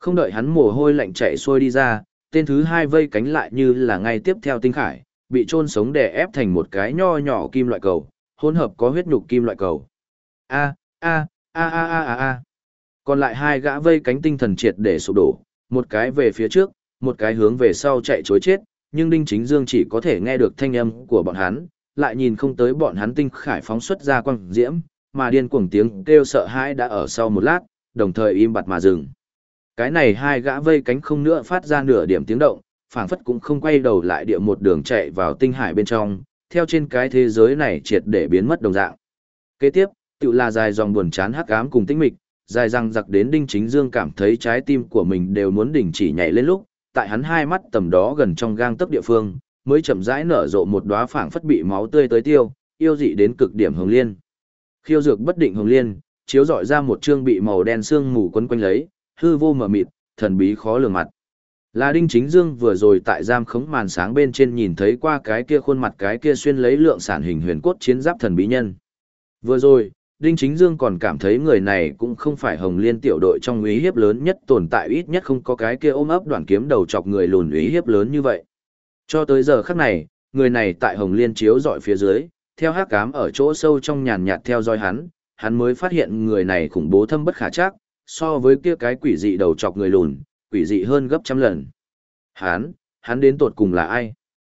Không đợi hắn mồ hôi lạnh chạy xuôi đi ra, tên thứ hai vây cánh lại như là ngay tiếp theo tinh khải, bị chôn sống đè ép thành một cái nho nhỏ kim loại cầu, hỗn hợp có huyết nhục kim loại cầu. A a a a a a a. Còn lại hai gã vây cánh tinh thần triệt để sụp đổ, một cái về phía trước, một cái hướng về sau chạy trối chết, nhưng Đinh Chính Dương chỉ có thể nghe được thanh âm của bọn hắn, lại nhìn không tới bọn hắn tinh khải phóng xuất ra quang diễm, mà điên cuồng tiếng kêu sợ hãi đã ở sau một lát, đồng thời im bặt mà dừng. Cái này hai gã vây cánh không nữa phát ra nửa điểm tiếng động, phảng phất cũng không quay đầu lại địa một đường chạy vào tinh hải bên trong, theo trên cái thế giới này triệt để biến mất đồng dạng. Kế tiếp, tự là dài dòng buồn chán hắc ám cùng tĩnh mịch, dài răng giặc đến Đinh Chính Dương cảm thấy trái tim của mình đều muốn đình chỉ nhảy lên lúc, tại hắn hai mắt tầm đó gần trong gang tấc địa phương, mới chậm rãi nở rộ một đóa phảng phất bị máu tươi tới tiêu, yêu dị đến cực điểm hồng liên. Khiêu dược bất định hồng liên, chiếu rọi ra một chương bị màu đen sương mù quấn quanh lấy, hư vô mờ mịt, thần bí khó lường mặt. Là Đinh Chính Dương vừa rồi tại giam khống màn sáng bên trên nhìn thấy qua cái kia khuôn mặt cái kia xuyên lấy lượng sản hình huyền cốt chiến giáp thần bí nhân. Vừa rồi, Đinh Chính Dương còn cảm thấy người này cũng không phải Hồng Liên tiểu đội trong uy hiếp lớn nhất tồn tại, ít nhất không có cái kia ôm ấp đoạn kiếm đầu chọc người lùn uy hiếp lớn như vậy. Cho tới giờ khắc này, người này tại Hồng Liên chiếu dọi phía dưới, theo hắc ám ở chỗ sâu trong nhàn nhạt theo dõi hắn mới phát hiện người này khủng bố thâm bất khả trắc, so với kia cái quỷ dị đầu chọc người lùn, quỷ dị hơn gấp trăm lần. Hắn đến tột cùng là ai?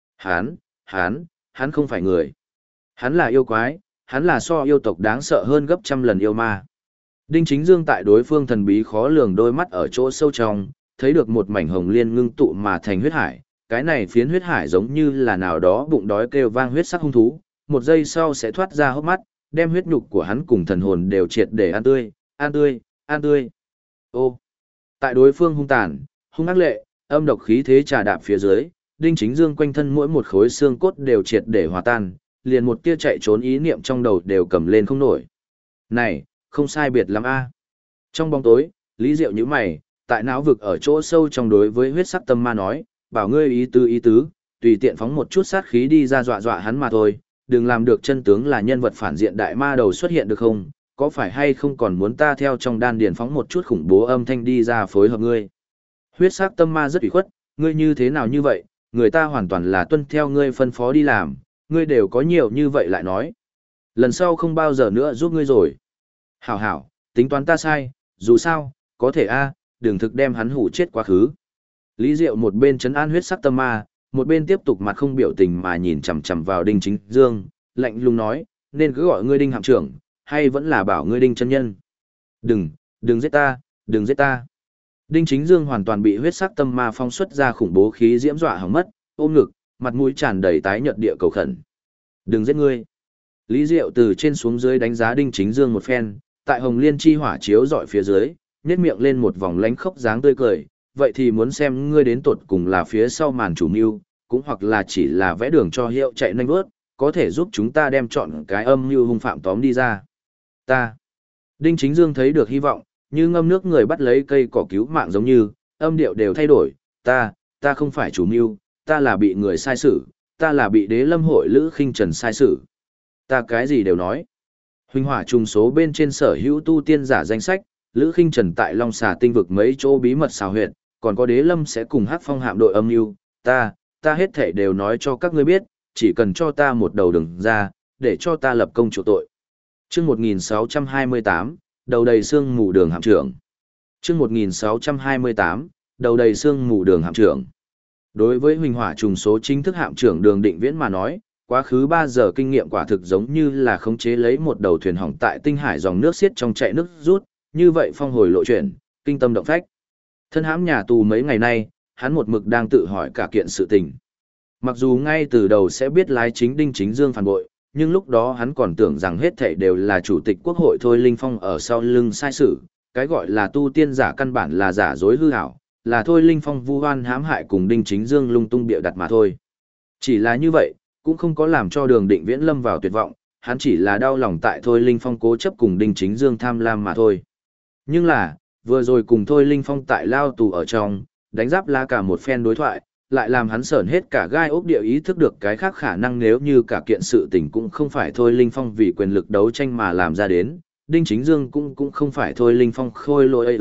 Hắn không phải người. Hắn là yêu quái, hắn là so yêu tộc đáng sợ hơn gấp trăm lần yêu ma. Đinh Chính Dương tại đối phương thần bí khó lường đôi mắt ở chỗ sâu trong, thấy được một mảnh hồng liên ngưng tụ mà thành huyết hải. Cái này phiến huyết hải giống như là nào đó bụng đói kêu vang huyết sắc hung thú, một giây sau sẽ thoát ra hốc mắt, đem huyết nhục của hắn cùng thần hồn đều triệt để ăn tươi, ăn tươi, ăn tươi. Ô! Tại đối phương hung tàn, hung ác lệ, âm độc khí thế trà đạp phía dưới, Đinh Chính Dương quanh thân mỗi một khối xương cốt đều triệt để hòa tan, liền một tia chạy trốn ý niệm trong đầu đều cầm lên không nổi. Này, không sai biệt lắm a. Trong bóng tối, Lý Diệu nhíu mày, tại não vực ở chỗ sâu trong đối với huyết sắc tâm ma nói, bảo ngươi ý tứ, tùy tiện phóng một chút sát khí đi ra dọa dọa hắn mà thôi, đừng làm được chân tướng là nhân vật phản diện đại ma đầu xuất hiện được không, có phải hay không còn muốn ta theo trong đan điền phóng một chút khủng bố âm thanh đi ra phối hợp ngươi. Huyết sắc tâm ma rất ủy khuất, ngươi như thế nào như vậy, người ta hoàn toàn là tuân theo ngươi phân phó đi làm, ngươi đều có nhiều như vậy lại nói. Lần sau không bao giờ nữa giúp ngươi rồi. Hảo, tính toán ta sai, dù sao, có thể đừng thực đem hắn hủ chết quá khứ. Lý Diệu một bên trấn an huyết sắc tâm ma, một bên tiếp tục mặt không biểu tình mà nhìn chằm chằm vào Đinh Chính Dương, lạnh lùng nói, nên cứ gọi ngươi Đinh hạm trưởng, hay vẫn là bảo ngươi Đinh chân nhân. Đừng giết ta, đừng giết ta. Đinh Chính Dương hoàn toàn bị huyết sắc tâm ma phong xuất ra khủng bố khí diễm dọa hỏng mất, ôm ngực, mặt mũi tràn đầy tái nhợt địa cầu khẩn. Đừng giết ngươi. Lý Diệu từ trên xuống dưới đánh giá Đinh Chính Dương một phen, tại Hồng Liên chi hỏa chiếu dọi phía dưới, nhếch miệng lên một vòng lánh khóc dáng tươi cười, vậy thì muốn xem ngươi đến tột cùng là phía sau màn chủ mưu, cũng hoặc là chỉ là vẽ đường cho hiệu chạy nhanh bước, có thể giúp chúng ta đem chọn cái âm mưu hung phạm tóm đi ra. Đinh Chính Dương thấy được hy vọng, như ngâm nước người bắt lấy cây cỏ cứu mạng giống như, âm điệu đều thay đổi, ta không phải chủ mưu, ta là bị người sai xử, ta là bị Đế Lâm hội Lữ Khinh Trần sai xử. Ta cái gì đều nói. Huỳnh hỏa trùng số bên trên sở hữu tu tiên giả danh sách, Lữ Khinh Trần tại Long Xà tinh vực mấy chỗ bí mật xào huyệt, còn có Đế Lâm sẽ cùng Hắc Phong hạm đội âm mưu, ta hết thảy đều nói cho các ngươi biết, chỉ cần cho ta một đầu đường ra, để cho ta lập công chủ tội. Chương 1628, đầu đầy xương mù đường hạm trưởng. Chương 1628, đầu đầy xương mù đường hạm trưởng. Đối với huỳnh hỏa trùng số chính thức hạm trưởng Đường Định Viễn mà nói, quá khứ 3 giờ kinh nghiệm quả thực giống như là khống chế lấy một đầu thuyền hỏng tại tinh hải dòng nước xiết trong chạy nước rút, như vậy phong hồi lộ chuyển, kinh tâm động phách. Thân hãm nhà tù mấy ngày nay, hắn một mực đang tự hỏi cả kiện sự tình. Mặc dù ngay từ đầu sẽ biết lái chính Đinh Chính Dương phản bội, nhưng lúc đó hắn còn tưởng rằng hết thảy đều là chủ tịch quốc hội Thôi Linh Phong ở sau lưng sai sử, cái gọi là tu tiên giả căn bản là giả dối hư ảo, là Thôi Linh Phong vu oan hãm hại cùng Đinh Chính Dương lung tung bịa đặt mà thôi. Chỉ là như vậy, cũng không có làm cho Đường Định Viễn lâm vào tuyệt vọng, hắn chỉ là đau lòng tại Thôi Linh Phong cố chấp cùng Đinh Chính Dương tham lam mà thôi. Nhưng là, vừa rồi cùng Thôi Linh Phong tại lao tù ở trong, đánh giáp la cả một phen đối thoại, lại làm hắn sởn hết cả gai ốc địa ý thức được cái khác khả năng nếu như cả kiện sự tình cũng không phải Thôi Linh Phong vì quyền lực đấu tranh mà làm ra đến, Đinh Chính Dương cũng không phải Thôi Linh Phong khôi lỗi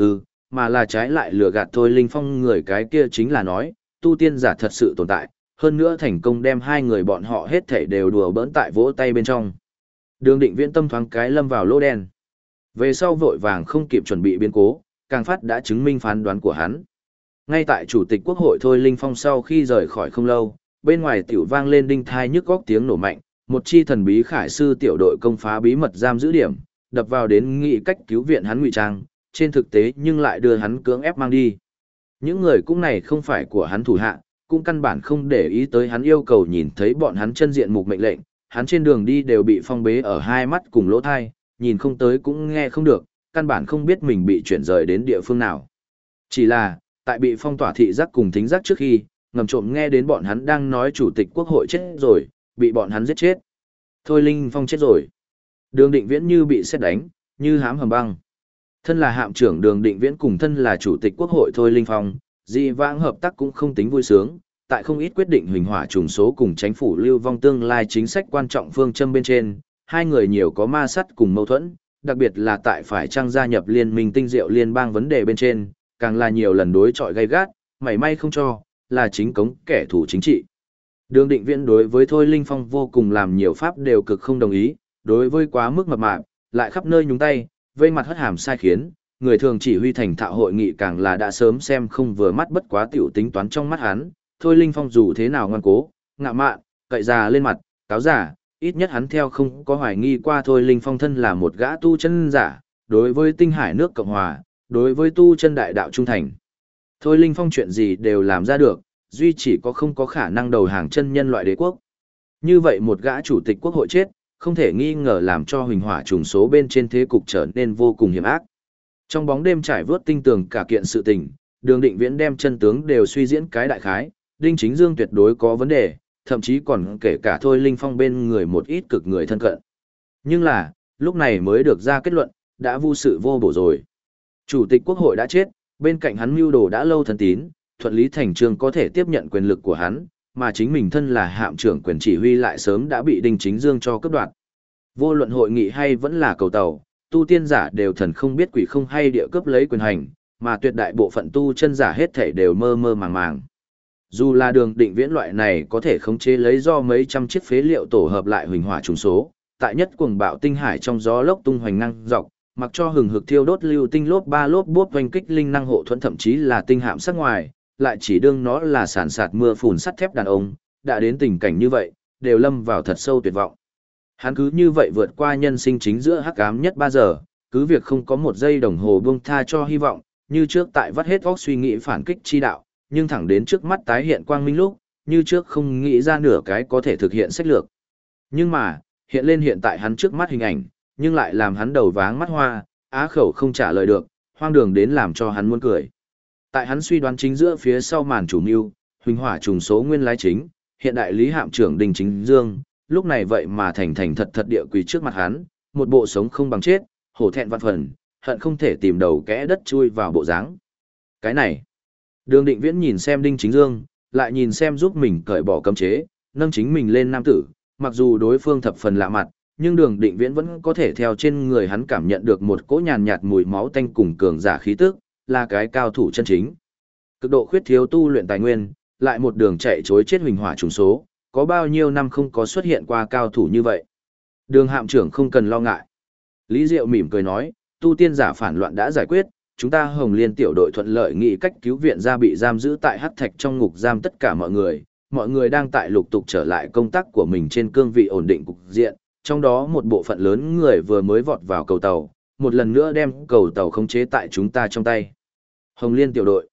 mà là trái lại lừa gạt Thôi Linh Phong người cái kia chính là nói, tu tiên giả thật sự tồn tại, hơn nữa thành công đem hai người bọn họ hết thảy đều đùa bỡn tại vỗ tay bên trong. Đường Định Viễn tâm thoáng cái lâm vào lỗ đen. Về sau vội vàng không kịp chuẩn bị biến cố, càng phát đã chứng minh phán đoán của hắn. Ngay tại Chủ tịch Quốc hội Thôi Linh Phong sau khi rời khỏi không lâu, bên ngoài tiểu vang lên đinh thai nhức góc tiếng nổ mạnh, một chi thần bí khải sư tiểu đội công phá bí mật giam giữ điểm, đập vào đến nghị cách cứu viện hắn ngụy trang, trên thực tế nhưng lại đưa hắn cưỡng ép mang đi. Những người cũng này không phải của hắn thủ hạ, cũng căn bản không để ý tới hắn yêu cầu nhìn thấy bọn hắn chân diện mục mệnh lệnh, hắn trên đường đi đều bị phong bế ở hai mắt cùng lỗ thai, nhìn không tới cũng nghe không được, căn bản không biết mình bị chuyển rời đến địa phương nào. Chỉ là, tại bị phong tỏa thị giác cùng thính giác trước khi, ngầm trộm nghe đến bọn hắn đang nói Chủ tịch Quốc hội chết rồi, bị bọn hắn giết chết. Thôi Linh Phong chết rồi. Đường Định Viễn như bị sét đánh, như hám hầm băng. Thân là hạm trưởng Đường Định Viễn cùng thân là Chủ tịch Quốc hội Thôi Linh Phong, dị vãng hợp tác cũng không tính vui sướng, tại không ít quyết định huỳnh hỏa trùng số cùng chính phủ lưu vong tương lai chính sách quan trọng phương châm bên trên, hai người nhiều có ma sát cùng mâu thuẫn, đặc biệt là tại phải trang gia nhập liên minh tinh diệu liên bang vấn đề bên trên, càng là nhiều lần đối chọi gay gắt, mảy may không cho, là chính cống kẻ thù chính trị. Đường Định Viễn đối với Thôi Linh Phong vô cùng làm nhiều pháp đều cực không đồng ý, đối với quá mức mập mạp, lại khắp nơi nhúng tay, vây mặt hất hàm sai khiến, người thường chỉ huy thành thạo hội nghị càng là đã sớm xem không vừa mắt bất quá tiểu tính toán trong mắt hắn, Thôi Linh Phong dù thế nào ngoan cố, ngạ mạn, cậy già lên mặt, cáo giả, ít nhất hắn theo không có hoài nghi qua Thôi Linh Phong thân là một gã tu chân giả, đối với tinh hải nước Cộng Hòa, đối với tu chân đại đạo trung thành. Thôi Linh Phong chuyện gì đều làm ra được, duy chỉ có không có khả năng đầu hàng chân nhân loại đế quốc. Như vậy một gã chủ tịch quốc hội chết, không thể nghi ngờ làm cho huỳnh hỏa trùng số bên trên thế cục trở nên vô cùng hiểm ác. Trong bóng đêm trải vớt tinh tường cả kiện sự tình, Đường Định Viễn đem chân tướng đều suy diễn cái đại khái, Đinh Chính Dương tuyệt đối có vấn đề, thậm chí còn kể cả Thôi Linh Phong bên người một ít cực người thân cận. Nhưng là, lúc này mới được ra kết luận, đã vô sự vô bổ rồi. Chủ tịch quốc hội đã chết, bên cạnh hắn mưu đồ đã lâu thân tín, thuận lý thành trương có thể tiếp nhận quyền lực của hắn, mà chính mình thân là hạm trưởng quyền chỉ huy lại sớm đã bị Đinh Chính Dương cho cướp đoạt. Vô luận hội nghị hay vẫn là cầu tàu, tu tiên giả đều thần không biết quỷ không hay địa cướp lấy quyền hành, mà tuyệt đại bộ phận tu chân giả hết thảy đều mơ mơ màng màng. Dù là Đường Định Viễn loại này có thể khống chế lấy do mấy trăm chiếc phế liệu tổ hợp lại huỳnh hỏa trùng số, tại nhất cuồng bạo tinh hải trong gió lốc tung hoành năng dọc, mặc cho hừng hực thiêu đốt lưu tinh lốp ba lốp bốp oanh kích linh năng hộ thuẫn thậm chí là tinh hạm sắc ngoài, lại chỉ đương nó là sản sạt mưa phùn sắt thép đàn ông, đã đến tình cảnh như vậy, đều lâm vào thật sâu tuyệt vọng. Hắn cứ như vậy vượt qua nhân sinh chính giữa hắc ám nhất 3 giờ, cứ việc không có một giây đồng hồ buông tha cho hy vọng, như trước tại vắt hết óc suy nghĩ phản kích chi đạo, nhưng thẳng đến trước mắt tái hiện quang minh lúc, như trước không nghĩ ra nửa cái có thể thực hiện sách lược. Nhưng mà, hiện lên hiện tại hắn trước mắt hình ảnh, nhưng lại làm hắn đầu váng mắt hoa, á khẩu không trả lời được, hoang đường đến làm cho hắn muốn cười. Tại hắn suy đoán chính giữa phía sau màn chủ mưu, huỳnh hỏa trùng số nguyên lái chính, hiện đại lý hạm trưởng Đinh Chính Dương, lúc này vậy mà thành thành thật thật địa quỳ trước mặt hắn, một bộ sống không bằng chết, hổ thẹn vạn phần, hận không thể tìm đầu kẽ đất chui vào bộ dáng. Cái này, Đường Định Viễn nhìn xem Đinh Chính Dương, lại nhìn xem giúp mình cởi bỏ cấm chế, nâng chính mình lên nam tử, mặc dù đối phương thập phần lạ mặt, nhưng Đường Định Viễn vẫn có thể theo trên người hắn cảm nhận được một cỗ nhàn nhạt mùi máu tanh cùng cường giả khí tức, là cái cao thủ chân chính. Cực độ khuyết thiếu tu luyện tài nguyên, lại một đường chạy chối chết huỳnh hỏa trùng số, có bao nhiêu năm không có xuất hiện qua cao thủ như vậy. Đường hạm trưởng không cần lo ngại. Lý Diệu mỉm cười nói, tu tiên giả phản loạn đã giải quyết, chúng ta Hồng Liên tiểu đội thuận lợi nghị cách cứu viện ra bị giam giữ tại Hắc Thạch trong ngục giam tất cả mọi người đang tại lục tục trở lại công tác của mình trên cương vị ổn định cục diện, trong đó một bộ phận lớn người vừa mới vọt vào cầu tàu, một lần nữa đem cầu tàu khống chế tại chúng ta trong tay. Hồng Liên tiểu đội.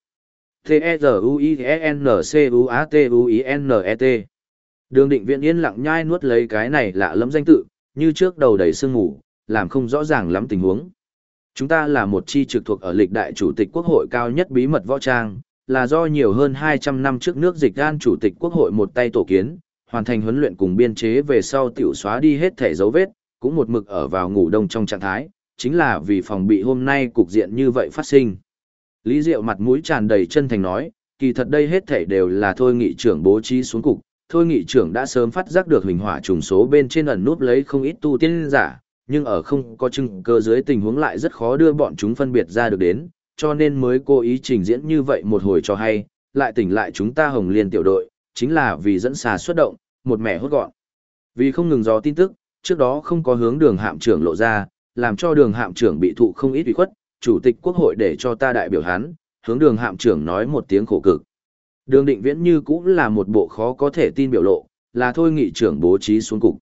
T-E-Z-U-I-N-C-U-A-T-U-I-N-E-T. Đường Định Viễn yên lặng nhai nuốt lấy cái này lạ lẫm danh tự, như trước đầu đầy sương mù, làm không rõ ràng lắm tình huống. Chúng ta là một chi trực thuộc ở lịch đại chủ tịch quốc hội cao nhất bí mật võ trang, là do nhiều hơn 200 năm trước nước Dịch Gan chủ tịch quốc hội một tay tổ kiến, hoàn thành huấn luyện cùng biên chế về sau tiểu xóa đi hết thể dấu vết, cũng một mực ở vào ngủ đông trong trạng thái, chính là vì phòng bị hôm nay cục diện như vậy phát sinh. Lý Diệu mặt mũi tràn đầy chân thành nói, kỳ thật đây hết thảy đều là Thôi nghị trưởng bố trí xuống cục, Thôi nghị trưởng đã sớm phát giác được huỳnh hỏa trùng số bên trên ẩn núp lấy không ít tu tiên giả, nhưng ở không có chứng cơ dưới tình huống lại rất khó đưa bọn chúng phân biệt ra được đến, cho nên mới cố ý trình diễn như vậy một hồi cho hay, lại tỉnh lại chúng ta Hồng Liên tiểu đội, chính là vì dẫn xà xuất động, một mẻ hốt gọn. Vì không ngừng dò tin tức, trước đó không có hướng Đường hạm trưởng lộ ra, làm cho Đường hạm trưởng bị thụ không ít ủy khuất, chủ tịch quốc hội để cho ta đại biểu hắn, hướng Đường hạm trưởng nói một tiếng khổ cực. Đường Định Viễn như cũng là một bộ khó có thể tin biểu lộ, là thôi nghị trưởng bố trí xuống cục.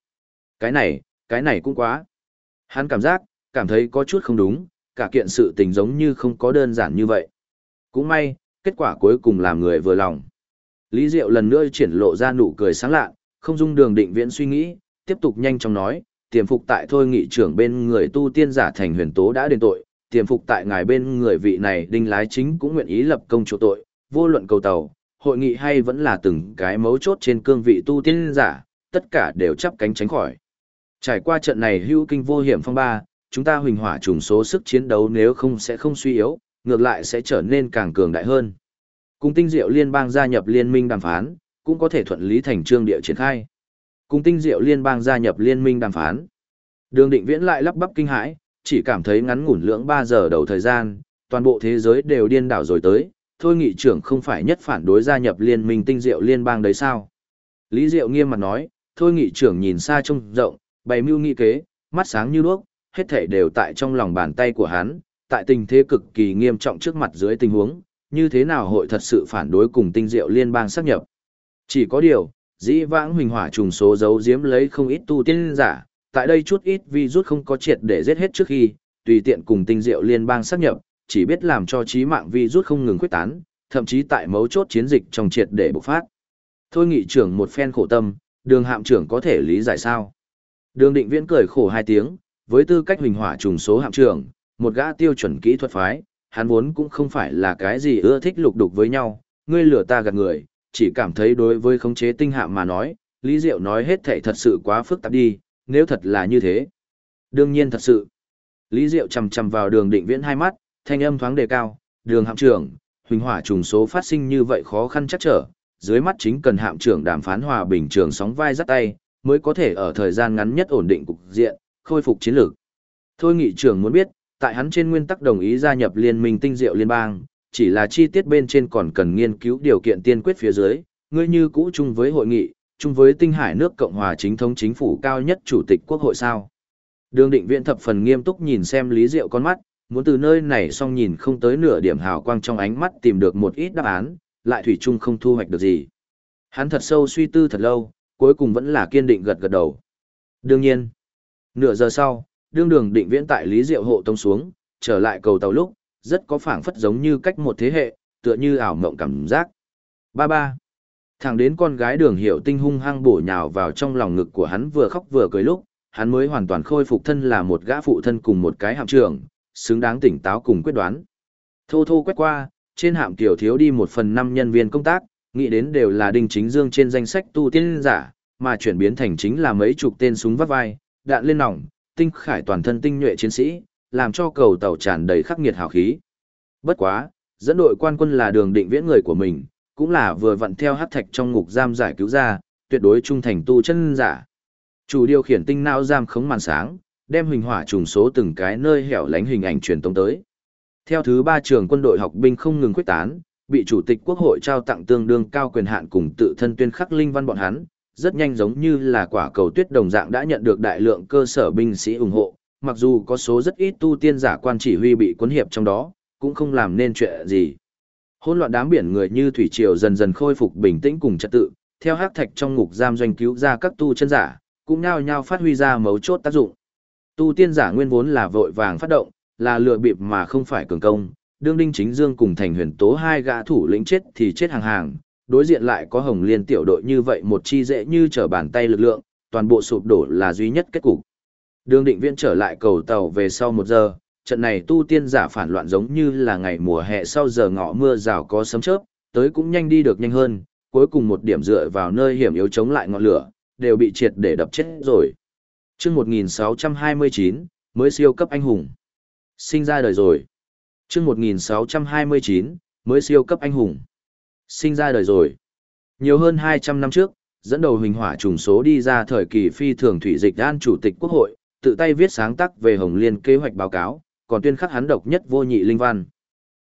Cái này cũng quá. Hắn cảm thấy có chút không đúng, cả kiện sự tình giống như không có đơn giản như vậy. Cũng may, kết quả cuối cùng làm người vừa lòng. Lý Diệu lần nữa triển lộ ra nụ cười sáng lạ, không dung Đường Định Viễn suy nghĩ, tiếp tục nhanh chóng nói, tiềm phục tại thôi nghị trưởng bên người tu tiên giả Thành Huyền Tố đã đền tội, tiềm phục tại ngài bên người vị này Đinh Lái Chính cũng nguyện ý lập công chỗ tội, vô luận cầu tàu, hội nghị hay vẫn là từng cái mấu chốt trên cương vị tu tiên giả, tất cả đều chắp cánh tránh khỏi. Trải qua trận này hữu kinh vô hiểm phong ba, chúng ta huỳnh hỏa trùng số sức chiến đấu nếu không sẽ không suy yếu, ngược lại sẽ trở nên càng cường đại hơn. Cùng Tinh Diệu Liên bang gia nhập liên minh đàm phán, cũng có thể thuận lý thành chương địa triển khai. Cùng Tinh Diệu Liên bang gia nhập liên minh đàm phán. Đường Định Viễn lại lắp bắp kinh hãi, chỉ cảm thấy ngắn ngủn lưỡng 3 giờ đầu thời gian, toàn bộ thế giới đều điên đảo rồi tới, thôi nghị trưởng không phải nhất phản đối gia nhập liên minh Tinh Diệu Liên bang đấy sao? Lý Diệu nghiêm mặt nói, thôi nghị trưởng nhìn xa trông rộng, bày mưu nghị kế, mắt sáng như đuốc, hết thảy đều tại trong lòng bàn tay của hắn, tại tình thế cực kỳ nghiêm trọng trước mặt dưới tình huống, như thế nào hội thật sự phản đối cùng Tinh Diệu Liên bang sáp nhập. Chỉ có điều, dĩ vãng huỳnh hỏa trùng số giấu giếm lấy không ít tu tiên giả, tại đây chút ít virus không có triệt để giết hết trước khi, tùy tiện cùng Tinh Diệu Liên bang sáp nhập, chỉ biết làm cho chí mạng virus không ngừng khuếch tán, thậm chí tại mấu chốt chiến dịch trong triệt để bộc phát. Thôi nghị trưởng một phen khổ tâm, Đường hạm trưởng có thể lý giải sao? Đường Định Viễn cười khổ 2 tiếng, với tư cách huỳnh hỏa trùng số hạm trưởng, một gã tiêu chuẩn kỹ thuật phái, hắn vốn cũng không phải là cái gì ưa thích lục đục với nhau, ngươi lừa ta gạt người, chỉ cảm thấy đối với khống chế tinh hạm mà nói, Lý Diệu nói hết thảy thật sự quá phức tạp đi, nếu thật là như thế. Đương nhiên thật sự. Lý Diệu chầm chầm vào Đường Định Viễn 2 mắt, thanh âm thoáng đề cao, Đường hạm trưởng, huỳnh hỏa trùng số phát sinh như vậy khó khăn chắc trở, dưới mắt chính cần hạm trưởng đàm phán hòa bình trường sóng vai dắt tay, mới có thể ở thời gian ngắn nhất ổn định cục diện, khôi phục chiến lược. Thôi nghị trưởng muốn biết, tại hắn trên nguyên tắc đồng ý gia nhập liên minh Tinh Diệu Liên bang, chỉ là chi tiết bên trên còn cần nghiên cứu điều kiện tiên quyết phía dưới, ngươi như cũ chung với hội nghị, chung với Tinh Hải nước Cộng hòa chính thống chính phủ cao nhất chủ tịch quốc hội sao. Đường Định Viễn thập phần nghiêm túc nhìn xem Lý Diệu con mắt, muốn từ nơi này xong nhìn không tới nửa điểm hào quang trong ánh mắt tìm được một ít đáp án, lại thủy chung không thu hoạch được gì. Hắn thật sâu suy tư thật lâu, cuối cùng vẫn là kiên định gật gật đầu. Đương nhiên, nửa giờ sau, Đường Định Viễn tại Lý Diệu hộ tông xuống, trở lại cầu tàu lúc, rất có phảng phất giống như cách một thế hệ, tựa như ảo mộng cảm giác. Ba ba. Thẳng đến con gái Đường Hiểu Tinh hung hăng bổ nhào vào trong lòng ngực của hắn vừa khóc vừa cười lúc, hắn mới hoàn toàn khôi phục thân là một gã phụ thân cùng một cái hạm trưởng, xứng đáng tỉnh táo cùng quyết đoán. Thô thô quét qua, trên hạm tiểu thiếu đi 1/5 nhân viên công tác, nghĩ đến đều là Đinh Chính Dương trên danh sách tu tiên giả, mà chuyển biến thành chính là mấy chục tên súng vắt vai, đạn lên nòng, tinh khải toàn thân tinh nhuệ chiến sĩ, làm cho cầu tàu tràn đầy khắc nghiệt hào khí. Bất quá, dẫn đội quan quân là Đường Định Viễn người của mình, cũng là vừa vặn theo hắc thạch trong ngục giam giải cứu ra, tuyệt đối trung thành tu chân giả. Chủ điều khiển tinh não giam khống màn sáng, đem huỳnh hỏa trùng số từng cái nơi hẻo lánh hình ảnh truyền tống tới. Theo thứ 3 trường quân đội học binh không ngừng khuếch tán, bị chủ tịch quốc hội trao tặng tương đương cao quyền hạn cùng tự thân tuyên khắc linh văn bọn hắn, rất nhanh giống như là quả cầu tuyết đồng dạng đã nhận được đại lượng cơ sở binh sĩ ủng hộ, mặc dù có số rất ít tu tiên giả quan chỉ huy bị cuốn hiệp trong đó, cũng không làm nên chuyện gì. Hỗn loạn đám biển người như thủy triều dần dần khôi phục bình tĩnh cùng trật tự, theo hắc thạch trong ngục giam doanh cứu ra các tu chân giả, cũng nhao nhao phát huy ra mấu chốt tác dụng. Tu tiên giả nguyên vốn là vội vàng phát động, là lừa bịp mà không phải cường công, đương Đinh Chính Dương cùng Thành Huyền Tố 2 gã thủ lĩnh chết thì chết hàng hàng, đối diện lại có Hồng Liên tiểu đội như vậy một chi dễ như trở bàn tay lực lượng, toàn bộ sụp đổ là duy nhất kết cục. Đường Định Viễn trở lại cầu tàu về sau 1 giờ, trận này tu tiên giả phản loạn giống như là ngày mùa hè sau giờ ngọ mưa rào có sấm chớp, tới cũng nhanh đi được nhanh hơn, cuối cùng một điểm dựa vào nơi hiểm yếu chống lại ngọn lửa, đều bị triệt để đập chết rồi. Chương 1629, mới siêu cấp anh hùng. Sinh ra đời rồi. Chương 1629, mới siêu cấp anh hùng. Sinh ra đời rồi. Nhiều hơn 200 năm trước, dẫn đầu huỳnh hỏa trùng số đi ra thời kỳ phi thường thủy dịch an chủ tịch quốc hội, tự tay viết sáng tác về Hồng Liên kế hoạch báo cáo, còn tuyên khắc hắn độc nhất vô nhị linh văn.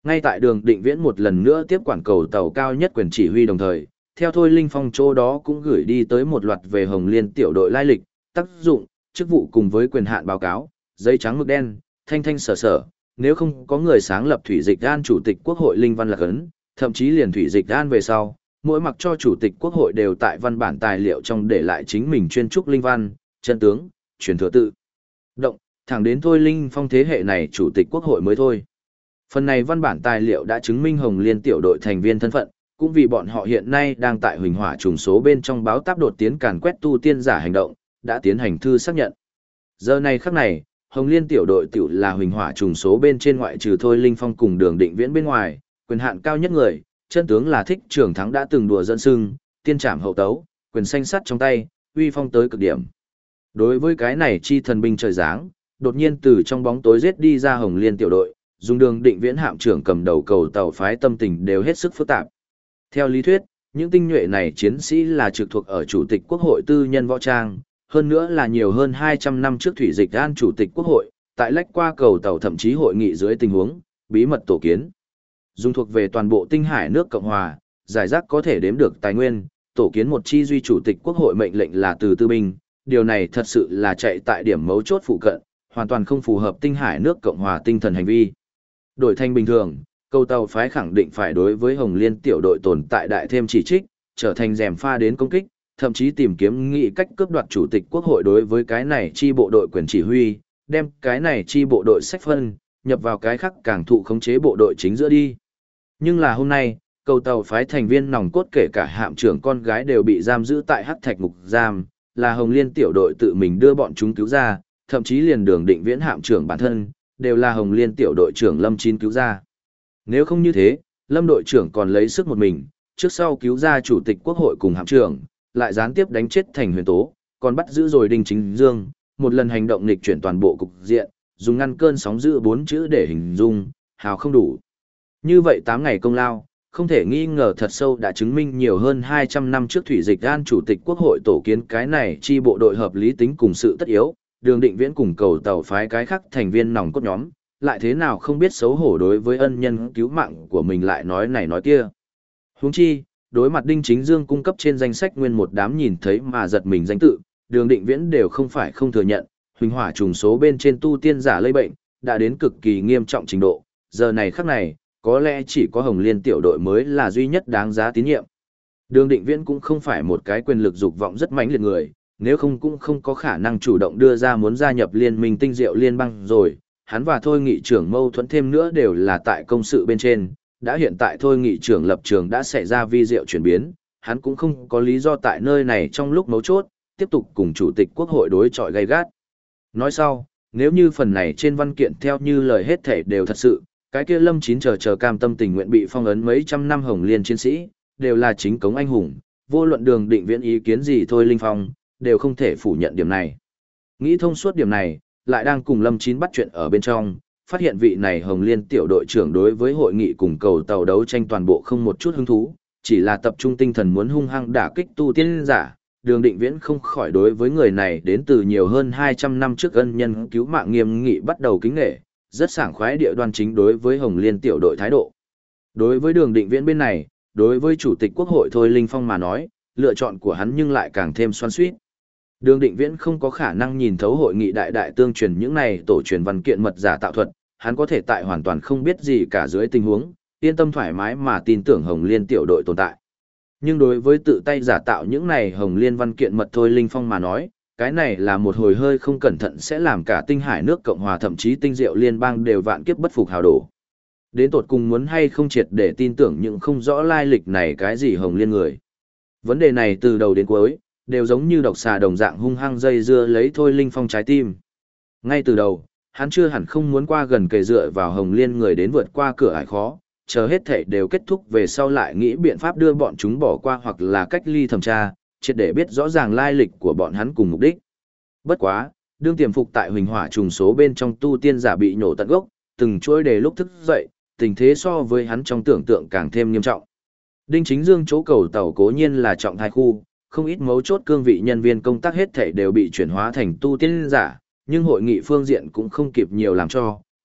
Ngay tại đường định viễn một lần nữa tiếp quản cầu tàu cao nhất quyền chỉ huy đồng thời, theo Thôi Linh Phong chỗ đó cũng gửi đi tới một loạt về Hồng Liên tiểu đội lai lịch, tác dụng, chức vụ cùng với quyền hạn báo cáo, giấy trắng mực đen, thanh thanh sở sở, nếu không có người sáng lập Thủy Dịch An Chủ tịch Quốc hội Linh Văn Lạc Ấn, thậm chí liền Thủy Dịch An về sau, mỗi mặc cho Chủ tịch Quốc hội đều tại văn bản tài liệu trong để lại chính mình chuyên trúc Linh Văn, chân tướng, truyền thừa tự. Động, thẳng đến Thôi Linh Phong thế hệ này Chủ tịch Quốc hội mới thôi. Phần này văn bản tài liệu đã chứng minh Hồng Liên tiểu đội thành viên thân phận, cũng vì bọn họ hiện nay đang tại huỳnh hỏa trùng số bên trong báo táp đột tiến càn quét tu tiên giả hành động, đã tiến hành thư xác nhận. Giờ này khắc này, Hồng Liên tiểu đội tiểu là huỳnh hỏa trùng số bên trên ngoại trừ Thôi Linh Phong cùng Đường Định Viễn bên ngoài, quyền hạn cao nhất người, chân tướng là Thích Trường Thắng đã từng đùa dẫn sưng, tiên trảm hậu tấu, quyền xanh sắt trong tay, uy phong tới cực điểm. Đối với cái này chi thần binh trời giáng, đột nhiên từ trong bóng tối giết đi ra Hồng Liên tiểu đội, dùng Đường Định Viễn hạm trưởng cầm đầu cầu tàu phái tâm tình đều hết sức phức tạp. Theo lý thuyết, những tinh nhuệ này chiến sĩ là trực thuộc ở Chủ tịch Quốc hội tư nhân võ trang, hơn nữa là nhiều hơn 200 năm trước Thủy Dịch An Chủ tịch Quốc hội, tại lách qua cầu tàu thậm chí hội nghị dưới tình huống, bí mật tổ kiến. Dùng thuộc về toàn bộ tinh hải nước Cộng Hòa, giải rác có thể đếm được tài nguyên, tổ kiến một chi duy Chủ tịch Quốc hội mệnh lệnh là từ tư binh, điều này thật sự là chạy tại điểm mấu chốt phụ cận, hoàn toàn không phù hợp tinh hải nước Cộng Hòa tinh thần hành vi. Đổi thành bình thường, cầu tàu phái khẳng định phải đối với Hồng Liên tiểu đội tồn tại đại thêm chỉ trích, trở thành rèm pha đến công kích, thậm chí tìm kiếm nghị cách cướp đoạt Chủ tịch Quốc hội đối với cái này chi bộ đội quyền chỉ huy, đem cái này chi bộ đội sách phân, nhập vào cái khác càng thụ khống chế bộ đội chính giữa đi. Nhưng là hôm nay, cầu tàu phái thành viên nòng cốt kể cả hạm trưởng con gái đều bị giam giữ tại Hắc Thạch ngục giam, là Hồng Liên tiểu đội tự mình đưa bọn chúng cứu ra, thậm chí liền Đường Định Viễn hạm trưởng bản thân, đều là Hồng Liên tiểu đội trưởng Lâm Chín cứu ra. Nếu không như thế, Lâm đội trưởng còn lấy sức một mình, trước sau cứu ra Chủ tịch Quốc hội cùng hạm trưởng, lại gián tiếp đánh chết Thành Huyền Tố, còn bắt giữ rồi Đinh Chính Dương, một lần hành động nghịch chuyển toàn bộ cục diện, dùng ngăn cơn sóng dữ 4 chữ để hình dung, hào không đủ. Như vậy 8 ngày công lao, không thể nghi ngờ thật sâu đã chứng minh nhiều hơn 200 năm trước Thủy Dịch An Chủ tịch Quốc hội tổ kiến cái này chi bộ đội hợp lý tính cùng sự tất yếu, Đường Định Viễn cùng cầu tàu phái cái khác thành viên nòng cốt nhóm, lại thế nào không biết xấu hổ đối với ân nhân cứu mạng của mình lại nói này nói kia. Huống chi, đối mặt Đinh Chính Dương cung cấp trên danh sách nguyên một đám nhìn thấy mà giật mình danh tự, Đường Định Viễn đều không phải không thừa nhận, huỳnh hỏa trùng số bên trên tu tiên giả lây bệnh, đã đến cực kỳ nghiêm trọng trình độ, giờ này khắc này, có lẽ chỉ có Hồng Liên tiểu đội mới là duy nhất đáng giá tín nhiệm. Đường Định Viễn cũng không phải một cái quyền lực dục vọng rất mãnh liệt người, nếu không cũng không có khả năng chủ động đưa ra muốn gia nhập liên minh tinh diệu liên bang rồi, hắn và Thôi nghị trưởng mâu thuẫn thêm nữa đều là tại công sự bên trên, đã hiện tại Thôi nghị trưởng lập trường đã xảy ra vi diệu chuyển biến, hắn cũng không có lý do tại nơi này trong lúc mấu chốt, tiếp tục cùng Chủ tịch Quốc hội đối chọi gay gắt. Nói sau, nếu như phần này trên văn kiện theo như lời hết thể đều thật sự, cái kia Lâm Chín chờ cam tâm tình nguyện bị phong ấn mấy trăm năm Hồng Liên chiến sĩ, đều là chính cống anh hùng, vô luận Đường Định Viễn ý kiến gì Thôi Linh Phong, đều không thể phủ nhận điểm này. Nghĩ thông suốt điểm này, lại đang cùng Lâm Chín bắt chuyện ở bên trong, phát hiện vị này Hồng Liên tiểu đội trưởng đối với hội nghị cùng cầu tàu đấu tranh toàn bộ không một chút hứng thú, chỉ là tập trung tinh thần muốn hung hăng đả kích tu tiên giả. Đường Định Viễn không khỏi đối với người này đến từ nhiều hơn 200 năm trước ân nhân cứu mạng nghiêm nghị bắt đầu kính nghệ, rất sảng khoái địa đoan chính đối với Hồng Liên tiểu đội thái độ. Đối với Đường Định Viễn bên này, đối với Chủ tịch Quốc hội Thôi Linh Phong mà nói, lựa chọn của hắn nhưng lại càng thêm xoắn xuýt. Đường Định Viễn không có khả năng nhìn thấu hội nghị đại tương truyền những này tổ truyền văn kiện mật giả tạo thuật, hắn có thể tại hoàn toàn không biết gì cả dưới tình huống, yên tâm thoải mái mà tin tưởng Hồng Liên tiểu đội tồn tại. Nhưng đối với tự tay giả tạo những này Hồng Liên văn kiện mật Thôi Linh Phong mà nói, cái này là một hồi hơi không cẩn thận sẽ làm cả tinh hải nước Cộng Hòa thậm chí tinh diệu liên bang đều vạn kiếp bất phục hào đổ. Đến tột cùng muốn hay không triệt để tin tưởng những không rõ lai lịch này cái gì Hồng Liên người. Vấn đề này từ đầu đến cuối, đều giống như độc xà đồng dạng hung hăng dây dưa lấy Thôi Linh Phong trái tim. Ngay từ đầu, hắn chưa hẳn không muốn qua gần kề dựa vào Hồng Liên người đến vượt qua cửa ải khó, chờ hết thảy đều kết thúc về sau lại nghĩ biện pháp đưa bọn chúng bỏ qua hoặc là cách ly thẩm tra, triệt để biết rõ ràng lai lịch của bọn hắn cùng mục đích. Bất quá, đương tiềm phục tại huỳnh hỏa trùng số bên trong tu tiên giả bị nhổ tận gốc, từng chuỗi đề lúc thức dậy, tình thế so với hắn trong tưởng tượng càng thêm nghiêm trọng. Đinh Chính Dương chỗ cầu tàu cố nhiên là trọng thai khu, không ít mấu chốt cương vị nhân viên công tác hết thảy đều bị chuyển hóa thành tu tiên giả, nhưng hội nghị phương diện cũng không kịp nhiều làm cho,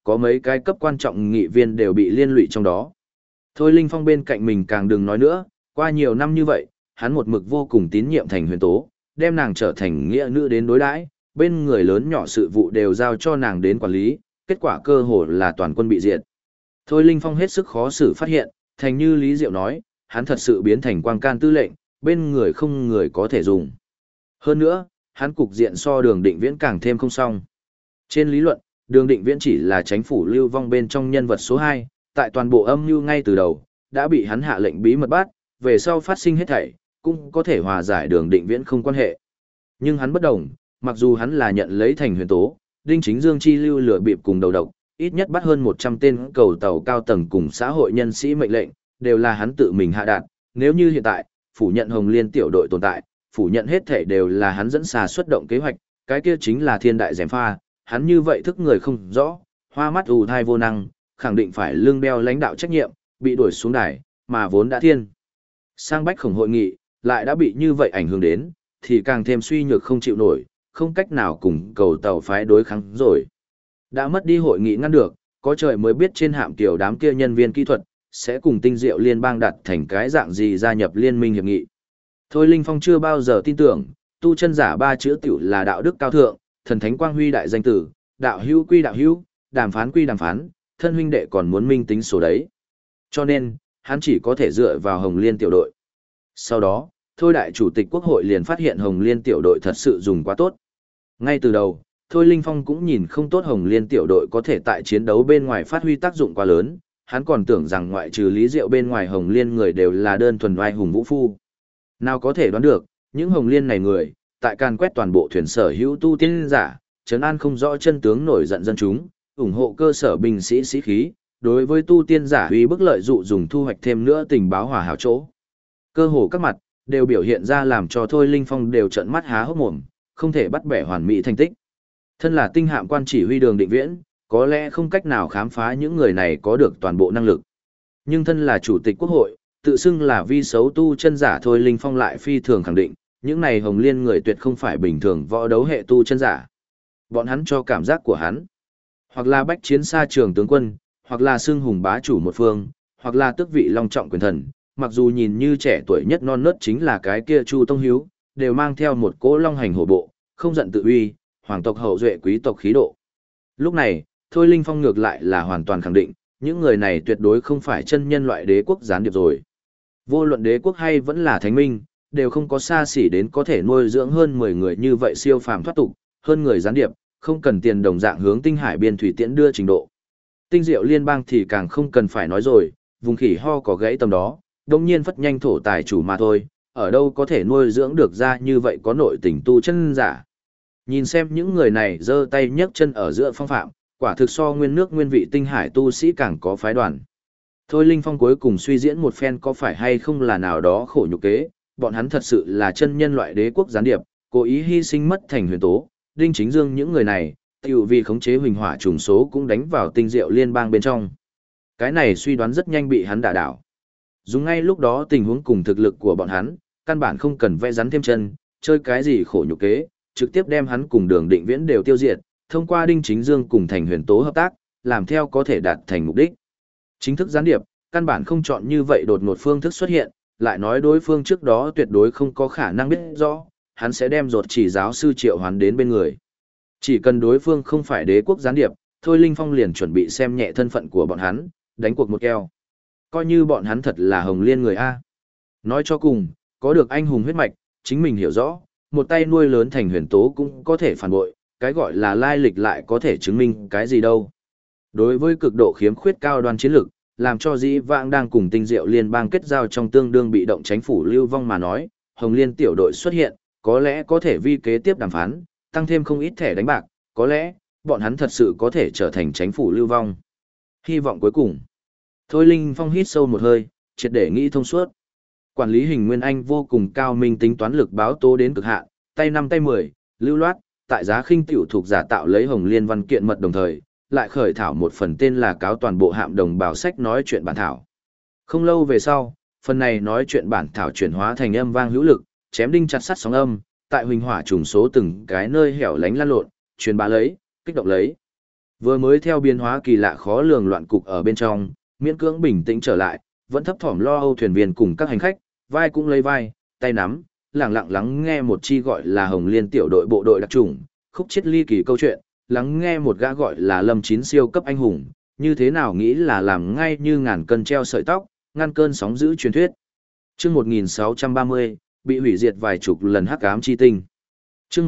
có mấy cái cấp quan trọng nghị viên đều bị liên lụy trong đó. Thôi Linh Phong bên cạnh mình càng đừng nói nữa, qua nhiều năm như vậy, hắn một mực vô cùng tín nhiệm Thành Huyền Tố, đem nàng trở thành nghĩa nữ đến đối đãi, bên người lớn nhỏ sự vụ đều giao cho nàng đến quản lý, kết quả cơ hồ là toàn quân bị diệt. Thôi Linh Phong hết sức khó xử phát hiện, thành như Lý Diệu nói, hắn thật sự biến thành quang can tư lệnh, bên người không người có thể dùng. Hơn nữa, hắn cục diện so Đường Định Viễn càng thêm không xong. Trên lý luận, Đường Định Viễn chỉ là chánh phủ Lưu Vong bên trong nhân vật số 2, tại toàn bộ âm mưu ngay từ đầu, đã bị hắn hạ lệnh bí mật bắt, về sau phát sinh hết thảy, cũng có thể hòa giải Đường Định Viễn không quan hệ. Nhưng hắn bất đồng, mặc dù hắn là nhận lấy Thành Huyền Tố, Đinh Chính Dương chi lưu lừa bịp cùng đầu độc, ít nhất bắt hơn 100 tên cầu tàu cao tầng cùng xã hội nhân sĩ mệnh lệnh, đều là hắn tự mình hạ đạt. Nếu như hiện tại, phủ nhận Hồng Liên tiểu đội tồn tại, phủ nhận hết thể đều là hắn dẫn xà xuất động kế hoạch, cái kia chính là thiên đại gièm pha, hắn như vậy thức người không rõ, hoa mắt ù thai vô năng, khẳng định phải lương đeo lãnh đạo trách nhiệm, bị đuổi xuống đài, mà vốn đã thiên. Sang bách khổng hội nghị, lại đã bị như vậy ảnh hưởng đến, thì càng thêm suy nhược không chịu nổi, không cách nào cùng cầu tàu phái đối kháng rồi. Đã mất đi hội nghị ngăn được, có trời mới biết trên hạm tiểu đám kia nhân viên kỹ thuật, sẽ cùng Tinh Diệu Liên bang đặt thành cái dạng gì gia nhập liên minh hiệp nghị. Thôi Linh Phong chưa bao giờ tin tưởng, tu chân giả ba chữ tiểu là đạo đức cao thượng, thần thánh quang huy đại danh tử, đạo hữu quy đạo hữu, đàm phán quy đàm phán, thân huynh đệ còn muốn minh tính số đấy. Cho nên, hắn chỉ có thể dựa vào Hồng Liên tiểu đội. Sau đó, Thôi đại chủ tịch quốc hội liền phát hiện Hồng Liên tiểu đội thật sự dùng quá tốt. Ngay từ đầu, Thôi Linh Phong cũng nhìn không tốt Hồng Liên tiểu đội có thể tại chiến đấu bên ngoài phát huy tác dụng quá lớn, hắn còn tưởng rằng ngoại trừ Lý Diệu bên ngoài Hồng Liên người đều là đơn thuần oai hùng vũ phu. Nào có thể đoán được, những Hồng Liên này người, tại càn quét toàn bộ thuyền sở hữu tu tiên giả, trấn an không rõ chân tướng nổi giận dân chúng, ủng hộ cơ sở binh sĩ sĩ khí, đối với tu tiên giả uy bức lợi dụ dùng thu hoạch thêm nữa tình báo hòa hảo chỗ. Cơ hồ các mặt, đều biểu hiện ra làm cho Thôi Linh Phong đều trợn mắt há hốc mồm, không thể bắt bẻ hoàn mỹ thành tích. Thân là tinh hạm quan chỉ huy Đường Định Viễn, có lẽ không cách nào khám phá những người này có được toàn bộ năng lực. Nhưng thân là chủ tịch quốc hội, tự xưng là vi xấu tu chân giả Thôi Linh Phong lại phi thường khẳng định, những này Hồng Liên người tuyệt không phải bình thường võ đấu hệ tu chân giả. Bọn hắn cho cảm giác của hắn, hoặc là bách chiến xa trường tướng quân, hoặc là xưng hùng bá chủ một phương, hoặc là tước vị long trọng quyền thần, mặc dù nhìn như trẻ tuổi nhất non nớt chính là cái kia Chu Tông Hiếu, đều mang theo một cỗ long hành hổ bộ, không giận tự uy, hoàng tộc hậu duệ quý tộc khí độ. Lúc này, Thôi Linh Phong ngược lại là hoàn toàn khẳng định, những người này tuyệt đối không phải chân nhân loại đế quốc gián điệp rồi. Vô luận đế quốc hay vẫn là thánh minh, đều không có xa xỉ đến có thể nuôi dưỡng hơn 10 người như vậy siêu phàm thoát tục, hơn người gián điệp, không cần tiền đồng dạng hướng tinh hải biên thủy tiễn đưa trình độ. Tinh Diệu Liên bang thì càng không cần phải nói rồi, vùng khỉ ho có gãy tầm đó, đồng nhiên phất nhanh thổ tài chủ mà thôi, ở đâu có thể nuôi dưỡng được ra như vậy có nội tình tu chân giả. Nhìn xem những người này giơ tay nhấc chân ở giữa phong phạm, quả thực so nguyên nước nguyên vị tinh hải tu sĩ càng có phái đoàn. Thôi Linh Phong cuối cùng suy diễn một phen có phải hay không là nào đó khổ nhục kế, bọn hắn thật sự là chân nhân loại đế quốc gián điệp, cố ý hy sinh mất Thành Huyền Tố, Đinh Chính Dương những người này, tiểu vì khống chế huỳnh hỏa trùng số cũng đánh vào Tinh Diệu Liên bang bên trong. Cái này suy đoán rất nhanh bị hắn đả đảo. Dùng ngay lúc đó tình huống cùng thực lực của bọn hắn, căn bản không cần vẽ rắn thêm chân, chơi cái gì khổ nhục kế, trực tiếp đem hắn cùng Đường Định Viễn đều tiêu diệt, thông qua Đinh Chính Dương cùng Thành Huyền Tố hợp tác, làm theo có thể đạt thành mục đích. Chính thức gián điệp, căn bản không chọn như vậy đột ngột phương thức xuất hiện, lại nói đối phương trước đó tuyệt đối không có khả năng biết rõ, hắn sẽ đem ruột chỉ giáo sư Triệu Hoán đến bên người. Chỉ cần đối phương không phải đế quốc gián điệp, Thôi Linh Phong liền chuẩn bị xem nhẹ thân phận của bọn hắn, đánh cuộc một keo. Coi như bọn hắn thật là Hồng Liên người A. Nói cho cùng, có được anh hùng huyết mạch, chính mình hiểu rõ, một tay nuôi lớn Thành Huyền Tố cũng có thể phản bội, cái gọi là lai lịch lại có thể chứng minh cái gì đâu. Đối với cực độ khiếm khuyết cao đoan chiến lược, làm cho dĩ vãng đang cùng Tinh Diệu Liên bang kết giao trong tương đương bị động chánh phủ Lưu Vong mà nói, Hồng Liên tiểu đội xuất hiện, có lẽ có thể vi kế tiếp đàm phán, tăng thêm không ít thẻ đánh bạc, có lẽ, bọn hắn thật sự có thể trở thành chánh phủ Lưu Vong. Hy vọng cuối cùng. Thôi Linh Phong hít sâu một hơi, triệt để nghĩ thông suốt. Quản lý Hình Nguyên Anh vô cùng cao minh tính toán lực báo tố đến cực hạn, tay 5 tay 10, lưu loát, tại giá khinh tiểu thuộc giả tạo lấy Hồng Liên văn kiện mật đồng thời, lại khởi thảo một phần tên là cáo toàn bộ hạm đồng bào sách nói chuyện bản thảo. Không lâu về sau, phần này nói chuyện bản thảo chuyển hóa thành âm vang hữu lực, chém đinh chặt sắt sóng âm, tại huỳnh hỏa trùng số từng cái nơi hẻo lánh lan lộn, truyền bá lấy, kích động lấy. Vừa mới theo biến hóa kỳ lạ khó lường loạn cục ở bên trong, miễn cưỡng bình tĩnh trở lại, vẫn thấp thỏm lo âu thuyền viên cùng các hành khách, vai cũng lấy vai, tay nắm, lặng lặng lắng nghe một chi gọi là Hồng Liên tiểu đội bộ đội đặc chủng, khúc chiết ly kỳ câu chuyện, lắng nghe một gã gọi là Lâm Chín siêu cấp anh hùng, như thế nào nghĩ là làm ngay như ngàn cân treo sợi tóc, ngăn cơn sóng dữ truyền thuyết. Chương 1630, bị hủy diệt vài chục lần hắc ám chi tinh. Chương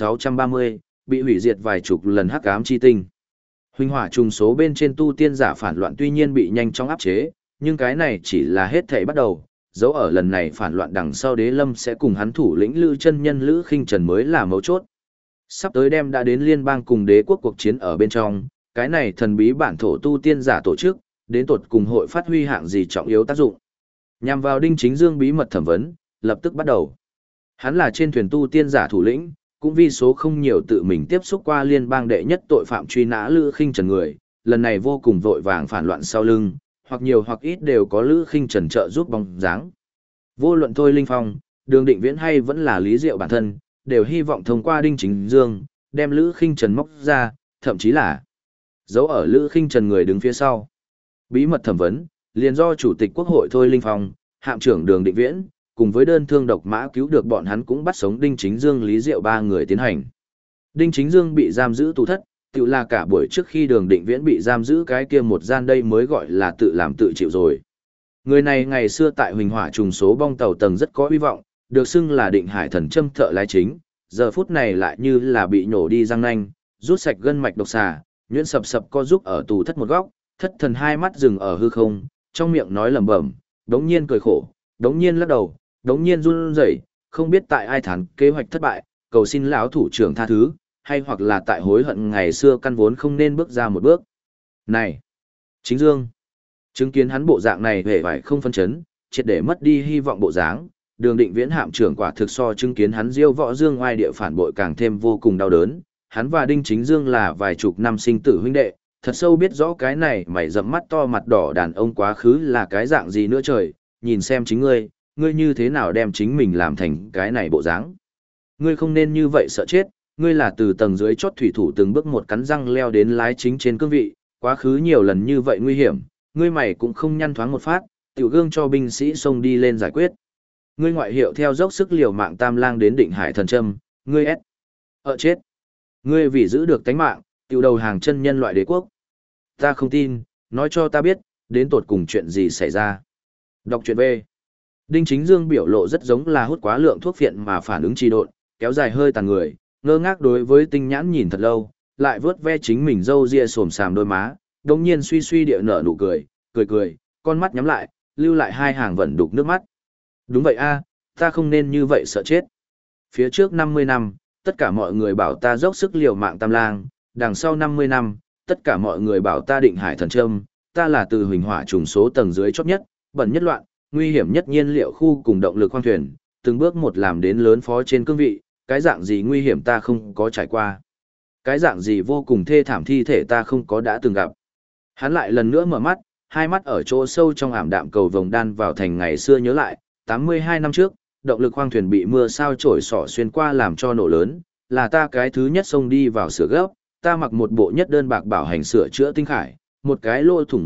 1630, bị hủy diệt vài chục lần hắc ám chi tinh. Huỳnh hỏa trùng số bên trên tu tiên giả phản loạn tuy nhiên bị nhanh chóng áp chế, nhưng cái này chỉ là hết thảy bắt đầu, dấu ở lần này phản loạn đằng sau Đế Lâm sẽ cùng hắn thủ lĩnh Lữ chân nhân Lữ Khinh Trần mới là mấu chốt. Sắp tới đem đã đến liên bang cùng đế quốc cuộc chiến ở bên trong, cái này thần bí bản thổ tu tiên giả tổ chức, đến tột cùng hội phát huy hạng gì trọng yếu tác dụng. Nhằm vào Đinh Chính Dương bí mật thẩm vấn, lập tức bắt đầu. Hắn là trên thuyền tu tiên giả thủ lĩnh, cũng vì số không nhiều tự mình tiếp xúc qua liên bang đệ nhất tội phạm truy nã Lữ Khinh Trần người, lần này vô cùng vội vàng phản loạn sau lưng, hoặc nhiều hoặc ít đều có Lữ Khinh Trần trợ giúp bóng dáng. Vô luận Thôi Linh Phong, Đường Định Viễn hay vẫn là Lý Diệu bản thân, đều hy vọng thông qua Đinh Chính Dương, đem Lữ Khinh Trần móc ra, thậm chí là giấu ở Lữ Khinh Trần người đứng phía sau. Bí mật thẩm vấn, liền do Chủ tịch Quốc hội Thôi Linh Phong, Hạm trưởng Đường Định Viễn, cùng với đơn thương độc mã cứu được bọn hắn cũng bắt sống Đinh Chính Dương Lý Diệu ba người tiến hành. Đinh Chính Dương bị giam giữ tù thất, tự là cả buổi trước khi Đường Định Viễn bị giam giữ cái kia một gian đây mới gọi là tự làm tự chịu rồi. Người này ngày xưa tại Huỳnh Hỏa trùng số bong tàu tầng rất có hy vọng, được xưng là Định Hải thần châm thợ lái chính, giờ phút này lại như là bị nổ đi răng nanh, rút sạch gân mạch độc xà, nhuyễn sập sập co giúp ở tù thất một góc, thất thần hai mắt dừng ở hư không, trong miệng nói lẩm bẩm, đống nhiên cười khổ, đống nhiên lắc đầu, đống nhiên run rẩy, không biết tại ai thán kế hoạch thất bại, cầu xin lão thủ trưởng tha thứ, hay hoặc là tại hối hận ngày xưa căn vốn không nên bước ra một bước. Này, Chính Dương, chứng kiến hắn bộ dạng này hề phải không phân chấn, triệt để mất đi hy vọng bộ dáng, Đường Định Viễn hạm trưởng quả thực so chứng kiến hắn diêu võ dương oai địa phản bội càng thêm vô cùng đau đớn. Hắn và Đinh Chính Dương là vài chục năm sinh tử huynh đệ, thật sâu biết rõ cái này mày rậm mắt to mặt đỏ đàn ông quá khứ là cái dạng gì nữa trời, nhìn xem chính ngươi như thế nào đem chính mình làm thành cái này bộ dáng. Ngươi không nên như vậy sợ chết, ngươi là từ tầng dưới chót thủy thủ từng bước một cắn răng leo đến lái chính trên cương vị, quá khứ nhiều lần như vậy nguy hiểm, ngươi mày cũng không nhăn thoáng một phát, tiểu gương cho binh sĩ xông đi lên giải quyết. Ngươi ngoại hiệu theo dốc sức liều mạng tam lang đến Định Hải thần châm, ngươi chết. Ngươi vì giữ được tánh mạng, tiểu đầu hàng chân nhân loại đế quốc. Ta không tin, nói cho ta biết, đến tột cùng chuyện gì xảy ra. Đọc truyện về. Đinh Chính Dương biểu lộ rất giống là hút quá lượng thuốc phiện mà phản ứng trì độn, kéo dài hơi tàn người, ngơ ngác đối với tinh nhãn nhìn thật lâu, lại vớt ve chính mình râu ria xồm xàm đôi má, đồng nhiên suy suy địa nở nụ cười, cười, con mắt nhắm lại, lưu lại hai hàng vẩn đục nước mắt. Đúng vậy a, ta không nên như vậy sợ chết. Phía trước 50 năm, tất cả mọi người bảo ta dốc sức liều mạng tam lang, đằng sau 50 năm, tất cả mọi người bảo ta Định Hải thần châm, ta là từ Huỳnh Hỏa trùng số tầng dưới chót nhất, bẩn nhất loạn, nguy hiểm nhất nhiên liệu khu cùng động lực khoang thuyền, từng bước một làm đến lớn phó trên cương vị, cái dạng gì nguy hiểm ta không có trải qua. Cái dạng gì vô cùng thê thảm thi thể ta không có đã từng gặp. Hắn lại lần nữa mở mắt, hai mắt ở chỗ sâu trong ảm đạm cầu vồng đan vào thành ngày xưa nhớ lại, 82 năm trước, động lực khoang thuyền bị mưa sao trổi xỏ xuyên qua làm cho nổ lớn, là ta cái thứ nhất xông đi vào sửa gấp, ta mặc một bộ nhất đơn bạc bảo hành sửa chữa tinh khải, một cái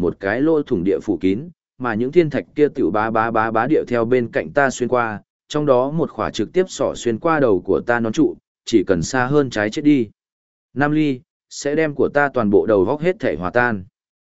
lỗ thủng địa phủ kín, mà những thiên thạch kia tiểu bá địa theo bên cạnh ta xuyên qua, trong đó một khỏa trực tiếp xỏ xuyên qua đầu của ta nón trụ, chỉ cần xa hơn trái chết đi. Nam ly, sẽ đem của ta toàn bộ đầu góc hết thể hòa tan.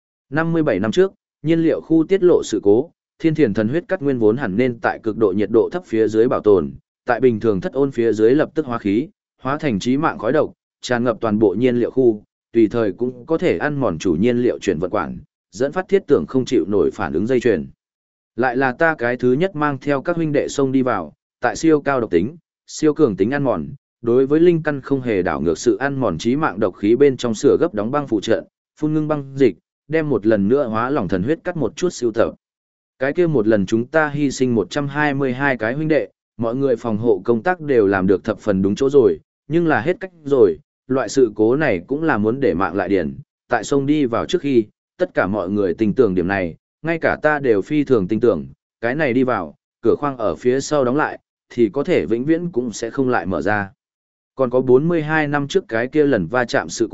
57 năm trước, nhiên liệu khu tiết lộ sự cố, thiên thiền thần huyết cắt nguyên vốn hẳn nên tại cực độ nhiệt độ thấp phía dưới bảo tồn, tại bình thường thất ôn phía dưới lập tức hóa khí, hóa thành chí mạng khói độc, tràn ngập toàn bộ nhiên liệu khu, tùy thời cũng có thể ăn mòn chủ nhiên liệu chuyển vận quản, dẫn phát thiết tưởng không chịu nổi phản ứng dây chuyền. Lại là ta cái thứ nhất mang theo các huynh đệ xông đi vào, tại siêu cao độc tính, siêu cường tính ăn mòn, đối với linh căn không hề đảo ngược sự ăn mòn chí mạng độc khí bên trong sửa gấp đóng băng phụ trợ, phun ngưng băng dịch, đem một lần nữa hóa lỏng thần huyết cắt một chút siêu tập. Cái kia một lần chúng ta hy sinh 122 cái huynh đệ, mọi người phòng hộ công tác đều làm được thập phần đúng chỗ rồi, nhưng là hết cách rồi, loại sự cố này cũng là muốn để mạng lại điển, tại sông đi vào trước khi, tất cả mọi người tin tưởng điểm này, ngay cả ta đều phi thường tin tưởng, cái này đi vào, cửa khoang ở phía sau đóng lại, thì có thể vĩnh viễn cũng sẽ không lại mở ra. Còn có 42 năm trước cái kia lần va chạm sự cố,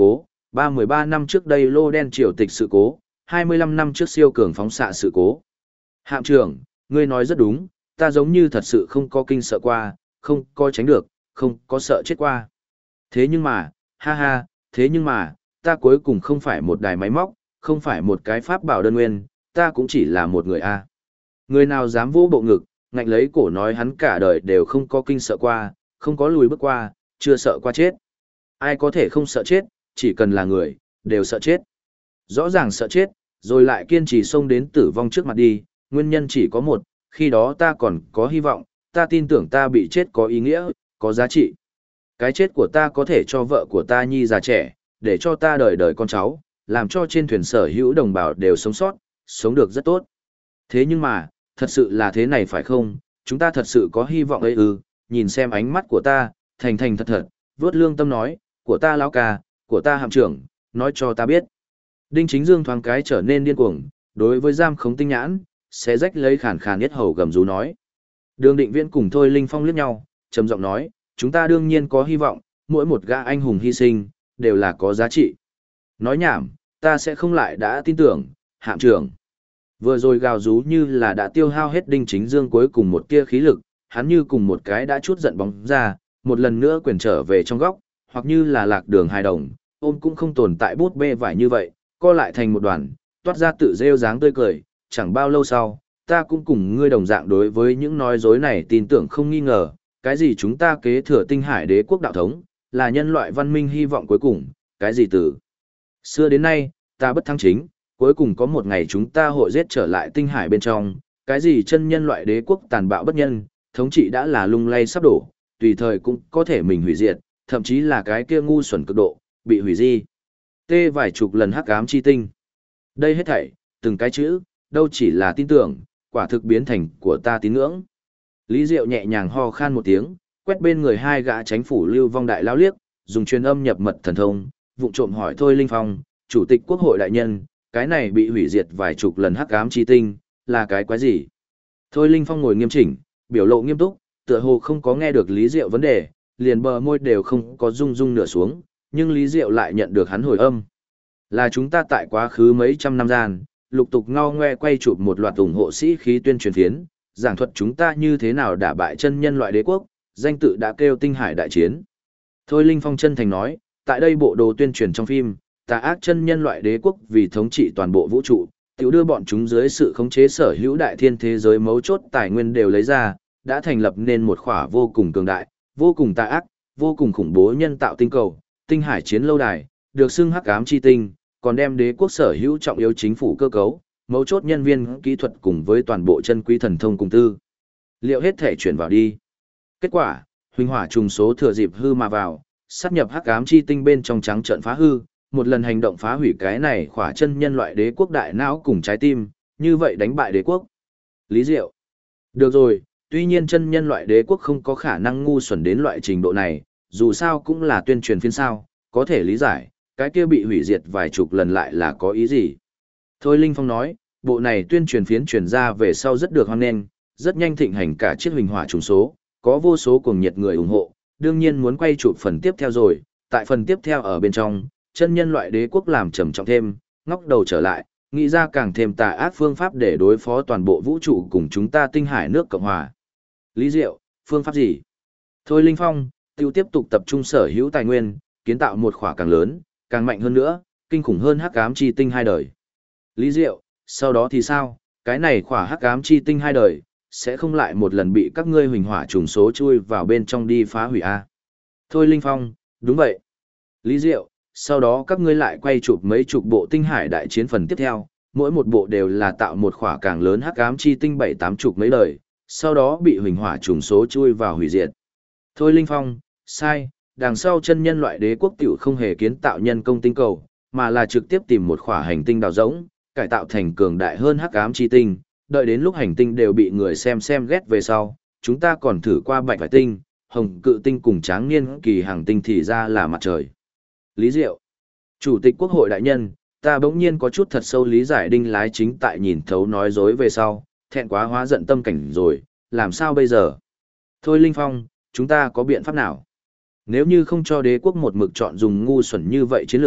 13 năm trước đây lô đen triều tịch sự cố, 25 năm trước siêu cường phóng xạ sự cố. Hạm trưởng, ngươi nói rất đúng, ta giống như thật sự không có kinh sợ qua, không có tránh được, không có sợ chết qua. Thế nhưng mà, ha ha, thế nhưng mà, ta cuối cùng không phải một đài máy móc, không phải một cái pháp bảo đơn nguyên, ta cũng chỉ là một người a. Người nào dám vỗ bộ ngực, ngạnh lấy cổ nói hắn cả đời đều không có kinh sợ qua, không có lùi bước qua, chưa sợ qua chết. Ai có thể không sợ chết, chỉ cần là người, đều sợ chết. Rõ ràng sợ chết, rồi lại kiên trì xông đến tử vong trước mặt đi, nguyên nhân chỉ có một, khi đó ta còn có hy vọng, ta tin tưởng ta bị chết có ý nghĩa, có giá trị. Cái chết của ta có thể cho vợ của ta nhi già trẻ, để cho ta đời đời con cháu, làm cho trên thuyền sở hữu đồng bào đều sống sót, sống được rất tốt. Thế nhưng mà, thật sự là thế này phải không? Chúng ta thật sự có hy vọng ấy ư? Nhìn xem ánh mắt của ta, thành thành thật thật, vớt lương tâm nói, của ta lão ca, của ta hạm trưởng, nói cho ta biết. Đinh Chính Dương thoáng cái trở nên điên cuồng, đối với giam khống tinh nhãn, sẽ rách lấy khàn khàn yết hầu gầm rú nói. Đường Định Viễn cùng Thôi Linh Phong liếc nhau, trầm giọng nói, chúng ta đương nhiên có hy vọng, mỗi một gã anh hùng hy sinh, đều là có giá trị. Nói nhảm, ta sẽ không lại đã tin tưởng, hạm trưởng. Vừa rồi gào rú như là đã tiêu hao hết Đinh Chính Dương cuối cùng một tia khí lực, hắn như cùng một cái đã chút giận bóng ra, một lần nữa quyền trở về trong góc, hoặc như là lạc đường hài đồng, ôm cũng không tồn tại bút bê vải như vậy, co lại thành một đoàn, toát ra tự rêu dáng tươi cười, chẳng bao lâu sau, ta cũng cùng ngươi đồng dạng đối với những nói dối này tin tưởng không nghi ngờ, cái gì chúng ta kế thừa tinh hải đế quốc đạo thống, là nhân loại văn minh hy vọng cuối cùng, cái gì từ xưa đến nay, ta bất thắng chính, cuối cùng có một ngày chúng ta hội giết trở lại tinh hải bên trong, cái gì chân nhân loại đế quốc tàn bạo bất nhân, thống trị đã là lung lay sắp đổ, tùy thời cũng có thể mình hủy diệt, thậm chí là cái kia ngu xuẩn cực độ, bị hủy di. Tê vài chục lần hắc ám chi tinh. Đây hết thảy, từng cái chữ, đâu chỉ là tin tưởng, quả thực biến thành của ta tín ngưỡng. Lý Diệu nhẹ nhàng ho khan một tiếng, quét bên người hai gã chánh phủ Lưu Vong đại lao liếc, dùng truyền âm nhập mật thần thông, vụng trộm hỏi Thôi Linh Phong, chủ tịch quốc hội đại nhân, cái này bị hủy diệt vài chục lần hắc ám chi tinh, là cái quái gì? Thôi Linh Phong ngồi nghiêm chỉnh, biểu lộ nghiêm túc, tựa hồ không có nghe được Lý Diệu vấn đề, liền bờ môi đều không có rung rung nửa xuống, nhưng Lý Diệu lại nhận được hắn hồi âm. Là chúng ta tại quá khứ mấy trăm năm gian, lục tục ngao ngoe quay chụp một loạt ủng hộ sĩ khí tuyên truyền phiến, giảng thuật chúng ta như thế nào đả bại chân nhân loại đế quốc, danh tự đã kêu tinh hải đại chiến. Thôi Linh Phong chân thành nói, tại đây bộ đồ tuyên truyền trong phim, tà ác chân nhân loại đế quốc vì thống trị toàn bộ vũ trụ, tiểu đưa bọn chúng dưới sự khống chế sở hữu đại thiên thế giới mấu chốt tài nguyên đều lấy ra, đã thành lập nên một khỏa vô cùng cường đại, vô cùng tà ác, vô cùng khủng bố nhân tạo tinh cầu, tinh hải chiến lâu đài, được xưng hắc ám chi tinh, còn đem đế quốc sở hữu trọng yếu chính phủ cơ cấu, mấu chốt nhân viên kỹ thuật cùng với toàn bộ chân quý thần thông cùng tư. Liệu hết thể chuyển vào đi. Kết quả, huỳnh hỏa trùng số thừa dịp hư mà vào, sát nhập hắc ám chi tinh bên trong trắng trận phá hư, một lần hành động phá hủy cái này khỏa chân nhân loại đế quốc đại não cùng trái tim, như vậy đánh bại đế quốc. Lý Diệu. Được rồi, tuy nhiên chân nhân loại đế quốc không có khả năng ngu xuẩn đến loại trình độ này, dù sao cũng là tuyên truyền phiên sao, có thể lý giải, cái kia bị hủy diệt vài chục lần lại là có ý gì. Thôi Linh Phong nói, bộ này tuyên truyền phiến truyền ra về sau rất được hoan nghênh, rất nhanh thịnh hành cả chiếc huỳnh hỏa trùng số, có vô số cuồng nhiệt người ủng hộ, đương nhiên muốn quay chụp phần tiếp theo rồi, tại phần tiếp theo ở bên trong, chân nhân loại đế quốc làm trầm trọng thêm, ngóc đầu trở lại, nghĩ ra càng thêm tà ác phương pháp để đối phó toàn bộ vũ trụ cùng chúng ta tinh hải nước Cộng Hòa. Lý Diệu, phương pháp gì? Thôi Linh Phong, tiêu tiếp tục tập trung sở hữu tài nguyên, kiến tạo một khỏa càng lớn, càng mạnh hơn nữa, kinh khủng hơn hắc ám chi tinh hai đời. Lý Diệu, sau đó thì sao? Cái này khỏa hắc ám chi tinh hai đời, sẽ không lại một lần bị các ngươi huỳnh hỏa trùng số chui vào bên trong đi phá hủy a? Thôi Linh Phong, đúng vậy. Lý Diệu, sau đó các ngươi lại quay chụp mấy chục bộ tinh hải đại chiến phần tiếp theo, mỗi một bộ đều là tạo một khỏa càng lớn hắc ám chi tinh 7-8 mấy đời, sau đó bị huỳnh hỏa trùng số chui vào hủy diệt. Thôi Linh Phong, sai, đằng sau chân nhân loại đế quốc tiểu không hề kiến tạo nhân công tinh cầu, mà là trực tiếp tìm một khỏa hành tinh đào rỗng, cải tạo thành cường đại hơn hắc ám chi tinh, đợi đến lúc hành tinh đều bị người xem ghét về sau, chúng ta còn thử qua bạch vải tinh, hồng cự tinh cùng tráng niên kỳ hàng tinh thì ra là mặt trời. Lý Diệu, Chủ tịch Quốc hội đại nhân, ta bỗng nhiên có chút thật sâu lý giải Đinh Lái Chính tại nhìn thấu nói dối về sau, thẹn quá hóa giận tâm cảnh rồi, làm sao bây giờ? Thôi Linh Phong, chúng ta có biện pháp nào? Nếu như không cho đế quốc một mực chọn dùng ngu xuẩn như vậy chiến lược,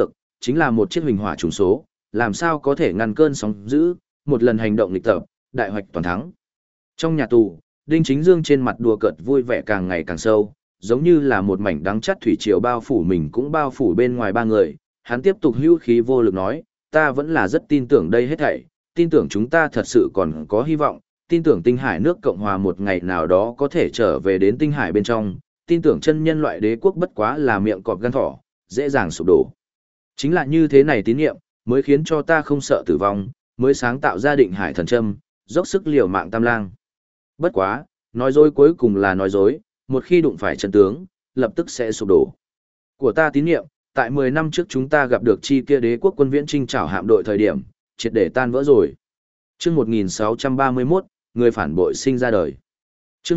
chính là một chiếc huỳnh hỏa trùng số, làm sao có thể ngăn cơn sóng dữ, một lần hành động nghịch tập, đại hoạch toàn thắng. Trong nhà tù, Đinh Chính Dương trên mặt đùa cợt vui vẻ càng ngày càng sâu, giống như là một mảnh đắng chắt thủy triều bao phủ mình cũng bao phủ bên ngoài ba người, hắn tiếp tục hữu khí vô lực nói, ta vẫn là rất tin tưởng đây hết thảy, tin tưởng chúng ta thật sự còn có hy vọng, tin tưởng Tinh Hải nước Cộng hòa một ngày nào đó có thể trở về đến Tinh Hải bên trong, tin tưởng chân nhân loại đế quốc bất quá là miệng cọp gan thỏ, dễ dàng sụp đổ. Chính là như thế này tín nhiệm, mới khiến cho ta không sợ tử vong, mới sáng tạo ra Định Hải thần châm, dốc sức liều mạng tam lang. Bất quá, nói dối cuối cùng là nói dối, một khi đụng phải chân tướng, lập tức sẽ sụp đổ. Của ta tín nhiệm, tại 10 năm trước chúng ta gặp được chi kia đế quốc quân viễn trinh trảo hạm đội thời điểm, triệt để tan vỡ rồi. Chương 1631, người phản bội sinh ra đời. Chương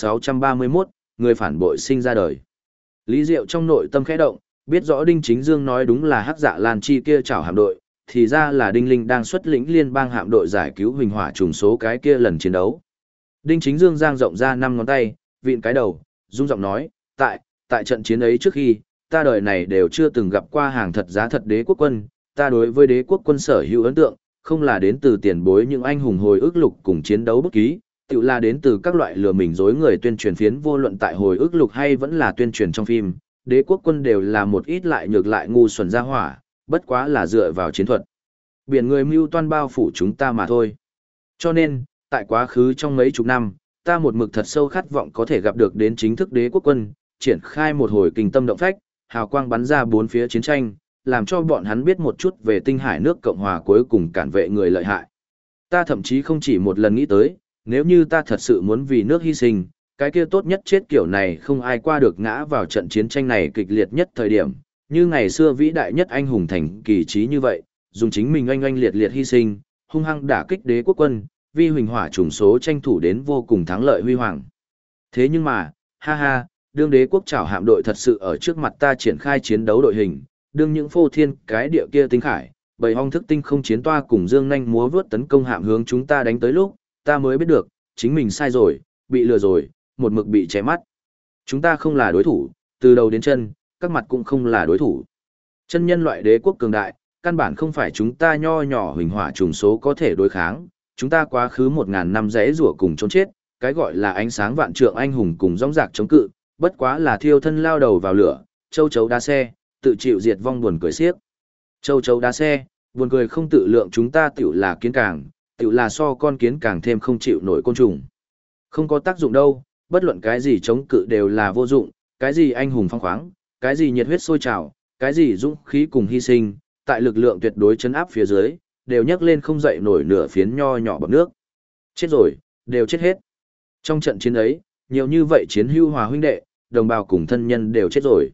1631, người phản bội sinh ra đời. Lý Diệu trong nội tâm khẽ động, biết rõ Đinh Chính Dương nói đúng là Hắc Dạ Lan chi kia trảo hạm đội, thì ra là Đinh Linh đang xuất lĩnh liên bang hạm đội giải cứu huỳnh hỏa trùng số cái kia lần chiến đấu. Đinh Chính Dương giang rộng ra 5 ngón tay, vịn cái đầu, rung giọng nói, tại trận chiến ấy trước khi, ta đời này đều chưa từng gặp qua hàng thật giá thật đế quốc quân, ta đối với đế quốc quân sở hữu ấn tượng, không là đến từ tiền bối những anh hùng hồi ức lục cùng chiến đấu bút ký, tự là đến từ các loại lừa mình dối người tuyên truyền phiến vô luận tại hồi ức lục hay vẫn là tuyên truyền trong phim, đế quốc quân đều là một ít lại nhược lại ngu xuẩn ra hỏa, bất quá là dựa vào chiến thuật. Biển người mưu toan bao phủ chúng ta mà thôi. Cho nên, tại quá khứ trong mấy chục năm, ta một mực thật sâu khát vọng có thể gặp được đến chính thức đế quốc quân, triển khai một hồi kinh tâm động phách, hào quang bắn ra bốn phía chiến tranh, làm cho bọn hắn biết một chút về Tinh Hải nước Cộng hòa cuối cùng cản vệ người lợi hại. Ta thậm chí không chỉ một lần nghĩ tới, nếu như ta thật sự muốn vì nước hy sinh, cái kia tốt nhất chết kiểu này không ai qua được ngã vào trận chiến tranh này kịch liệt nhất thời điểm, như ngày xưa vĩ đại nhất anh hùng thành kỳ trí như vậy, dùng chính mình oanh oanh liệt liệt hy sinh, hung hăng đả kích đế quốc quân, vì huỳnh hỏa trùng số tranh thủ đến vô cùng thắng lợi huy hoàng. Thế nhưng mà, ha ha, đương đế quốc trảo hạm đội thật sự ở trước mặt ta triển khai chiến đấu đội hình, đương những phô thiên cái địa kia tinh khải, bầy hong thức tinh không chiến toa cùng dương nhanh múa vớt tấn công hạm hướng chúng ta đánh tới lúc, ta mới biết được, chính mình sai rồi, bị lừa rồi, một mực bị che mắt. Chúng ta không là đối thủ, từ đầu đến chân, các mặt cũng không là đối thủ. Chân nhân loại đế quốc cường đại, căn bản không phải chúng ta nho nhỏ huỳnh hỏa trùng số có thể đối kháng, chúng ta quá khứ 1000 năm rẽ rủa cùng trốn chết, cái gọi là ánh sáng vạn trượng anh hùng cùng rõng rạc chống cự, bất quá là thiêu thân lao đầu vào lửa, châu chấu đá xe, tự chịu diệt vong buồn cười xiếc. Châu chấu đá xe, buồn cười không tự lượng chúng ta tiểu là kiến càng, tiểu là so con kiến càng thêm không chịu nổi côn trùng. Không có tác dụng đâu, bất luận cái gì chống cự đều là vô dụng, cái gì anh hùng phong khoáng, cái gì nhiệt huyết sôi trào, cái gì dũng khí cùng hy sinh, tại lực lượng tuyệt đối chấn áp phía dưới, đều nhấc lên không dậy nổi nửa phiến nho nhỏ bọt nước. Chết rồi, đều chết hết. Trong trận chiến ấy, nhiều như vậy chiến hữu hòa huynh đệ, đồng bào cùng thân nhân đều chết rồi.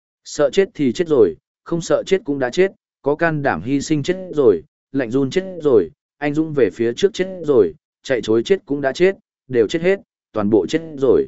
Sợ chết thì chết rồi, không sợ chết cũng đã chết, có can đảm hy sinh chết rồi, lạnh run chết rồi, anh dũng về phía trước chết rồi, chạy chối chết cũng đã chết, đều chết hết, toàn bộ chết rồi.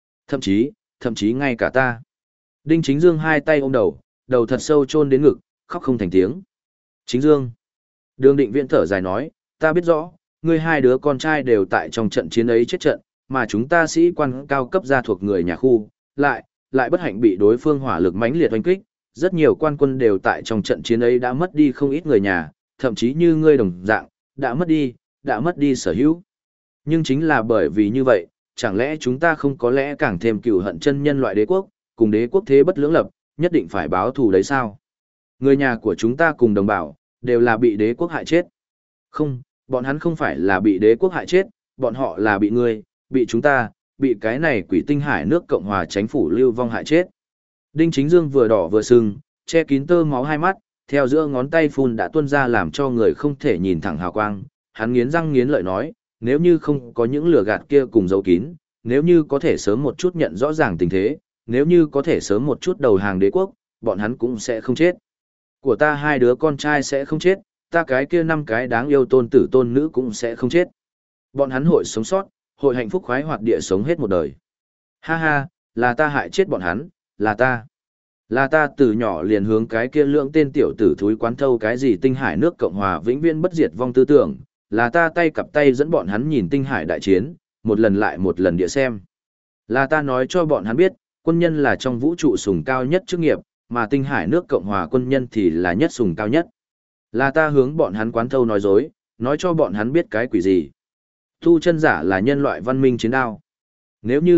Thậm chí ngay cả ta. Đinh Chính Dương hai tay ôm đầu, đầu thật sâu chôn đến ngực, khóc không thành tiếng. Chính Dương. Đường Định Viễn thở dài nói, ta biết rõ, ngươi hai đứa con trai đều tại trong trận chiến ấy chết trận, mà chúng ta sĩ quan cao cấp gia thuộc người nhà khu, lại bất hạnh bị đối phương hỏa lực mãnh liệt oanh kích, rất nhiều quan quân đều tại trong trận chiến ấy đã mất đi không ít người nhà, thậm chí như ngươi đồng dạng, đã mất đi sở hữu. Nhưng chính là bởi vì như vậy, chẳng lẽ chúng ta không có lẽ càng thêm cừu hận chân nhân loại đế quốc, cùng đế quốc thế bất lưỡng lập, nhất định phải báo thù đấy sao? Người nhà của chúng ta cùng đồng bào, đều là bị đế quốc hại chết. Không, bọn hắn không phải là bị đế quốc hại chết, bọn họ là bị ngươi, bị chúng ta, bị cái này quỷ Tinh Hải nước Cộng hòa chính phủ lưu vong hại chết. Đinh Chính Dương vừa đỏ vừa sưng, che kín tơ máu hai mắt, theo giữa ngón tay phun đã tuôn ra làm cho người không thể nhìn thẳng hào quang. Hắn nghiến răng nghiến lợi nói, nếu như không có những lừa gạt kia cùng giấu kín, nếu như có thể sớm một chút nhận rõ ràng tình thế, nếu như có thể sớm một chút đầu hàng đế quốc, bọn hắn cũng sẽ không chết. Của ta hai đứa con trai sẽ không chết, ta cái kia 5 cái đáng yêu tôn tử tôn nữ cũng sẽ không chết. Bọn hắn hội sống sót, hội hạnh phúc khoái hoạt địa sống hết một đời. Ha ha, là ta hại chết bọn hắn, là ta. Là ta từ nhỏ liền hướng cái kia lượng tên tiểu tử thúi quán thâu cái gì Tinh Hải nước Cộng hòa vĩnh viễn bất diệt vong tư tưởng, là ta tay cặp tay dẫn bọn hắn nhìn Tinh Hải đại chiến, một lần lại một lần địa xem. Là ta nói cho bọn hắn biết, quân nhân là trong vũ trụ sùng cao nhất chức nghiệp, mà Tinh Hải nước Cộng hòa quân nhân thì là nhất sùng cao nhất. Là ta hướng bọn hắn quán thâu nói dối, nói cho bọn hắn biết cái quỷ gì. Tu chân giả là nhân loại văn minh chiến đao. Nếu như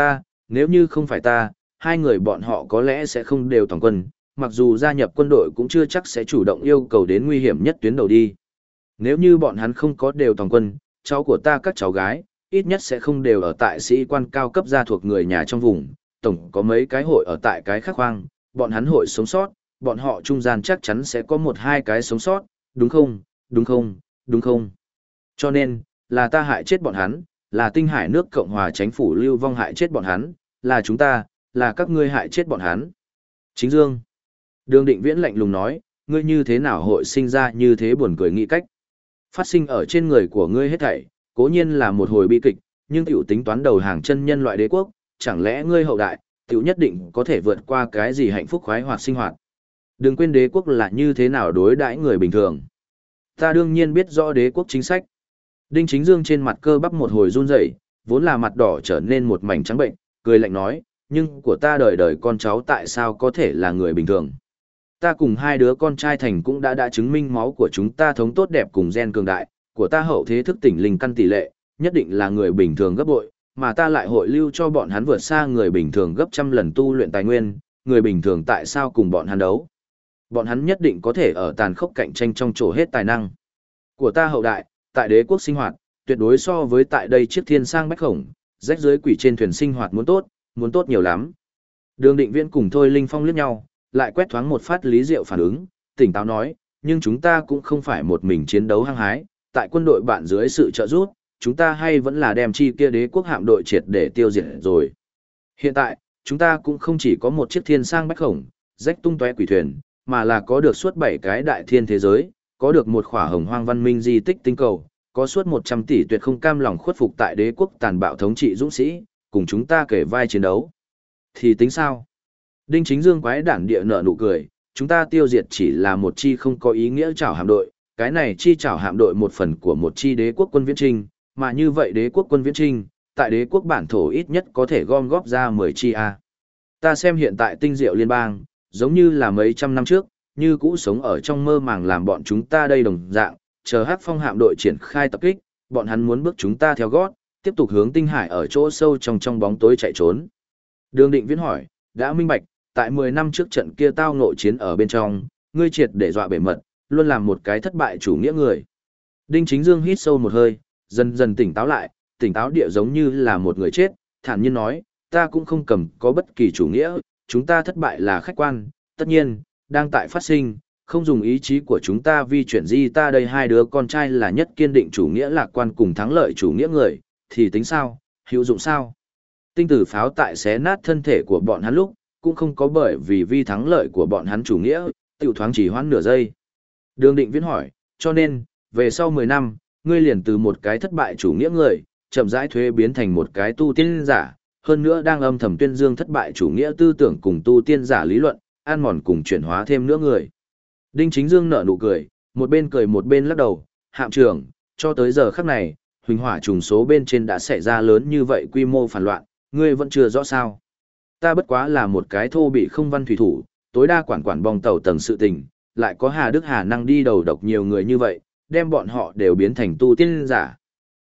không phải ta, hai người bọn họ có lẽ sẽ không đều toàn quân, mặc dù gia nhập quân đội cũng chưa chắc sẽ chủ động yêu cầu đến nguy hiểm nhất tuyến đầu đi. Nếu như bọn hắn không có đều toàn quân, cháu của ta các cháu gái, ít nhất sẽ không đều ở tại sĩ quan cao cấp gia thuộc người nhà trong vùng, tổng có mấy cái hội ở tại cái khác khoang, bọn hắn hội sống sót, bọn họ trung gian chắc chắn sẽ có một hai cái sống sót, đúng không, đúng không, đúng không. Cho nên, là ta hại chết bọn hắn, là Tinh Hải nước Cộng hòa chính phủ lưu vong hại chết bọn hắn, là chúng ta, là các ngươi hại chết bọn hắn. Chính Dương. Đường Định Viễn lạnh lùng nói, ngươi như thế nào hội sinh ra như thế buồn cười nghĩ cách. Phát sinh ở trên người của ngươi hết thảy, cố nhiên là một hồi bi kịch, nhưng tiểu tính toán đầu hàng chân nhân loại đế quốc, chẳng lẽ ngươi hậu đại, tiểu nhất định có thể vượt qua cái gì hạnh phúc khoái hoạt sinh hoạt. Đừng quên đế quốc là như thế nào đối đãi người bình thường. Ta đương nhiên biết rõ đế quốc chính sách. Đinh Chính Dương trên mặt cơ bắp một hồi run rẩy, vốn là mặt đỏ trở nên một mảnh trắng bệnh, cười lạnh nói, nhưng của ta đời đời con cháu tại sao có thể là người bình thường. Ta cùng hai đứa con trai thành cũng đã chứng minh máu của chúng ta thống tốt đẹp cùng gen cường đại, của ta hậu thế thức tỉnh linh căn tỷ lệ, nhất định là người bình thường gấp bội, mà ta lại hội lưu cho bọn hắn vượt xa người bình thường gấp trăm lần tu luyện tài nguyên, người bình thường tại sao cùng bọn hắn đấu. Bọn hắn nhất định có thể ở tàn khốc cạnh tranh trong chỗ hết tài năng. Của ta hậu đại, tại đế quốc sinh hoạt, tuyệt đối so với tại đây chiếc thiên sang bách khổng, rách dưới quỷ trên thuyền sinh hoạt muốn tốt nhiều lắm. Đường Định Viễn cùng Thôi Linh Phong liếc nhau, lại quét thoáng một phát Lý Diệu phản ứng, tỉnh táo nói, nhưng chúng ta cũng không phải một mình chiến đấu hăng hái, tại quân đội bạn dưới sự trợ giúp, chúng ta hay vẫn là đem chi kia đế quốc hạm đội triệt để tiêu diệt rồi. Hiện tại, chúng ta cũng không chỉ có một chiếc thiên sang bách khổng, rách tung tóe quỷ thuyền, mà là có được suốt 7 cái đại thiên thế giới, có được một khỏa hồng hoang văn minh di tích tinh cầu, có suốt 100 tỷ tuyệt không cam lòng khuất phục tại đế quốc tàn bạo thống trị dũng sĩ, cùng chúng ta kể vai chiến đấu. Thì tính sao? Đinh Chính Dương quái đản địa nở nụ cười, chúng ta tiêu diệt chỉ là một chi không có ý nghĩa chảo hạm đội, cái này chi chảo hạm đội một phần của một chi đế quốc quân viễn trinh, mà như vậy đế quốc quân viễn trinh, tại đế quốc bản thổ ít nhất có thể gom góp ra 10 chi A. Ta xem hiện tại tinh diệu liên bang, giống như là mấy trăm năm trước, như cũ sống ở trong mơ màng làm bọn chúng ta đây đồng dạng, chờ Hắc Phong hạm đội triển khai tập kích, bọn hắn muốn bước chúng ta theo gót, tiếp tục hướng tinh hải ở chỗ sâu trong bóng tối chạy trốn. Đường Định Viễn hỏi, đã minh bạch, tại 10 năm trước trận kia tao ngộ chiến ở bên trong, ngươi triệt để dọa bể mật, luôn làm một cái thất bại chủ nghĩa người. Đinh Chính Dương hít sâu một hơi, dần dần tỉnh táo lại, tỉnh táo địa giống như là một người chết, thản nhiên nói, ta cũng không cầm có bất kỳ chủ nghĩa, chúng ta thất bại là khách quan, tất nhiên, đang tại phát sinh, không dùng ý chí của chúng ta vi chuyển di ta đây hai đứa con trai là nhất kiên định chủ nghĩa lạc quan cùng thắng lợi chủ nghĩa người, thì tính sao, hữu dụng sao? Tinh tử pháo tại xé nát thân thể của bọn hắn lúc, cũng không có bởi vì vi thắng lợi của bọn hắn chủ nghĩa, tiểu thoáng chỉ hoãn nửa giây. Đường Định Viễn hỏi, cho nên, về sau 10 năm, ngươi liền từ một cái thất bại chủ nghĩa người, chậm rãi thuế biến thành một cái tu tiên giả, hơn nữa đang âm thầm tuyên dương thất bại chủ nghĩa tư tưởng cùng tu tiên giả lý luận, ăn mòn cùng chuyển hóa thêm nữa người. Đinh Chính Dương nở nụ cười một bên lắc đầu, hạm trưởng, cho tới giờ khắc này, huỳnh hỏa trùng số bên trên đã xảy ra lớn như vậy quy mô phản loạn, ngươi vẫn chưa rõ sao. Ta bất quá là một cái thô bị không văn thủy thủ, tối đa quản bong tàu tầng sự tình, lại có Hà Đức Hà năng đi đầu độc nhiều người như vậy, đem bọn họ đều biến thành tu tiên giả.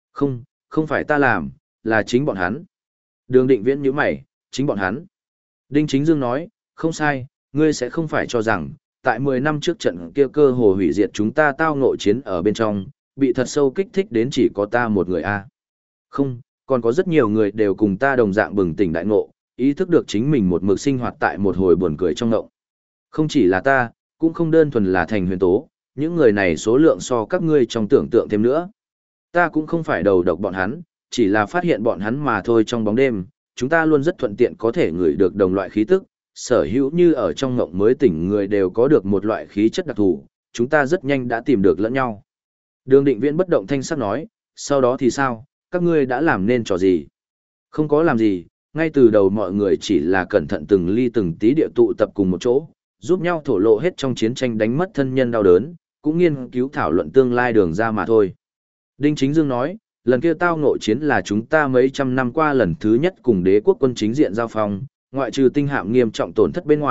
Không phải ta làm, là chính bọn hắn. Đường Định Viễn nhíu mày, chính bọn hắn. Đinh Chính Dương nói, không sai, ngươi sẽ không phải cho rằng, tại 10 năm trước trận kia cơ hồ hủy diệt chúng ta tao ngộ chiến ở bên trong, bị thật sâu kích thích đến chỉ có ta một người a. Không, còn có rất nhiều người đều cùng ta đồng dạng bừng tỉnh đại ngộ, ý thức được chính mình một mực sinh hoạt tại một hồi buồn cười trong ngộng. Không chỉ là ta, cũng không đơn thuần là Thành Huyền Tố, những người này số lượng so các ngươi trong tưởng tượng thêm nữa. Ta cũng không phải đầu độc bọn hắn, chỉ là phát hiện bọn hắn mà thôi trong bóng đêm, chúng ta luôn rất thuận tiện có thể ngửi được đồng loại khí tức, sở hữu như ở trong ngộng mới tỉnh người đều có được một loại khí chất đặc thù, chúng ta rất nhanh đã tìm được lẫn nhau. Đường Định Viễn bất động thanh sắc nói, sau đó thì sao, các ngươi đã làm nên trò gì? Không có làm gì, ngay từ đầu mọi người chỉ là cẩn thận từng ly từng tí địa tụ tập cùng một chỗ, giúp nhau thổ lộ hết trong chiến tranh đánh mất thân nhân đau đớn, cũng nghiên cứu thảo luận tương lai đường ra mà thôi. Đinh Chính Dương nói, lần kia tao ngộ chiến là chúng ta mấy trăm năm qua lần thứ nhất cùng đế quốc quân chính diện giao phong, ngoại trừ tinh hạm nghiêm trọng tổn thất bên ngoài,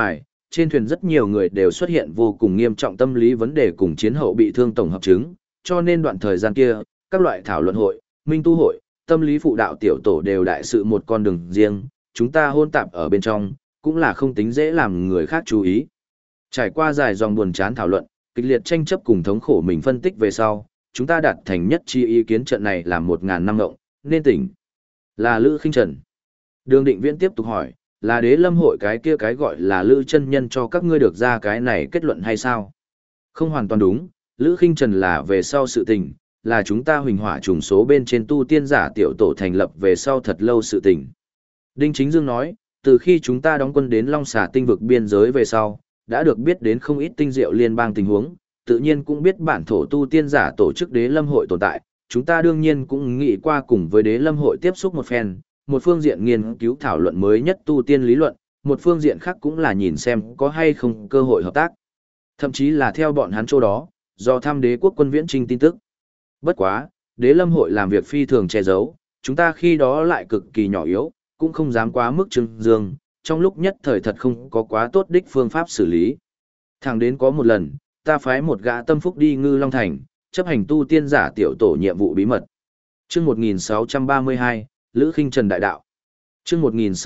trên thuyền rất nhiều người đều xuất hiện vô cùng nghiêm trọng tâm lý vấn đề cùng chiến hậu bị thương tổng hợp chứng, cho nên đoạn thời gian kia, các loại thảo luận hội, minh tu hội, tâm lý phụ đạo tiểu tổ đều đại sự một con đường riêng, chúng ta hôn tạp ở bên trong, cũng là không tính dễ làm người khác chú ý. Trải qua dài dòng buồn chán thảo luận, kịch liệt tranh chấp cùng thống khổ mình phân tích về sau, chúng ta đạt thành nhất chi ý kiến trận này là 1000 năm ngộng, nên tỉnh. Là Lữ Khinh Trần. Đường Định Viễn tiếp tục hỏi, là Đế Lâm hội cái kia cái gọi là Lữ chân nhân cho các ngươi được ra cái này kết luận hay sao? Không hoàn toàn đúng, Lữ Khinh Trần là về sau sự tình, là chúng ta huỳnh hỏa trùng số bên trên tu tiên giả tiểu tổ thành lập về sau thật lâu sự tình. Đinh Chính Dương nói, từ khi chúng ta đóng quân đến Long Xà tinh vực biên giới về sau, đã được biết đến không ít tinh diệu liên bang tình huống, tự nhiên cũng biết bản thổ tu tiên giả tổ chức Đế Lâm hội tồn tại, chúng ta đương nhiên cũng nghĩ qua cùng với Đế Lâm hội tiếp xúc một phen, một phương diện nghiên cứu thảo luận mới nhất tu tiên lý luận, một phương diện khác cũng là nhìn xem có hay không cơ hội hợp tác. Thậm chí là theo bọn hắn chỗ đó, do thăm đế quốc quân viễn trinh tin tức. Bất quá, Đế Lâm hội làm việc phi thường che giấu, chúng ta khi đó lại cực kỳ nhỏ yếu, cũng không dám quá mức trưng dương, trong lúc nhất thời thật không có quá tốt đích phương pháp xử lý. Thẳng đến có một lần, ta phái một gã tâm phúc đi Ngư Long Thành, chấp hành tu tiên giả tiểu tổ nhiệm vụ bí mật. Chương 1632, Lữ Khinh Trần đại đạo. Chương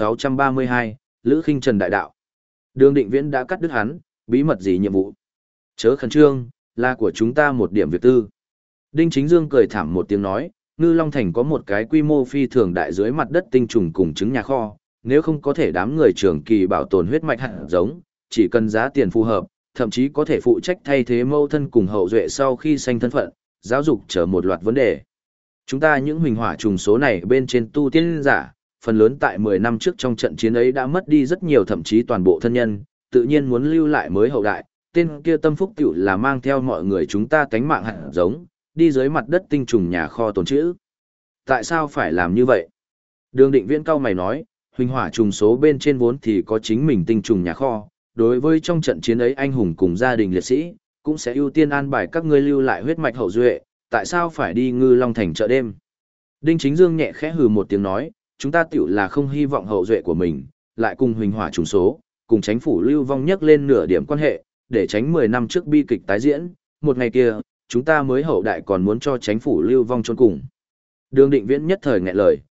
1632, Lữ Khinh Trần đại đạo. Đường Định Viễn đã cắt đứt hắn, bí mật gì nhiệm vụ? Chớ khẩn trương, là của chúng ta một điểm việc tư. Đinh Chính Dương cười thảm một tiếng nói, Ngư Long Thành có một cái quy mô phi thường đại dưới mặt đất tinh trùng cùng trứng nhà kho, nếu không có thể đám người trường kỳ bảo tồn huyết mạch hạt giống, chỉ cần giá tiền phù hợp, thậm chí có thể phụ trách thay thế mâu thân cùng hậu duệ sau khi sanh thân phận, giáo dục trở một loạt vấn đề. Chúng ta những huỳnh hỏa trùng số này bên trên tu tiên giả, phần lớn tại 10 năm trước trong trận chiến ấy đã mất đi rất nhiều thậm chí toàn bộ thân nhân, tự nhiên muốn lưu lại mới hậu đại, tên kia tâm phúc tiểu là mang theo mọi người chúng ta cánh mạng hạt giống, đi dưới mặt đất tinh trùng nhà kho tồn trữ. Tại sao phải làm như vậy? Đường Định Viễn cao mày nói, huỳnh hỏa trùng số bên trên vốn thì có chính mình tinh trùng nhà kho, đối với trong trận chiến ấy anh hùng cùng gia đình liệt sĩ, cũng sẽ ưu tiên an bài các ngươi lưu lại huyết mạch hậu duệ, tại sao phải đi Ngư Long Thành chợ đêm? Đinh Chính Dương nhẹ khẽ hừ một tiếng nói, chúng ta tiểu là không hy vọng hậu duệ của mình, lại cùng huỳnh hỏa trùng số, cùng chính phủ lưu vong nhắc lên nửa điểm quan hệ, để tránh 10 năm trước bi kịch tái diễn, một ngày kia, chúng ta mới hậu đại còn muốn cho chính phủ lưu vong chôn cùng. Đường Định Viễn nhất thời nghẹn lời,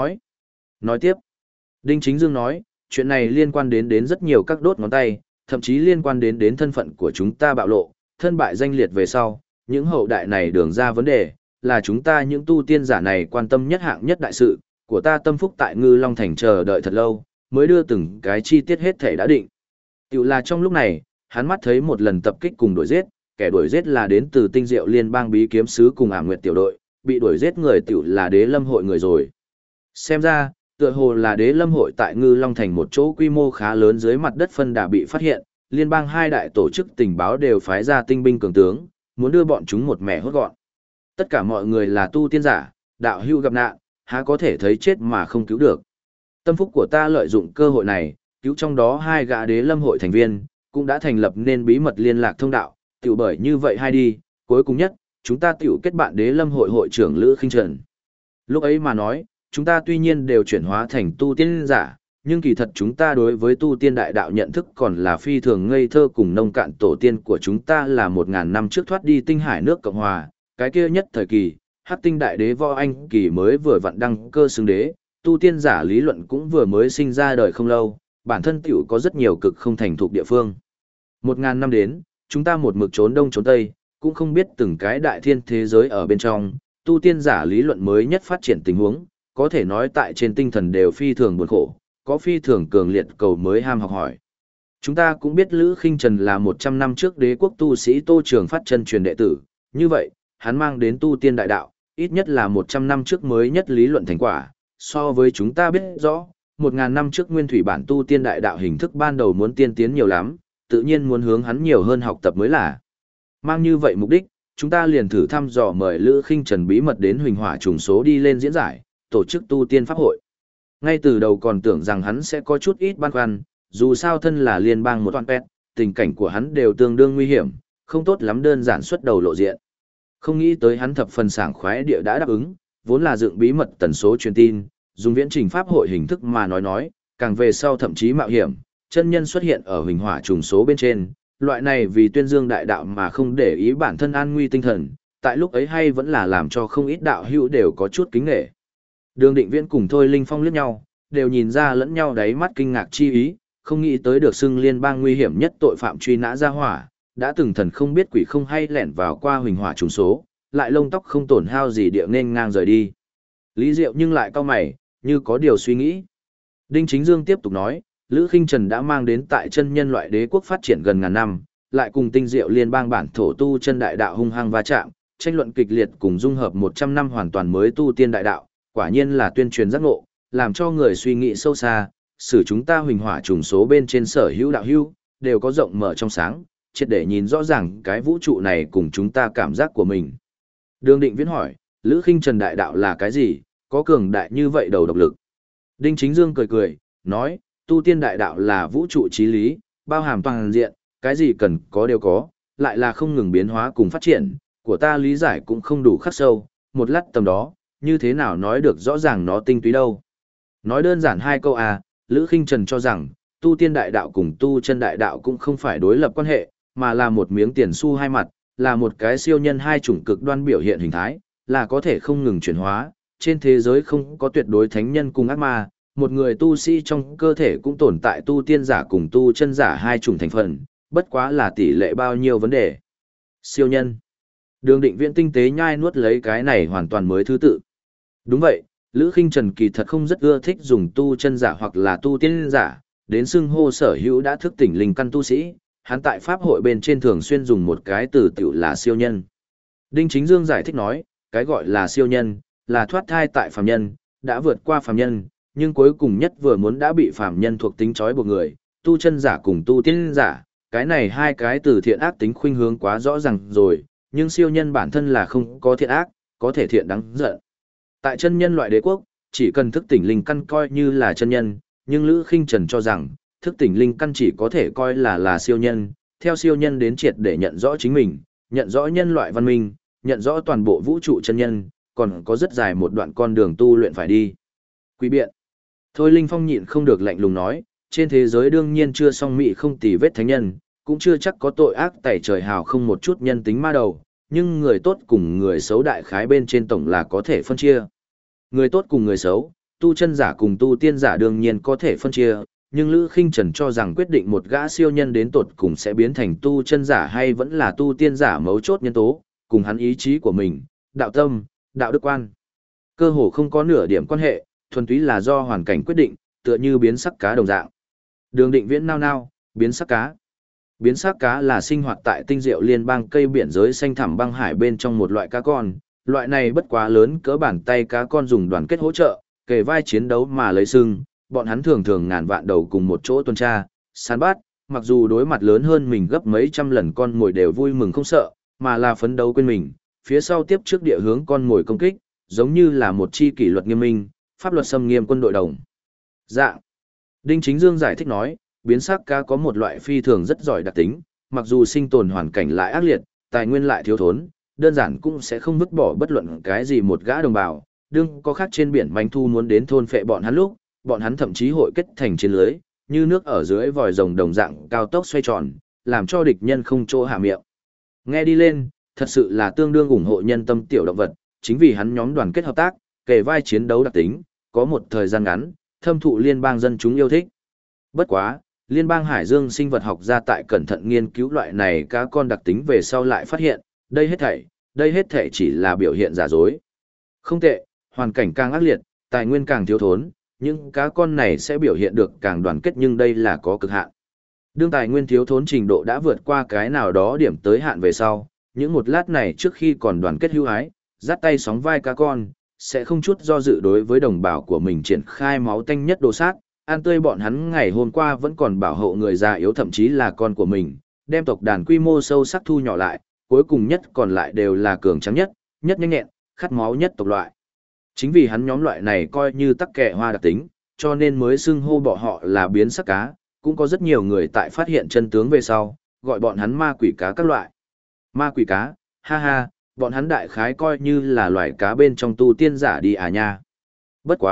nói tiếp. Đinh Chính Dương nói, chuyện này liên quan đến rất nhiều các đốt ngón tay, thậm chí liên quan đến thân phận của chúng ta bạo lộ, thân bại danh liệt về sau, những hậu đại này đường ra vấn đề, là chúng ta những tu tiên giả này quan tâm nhất hạng nhất đại sự, của ta tâm phúc tại Ngư Long Thành chờ đợi thật lâu, mới đưa từng cái chi tiết hết thể đã định. Tiểu là trong lúc này, hắn mắt thấy một lần tập kích cùng đuổi giết, kẻ đuổi giết là đến từ tinh diệu liên bang bí kiếm sứ cùng Ảm Nguyệt tiểu đội, bị đuổi giết người tiểu là Đế Lâm hội người rồi. Xem ra, tựa hồ là Đế Lâm hội tại Ngư Long Thành một chỗ quy mô khá lớn dưới mặt đất phân đà bị phát hiện, liên bang hai đại tổ chức tình báo đều phái ra tinh binh cường tướng, muốn đưa bọn chúng một mẻ hốt gọn. Tất cả mọi người là tu tiên giả, đạo hữu gặp nạn, há có thể thấy chết mà không cứu được. Tâm phúc của ta lợi dụng cơ hội này, cứu trong đó hai gã Đế Lâm hội thành viên, cũng đã thành lập nên bí mật liên lạc thông đạo, tiểu bởi như vậy hai đi, cuối cùng nhất, chúng ta tiểu kết bạn Đế Lâm hội hội trưởng Lữ Khinh Trần. Lúc ấy mà nói, chúng ta tuy nhiên đều chuyển hóa thành tu tiên giả, nhưng kỳ thật chúng ta đối với tu tiên đại đạo nhận thức còn là phi thường ngây thơ cùng nông cạn. Tổ tiên của chúng ta là 1000 năm trước thoát đi tinh hải nước Cộng Hòa, cái kia nhất thời kỳ, Hắc Tinh Đại Đế Võ Anh kỳ mới vừa vặn đăng cơ xưng đế, tu tiên giả lý luận cũng vừa mới sinh ra đời không lâu, bản thân tiểu có rất nhiều cực không thành thục địa phương. 1000 năm đến, chúng ta một mực trốn đông trốn tây, cũng không biết từng cái đại thiên thế giới ở bên trong, tu tiên giả lý luận mới nhất phát triển tình huống, có thể nói tại trên tinh thần đều phi thường buồn khổ, có phi thường cường liệt cầu mới ham học hỏi. Chúng ta cũng biết Lữ Khinh Trần là 100 năm trước đế quốc tu sĩ Tô Trường Phát chân truyền đệ tử, như vậy, hắn mang đến tu tiên đại đạo, ít nhất là 100 năm trước mới nhất lý luận thành quả, so với chúng ta biết rõ, 1000 năm trước nguyên thủy bản tu tiên đại đạo hình thức ban đầu muốn tiên tiến nhiều lắm, tự nhiên muốn hướng hắn nhiều hơn học tập mới là. Mang như vậy mục đích, chúng ta liền thử thăm dò mời Lữ Khinh Trần bí mật đến huỳnh hỏa trùng số đi lên diễn giải, tổ chức tu tiên pháp hội. Ngay từ đầu còn tưởng rằng hắn sẽ có chút ít băn khoăn, dù sao thân là liên bang một toàn pet, tình cảnh của hắn đều tương đương nguy hiểm, không tốt lắm đơn giản xuất đầu lộ diện. Không nghĩ tới hắn thập phần sảng khoái địa đã đáp ứng, vốn là dựng bí mật tần số truyền tin, dùng viễn trình pháp hội hình thức mà nói, càng về sau thậm chí mạo hiểm, chân nhân xuất hiện ở huỳnh hỏa trùng số bên trên, loại này vì tuyên dương đại đạo mà không để ý bản thân an nguy tinh thần, tại lúc ấy hay vẫn là làm cho không ít đạo hữu đều có chút kính nể. Đường Định Viễn cùng Thôi Linh Phong liếc nhau, đều nhìn ra lẫn nhau đáy mắt kinh ngạc chi ý, không nghĩ tới được xưng liên bang nguy hiểm nhất tội phạm truy nã ra hỏa, đã từng thần không biết quỷ không hay lẻn vào qua huỳnh hỏa trùng số, lại lông tóc không tổn hao gì địa nên ngang rời đi. Lý Diệu nhưng lại cau mày, như có điều suy nghĩ. Đinh Chính Dương tiếp tục nói, Lữ Khinh Trần đã mang đến tại chân nhân loại đế quốc phát triển gần ngàn năm, lại cùng tinh diệu liên bang bản thổ tu chân đại đạo hung hăng va chạm, tranh luận kịch liệt cùng dung hợp 100 năm hoàn toàn mới tu tiên đại đạo, quả nhiên là tuyên truyền giác ngộ, làm cho người suy nghĩ sâu xa, xử chúng ta huỳnh hỏa trùng số bên trên sở hữu đạo hữu, đều có rộng mở trong sáng, triệt để nhìn rõ ràng cái vũ trụ này cùng chúng ta cảm giác của mình. Đường Định Viễn hỏi, Lữ Khinh Trần đại đạo là cái gì, có cường đại như vậy đầu độc lực? Đinh Chính Dương cười cười, nói, tu tiên đại đạo là vũ trụ chí lý, bao hàm toàn diện, cái gì cần có đều có, lại là không ngừng biến hóa cùng phát triển, của ta lý giải cũng không đủ khắc sâu, một lát tầm đó, như thế nào nói được rõ ràng nó tinh túy đâu. Nói đơn giản hai câu à, Lữ Khinh Trần cho rằng, tu tiên đại đạo cùng tu chân đại đạo cũng không phải đối lập quan hệ, mà là một miếng tiền xu hai mặt, là một cái siêu nhân hai chủng cực đoan biểu hiện hình thái, là có thể không ngừng chuyển hóa, trên thế giới không có tuyệt đối thánh nhân cùng ác ma, một người tu sĩ trong cơ thể cũng tồn tại tu tiên giả cùng tu chân giả hai chủng thành phần, bất quá là tỷ lệ bao nhiêu vấn đề. Siêu nhân. Đường Định Viễn tinh tế nhai nuốt lấy cái này hoàn toàn mới thứ tự. Đúng vậy, Lữ Khinh Trần kỳ thật không rất ưa thích dùng tu chân giả hoặc là tu tiên giả, đến xưng hô sở hữu đã thức tỉnh linh căn tu sĩ, hắn tại pháp hội bên trên thường xuyên dùng một cái từ tiểu là siêu nhân. Đinh Chính Dương giải thích nói, cái gọi là siêu nhân, là thoát thai tại phàm nhân, đã vượt qua phàm nhân, nhưng cuối cùng nhất vừa muốn đã bị phàm nhân thuộc tính trói buộc người, tu chân giả cùng tu tiên giả, cái này hai cái từ thiện ác tính khuynh hướng quá rõ ràng rồi, nhưng siêu nhân bản thân là không có thiện ác, có thể thiện đáng giận. Tại chân nhân loại đế quốc, chỉ cần thức tỉnh linh căn coi như là chân nhân, nhưng Lữ Khinh Trần cho rằng, thức tỉnh linh căn chỉ có thể coi là siêu nhân, theo siêu nhân đến triệt để nhận rõ chính mình, nhận rõ nhân loại văn minh, nhận rõ toàn bộ vũ trụ chân nhân, còn có rất dài một đoạn con đường tu luyện phải đi. Quý biện. Thôi Linh Phong nhịn không được lạnh lùng nói, trên thế giới đương nhiên chưa song mị không tì vết thánh nhân, cũng chưa chắc có tội ác tẩy trời hào không một chút nhân tính ma đầu, nhưng người tốt cùng người xấu đại khái bên trên tổng là có thể phân chia. Người tốt cùng người xấu, tu chân giả cùng tu tiên giả đương nhiên có thể phân chia, nhưng Lữ Khinh Trần cho rằng quyết định một gã siêu nhân đến tột cùng sẽ biến thành tu chân giả hay vẫn là tu tiên giả mấu chốt nhân tố, cùng hắn ý chí của mình, đạo tâm, đạo đức quan. Cơ hồ không có nửa điểm quan hệ, thuần túy là do hoàn cảnh quyết định, tựa như biến sắc cá đồng dạng. Đường Định Viễn nao nao, biến sắc cá. Biến sắc cá là sinh hoạt tại tinh diệu liên bang cây biển giới xanh thẳm băng hải bên trong một loại cá con, loại này bất quá lớn cỡ bàn tay cá con dùng đoàn kết hỗ trợ, kề vai chiến đấu mà lấy sưng, bọn hắn thường thường ngàn vạn đầu cùng một chỗ tuần tra, săn bắt, mặc dù đối mặt lớn hơn mình gấp mấy trăm lần con mồi đều vui mừng không sợ, mà là phấn đấu quên mình, phía sau tiếp trước địa hướng con mồi công kích, giống như là một chi kỷ luật nghiêm minh, pháp luật xâm nghiêm quân đội đồng. Dạng. Đinh Chính Dương giải thích nói, biến sắc cá có một loại phi thường rất giỏi đặc tính, mặc dù sinh tồn hoàn cảnh lại ác liệt, tài nguyên lại thiếu thốn, đơn giản cũng sẽ không vứt bỏ bất luận cái gì một gã đồng bào, đương có khác trên biển manh thu muốn đến thôn phệ bọn hắn lúc, bọn hắn thậm chí hội kết thành chiến lưới, như nước ở dưới vòi rồng đồng dạng cao tốc xoay tròn, làm cho địch nhân không chỗ hạ miệng. Nghe đi lên, thật sự là tương đương ủng hộ nhân tâm tiểu động vật, chính vì hắn nhóm đoàn kết hợp tác, kề vai chiến đấu đặc tính, có một thời gian ngắn, thâm thụ liên bang dân chúng yêu thích. Bất quá, liên bang Hải Dương sinh vật học gia tại cẩn thận nghiên cứu loại này cá con đặc tính về sau lại phát hiện, đây hết thảy chỉ là biểu hiện giả dối. Không tệ, hoàn cảnh càng ác liệt, tài nguyên càng thiếu thốn, những cá con này sẽ biểu hiện được càng đoàn kết nhưng đây là có cực hạn. Đương tài nguyên thiếu thốn trình độ đã vượt qua cái nào đó điểm tới hạn về sau, những một lát này trước khi còn đoàn kết hữu ái, dắt tay sóng vai cá con, sẽ không chút do dự đối với đồng bào của mình triển khai máu tanh nhất đồ sát, ăn tươi bọn hắn ngày hôm qua vẫn còn bảo hộ người già yếu thậm chí là con của mình, đem tộc đàn quy mô sâu sắc thu nhỏ lại, cuối cùng nhất còn lại đều là cường tráng nhất, nhất nhanh nhẹn, khát máu nhất tộc loại. Chính vì hắn nhóm loại này coi như tắc kè hoa đặc tính, cho nên mới xưng hô bọn họ là biến sắc cá, cũng có rất nhiều người tại phát hiện chân tướng về sau, gọi bọn hắn ma quỷ cá các loại. Ma quỷ cá, ha ha, bọn hắn đại khái coi như là loài cá bên trong tu tiên giả đi à nha. Bất quá,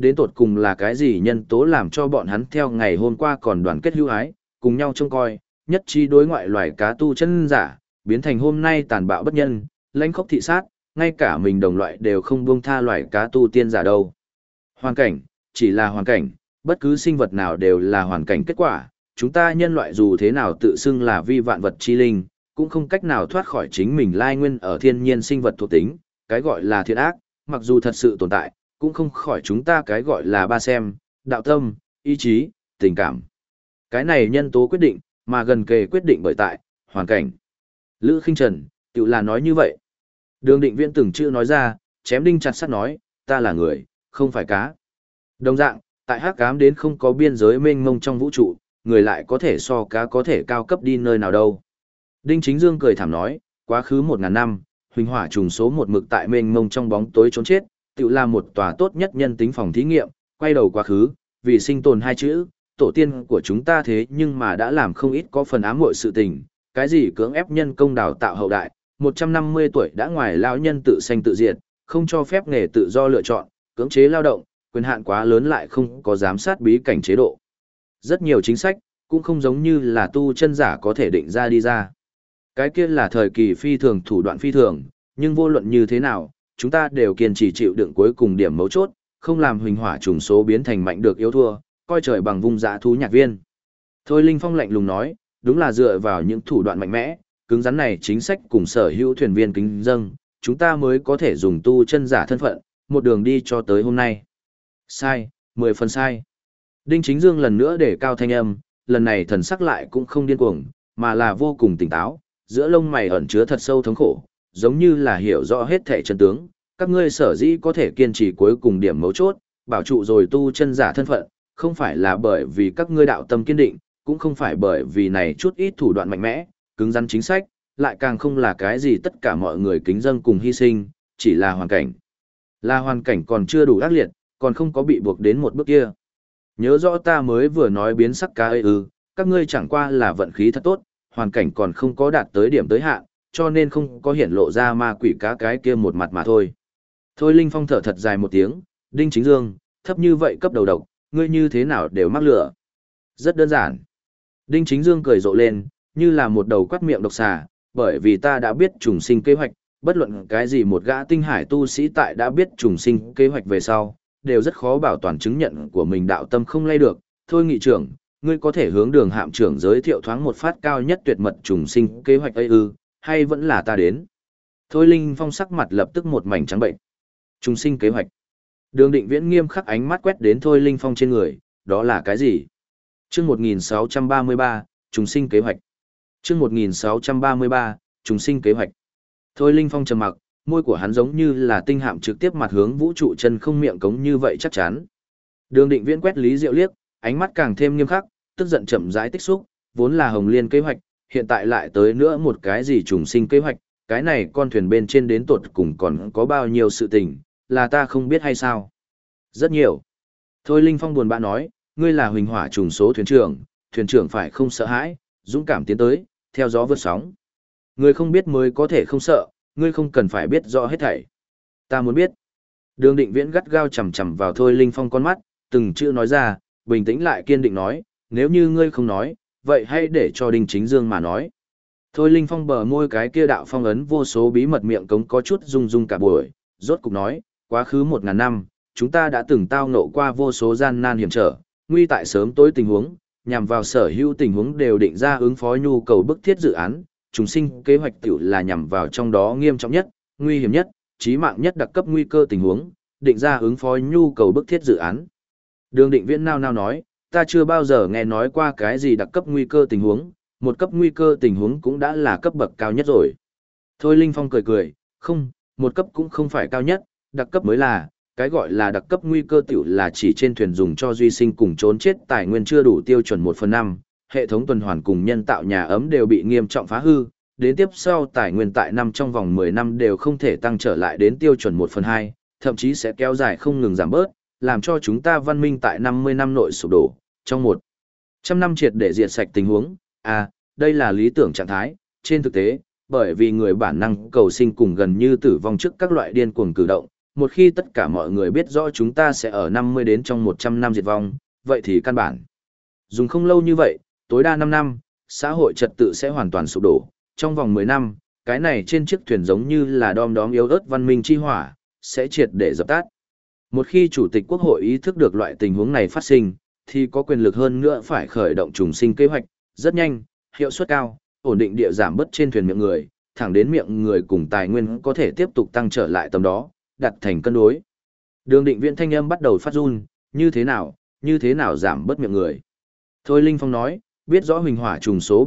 đến tột cùng là cái gì nhân tố làm cho bọn hắn theo ngày hôm qua còn đoàn kết hữu ái, cùng nhau trông coi, nhất trí đối ngoại loài cá tu chân giả, biến thành hôm nay tàn bạo bất nhân, lãnh khốc thị sát, ngay cả mình đồng loại đều không buông tha loài cá tu tiên giả đâu. Hoàn cảnh, chỉ là hoàn cảnh, bất cứ sinh vật nào đều là hoàn cảnh kết quả, chúng ta nhân loại dù thế nào tự xưng là vi vạn vật chi linh, cũng không cách nào thoát khỏi chính mình lai nguyên ở thiên nhiên sinh vật thuộc tính, cái gọi là thiện ác, mặc dù thật sự tồn tại, cũng không khỏi chúng ta cái gọi là ba xem, đạo tâm, ý chí, tình cảm. Cái này nhân tố quyết định, mà gần kề quyết định bởi tại, hoàn cảnh. Lữ Khinh Trần, tự là nói như vậy. Đường Định Viễn từng chữ nói ra, chém đinh chặt sắt nói, ta là người, không phải cá. Đồng dạng, tại hắc ám đến không có biên giới mênh mông trong vũ trụ, người lại có thể so cá có thể cao cấp đi nơi nào đâu. Đinh Chính Dương cười thảm nói, quá khứ 1000 năm, huỳnh hỏa trùng số một mực tại mênh mông trong bóng tối trốn chết, tự là một tòa tốt nhất nhân tính phòng thí nghiệm, quay đầu quá khứ, vì sinh tồn hai chữ, tổ tiên của chúng ta thế nhưng mà đã làm không ít có phần ám muội sự tình, cái gì cưỡng ép nhân công đào tạo hậu đại, 150 tuổi đã ngoài lão nhân tự sanh tự diệt, không cho phép nghề tự do lựa chọn, cưỡng chế lao động, quyền hạn quá lớn lại không có giám sát bí cảnh chế độ. Rất nhiều chính sách, cũng không giống như là tu chân giả có thể định ra đi ra. Cái kia là thời kỳ phi thường thủ đoạn phi thường, nhưng vô luận như thế nào, chúng ta đều kiên trì chịu đựng cuối cùng điểm mấu chốt, không làm huỳnh hỏa trùng số biến thành mạnh được yếu thua, coi trời bằng vung dã thú nhạc viên. Thôi Linh Phong lạnh lùng nói, đúng là dựa vào những thủ đoạn mạnh mẽ, cứng rắn này chính sách cùng sở hữu thuyền viên kính dâng, chúng ta mới có thể dùng tu chân giả thân phận, một đường đi cho tới hôm nay. Sai, 10 phần sai. Đinh Chính Dương lần nữa để cao thanh âm, lần này thần sắc lại cũng không điên cuồng, mà là vô cùng tỉnh táo, giữa lông mày ẩn chứa thật sâu thống khổ, giống như là hiểu rõ hết thể chân tướng, các ngươi sở dĩ có thể kiên trì cuối cùng điểm mấu chốt, bảo trụ rồi tu chân giả thân phận, không phải là bởi vì các ngươi đạo tâm kiên định, cũng không phải bởi vì này chút ít thủ đoạn mạnh mẽ, cứng rắn chính sách, lại càng không là cái gì tất cả mọi người kính dâng cùng hy sinh, chỉ là hoàn cảnh. Là hoàn cảnh còn chưa đủ ác liệt, còn không có bị buộc đến một bước kia. Nhớ rõ ta mới vừa nói biến sắc cá ấy ư, các ngươi chẳng qua là vận khí thật tốt, hoàn cảnh còn không có đạt tới điểm tới hạn, cho nên không có hiển lộ ra ma quỷ cá cái kia một mặt mà thôi. Thôi Linh Phong thở thật dài một tiếng, Đinh Chính Dương, thấp như vậy cấp đầu độc, ngươi như thế nào đều mắc lửa. Rất đơn giản. Đinh Chính Dương cười rộ lên, như là một đầu quát miệng độc xà, bởi vì ta đã biết trùng sinh kế hoạch, bất luận cái gì một gã tinh hải tu sĩ tại đã biết trùng sinh kế hoạch về sau, đều rất khó bảo toàn chứng nhận của mình đạo tâm không lay được. Thôi nghị trưởng, ngươi có thể hướng Đường Hạm trưởng giới thiệu thoáng một phát cao nhất tuyệt mật trùng sinh kế hoạch ấy ư, hay vẫn là ta đến? Thôi Linh Phong sắc mặt lập tức một mảnh trắng bệnh. Trùng sinh kế hoạch. Đường Định Viễn nghiêm khắc ánh mắt quét đến Thôi Linh Phong trên người, đó là cái gì? Chương 1633, trùng sinh kế hoạch. Chương 1633, trùng sinh kế hoạch. Thôi Linh Phong trầm mặc, môi của hắn giống như là tinh hạm trực tiếp mặt hướng vũ trụ chân không miệng cống như vậy chắc chắn. Đường Định Viễn quét Lý Diệu liếc, ánh mắt càng thêm nghiêm khắc, tức giận chậm rãi tích xúc, vốn là Hồng Liên kế hoạch, hiện tại lại tới nữa một cái gì trùng sinh kế hoạch, cái này con thuyền bên trên đến tột cùng còn có bao nhiêu sự tình, là ta không biết hay sao? Rất nhiều. Thôi Linh Phong buồn bã nói, ngươi là huỳnh hỏa trùng số thuyền trưởng phải không sợ hãi, dũng cảm tiến tới, theo gió vượt sóng. Ngươi không biết mới có thể không sợ, ngươi không cần phải biết rõ hết thảy. Ta muốn biết. Đường Định Viễn gắt gao chằm chằm vào Thôi Linh Phong con mắt, từng chữ nói ra, bình tĩnh lại kiên định nói, nếu như ngươi không nói, vậy hãy để cho Đinh Chính Dương mà nói. Thôi Linh Phong bờ môi cái kia đạo phong ấn vô số bí mật miệng cống có chút rung rung cả buổi, rốt cục nói, quá khứ 1000 năm, chúng ta đã từng tao ngộ qua vô số gian nan hiểm trở, nguy tại sớm tối tình huống, nhằm vào sở hữu tình huống đều định ra ứng phó nhu cầu bức thiết dự án, chúng sinh kế hoạch tiểu là nhằm vào trong đó nghiêm trọng nhất, nguy hiểm nhất, chí mạng nhất đặc cấp nguy cơ tình huống, định ra ứng phó nhu cầu bức thiết dự án. Đường Định Viễn nao nao nói, ta chưa bao giờ nghe nói qua cái gì đặc cấp nguy cơ tình huống, một cấp nguy cơ tình huống cũng đã là cấp bậc cao nhất rồi. Thôi Linh Phong cười cười, không, một cấp cũng không phải cao nhất, đặc cấp mới là, cái gọi là đặc cấp nguy cơ tiểu là chỉ trên thuyền dùng cho duy sinh cùng trốn chết tài nguyên chưa đủ tiêu chuẩn 1/5, hệ thống tuần hoàn cùng nhân tạo nhà ấm đều bị nghiêm trọng phá hư, đến tiếp sau tài nguyên tại năm trong vòng 10 năm đều không thể tăng trở lại đến tiêu chuẩn 1/2, thậm chí sẽ kéo dài không ngừng giảm bớt, làm cho chúng ta văn minh tại 50 năm nội sụp đổ, trong 100 năm triệt để diệt sạch tình huống. Đây là lý tưởng trạng thái, trên thực tế, bởi vì người bản năng cầu sinh cùng gần như tử vong trước các loại điên cuồng cử động, một khi tất cả mọi người biết rõ chúng ta sẽ ở 50 đến trong 100 năm diệt vong, vậy thì căn bản. Dùng không lâu như vậy, tối đa 5 năm, xã hội trật tự sẽ hoàn toàn sụp đổ, trong vòng 10 năm, cái này trên chiếc thuyền giống như là đom đóm yếu ớt văn minh chi hỏa, sẽ triệt để dập tắt. Một khi Chủ tịch Quốc hội ý thức được loại tình huống này phát sinh, thì có quyền lực hơn nữa phải khởi động trùng sinh kế hoạch, rất nhanh, hiệu suất cao, ổn định địa giảm bớt trên thuyền miệng người, thẳng đến miệng người cùng tài nguyên có thể tiếp tục tăng trở lại tầm đó, đặt thành cân đối. Đường Định Viễn thanh âm bắt đầu phát run, như thế nào giảm bớt miệng người. Thôi Linh Phong nói, biết rõ huỳnh hỏa trùng số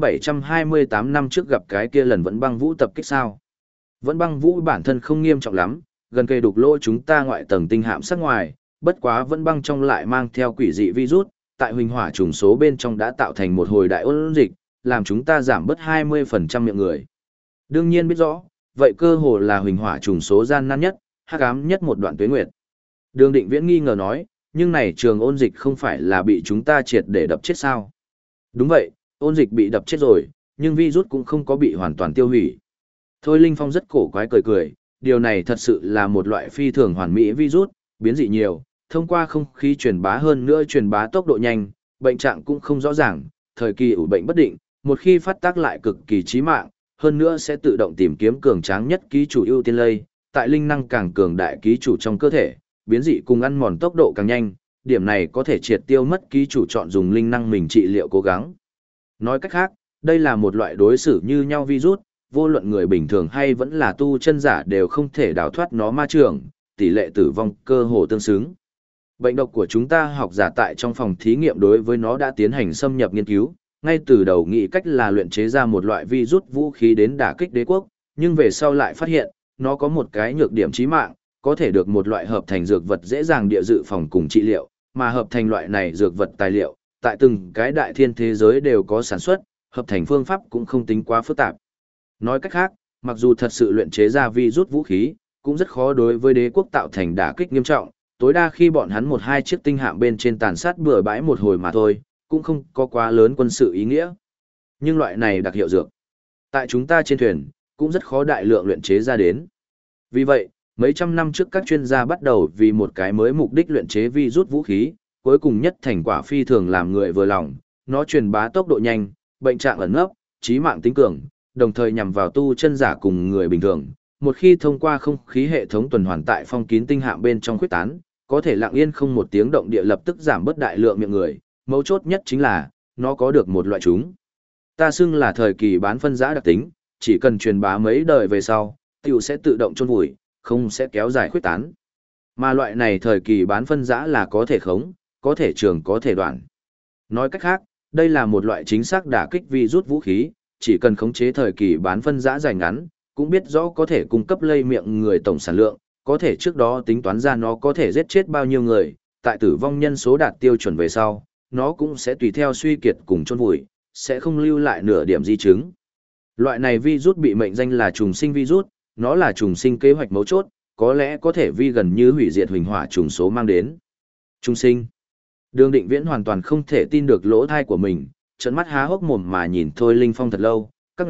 728 năm trước gặp cái kia lần vẫn băng vũ tập kích sao. Vẫn băng vũ bản thân không nghiêm trọng lắm, gần kề đục lỗ chúng ta ngoại tầng tinh hạm sắc ngoài, bất quá vẫn băng trong lại mang theo quỷ dị virus, tại huỳnh hỏa trùng số bên trong đã tạo thành một hồi đại ôn dịch, làm chúng ta giảm bớt 20% miệng người. Đương nhiên biết rõ, vậy cơ hồ là huỳnh hỏa trùng số gian nan nhất, hắc ám nhất một đoạn tuế nguyệt. Đường Định Viễn nghi ngờ nói, nhưng này trường ôn dịch không phải là bị chúng ta triệt để đập chết sao? Đúng vậy, ôn dịch bị đập chết rồi, nhưng virus cũng không có bị hoàn toàn tiêu hủy. Thôi Linh Phong rất cổ quái cười, điều này thật sự là một loại phi thường hoàn mỹ virus, biến dị nhiều, thông qua không khí truyền bá hơn nữa truyền bá tốc độ nhanh, bệnh trạng cũng không rõ ràng, thời kỳ ủ bệnh bất định, một khi phát tác lại cực kỳ chí mạng, hơn nữa sẽ tự động tìm kiếm cường tráng nhất ký chủ ưu tiên lây, tại linh năng càng cường đại ký chủ trong cơ thể, biến dị cùng ăn mòn tốc độ càng nhanh, điểm này có thể triệt tiêu mất ký chủ chọn dùng linh năng mình trị liệu cố gắng. Nói cách khác, đây là một loại đối xử như nhau virus, vô luận người bình thường hay vẫn là tu chân giả đều không thể đào thoát nó ma trường, tỷ lệ tử vong cơ hồ tương xứng. Bệnh độc của chúng ta học giả tại trong phòng thí nghiệm đối với nó đã tiến hành xâm nhập nghiên cứu, ngay từ đầu nghĩ cách là luyện chế ra một loại virus vũ khí đến đả kích đế quốc, nhưng về sau lại phát hiện, nó có một cái nhược điểm chí mạng, có thể được một loại hợp thành dược vật dễ dàng địa dự phòng cùng trị liệu, mà hợp thành loại này dược vật tài liệu, tại từng cái đại thiên thế giới đều có sản xuất, hợp thành phương pháp cũng không tính quá phức tạp. Nói cách khác, mặc dù thật sự luyện chế ra virus vũ khí, cũng rất khó đối với đế quốc tạo thành đả kích nghiêm trọng, tối đa khi bọn hắn một hai chiếc tinh hạm bên trên tàn sát bừa bãi một hồi mà thôi, cũng không có quá lớn quân sự ý nghĩa. Nhưng loại này đặc hiệu dược, tại chúng ta trên thuyền, cũng rất khó đại lượng luyện chế ra đến. Vì vậy, mấy trăm năm trước các chuyên gia bắt đầu vì một cái mới mục đích luyện chế virus vũ khí, cuối cùng nhất thành quả phi thường làm người vừa lòng, nó truyền bá tốc độ nhanh, bệnh trạng ẩn nấp, chí mạng tính cường, đồng thời nhằm vào tu chân giả cùng người bình thường. Một khi thông qua không khí hệ thống tuần hoàn tại phong kín tinh hạm bên trong khuyết tán, có thể lặng yên không một tiếng động địa lập tức giảm bớt đại lượng miệng người, mấu chốt nhất chính là, nó có được một loại chúng. Ta xưng là thời kỳ bán phân giã đặc tính, chỉ cần truyền bá mấy đời về sau, tiểu sẽ tự động chôn vùi, không sẽ kéo dài khuyết tán. Mà loại này thời kỳ bán phân giã là có thể khống, có thể trường có thể đoạn. Nói cách khác, đây là một loại chính xác đả kích virus vũ khí, chỉ cần khống chế thời kỳ bán phân giã dài ngắn, cũng biết rõ có thể cung cấp lây miệng người tổng sản lượng, có thể trước đó tính toán ra nó có thể giết chết bao nhiêu người, tại tử vong nhân số đạt tiêu chuẩn về sau, nó cũng sẽ tùy theo suy kiệt cùng chôn vùi, sẽ không lưu lại nửa điểm di chứng. Loại này virus bị mệnh danh là trùng sinh virus, nó là trùng sinh kế hoạch mấu chốt, có lẽ có thể vi gần như hủy diệt huỳnh hỏa trùng số mang đến. Trùng sinh. Đường Định Viễn hoàn toàn không thể tin được lỗ thai của mình, trợn mắt há hốc mồm mà nhìn Thôi Linh Phong thật lâu,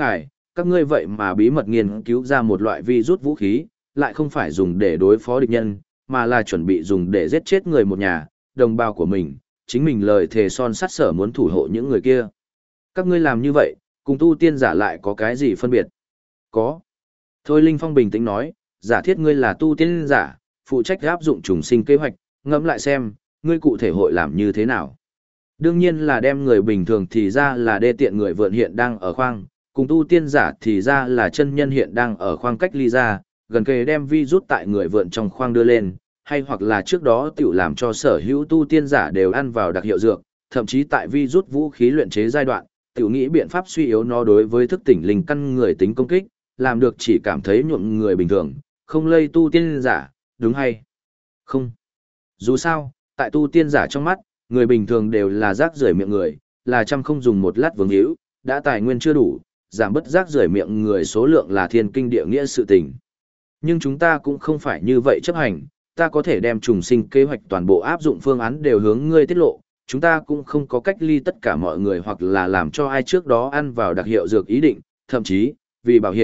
các ngươi vậy mà bí mật nghiên cứu ra một loại virus vũ khí, lại không phải dùng để đối phó địch nhân, mà là chuẩn bị dùng để giết chết người một nhà, đồng bào của mình, chính mình lời thề son sắt sở muốn thủ hộ những người kia. Các ngươi làm như vậy, cùng tu tiên giả lại có cái gì phân biệt? Có. Thôi Linh Phong bình tĩnh nói, giả thiết ngươi là tu tiên giả, phụ trách áp dụng trùng sinh kế hoạch, ngẫm lại xem, ngươi cụ thể hội làm như thế nào? Đương nhiên là đem người bình thường thì ra là đê tiện người vượn hiện đang ở khoang, cùng tu tiên giả thì ra là chân nhân hiện đang ở khoang cách ly ra, gần kề đem virus tại người vượn trong khoang đưa lên, hay hoặc là trước đó tiểu làm cho sở hữu tu tiên giả đều ăn vào đặc hiệu dược, thậm chí tại virus vũ khí luyện chế giai đoạn, tiểu nghĩ biện pháp suy yếu nó đối với thức tỉnh linh căn người tính công kích, làm được chỉ cảm thấy nhuộm người bình thường, không lây tu tiên giả, đúng hay không? Dù sao, tại tu tiên giả trong mắt, người bình thường đều là rác rưởi miệng người, là trăm không dùng một lát vương hữu, đã tài nguyên chưa đủ, giảm bớt rác rưởi miệng người số lượng là thiên kinh địa nghĩa sự tình. Nhưng chúng ta cũng không phải như vậy chấp hành, ta có thể đem trùng sinh kế hoạch toàn bộ áp dụng phương án đều hướng ngươi tiết lộ, chúng ta cũng không có cách ly tất cả mọi người hoặc là làm cho ai trước đó ăn vào đặc hiệu dược ý định, thậm chí, vì bảo hiểm,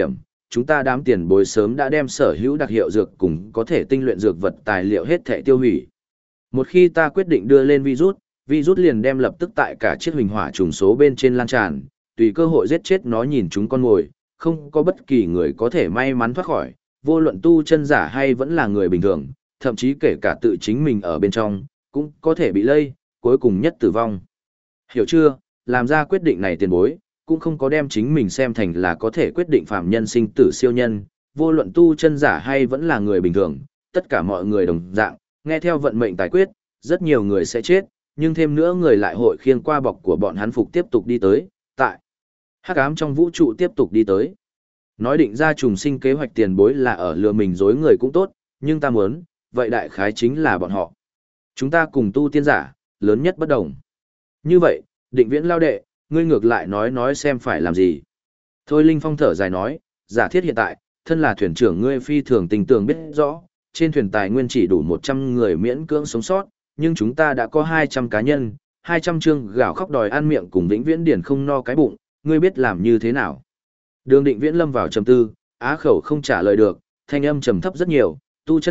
chúng ta đám tiền bối sớm đã đem sở hữu đặc hiệu dược cùng có thể tinh luyện dược vật tài liệu hết thảy tiêu hủy. Một khi ta quyết định đưa lên virus, virus liền đem lập tức tại cả chiếc huỳnh hỏa trùng số bên trên lan tràn, tùy cơ hội giết chết nó nhìn chúng con mồi, không có bất kỳ người có thể may mắn thoát khỏi, vô luận tu chân giả hay vẫn là người bình thường, thậm chí kể cả tự chính mình ở bên trong, cũng có thể bị lây, cuối cùng nhất tử vong. Hiểu chưa, làm ra quyết định này tiền bối, cũng không có đem chính mình xem thành là có thể quyết định phạm nhân sinh tử siêu nhân, vô luận tu chân giả hay vẫn là người bình thường, tất cả mọi người đồng dạng, nghe theo vận mệnh tài quyết, rất nhiều người sẽ chết, nhưng thêm nữa người lại hội khiêng qua bọc của bọn hắn phục tiếp tục đi tới, tại hắc ám trong vũ trụ tiếp tục đi tới. Nói định ra trùng sinh kế hoạch tiền bối là ở lừa mình dối người cũng tốt, nhưng ta muốn, vậy đại khái chính là bọn họ. Chúng ta cùng tu tiên giả, lớn nhất bất đồng. Như vậy, định viễn lao đệ, ngươi ngược lại nói xem phải làm gì. Thôi Linh Phong thở dài nói, giả thiết hiện tại, thân là thuyền trưởng ngươi phi thường tình tường biết rõ, trên thuyền tài nguyên chỉ đủ 100 người miễn cưỡng sống sót, nhưng chúng ta đã có 200 cá nhân, 200 chương gạo khóc đòi ăn miệng cùng vĩnh viễn điển không no cái bụng, ngươi biết làm như thế nào. Đường Định Viễn lâm vào trầm tư, á khẩu không trả lời được, thanh âm trầm thấp rất nhiều, tu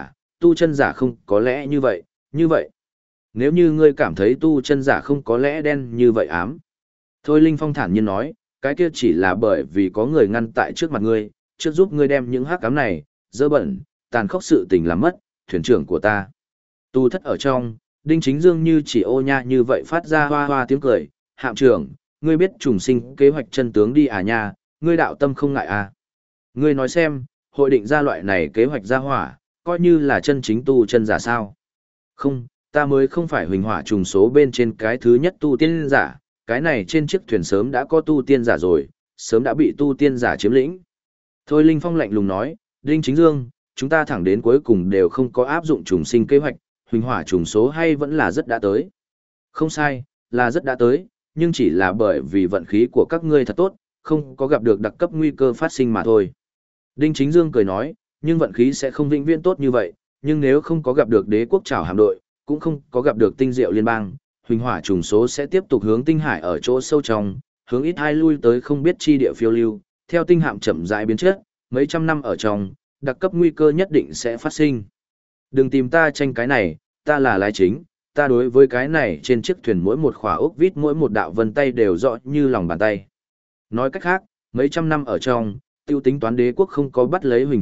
chân giả không có lẽ như vậy. Nếu như ngươi cảm thấy tu chân giả không có lẽ đen như vậy ám. Thôi Linh Phong thản nhiên nói, cái kia chỉ là bởi vì có người ngăn tại trước mặt ngươi, trước giúp ngươi đem những hắc ám này, dơ bẩn, tàn khốc sự tình làm mất, thuyền trưởng của ta. Tu thất ở trong, Đinh Chính Dương như chỉ ô nha như vậy phát ra hoa hoa tiếng cười, hạm trưởng, ngươi biết trùng sinh kế hoạch chân tướng đi à nha, ngươi đạo tâm không ngại à. Ngươi nói xem, hội định ra loại này kế hoạch ra hỏa, coi như là chân chính tu chân giả sao. Không, ta mới không phải huỳnh hỏa trùng số bên trên cái thứ nhất tu tiên giả, cái này trên chiếc thuyền sớm đã có tu tiên giả rồi, sớm đã bị tu tiên giả chiếm lĩnh. Thôi Linh Phong lạnh lùng nói, Đinh Chính Dương, chúng ta thẳng đến cuối cùng đều không có áp dụng trùng sinh kế hoạch, huỳnh hỏa trùng số hay vẫn là rất đã tới. Không sai, là rất đã tới, nhưng chỉ là bởi vì vận khí của các ngươi thật tốt, không có gặp được đặc cấp nguy cơ phát sinh mà thôi. Đinh Chính Dương cười nói, nhưng vận khí sẽ không vĩnh viễn tốt như vậy, nhưng nếu không có gặp được đế quốc trảo hạm đội, cũng không có gặp được tinh diệu liên bang, huỳnh hỏa trùng số sẽ tiếp tục hướng tinh hải ở chỗ sâu trong, hướng ít hai lui tới không biết chi địa phiêu lưu, theo tinh hạm chậm rãi biến chất, mấy trăm năm ở trong, đặc cấp nguy cơ nhất định sẽ phát sinh. Đừng tìm ta tranh cái này, ta là lái chính, ta đối với cái này trên chiếc thuyền mỗi một khỏa ốc vít mỗi một đạo vân tay đều rõ như lòng bàn tay. Nói cách khác, mấy trăm năm ở trong, tiêu tính toán đế quốc không có bắt lấy huỳnh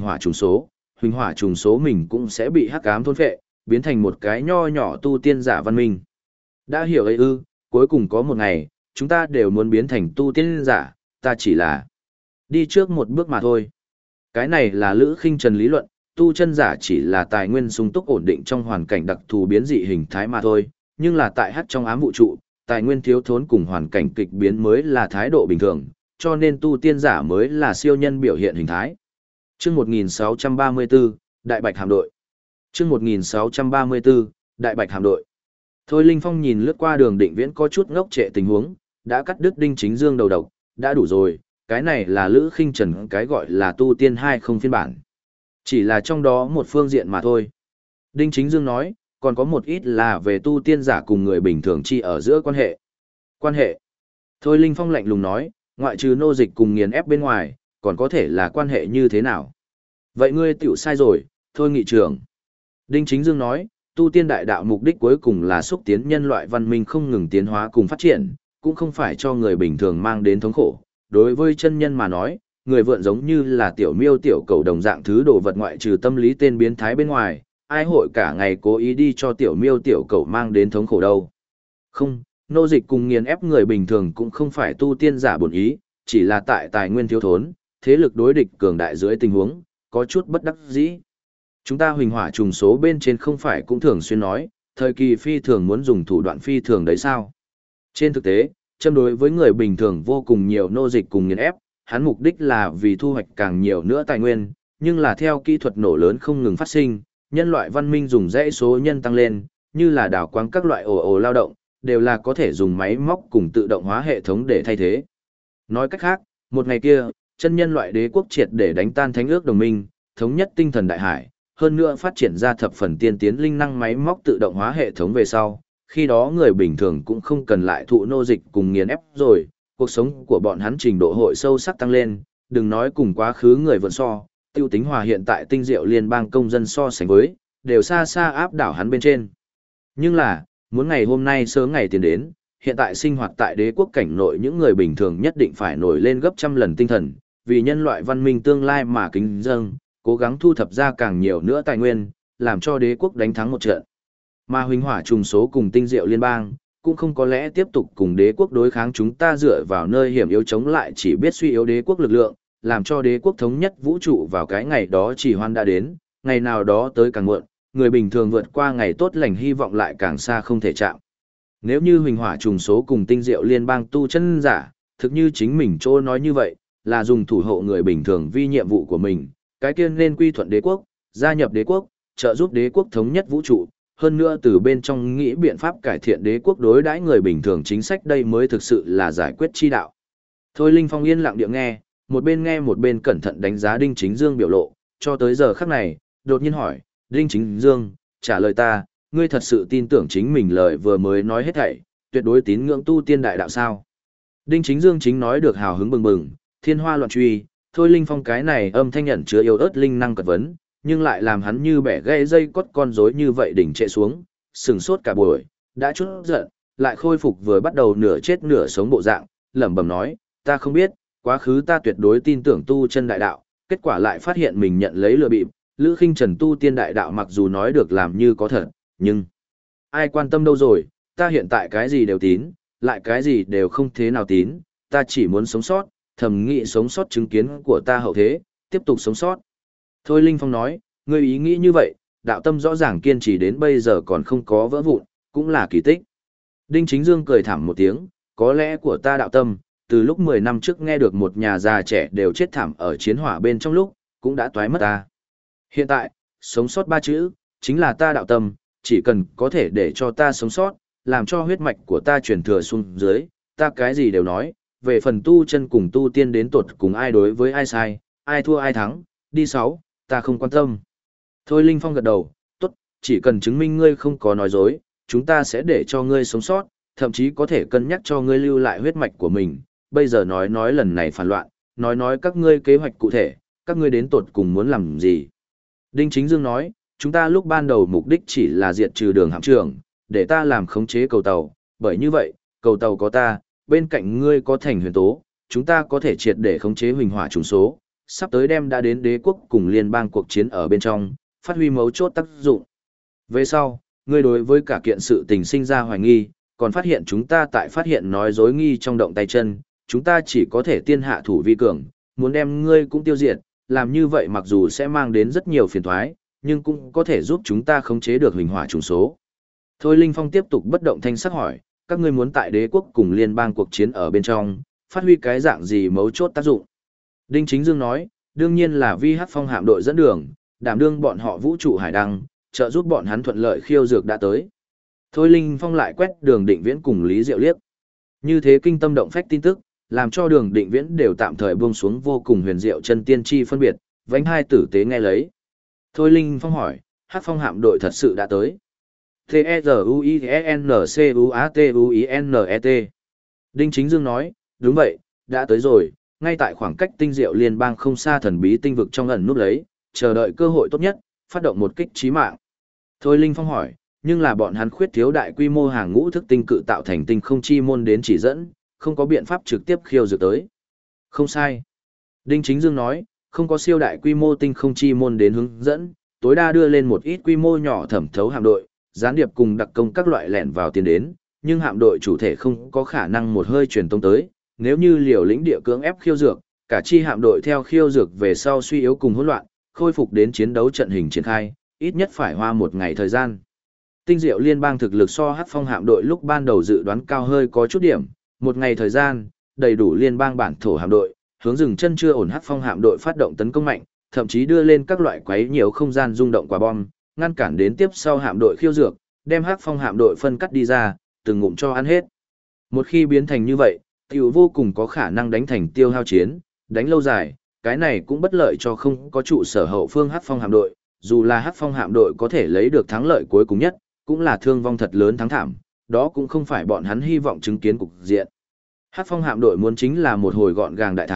hỏa trùng số mình cũng sẽ bị hắc ám thôn phệ, biến thành một cái nho nhỏ tu tiên giả văn minh. Đã hiểu ấy ư, cuối cùng có một ngày, chúng ta đều muốn biến thành tu tiên giả, ta chỉ là đi trước một bước mà thôi. Cái này là Lữ Khinh Trần lý luận, tu chân giả chỉ là tài nguyên sung túc ổn định trong hoàn cảnh đặc thù biến dị hình thái mà thôi, nhưng là tại hắc trong ám vũ trụ, tài nguyên thiếu thốn cùng hoàn cảnh kịch biến mới là thái độ bình thường, cho nên tu tiên giả mới là siêu nhân biểu hiện hình thái. Chương 1634, Đại Bạch hạm đội. Chương 1634, Đại Bạch hạm đội. Thôi Linh Phong nhìn lướt qua Đường Định Viễn có chút ngốc trệ tình huống, đã cắt đứt Đinh Chính Dương đầu độc, đã đủ rồi, cái này là Lữ Khinh Trần cái gọi là tu tiên 20 phiên bản. Chỉ là trong đó một phương diện mà thôi. Đinh Chính Dương nói, còn có một ít là về tu tiên giả cùng người bình thường chi ở giữa quan hệ. Quan hệ. Thôi Linh Phong lạnh lùng nói, ngoại trừ nô dịch cùng nghiền ép bên ngoài, còn có thể là quan hệ như thế nào? Vậy ngươi tiểu sai rồi, thôi nghị trưởng. Đinh Chính Dương nói, tu tiên đại đạo mục đích cuối cùng là xúc tiến nhân loại văn minh không ngừng tiến hóa cùng phát triển, cũng không phải cho người bình thường mang đến thống khổ. Đối với chân nhân mà nói, người vượn giống như là tiểu miêu tiểu cầu đồng dạng thứ đồ vật ngoại trừ tâm lý tên biến thái bên ngoài, ai hội cả ngày cố ý đi cho tiểu miêu tiểu cầu mang đến thống khổ đâu. Không, nô dịch cùng nghiền ép người bình thường cũng không phải tu tiên giả bổn ý, chỉ là tại tài nguyên thiếu thốn, thế lực đối địch cường đại dưới tình huống, có chút bất đắc dĩ. Chúng ta huỳnh hỏa trùng số bên trên không phải cũng thường xuyên nói, thời kỳ phi thường muốn dùng thủ đoạn phi thường đấy sao? Trên thực tế, châm đối với người bình thường vô cùng nhiều nô dịch cùng nghiền ép, hắn mục đích là vì thu hoạch càng nhiều nữa tài nguyên, nhưng là theo kỹ thuật nổ lớn không ngừng phát sinh, nhân loại văn minh dùng dãy số nhân tăng lên, như là đào quáng các loại ồ lao động, đều là có thể dùng máy móc cùng tự động hóa hệ thống để thay thế. Nói cách khác, một ngày kia, chân nhân loại đế quốc triệt để đánh tan thánh ước đồng minh, thống nhất tinh thần đại hải, hơn nữa phát triển ra thập phần tiên tiến linh năng máy móc tự động hóa hệ thống về sau, khi đó người bình thường cũng không cần lại thụ nô dịch cùng nghiền ép rồi, cuộc sống của bọn hắn trình độ hội sâu sắc tăng lên, đừng nói cùng quá khứ người vượn so, tiêu tính hòa hiện tại tinh diệu liên bang công dân so sánh với, đều xa xa áp đảo hắn bên trên. Nhưng là, muốn ngày hôm nay sớm ngày tiến đến, hiện tại sinh hoạt tại đế quốc cảnh nội những người bình thường nhất định phải nổi lên gấp trăm lần tinh thần, vì nhân loại văn minh tương lai mà kính dâng, cố gắng thu thập ra càng nhiều nữa tài nguyên, làm cho đế quốc đánh thắng một trận. Mà huỳnh hỏa trùng số cùng tinh diệu liên bang, cũng không có lẽ tiếp tục cùng đế quốc đối kháng, chúng ta dựa vào nơi hiểm yếu chống lại chỉ biết suy yếu đế quốc lực lượng, làm cho đế quốc thống nhất vũ trụ vào cái ngày đó chỉ hoan đã đến, ngày nào đó tới càng muộn, người bình thường vượt qua ngày tốt lành hy vọng lại càng xa không thể chạm. Nếu như huỳnh hỏa trùng số cùng tinh diệu liên bang tu chân giả, thực như chính mình chỗ nói như vậy, là dùng thủ hộ người bình thường vi nhiệm vụ của mình, cái kia nên quy thuận đế quốc, gia nhập đế quốc, trợ giúp đế quốc thống nhất vũ trụ, hơn nữa từ bên trong nghĩ biện pháp cải thiện đế quốc đối đãi người bình thường chính sách, đây mới thực sự là giải quyết chi đạo. Thôi Linh Phong yên lặng địa nghe một bên cẩn thận đánh giá Đinh Chính Dương biểu lộ, cho tới giờ khắc này, đột nhiên hỏi, Đinh Chính Dương, trả lời ta, ngươi thật sự tin tưởng chính mình lời vừa mới nói hết thảy, tuyệt đối tín ngưỡng tu tiên đại đạo sao? Đinh Chính Dương chính nói được hào hứng bừng bừng, thiên hoa loạn truy, Thôi Linh Phong cái này âm thanh nhận chứa yếu ớt linh năng cật vấn, nhưng lại làm hắn như bẻ gãy dây cót con rối như vậy đỉnh trệ xuống, sừng sốt cả buổi, đã chút giận, lại khôi phục vừa bắt đầu nửa chết nửa sống bộ dạng, lẩm bẩm nói, ta không biết, quá khứ ta tuyệt đối tin tưởng tu chân đại đạo, kết quả lại phát hiện mình nhận lấy lừa bịp, Lữ Khinh Trần tu tiên đại đạo mặc dù nói được làm như có thật, nhưng ai quan tâm đâu rồi, ta hiện tại cái gì đều tín, lại cái gì đều không thế nào tín, ta chỉ muốn sống sót, thầm nghĩ sống sót chứng kiến của ta hậu thế, tiếp tục sống sót. Thôi Linh Phong nói, ngươi ý nghĩ như vậy, đạo tâm rõ ràng kiên trì đến bây giờ còn không có vỡ vụn, cũng là kỳ tích. Đinh Chính Dương cười thảm một tiếng, có lẽ của ta đạo tâm, từ lúc 10 năm trước nghe được một nhà già trẻ đều chết thảm ở chiến hỏa bên trong lúc, cũng đã toái mất ta. Hiện tại, sống sót 3 chữ, chính là ta đạo tâm, chỉ cần có thể để cho ta sống sót, làm cho huyết mạch của ta truyền thừa xuống dưới, ta cái gì đều nói, về phần tu chân cùng tu tiên đến tột cùng ai đối với ai sai, ai thua ai thắng, đi 6, ta không quan tâm. Thôi Linh Phong gật đầu, tốt, chỉ cần chứng minh ngươi không có nói dối, chúng ta sẽ để cho ngươi sống sót, thậm chí có thể cân nhắc cho ngươi lưu lại huyết mạch của mình. Bây giờ nói lần này phản loạn, nói các ngươi kế hoạch cụ thể, các ngươi đến tột cùng muốn làm gì. Đinh Chính Dương nói, chúng ta lúc ban đầu mục đích chỉ là diệt trừ Đường hạm trưởng, để ta làm khống chế cầu tàu, bởi như vậy, cầu tàu có ta, bên cạnh ngươi có Thành Huyền Tố, chúng ta có thể triệt để khống chế huỳnh hỏa trùng số, sắp tới đem đã đến đế quốc cùng liên bang cuộc chiến ở bên trong, phát huy mấu chốt tác dụng. Về sau, ngươi đối với cả kiện sự tình sinh ra hoài nghi, còn phát hiện chúng ta tại phát hiện nói dối nghi trong động tay chân, chúng ta chỉ có thể tiên hạ thủ vi cường, muốn đem ngươi cũng tiêu diệt, làm như vậy mặc dù sẽ mang đến rất nhiều phiền toái, nhưng cũng có thể giúp chúng ta khống chế được huỳnh hỏa trùng số. Thôi Linh Phong tiếp tục bất động thanh sắc hỏi, các ngươi muốn tại đế quốc cùng liên bang cuộc chiến ở bên trong, phát huy cái dạng gì mấu chốt tác dụng? Đinh Chính Dương nói, đương nhiên là vi hắc phong hạm đội dẫn đường, đảm đương bọn họ vũ trụ hải đăng, trợ giúp bọn hắn thuận lợi khiêu dược đã tới. Thôi Linh Phong lại quét Đường Định Viễn cùng Lý Diệu liếc. Như thế kinh tâm động phách tin tức, làm cho Đường Định Viễn đều tạm thời buông xuống vô cùng huyền diệu chân tiên chi phân biệt, vánh hai tử tế nghe lấy. Thôi Linh Phong hỏi, hắc phong hạm đội thật sự đã tới. T-E-Z-U-I-N-C-U-A-T-U-I-N-E-T. Đinh Chính Dương nói, đúng vậy, đã tới rồi, ngay tại khoảng cách tinh diệu liên bang không xa thần bí tinh vực trong ẩn núp lấy, chờ đợi cơ hội tốt nhất, phát động một kích chí mạng. Thôi Linh Phong hỏi, nhưng là bọn hắn khuyết thiếu đại quy mô hàng ngũ thức tinh cự tạo thành tinh không chi môn đến chỉ dẫn, không có biện pháp trực tiếp khiêu dược tới. Không sai. Đinh Chính Dương nói, không có siêu đại quy mô tinh không chi môn đến hướng dẫn, tối đa đưa lên một ít quy mô nhỏ thẩm thấu hạm đội, gián điệp cùng đặc công các loại lẻn vào tiến đến, nhưng hạm đội chủ thể không có khả năng một hơi truyền tông tới, nếu như liều lĩnh địa cưỡng ép khiêu dược, cả chi hạm đội theo khiêu dược về sau suy yếu cùng hỗn loạn, khôi phục đến chiến đấu trận hình triển khai, ít nhất phải hoa một ngày thời gian. Tinh diệu liên bang thực lực so hắc phong hạm đội lúc ban đầu dự đoán cao hơi có chút điểm, một ngày thời gian, đầy đủ liên bang bản thổ hạm đội, hướng dừng chân chưa ổn hắc phong hạm đội phát động tấn công mạnh, thậm chí đưa lên các loại quấy nhiều không gian rung động quả bom, ngăn cản đến tiếp sau hạm đội khiêu dược, đem hắc phong hạm đội phân cắt đi ra, từng ngụm cho ăn hết. Một khi biến thành như vậy, tiểu vô cùng có khả năng đánh thành tiêu hao chiến, đánh lâu dài, cái này cũng bất lợi cho không có trụ sở hậu phương hắc phong hạm đội, dù là hắc phong hạm đội có thể lấy được thắng lợi cuối cùng nhất, cũng là thương vong thật lớn thắng thảm, đó cũng không phải bọn hắn hy vọng chứng kiến cục diện. Hắc phong hạm đội muốn chính là một hồi gọn gàng đại thắng,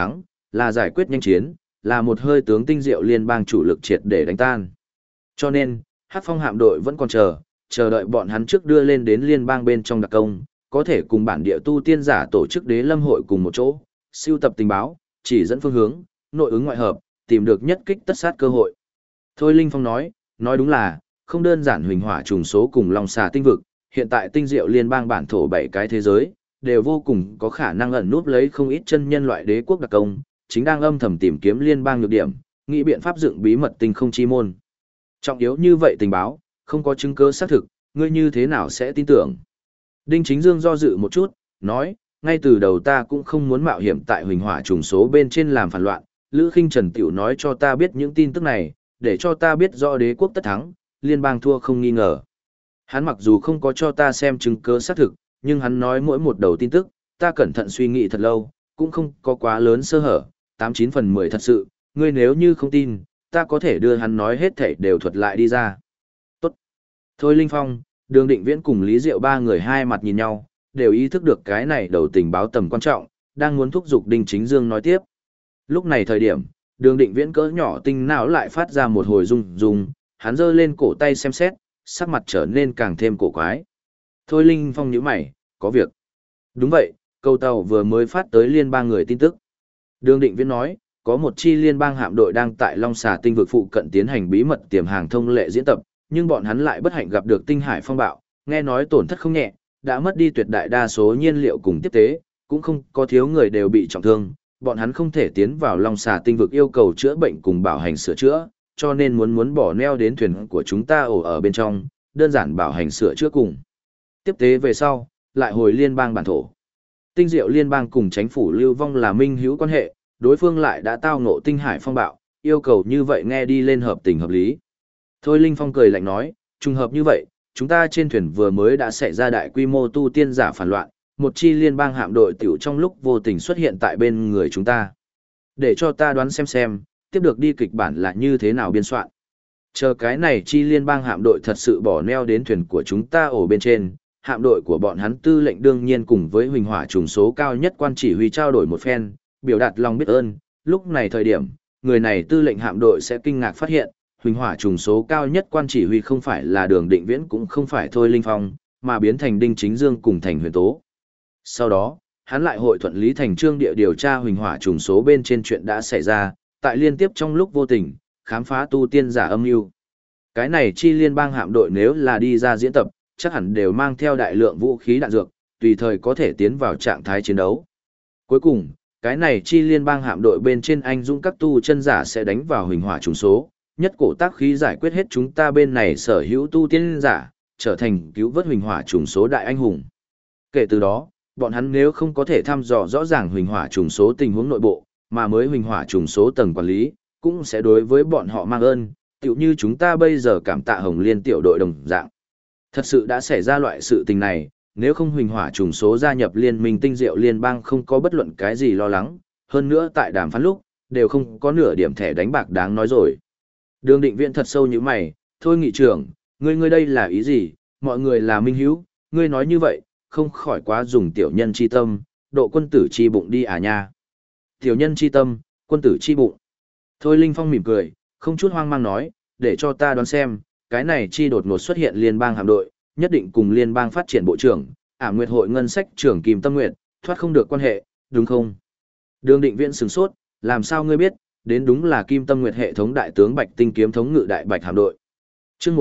là giải quyết nhanh chiến, là một hơi tướng tinh diệu liên bang chủ lực triệt để đánh tan. Cho nên, Hắc Phong hạm đội vẫn còn chờ đợi bọn hắn trước đưa lên đến liên bang bên trong đặc công, có thể cùng bản địa tu tiên giả tổ chức đế lâm hội cùng một chỗ, siêu tập tình báo, chỉ dẫn phương hướng, nội ứng ngoại hợp, tìm được nhất kích tất sát cơ hội. Thôi Linh Phong nói đúng là, không đơn giản huỳnh hỏa trùng số cùng long xà tinh vực, hiện tại tinh diệu liên bang bản thổ 7 cái thế giới, đều vô cùng có khả năng ẩn núp lấy không ít chân nhân loại đế quốc đặc công, chính đang âm thầm tìm kiếm liên bang nhược điểm, nghĩ biện pháp dựng bí mật tinh không chi môn. Trọng yếu như vậy tình báo, không có chứng cứ xác thực, ngươi như thế nào sẽ tin tưởng? Đinh Chính Dương do dự một chút, nói, ngay từ đầu ta cũng không muốn mạo hiểm tại huỳnh hỏa trùng số bên trên làm phản loạn, Lữ Khinh Trần tiểu nói cho ta biết những tin tức này, để cho ta biết rõ đế quốc tất thắng, liên bang thua không nghi ngờ. Hắn mặc dù không có cho ta xem chứng cứ xác thực, nhưng hắn nói mỗi một đầu tin tức, ta cẩn thận suy nghĩ thật lâu, cũng không có quá lớn sơ hở, 89 phần 10 thật sự, ngươi nếu như không tin, ta có thể đưa hắn nói hết thảy đều thuật lại đi ra. Tốt. Thôi Linh Phong, Đường Định Viễn cùng Lý Diệu ba người hai mặt nhìn nhau, đều ý thức được cái này đầu tình báo tầm quan trọng, đang muốn thúc giục Đinh Chính Dương nói tiếp. Lúc này thời điểm, Đường Định Viễn cỡ nhỏ tinh não lại phát ra một hồi rung rung, hắn giơ lên cổ tay xem xét, sắc mặt trở nên càng thêm cổ quái. Thôi Linh Phong nhíu mày, có việc. Đúng vậy, câu tàu vừa mới phát tới liên bang người tin tức. Đường Định Viễn nói, có một chi liên bang hạm đội đang tại Long Xà tinh vực phụ cận tiến hành bí mật tiềm hàng thông lệ diễn tập, nhưng bọn hắn lại bất hạnh gặp được tinh hải phong bạo, nghe nói tổn thất không nhẹ, đã mất đi tuyệt đại đa số nhiên liệu cùng tiếp tế, cũng không có thiếu người đều bị trọng thương, bọn hắn không thể tiến vào Long Xà tinh vực yêu cầu chữa bệnh cùng bảo hành sửa chữa, cho nên muốn bỏ neo đến thuyền của chúng ta ở bên trong, đơn giản bảo hành sửa chữa cùng. Tiếp tế về sau, lại hồi liên bang bản thổ. Tinh diệu liên bang cùng chính phủ lưu vong là minh hữu quan hệ, đối phương lại đã tao ngộ tinh hải phong bạo, yêu cầu như vậy nghe đi lên hợp tình hợp lý. Thôi Linh Phong cười lạnh nói, trùng hợp như vậy, chúng ta trên thuyền vừa mới đã xảy ra đại quy mô tu tiên giả phản loạn, một chi liên bang hạm đội tiểu trong lúc vô tình xuất hiện tại bên người chúng ta. Để cho ta đoán xem, tiếp được đi kịch bản là như thế nào biên soạn. Chờ cái này chi liên bang hạm đội thật sự bỏ neo đến thuyền của chúng ta ở bên trên, hạm đội của bọn hắn tư lệnh đương nhiên cùng với huỳnh hỏa trùng số cao nhất quan chỉ huy trao đổi một phen, biểu đạt lòng biết ơn, lúc này thời điểm, người này tư lệnh hạm đội sẽ kinh ngạc phát hiện, huỳnh hỏa trùng số cao nhất quan chỉ huy không phải là Đường Định Viễn cũng không phải Thôi Linh Phong, mà biến thành Đinh Chính Dương cùng Thành Huyền Tố. Sau đó, hắn lại hội thuận lý thành trương địa điều tra huỳnh hỏa trùng số bên trên chuyện đã xảy ra, tại liên tiếp trong lúc vô tình, khám phá tu tiên giả âm mưu. Cái này chi liên bang hạm đội nếu là đi ra diễn tập, chắc hẳn đều mang theo đại lượng vũ khí đạn dược, tùy thời có thể tiến vào trạng thái chiến đấu. Cuối cùng, cái này chi liên bang hạm đội bên trên anh dũng các tu chân giả sẽ đánh vào huỳnh hỏa trùng số, nhất cổ tác khí giải quyết hết chúng ta bên này sở hữu tu tiên giả, trở thành cứu vớt huỳnh hỏa trùng số đại anh hùng. Kể từ đó, bọn hắn nếu không có thể thăm dò rõ ràng huỳnh hỏa trùng số tình huống nội bộ, mà mới huỳnh hỏa trùng số tầng quản lý, cũng sẽ đối với bọn họ mang ơn, tựu như chúng ta bây giờ cảm tạ Hồng Liên tiểu đội đồng dạng. Thật sự đã xảy ra loại sự tình này, nếu không huỳnh hỏa trùng số gia nhập liên minh tinh diệu liên bang không có bất luận cái gì lo lắng, hơn nữa tại đàm phán lúc, đều không có nửa điểm thẻ đánh bạc đáng nói rồi. Đường Định Viễn thật sâu như mày, thôi nghị trưởng, ngươi đây là ý gì, mọi người là minh hữu, ngươi nói như vậy, không khỏi quá dùng tiểu nhân chi tâm, độ quân tử chi bụng đi à nha. Tiểu nhân chi tâm, quân tử chi bụng. Thôi Linh Phong mỉm cười, không chút hoang mang nói, để cho ta đoán xem, cái này chi đột ngột xuất hiện liên bang hạm đội, nhất định cùng liên bang phát triển bộ trưởng, Ảm Nguyệt hội ngân sách trưởng Kim Tâm Nguyệt, thoát không được quan hệ, đúng không? Đường Định Viễn sửng sốt, làm sao ngươi biết, đến đúng là Kim Tâm Nguyệt hệ thống đại tướng Bạch Tinh kiếm thống ngự đại bạch hạm đội. Chương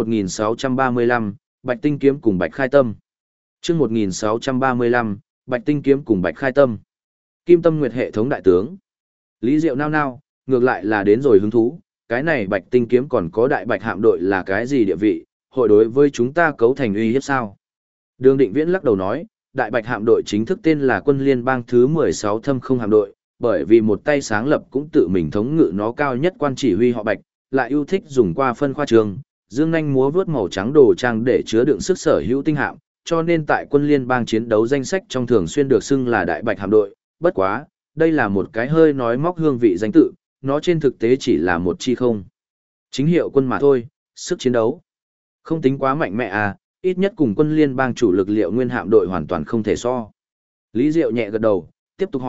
1635, Bạch Tinh kiếm cùng Bạch Khai Tâm. Chương 1635, Bạch Tinh kiếm cùng Bạch Khai Tâm. Kim Tâm Nguyệt hệ thống đại tướng. Lý Diệu nao, ngược lại là đến rồi hứng thú, cái này Bạch Tinh kiếm còn có đại bạch hạm đội là cái gì địa vị, hội đối với chúng ta cấu thành uy hiếp sao? Đường Định Viễn lắc đầu nói, đại bạch hạm đội chính thức tên là quân liên bang thứ 16 thâm không hạm đội, bởi vì một tay sáng lập cũng tự mình thống ngự nó cao nhất quan chỉ huy họ Bạch, lại yêu thích dùng qua phân khoa trường, dương nhanh múa vớt màu trắng đồ trang để chứa đựng sức sở hữu tinh hạm, cho nên tại quân liên bang chiến đấu danh sách trong thường xuyên được xưng là đại bạch hạm đội, bất quá, đây là một cái hơi nói móc hương vị danh tự, nó trên thực tế chỉ là một chi không. Chính hiệu quân mà thôi, sức chiến đấu. Không tính quá mạnh mẽ à, ít nhất cùng quân liên bang chủ lực liệu nguyên hạm đội hoàn toàn không thể so. Lý Diệu nhẹ gật đầu, tiếp tục hỏi,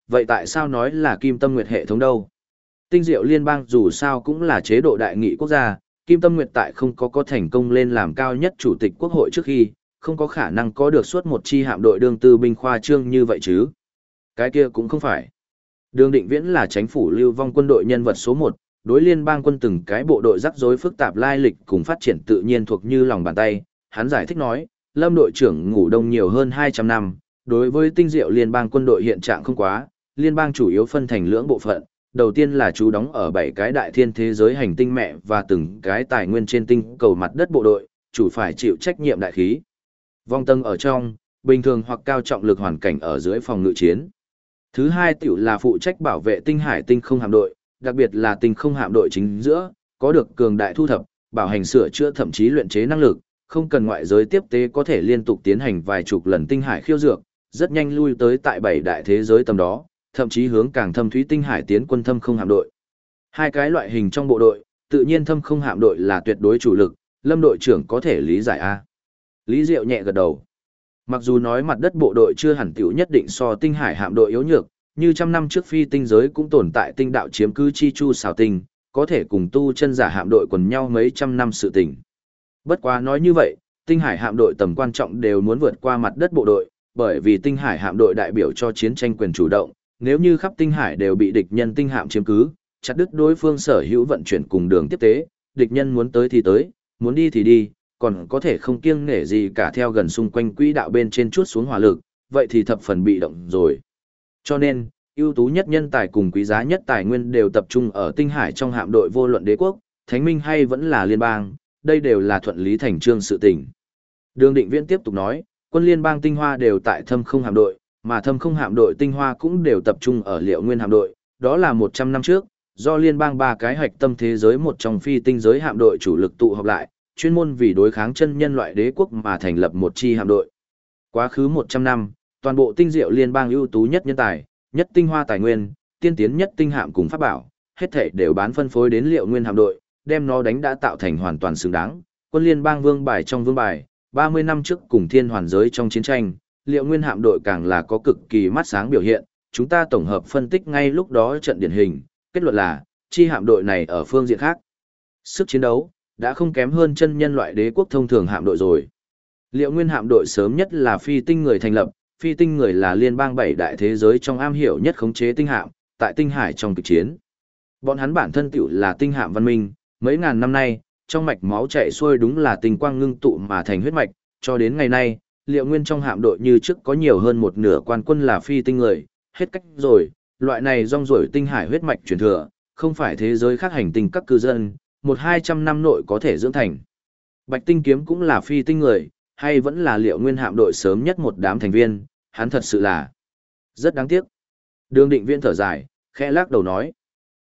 Vậy tại sao nói là Kim Tâm Nguyệt hệ thống đâu? Tinh Diệu Liên bang dù sao cũng là chế độ đại nghị quốc gia, Kim Tâm Nguyệt tại không có thành công lên làm cao nhất chủ tịch quốc hội trước khi, không có khả năng có được suốt một chi hạm đội đương tư binh khoa trương như vậy chứ. Cái kia cũng không phải. Đường Định Viễn là chính phủ lưu vong quân đội nhân vật số 1, đối liên bang quân từng cái bộ đội rắc rối phức tạp lai lịch cùng phát triển tự nhiên thuộc như lòng bàn tay. Hắn giải thích nói, Lâm đội trưởng ngủ đông nhiều hơn 200 năm, đối với Tinh Diệu Liên bang quân đội hiện trạng không quá, liên bang chủ yếu phân thành lưỡng bộ phận. Đầu tiên là trú đóng ở 7 cái đại thiên thế giới hành tinh mẹ và từng cái tài nguyên trên tinh cầu mặt đất bộ đội, chủ phải chịu trách nhiệm đại khí. Vong tầng ở trong, bình thường hoặc cao trọng lực hoàn cảnh ở dưới phòng ngự chiến. Thứ hai tiểu là phụ trách bảo vệ tinh hải tinh không hạm đội, đặc biệt là tinh không hạm đội chính giữa, có được cường đại thu thập, bảo hành sửa chữa thậm chí luyện chế năng lực, không cần ngoại giới tiếp tế có thể liên tục tiến hành vài chục lần tinh hải khiêu dược, rất nhanh lui tới tại 7 đại thế giới tầm đó, thậm chí hướng càng thâm thúy tinh hải tiến quân thâm không hạm đội. Hai cái loại hình trong bộ đội, tự nhiên thâm không hạm đội là tuyệt đối chủ lực, Lâm đội trưởng có thể lý giải a. Lý Diệu nhẹ gật đầu. Mặc dù nói mặt đất bộ đội chưa hẳn tiểu nhất định so tinh hải hạm đội yếu nhược, như trăm năm trước phi tinh giới cũng tồn tại tinh đạo chiếm cứ chi chu xảo tinh, có thể cùng tu chân giả hạm đội quần nhau mấy trăm năm sự tình. Bất quá nói như vậy, tinh hải hạm đội tầm quan trọng đều muốn vượt qua mặt đất bộ đội, bởi vì tinh hải hạm đội đại biểu cho chiến tranh quyền chủ động, nếu như khắp tinh hải đều bị địch nhân tinh hạm chiếm cứ, chặt đứt đối phương sở hữu vận chuyển cùng đường tiếp tế, địch nhân muốn tới thì tới, muốn đi thì đi, còn có thể không kiêng nể gì cả theo gần xung quanh quỹ đạo bên trên chuốt xuống hỏa lực, vậy thì thập phần bị động rồi. Cho nên, ưu tú nhất nhân tài cùng quý giá nhất tài nguyên đều tập trung ở tinh hải trong hạm đội vô luận đế quốc, thánh minh hay vẫn là liên bang, đây đều là thuận lý thành trương sự tình. Đường Định Viễn tiếp tục nói, quân liên bang tinh hoa đều tại thâm không hạm đội, mà thâm không hạm đội tinh hoa cũng đều tập trung ở Liệu Nguyên hạm đội, đó là 100 năm trước, do liên bang ba cái hạch tâm thế giới một trong phi tinh giới hạm đội chủ lực tụ họp lại, chuyên môn vì đối kháng chân nhân loại đế quốc mà thành lập một chi hạm đội. Quá khứ 100 năm, toàn bộ tinh diệu liên bang ưu tú nhất nhân tài, nhất tinh hoa tài nguyên, tiên tiến nhất tinh hạm cùng pháp bảo, hết thảy đều bán phân phối đến Liệu Nguyên hạm đội, đem nó đánh đã tạo thành hoàn toàn xứng đáng. Quân liên bang vương bài trong vương bài, 30 năm trước cùng thiên hoàn giới trong chiến tranh, Liệu Nguyên hạm đội càng là có cực kỳ mắt sáng biểu hiện, chúng ta tổng hợp phân tích ngay lúc đó trận điển hình, kết luận là, chi hạm đội này ở phương diện khác. Sức chiến đấu, đã không kém hơn chân nhân loại đế quốc thông thường hạm đội rồi. Liệu Nguyên hạm đội sớm nhất là phi tinh người thành lập, phi tinh người là liên bang 7 đại thế giới trong am hiểu nhất khống chế tinh hạm, tại tinh hải trong kịch chiến. Bọn hắn bản thân tiểu là tinh hạm văn minh, mấy ngàn năm nay, trong mạch máu chảy xuôi đúng là tinh quang ngưng tụ mà thành huyết mạch, cho đến ngày nay, Liệu Nguyên trong hạm đội như trước có nhiều hơn một nửa quan quân là phi tinh người, hết cách rồi, loại này rong ruổi tinh hải huyết mạch truyền thừa, không phải thế giới khác hành tinh các cư dân, 100-200 năm nội có thể dưỡng thành. Bạch Tinh Kiếm cũng là phi tinh người, hay vẫn là Liệu Nguyên hạm đội sớm nhất một đám thành viên, hắn thật sự là rất đáng tiếc. Đường Định Viễn thở dài, khẽ lắc đầu nói.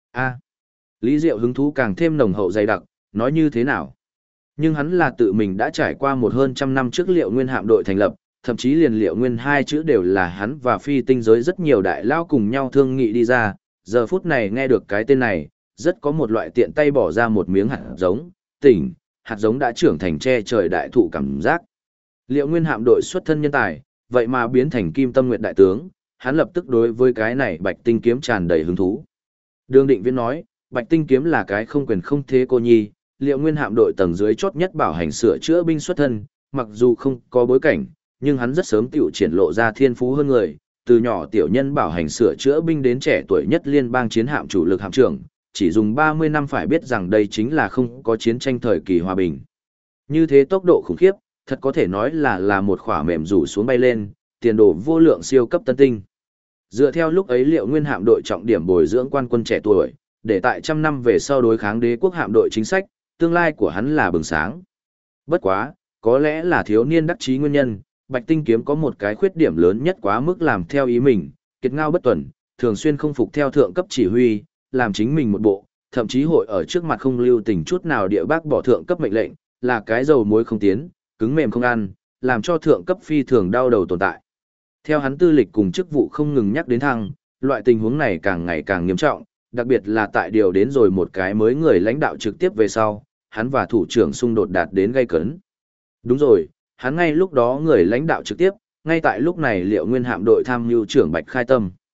Lý Diệu hứng thú càng thêm nồng hậu dày đặc, nói như thế nào? Nhưng hắn là tự mình đã trải qua một hơn trăm năm trước Liệu Nguyên hạm đội thành lập, thậm chí liền Liệu Nguyên hai chữ đều là hắn và phi tinh giới rất nhiều đại lao cùng nhau thương nghị đi ra, giờ phút này nghe được cái tên này, rất có một loại tiện tay bỏ ra một miếng hạt giống, tỉnh, hạt giống đã trưởng thành che trời đại thụ cảm giác. Liệu Nguyên hạm đội xuất thân nhân tài, vậy mà biến thành Kim Tâm Nguyệt đại tướng, hắn lập tức đối với cái này Bạch Tinh Kiếm tràn đầy hứng thú. Đường Định Viễn nói, Bạch Tinh Kiếm là cái không quyền không thế cô nhi, Liệu Nguyên hạm đội tầng dưới chót nhất bảo hành sửa chữa binh xuất thân, mặc dù không có bối cảnh, nhưng hắn rất sớm tiểu triển lộ ra thiên phú hơn người, từ nhỏ tiểu nhân bảo hành sửa chữa binh đến trẻ tuổi nhất liên bang chiến hạm chủ lực hạm trưởng, chỉ dùng 30 năm phải biết rằng đây chính là không có chiến tranh thời kỳ hòa bình. Như thế tốc độ khủng khiếp, thật có thể nói là một khỏa mềm rủ xuống bay lên, tiền đồ vô lượng siêu cấp tân tinh. Dựa theo lúc ấy Liệu Nguyên hạm đội trọng điểm bồi dưỡng quan quân trẻ tuổi, để tại trăm năm về sau đối kháng đế quốc hạm đội chính sách, tương lai của hắn là bừng sáng. Bất quá, có lẽ là thiếu niên đắc chí nguyên nhân, Bạch Tinh Kiếm có một cái khuyết điểm lớn nhất quá mức làm theo ý mình, kiệt ngao bất tuần, thường xuyên không phục theo thượng cấp chỉ huy, làm chính mình một bộ, thậm chí hội ở trước mặt không lưu tình chút nào địa bác bỏ thượng cấp mệnh lệnh, là cái dầu muối không tiến, cứng mềm không ăn, làm cho thượng cấp phi thường đau đầu tồn tại. Theo hắn tư lịch cùng chức vụ không ngừng nhắc đến thăng, loại tình huống này càng ngày càng nghiêm trọng, đặc biệt là tại điều đến rồi một cái mới người lãnh đạo trực tiếp về sau, hắn và thủ trưởng xung đột đạt đến gay cấn. Đúng rồi, hắn ngay lúc đó người lãnh đạo trực tiếp, ngay tại lúc này Liệu Nguyên hạm đội tham mưu trưởng Bạch Khai Tâm.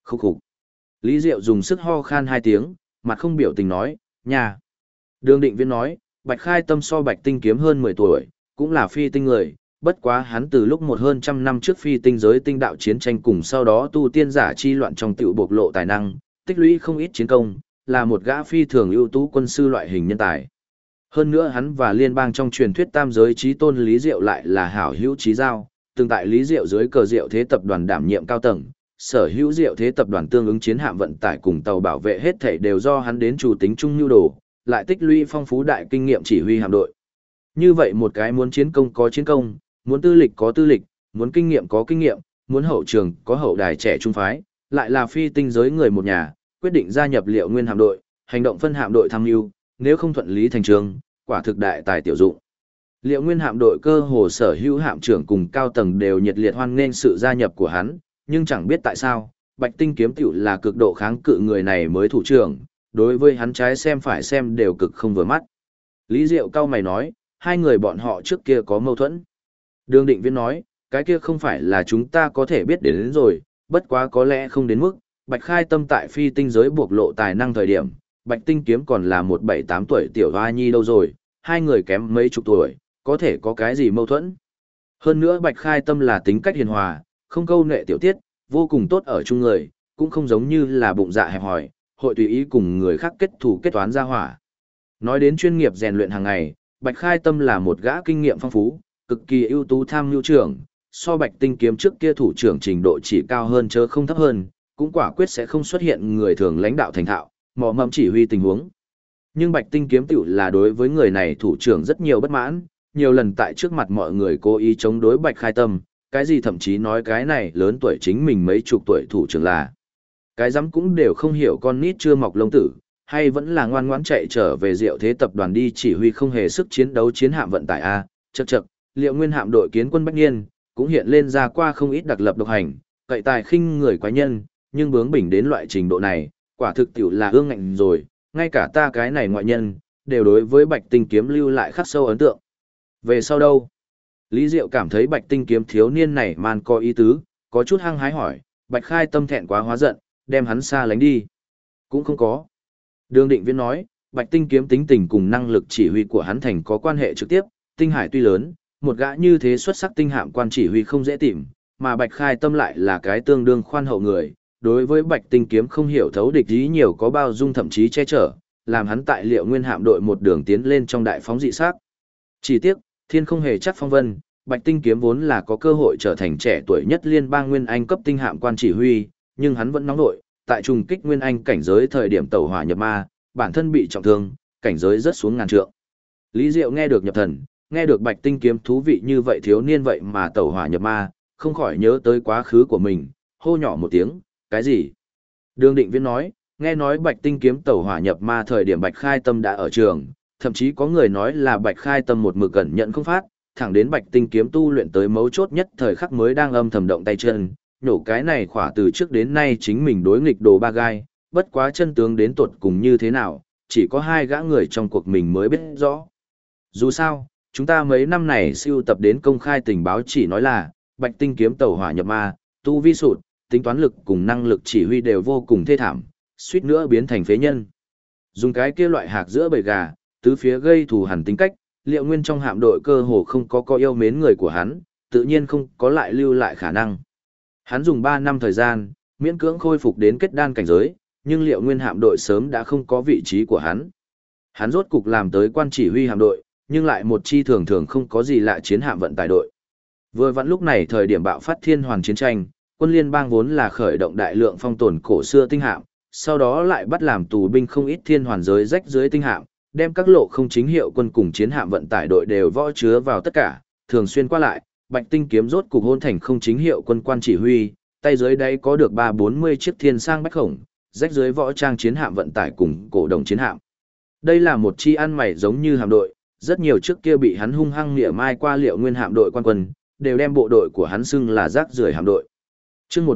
Khúc khục. Lý Diệu dùng sức ho khan 2 tiếng, mặt không biểu tình nói, nhà. Đường Định Viễn nói, Bạch Khai Tâm so Bạch Tinh Kiếm hơn 10 tuổi, cũng là phi tinh người, bất quá hắn từ lúc hơn trăm năm trước phi tinh giới tinh đạo chiến tranh cùng sau đó tu tiên giả chi loạn trong tiểu bộc lộ tài năng, tích lũy không ít chiến công, là một gã phi thường ưu tú quân sư loại hình nhân tài. Hơn nữa hắn và liên bang trong truyền thuyết tam giới chí tôn Lý Diệu lại là hảo hữu chí giao, từng tại Lý Diệu dưới cờ Diệu Thế tập đoàn đảm nhiệm cao tầng, sở hữu Diệu Thế tập đoàn tương ứng chiến hạm vận tải cùng tàu bảo vệ hết thảy đều do hắn đến chủ tính chung nhu đồ, lại tích lũy phong phú đại kinh nghiệm chỉ huy hạm đội. Như vậy một cái muốn chiến công có chiến công, muốn tư lịch có tư lịch, muốn kinh nghiệm có kinh nghiệm, muốn hậu trường có hậu đài trẻ trung phái, lại là phi tinh giới người một nhà, quyết định gia nhập Liệu Nguyên hạm đội, hành động phân hạm đội tham mưu, nếu không thuận lý thành trường, quả thực đại tài tiểu dụng. Liệu Nguyên hạm đội cơ hồ sở hữu hạm trưởng cùng cao tầng đều nhiệt liệt hoan nghênh sự gia nhập của hắn, nhưng chẳng biết tại sao, Bạch Tinh Kiếm tiểu là cực độ kháng cự người này mới thủ trưởng, đối với hắn trái xem phải xem đều cực không vừa mắt. Lý Diệu cao mày nói, hai người bọn họ trước kia có mâu thuẫn. Đường Định Viễn nói, cái kia không phải là chúng ta có thể biết đến rồi, bất quá có lẽ không đến mức, Bạch Khai Tâm tại phi tinh giới bộc lộ tài năng thời điểm, Bạch Tinh Kiếm còn là một 7-8 tuổi tiểu hoa nhi đâu rồi, hai người kém mấy chục tuổi, có thể có cái gì mâu thuẫn. Hơn nữa Bạch Khai Tâm là tính cách hiền hòa, không câu nệ tiểu tiết, vô cùng tốt ở chung người, cũng không giống như là bụng dạ hẹp hòi, hội tùy ý cùng người khác kết thù kết toán ra hỏa. Nói đến chuyên nghiệp rèn luyện hàng ngày, Bạch Khai Tâm là một gã kinh nghiệm phong phú, cực kỳ ưu tú tham mưu trưởng, so Bạch Tinh Kiếm trước kia thủ trưởng trình độ chỉ cao hơn chớ không thấp hơn, cũng quả quyết sẽ không xuất hiện người thường lãnh đạo thành thạo, mò mẫm chỉ huy tình huống. Nhưng Bạch Tinh Kiếm tiểu là đối với người này thủ trưởng rất nhiều bất mãn, nhiều lần tại trước mặt mọi người cố ý chống đối Bạch Khai Tâm, cái gì thậm chí nói cái này lớn tuổi chính mình mấy chục tuổi thủ trưởng là. Cái dám cũng đều không hiểu con nít chưa mọc lông tử, hay vẫn là ngoan ngoãn chạy trở về Diệu Thế tập đoàn đi chỉ huy không hề sức chiến đấu chiến hạm vận tải A, chậc, Liệu Nguyên hạm đội kiến quân Bách Niên, cũng hiện lên ra qua không ít đặc lập độc hành, cậy tài khinh người quái nhân, nhưng bướng bỉnh đến loại trình độ này, quả thực tiểu là ương ngạnh rồi, ngay cả ta cái này ngoại nhân, đều đối với Bạch Tinh Kiếm lưu lại khắc sâu ấn tượng. Về sau đâu? Lý Diệu cảm thấy Bạch Tinh Kiếm thiếu niên này man có ý tứ, có chút hăng hái hỏi, Bạch Khai Tâm thẹn quá hóa giận, đem hắn xa lánh đi. Cũng không có. Đường Định Viễn nói, Bạch Tinh Kiếm tính tình cùng năng lực chỉ huy của hắn thành có quan hệ trực tiếp, tinh hải tuy lớn, một gã như thế xuất sắc tinh hạm quan chỉ huy không dễ tìm, mà Bạch Khai Tâm lại là cái tương đương khoan hậu người, đối với Bạch Tinh Kiếm không hiểu thấu địch ý nhiều có bao dung thậm chí che chở, làm hắn tại Liệu Nguyên hạm đội một đường tiến lên trong đại phóng dị sắc. Chỉ tiếc, thiên không hề chắc phong vân, Bạch Tinh Kiếm vốn là có cơ hội trở thành trẻ tuổi nhất liên bang Nguyên Anh cấp tinh hạm quan chỉ huy, nhưng hắn vẫn nóng nội, tại trùng kích Nguyên Anh cảnh giới thời điểm tẩu hỏa nhập ma, bản thân bị trọng thương, cảnh giới rất xuống ngàn trượng. Lý Diệu nghe được nhập thần, nghe được Bạch Tinh Kiếm thú vị như vậy thiếu niên vậy mà tẩu hỏa nhập ma, không khỏi nhớ tới quá khứ của mình, hô nhỏ một tiếng, cái gì? Đường Định Viễn nói, nghe nói Bạch Tinh Kiếm tẩu hỏa nhập ma thời điểm Bạch Khai Tâm đã ở trường, thậm chí có người nói là Bạch Khai Tâm một mực cẩn nhận không phát, thẳng đến Bạch Tinh Kiếm tu luyện tới mấu chốt nhất thời khắc mới đang âm thầm động tay chân, nhổ cái này khỏa từ trước đến nay chính mình đối nghịch đồ ba gai, bất quá chân tướng đến tột cùng như thế nào, chỉ có hai gã người trong cuộc mình mới biết rõ. Dù sao, chúng ta mấy năm này siêu tập đến công khai tình báo chỉ nói là, Bạch Tinh Kiếm tẩu hỏa nhập ma, tu vi sụt, tính toán lực cùng năng lực chỉ huy đều vô cùng thê thảm, suýt nữa biến thành phế nhân. Dùng cái kia loại hạc giữa bầy gà, tứ phía gây thù hằn tính cách, Liệu Nguyên trong hạm đội cơ hồ không có yêu mến người của hắn, tự nhiên không có lại lưu lại khả năng. Hắn dùng 3 năm thời gian, miễn cưỡng khôi phục đến kết đan cảnh giới, nhưng Liệu Nguyên hạm đội sớm đã không có vị trí của hắn. Hắn rốt cục làm tới quan chỉ huy hạm đội, nhưng lại một chi thường thường không có gì lạ chiến hạm vận tải đội. Vừa vặn lúc này thời điểm bạo phát thiên hoàn chiến tranh, quân liên bang vốn là khởi động đại lượng phong tồn cổ xưa tinh hạm, sau đó lại bắt làm tù binh không ít thiên hoàn giới rách dưới tinh hạm, đem các lộ không chính hiệu quân cùng chiến hạm vận tải đội đều võ chứa vào tất cả, thường xuyên qua lại, Bạch Tinh Kiếm rốt cục hôn thành không chính hiệu quân quan chỉ huy, tay dưới đây có được 340 chiếc thiên sang bách khổng, rách dưới võ trang chiến hạm vận tải cùng cổ đồng chiến hạm. Đây là một chi ăn mày giống như hạm đội, rất nhiều trước kia bị hắn hung hăng nghĩa mai qua Liệu Nguyên hạm đội quan quân, đều đem bộ đội của hắn xưng là rác rưởi hạm đội. Chương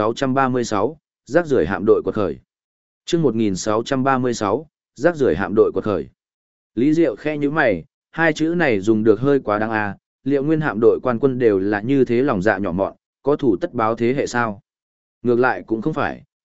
1636, rác rưởi hạm đội quật khởi. Chương 1636, rác rưởi hạm đội quật khởi. Lý Diệu khe như mày, hai chữ này dùng được hơi quá đáng à, Liệu Nguyên hạm đội quan quân đều là như thế lòng dạ nhỏ mọn, có thủ tất báo thế hệ sao? Ngược lại cũng không phải,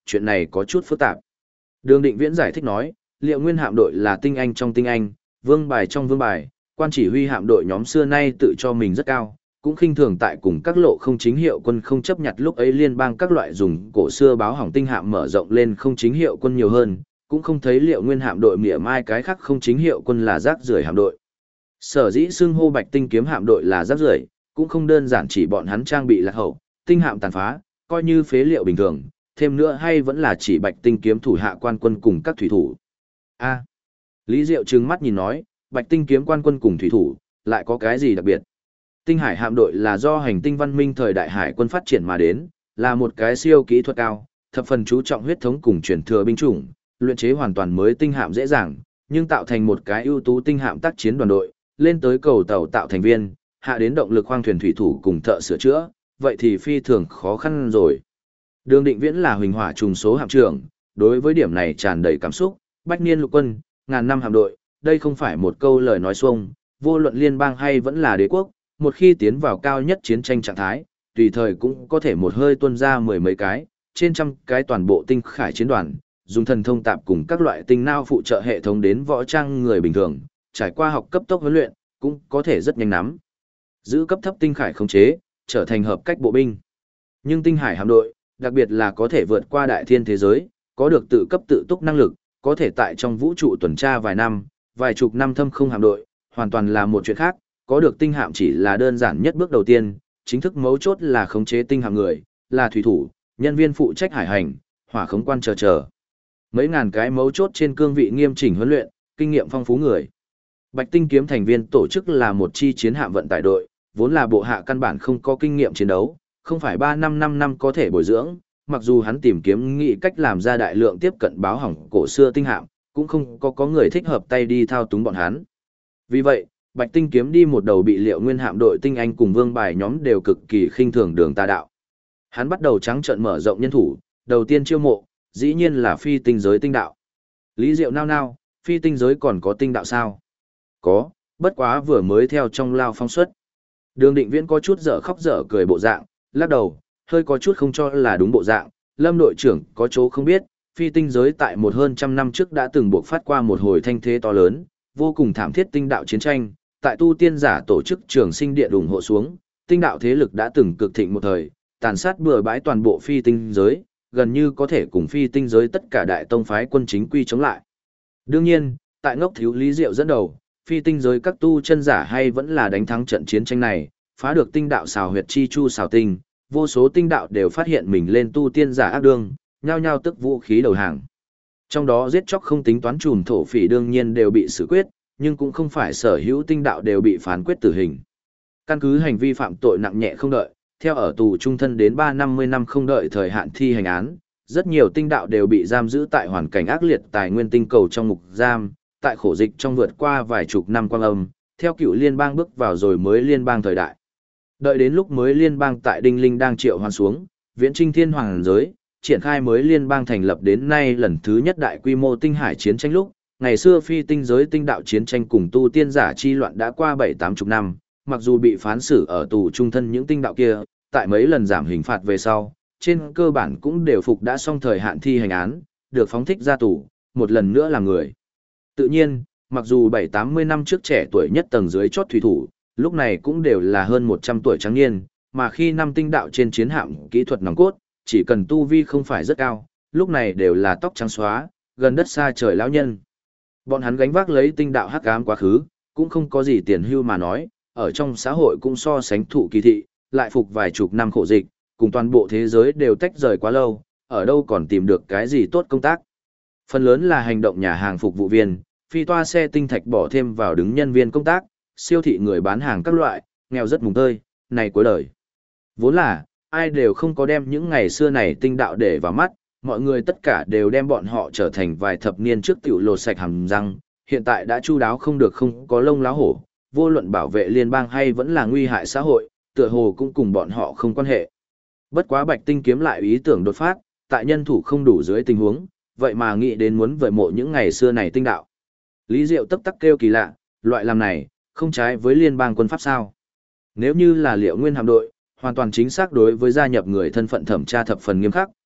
chuyện này có chút phức tạp. Đường Định Viễn giải thích nói, Liệu Nguyên hạm đội là tinh anh trong tinh anh, vương bài trong vương bài, quan chỉ huy hạm đội nhóm xưa nay tự cho mình rất cao, cũng khinh thường tại cùng các lộ không chính hiệu quân không chấp nhặt lúc ấy liên bang các loại dùng cổ xưa báo hỏng tinh hạm mở rộng lên không chính hiệu quân nhiều hơn, cũng không thấy Liệu Nguyên hạm đội mỉa mai cái khác không chính hiệu quân là rác rưởi hạm đội. Sở dĩ xưng hô Bạch Tinh kiếm hạm đội là rác rưởi, cũng không đơn giản chỉ bọn hắn trang bị lạc hậu, tinh hạm tàn phá, coi như phế liệu bình thường, thêm nữa hay vẫn là chỉ Bạch Tinh kiếm thủ hạ quan quân cùng các thủy thủ. A. Lý Diệu trừng mắt nhìn nói, Bạch Tinh kiếm quan quân cùng thủy thủ, lại có cái gì đặc biệt? Tinh hải hạm đội là do hành tinh văn minh thời đại hải quân phát triển mà đến, là một cái siêu kỹ thuật cao, thập phần chú trọng huyết thống cùng truyền thừa binh chủng, luyện chế hoàn toàn mới tinh hạm dễ dàng, nhưng tạo thành một cái ưu tú tinh hạm tác chiến đoàn đội, lên tới cầu tàu tạo thành viên, hạ đến động lực khoang thuyền thủy thủ cùng thợ sửa chữa, vậy thì phi thường khó khăn rồi. Đường Định Viễn là huỳnh hỏa trùng số hạm trưởng, đối với điểm này tràn đầy cảm xúc, bách niên lục quân, ngàn năm hạm đội, đây không phải một câu lời nói xuông, vô luận liên bang hay vẫn là đế quốc, một khi tiến vào cao nhất chiến tranh trạng thái, tùy thời cũng có thể một hơi tuôn ra mười mấy cái, trên trăm cái toàn bộ tinh khải chiến đoàn, dùng thần thông tạp cùng các loại tinh nao phụ trợ hệ thống đến võ trang người bình thường, trải qua học cấp tốc huấn luyện, cũng có thể rất nhanh nắm. Giữ cấp thấp tinh khải khống chế, trở thành hợp cách bộ binh. Nhưng tinh hải hạm đội, đặc biệt là có thể vượt qua đại thiên thế giới, có được tự cấp tự túc năng lực, có thể tại trong vũ trụ tuần tra vài năm, vài chục năm thâm không hạm đội, hoàn toàn là một chuyện khác, có được tinh hạm chỉ là đơn giản nhất bước đầu tiên, chính thức mấu chốt là khống chế tinh hạm người, là thủy thủ, nhân viên phụ trách hải hành, hỏa khống quan chờ. Mấy ngàn cái mấu chốt trên cương vị nghiêm chỉnh huấn luyện, kinh nghiệm phong phú người. Bạch Tinh kiếm thành viên tổ chức là một chi chiến hạm vận tải đội, vốn là bộ hạ căn bản không có kinh nghiệm chiến đấu, không phải 3-5 năm có thể bồi dưỡng, mặc dù hắn tìm kiếm nghĩ cách làm ra đại lượng tiếp cận báo hỏng cổ xưa tinh hạm, cũng không có người thích hợp tay đi thao túng bọn hắn. Vì vậy, Bạch Tinh kiếm đi một đầu bị Liệu Nguyên hạm đội tinh anh cùng vương bài nhóm đều cực kỳ khinh thường đường tà đạo. Hắn bắt đầu trắng trợn mở rộng nhân thủ, đầu tiên chiêu mộ, dĩ nhiên là phi tinh giới tinh đạo. Lý Diệu nao, phi tinh giới còn có tinh đạo sao? Có, bất quá vừa mới theo trong lao phong suất. Đường Định Viễn có chút dở khóc dở cười bộ dạng, lắc đầu, hơi có chút không cho là đúng bộ dạng. Lâm đội trưởng có chỗ không biết, phi tinh giới tại hơn 100 năm trước đã từng buộc phát qua một hồi thanh thế to lớn, vô cùng thảm thiết tinh đạo chiến tranh. Tại tu tiên giả tổ chức trường sinh điện ủng hộ xuống, tinh đạo thế lực đã từng cực thịnh một thời, tàn sát bừa bãi toàn bộ phi tinh giới, gần như có thể cùng phi tinh giới tất cả đại tông phái quân chính quy chống lại. Đương nhiên, tại ngốc thiếu Lý Diệu dẫn đầu, phi tinh giới các tu chân giả hay vẫn là đánh thắng trận chiến tranh này, phá được tinh đạo xào huyệt chi chu xào tinh, vô số tinh đạo đều phát hiện mình lên tu tiên giả ác đương, nhao nhao tức vũ khí đầu hàng. Trong đó giết chóc không tính toán trùm thổ phỉ đương nhiên đều bị xử quyết, nhưng cũng không phải sở hữu tinh đạo đều bị phán quyết tử hình. Căn cứ hành vi phạm tội nặng nhẹ không đợi, theo ở tù trung thân đến 3-50 năm không đợi thời hạn thi hành án, rất nhiều tinh đạo đều bị giam giữ tại hoàn cảnh ác liệt tài nguyên tinh cầu trong ngục giam, tại khổ dịch trong vượt qua vài chục năm quang âm, theo cựu liên bang bước vào rồi mới liên bang thời đại. Đợi đến lúc mới liên bang tại Đinh Linh đang triệu hoàn xuống, viễn trinh thiên hoàng giới, triển khai mới liên bang thành lập đến nay lần thứ nhất đại quy mô tinh hải chiến tranh lúc, ngày xưa phi tinh giới tinh đạo chiến tranh cùng tu tiên giả chi loạn đã qua 7-80 năm, mặc dù bị phán xử ở tù trung thân những tinh đạo kia, tại mấy lần giảm hình phạt về sau, trên cơ bản cũng đều phục đã xong thời hạn thi hành án, được phóng thích ra tù, một lần nữa là người. Tự nhiên, mặc dù 7-80 năm trước trẻ tuổi nhất tầng dưới chót thủy thủ, lúc này cũng đều là hơn 100 tuổi trắng niên, mà khi năm tinh đạo trên chiến hạm kỹ thuật nòng cốt, chỉ cần tu vi không phải rất cao, lúc này đều là tóc trắng xóa, gần đất xa trời lão nhân. Bọn hắn gánh vác lấy tinh đạo hắc ám quá khứ, cũng không có gì tiền hưu mà nói, ở trong xã hội cũng so sánh thụ kỳ thị, lại phục vài chục năm khổ dịch, cùng toàn bộ thế giới đều tách rời quá lâu, ở đâu còn tìm được cái gì tốt công tác. Phần lớn là hành động nhà hàng phục vụ viên, phi toa xe tinh thạch bỏ thêm vào đứng nhân viên công tác, siêu thị người bán hàng các loại, nghèo rất mùng tơi, này cuối đời. Vốn là, ai đều không có đem những ngày xưa này tinh đạo để vào mắt, mọi người tất cả đều đem bọn họ trở thành vài thập niên trước tiểu lột sạch hàm răng, hiện tại đã chu đáo không được không có lông lá hổ, vô luận bảo vệ liên bang hay vẫn là nguy hại xã hội, tựa hồ cũng cùng bọn họ không quan hệ. Bất quá Bạch Tinh kiếm lại ý tưởng đột phát, tại nhân thủ không đủ dưới tình huống, vậy mà nghĩ đến muốn vời mộ những ngày xưa này tinh đạo. Lý Diệu tấp tắc kêu kỳ lạ, loại làm này, không trái với liên bang quân pháp sao. Nếu như là Liệu Nguyên hạm đội, hoàn toàn chính xác đối với gia nhập người thân phận thẩm tra thập phần nghiêm khắc,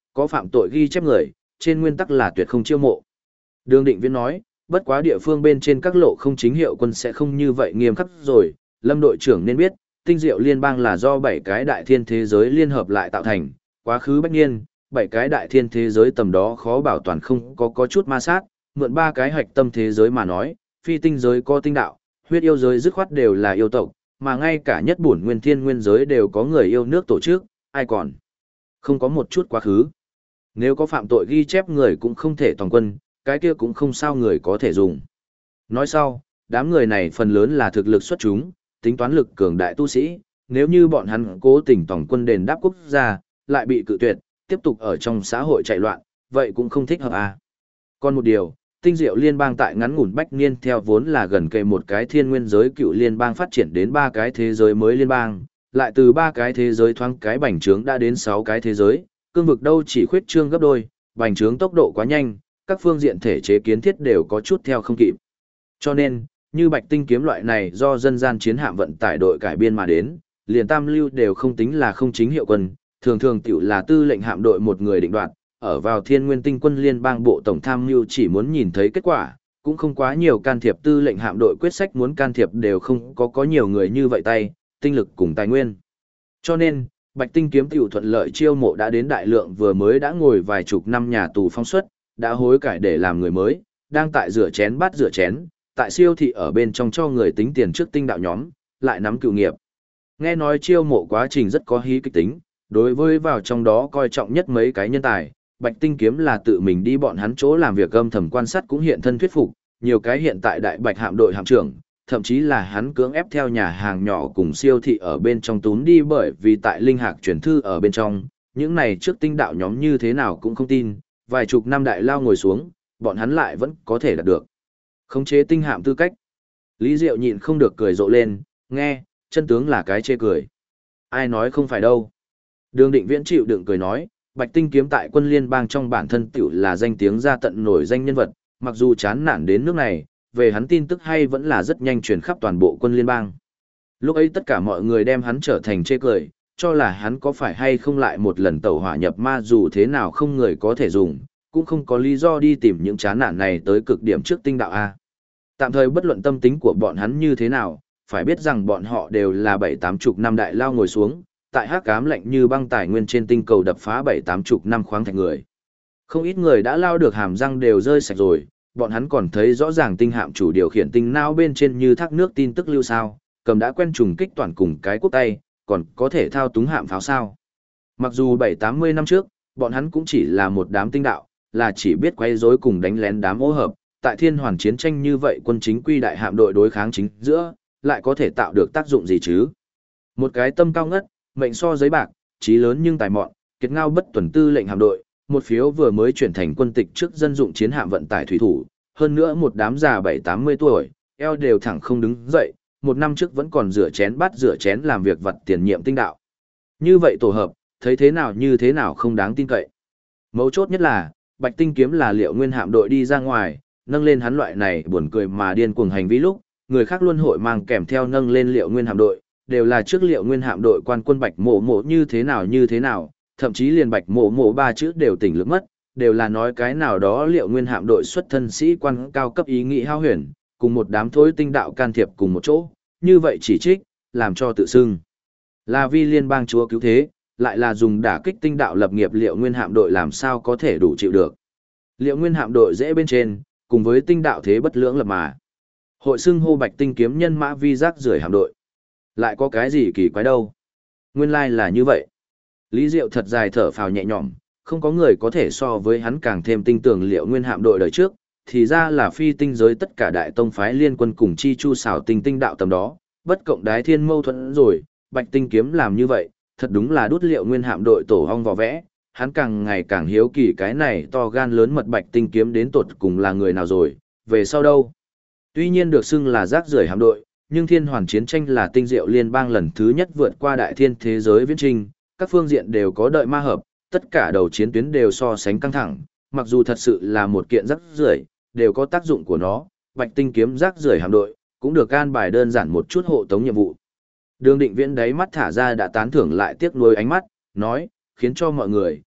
có phạm tội ghi chép người, trên nguyên tắc là tuyệt không chiêu mộ. Đường Định Viễn nói, bất quá địa phương bên trên các lộ không chính hiệu quân sẽ không như vậy nghiêm khắc rồi, Lâm đội trưởng nên biết, tinh diệu liên bang là do 7 cái đại thiên thế giới liên hợp lại tạo thành, quá khứ bách niên, 7 cái đại thiên thế giới tầm đó khó bảo toàn không có chút ma sát, mượn 3 cái hạch tâm thế giới mà nói, phi tinh giới có tinh đạo, huyết yêu giới dứt khoát đều là yêu tộc, mà ngay cả nhất bổn nguyên thiên nguyên giới đều có người yêu nước tổ chức, ai còn không có một chút quá khứ. Nếu có phạm tội ghi chép người cũng không thể toàn quân, cái kia cũng không sao người có thể dùng. Nói sau, đám người này phần lớn là thực lực xuất chúng, tính toán lực cường đại tu sĩ, nếu như bọn hắn cố tình tổng quân đền đáp quốc gia, lại bị cự tuyệt, tiếp tục ở trong xã hội chạy loạn, vậy cũng không thích hợp à. Còn một điều, tinh diệu liên bang tại ngắn ngủn bách niên theo vốn là gần kề một cái thiên nguyên giới cựu liên bang phát triển đến 3 cái thế giới mới liên bang, lại từ 3 cái thế giới thoáng cái bành trướng đã đến 6 cái thế giới, cương vực đâu chỉ khuyết trương gấp đôi, bành trướng tốc độ quá nhanh, các phương diện thể chế kiến thiết đều có chút theo không kịp. Cho nên, như Bạch Tinh kiếm loại này do dân gian chiến hạm vận tải đội cải biên mà đến, liền tam lưu đều không tính là không chính hiệu quân, thường thường tiểu là tư lệnh hạm đội một người định đoạt, ở vào Thiên Nguyên Tinh quân liên bang bộ tổng tham mưu chỉ muốn nhìn thấy kết quả, cũng không quá nhiều can thiệp tư lệnh hạm đội quyết sách muốn can thiệp đều không có nhiều người như vậy tay, tinh lực cùng tài nguyên. Cho nên, Bạch Tinh kiếm tiểu thuận lợi chiêu mộ đã đến đại lượng vừa mới đã ngồi vài chục năm nhà tù phong suất, đã hối cải để làm người mới, đang tại rửa chén bát rửa chén, tại siêu thị ở bên trong cho người tính tiền trước tinh đạo nhóm, lại nắm cựu nghiệp. Nghe nói chiêu mộ quá trình rất có hí kịch tính, đối với vào trong đó coi trọng nhất mấy cái nhân tài, Bạch Tinh kiếm là tự mình đi bọn hắn chỗ làm việc âm thầm quan sát cũng hiện thân thuyết phục, nhiều cái hiện tại đại Bạch hạm đội hạm trưởng, thậm chí là hắn cưỡng ép theo nhà hàng nhỏ cùng siêu thị ở bên trong tún đi bởi vì tại linh hạc chuyển thư ở bên trong, những này trước tinh đạo nhóm như thế nào cũng không tin, vài chục năm đại lao ngồi xuống, bọn hắn lại vẫn có thể đạt được khống chế tinh hạm tư cách. Lý Diệu nhịn không được cười rộ lên, nghe, chân tướng là cái chê cười. Ai nói không phải đâu. Đường Định Viễn chịu đựng cười nói, Bạch Tinh kiếm tại quân liên bang trong bản thân tiểu là danh tiếng ra tận nổi danh nhân vật, mặc dù chán nản đến nước này, về hắn tin tức hay vẫn là rất nhanh truyền khắp toàn bộ quân liên bang. Lúc ấy tất cả mọi người đem hắn trở thành chê cười, cho là hắn có phải hay không lại một lần tẩu hỏa nhập ma dù thế nào không người có thể dùng, cũng không có lý do đi tìm những chán nản này tới cực điểm trước tinh đạo A. Tạm thời bất luận tâm tính của bọn hắn như thế nào, phải biết rằng bọn họ đều là 7-80 năm đại lao ngồi xuống, tại hắc ám lạnh như băng tài nguyên trên tinh cầu đập phá 7-80 năm khoáng thạch người. Không ít người đã lao được hàm răng đều rơi sạch rồi, bọn hắn còn thấy rõ ràng tinh hạm chủ điều khiển tinh não bên trên như thác nước tin tức lưu sao, cầm đã quen trùng kích toàn cùng cái quốc tay, còn có thể thao túng hạm pháo sao. Mặc dù 7-80 năm trước, bọn hắn cũng chỉ là một đám tinh đạo, là chỉ biết quay rối cùng đánh lén đám ô hợp, tại thiên hoàn chiến tranh như vậy quân chính quy đại hạm đội đối kháng chính giữa, lại có thể tạo được tác dụng gì chứ? Một cái tâm cao ngất, mệnh so giấy bạc, trí lớn nhưng tài mọn, kiệt ngao bất tuần tư lệnh hạm đội, một phiếu vừa mới chuyển thành quân tịch trước dân dụng chiến hạm vận tải thủy thủ, hơn nữa một đám già 7-80 tuổi, eo đều thẳng không đứng dậy, một năm trước vẫn còn rửa chén bát rửa chén làm việc vặt tiền nhiệm tinh đạo. Như vậy tổ hợp, thấy thế nào như thế nào không đáng tin cậy. Mấu chốt nhất là, Bạch Tinh kiếm là Liệu Nguyên hạm đội đi ra ngoài, nâng lên hắn loại này buồn cười mà điên cuồng hành vi lúc, người khác luôn hội mang kèm theo nâng lên Liệu Nguyên hạm đội, đều là trước Liệu Nguyên hạm đội quan quân Bạch Mộ Mộ như thế nào, thậm chí liền Bạch Mộ Mộ 3 chữ đều tỉnh lực mất, đều là nói cái nào đó Liệu Nguyên hạm đội xuất thân sĩ quan cao cấp ý nghĩ hao huyền, cùng một đám thối tinh đạo can thiệp cùng một chỗ, như vậy chỉ trích, làm cho tự xưng là vi liên bang chúa cứu thế, lại là dùng đả kích tinh đạo lập nghiệp Liệu Nguyên hạm đội làm sao có thể đủ chịu được. Liệu Nguyên hạm đội dễ bên trên, cùng với tinh đạo thế bất lưỡng lập mà. Hội xưng hô Bạch Tinh kiếm nhân mã vi rác rưởi hạm đội. Lại có cái gì kỳ quái đâu. Nguyên lai là như vậy. Lý Diệu thật dài thở phào nhẹ nhõm, không có người có thể so với hắn càng thêm tinh tường Liệu Nguyên hạm đội đời trước, thì ra là phi tinh giới tất cả đại tông phái liên quân cùng chi chu xảo tinh tinh đạo tầm đó, bất cộng đái thiên mâu thuẫn rồi, Bạch Tinh kiếm làm như vậy, thật đúng là đút Liệu Nguyên hạm đội tổ hong vò vẽ, hắn càng ngày càng hiếu kỳ cái này to gan lớn mật Bạch Tinh kiếm đến tột cùng là người nào rồi, về sau đâu. Tuy nhiên được xưng là rác rưởi hạm đội, nhưng thiên hoàn chiến tranh là tinh diệu liên bang lần thứ nhất vượt qua đại thiên thế giới viễn trình, các phương diện đều có đợi ma hợp, tất cả đầu chiến tuyến đều so sánh căng thẳng, mặc dù thật sự là một kiện rác rưởi, đều có tác dụng của nó, Bạch Tinh kiếm rác rưởi hạm đội, cũng được an bài đơn giản một chút hộ tống nhiệm vụ. Đường Định Viễn đáy mắt thả ra đã tán thưởng lại tiếc nuối ánh mắt, nói, khiến cho mọi người,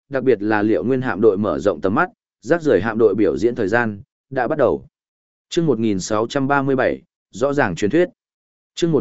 đặc biệt là Liệu Nguyên hạm đội mở rộng tầm mắt, rác rưởi hạm đội biểu diễn thời gian đã bắt đầu. Chương 1637, rõ ràng truyền thuyết. Chương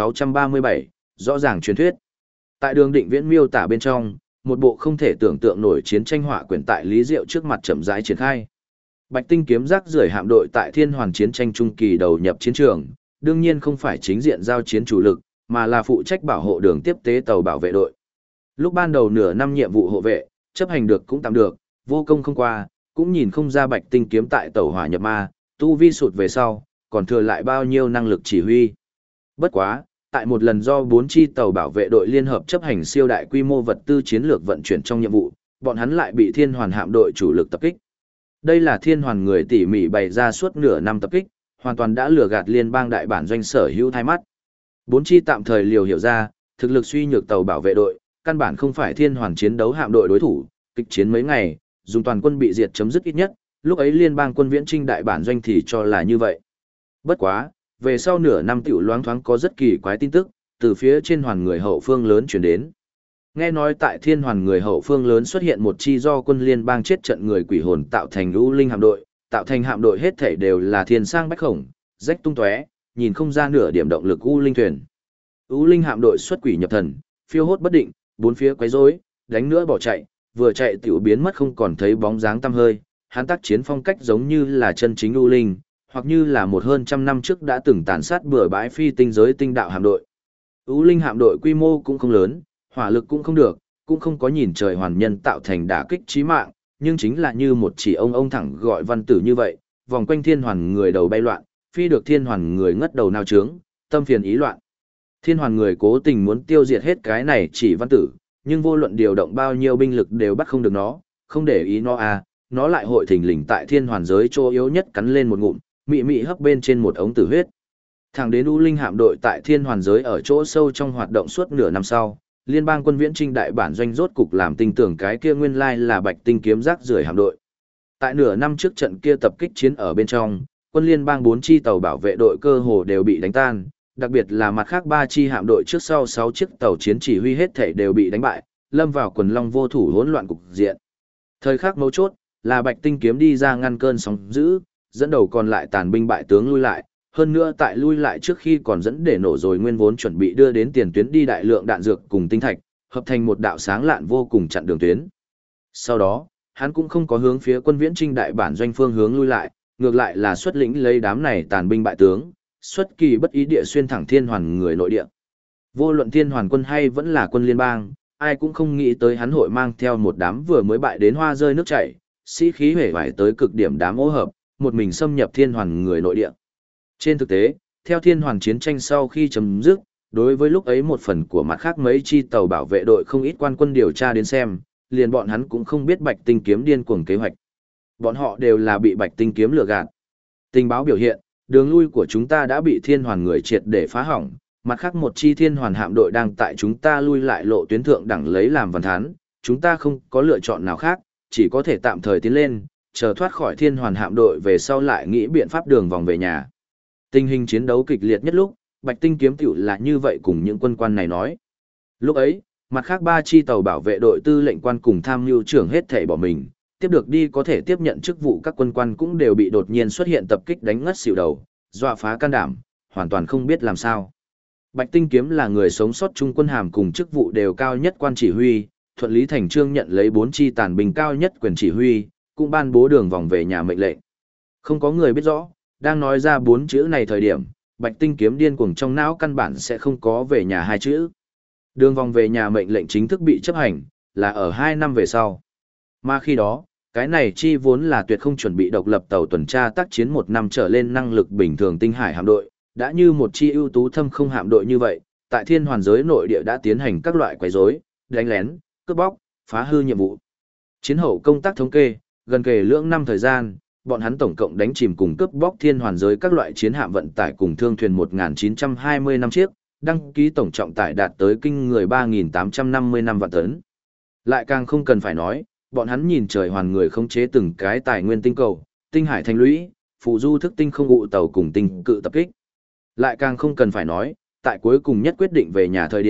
1637, rõ ràng truyền thuyết. Tại Đường Định Viễn miêu tả bên trong, một bộ không thể tưởng tượng nổi chiến tranh họa quyển tại Lý Diệu trước mặt chậm rãi triển khai. Bạch Tinh kiếm rác rưởi hạm đội tại Thiên Hoàn chiến tranh trung kỳ đầu nhập chiến trường, đương nhiên không phải chính diện giao chiến chủ lực, mà là phụ trách bảo hộ đường tiếp tế tàu bảo vệ đội. Lúc ban đầu nửa năm nhiệm vụ hộ vệ, chấp hành được cũng tạm được, vô công không qua, cũng nhìn không ra Bạch Tinh kiếm tại tàu hỏa nhập ma, tu vi sụt về sau, còn thừa lại bao nhiêu năng lực chỉ huy. Bất quá, tại một lần do 4 chi tàu bảo vệ đội liên hợp chấp hành siêu đại quy mô vật tư chiến lược vận chuyển trong nhiệm vụ, bọn hắn lại bị Thiên Hoàn hạm đội chủ lực tập kích. Đây là Thiên Hoàn người tỉ mỉ bày ra suốt nửa năm tập kích, hoàn toàn đã lừa gạt liên bang đại bản doanh sở hữu thay mắt. 4 chi tạm thời liều hiểu ra, thực lực suy nhược tàu bảo vệ đội, căn bản không phải Thiên Hoàn chiến đấu hạm đội đối thủ, kịch chiến mấy ngày, dùng toàn quân bị diệt chấm dứt ít nhất, lúc ấy liên bang quân viễn trinh đại bản doanh thì cho là như vậy. Bất quá, về sau nửa năm tiểu loáng thoáng có rất kỳ quái tin tức, từ phía trên hoàn người hậu phương lớn chuyển đến. Nghe nói tại Thiên Hoàn người hậu phương lớn xuất hiện một chi do quân liên bang chết trận người quỷ hồn tạo thành U Linh hạm đội, tạo thành hạm đội hết thảy đều là thiên sang bách khổng, rách tung tóe, nhìn không ra nửa điểm động lực U Linh thuyền. U Linh hạm đội xuất quỷ nhập thần, phiêu hốt bất định, bốn phía quấy rối, đánh nữa bỏ chạy, vừa chạy tiểu biến mất không còn thấy bóng dáng tăm hơi. Hắn tác chiến phong cách giống như là chân chính U Linh, hoặc như là một hơn trăm năm trước đã từng tàn sát bừa bãi phi tinh giới tinh đạo hạm đội. U Linh hạm đội quy mô cũng không lớn, hỏa lực cũng không được, cũng không có nhìn trời hoàn nhân tạo thành đả kích chí mạng, nhưng chính là như một chỉ ông thẳng gọi văn tử như vậy, vòng quanh Thiên Hoàn người đầu bay loạn, phi được Thiên Hoàn người ngất đầu nao trướng, tâm phiền ý loạn. Thiên Hoàn người cố tình muốn tiêu diệt hết cái này chỉ văn tử, nhưng vô luận điều động bao nhiêu binh lực đều bắt không được nó, không để ý nó à, nó lại hội thình lình tại Thiên Hoàn giới chỗ yếu nhất cắn lên một ngụm, mị mị hấp bên trên một ống tử huyết. Thẳng đến U Linh hạm đội tại Thiên Hoàn giới ở chỗ sâu trong hoạt động suốt nửa năm sau, liên bang quân viễn trinh đại bản doanh rốt cục làm tin tưởng cái kia nguyên lai là Bạch Tinh kiếm rác rưởi hạm đội. Tại nửa năm trước trận kia tập kích chiến ở bên trong, quân liên bang 4 chi tàu bảo vệ đội cơ hồ đều bị đánh tan, đặc biệt là mặt khác 3 chi hạm đội trước sau 6 chiếc tàu chiến chỉ huy hết thảy đều bị đánh bại, lâm vào quần long vô thủ hỗn loạn cục diện. Thời khắc mấu chốt, là Bạch Tinh kiếm đi ra ngăn cơn sóng dữ, dẫn đầu còn lại tàn binh bại tướng lui lại, hơn nữa tại lui lại trước khi còn dẫn để nổ rồi nguyên vốn chuẩn bị đưa đến tiền tuyến đi đại lượng đạn dược cùng tinh thạch, hợp thành một đạo sáng lạn vô cùng chặn đường tuyến. Sau đó, hắn cũng không có hướng phía quân viễn trinh đại bản doanh phương hướng lui lại, ngược lại là xuất lĩnh lấy đám này tàn binh bại tướng, xuất kỳ bất ý địa xuyên thẳng Thiên Hoàn người nội địa. Vô luận Thiên Hoàn quân hay vẫn là quân liên bang, ai cũng không nghĩ tới hắn hội mang theo một đám vừa mới bại đến hoa rơi nước chảy, sĩ khí hể vải tới cực điểm đám ô hợp, một mình xâm nhập Thiên Hoàn người nội địa. Trên thực tế, theo Thiên Hoàn chiến tranh sau khi chấm dứt, đối với lúc ấy một phần của mặt khác mấy chi tàu bảo vệ đội không ít quan quân điều tra đến xem, liền bọn hắn cũng không biết Bạch Tinh kiếm điên cuồng kế hoạch. Bọn họ đều là bị Bạch Tinh kiếm lừa gạt. Tình báo biểu hiện, đường lui của chúng ta đã bị Thiên Hoàn người triệt để phá hỏng, mặt khác một chi Thiên Hoàn hạm đội đang tại chúng ta lui lại lộ tuyến thượng đẳng lấy làm văn thán, chúng ta không có lựa chọn nào khác, chỉ có thể tạm thời tiến lên, chờ thoát khỏi Thiên Hoàn hạm đội về sau lại nghĩ biện pháp đường vòng về nhà. Tình hình chiến đấu kịch liệt nhất lúc, Bạch Tinh kiếm tiểu là như vậy cùng những quân quan này nói. Lúc ấy, mặt khác 3 chi tàu bảo vệ đội tư lệnh quan cùng tham mưu trưởng hết thảy bỏ mình, tiếp được đi có thể tiếp nhận chức vụ các quân quan cũng đều bị đột nhiên xuất hiện tập kích đánh ngất xỉu đầu, dọa phá can đảm, hoàn toàn không biết làm sao. Bạch Tinh kiếm là người sống sót trung quân hàm cùng chức vụ đều cao nhất quan chỉ huy, thuận lý thành trương nhận lấy 4 chi tàn binh cao nhất quyền chỉ huy, cũng ban bố đường vòng về nhà mệnh lệnh. Không có người biết rõ, đang nói ra 4 chữ này thời điểm, Bạch Tinh kiếm điên cuồng trong não căn bản sẽ không có về nhà 2 chữ. Đường vòng về nhà mệnh lệnh chính thức bị chấp hành, là ở 2 năm về sau. Mà khi đó, cái này chi vốn là tuyệt không chuẩn bị độc lập tàu tuần tra tác chiến 1 năm trở lên năng lực bình thường tinh hải hạm đội, đã như một chi ưu tú thâm không hạm đội như vậy, tại Thiên Hoàn giới nội địa đã tiến hành các loại quấy rối, đánh lén, cướp bóc, phá hư nhiệm vụ. Chiến hậu công tác thống kê, gần kề lưỡng năm thời gian, bọn hắn tổng cộng đánh chìm cùng cướp bóc Thiên Hoàn giới các loại chiến hạm vận tải cùng thương thuyền 1920 năm chiếc, đăng ký tổng trọng tải đạt tới kinh người 3855 vạn tấn. Lại càng không cần phải nói, bọn hắn nhìn trời hoàn người khống chế từng cái tài nguyên tinh cầu, tinh hải thành lũy, phụ du thức tinh không ngụ tàu cùng tinh cự tập kích. Lại càng không cần phải nói, tại cuối cùng nhất quyết định về nhà thời điểm,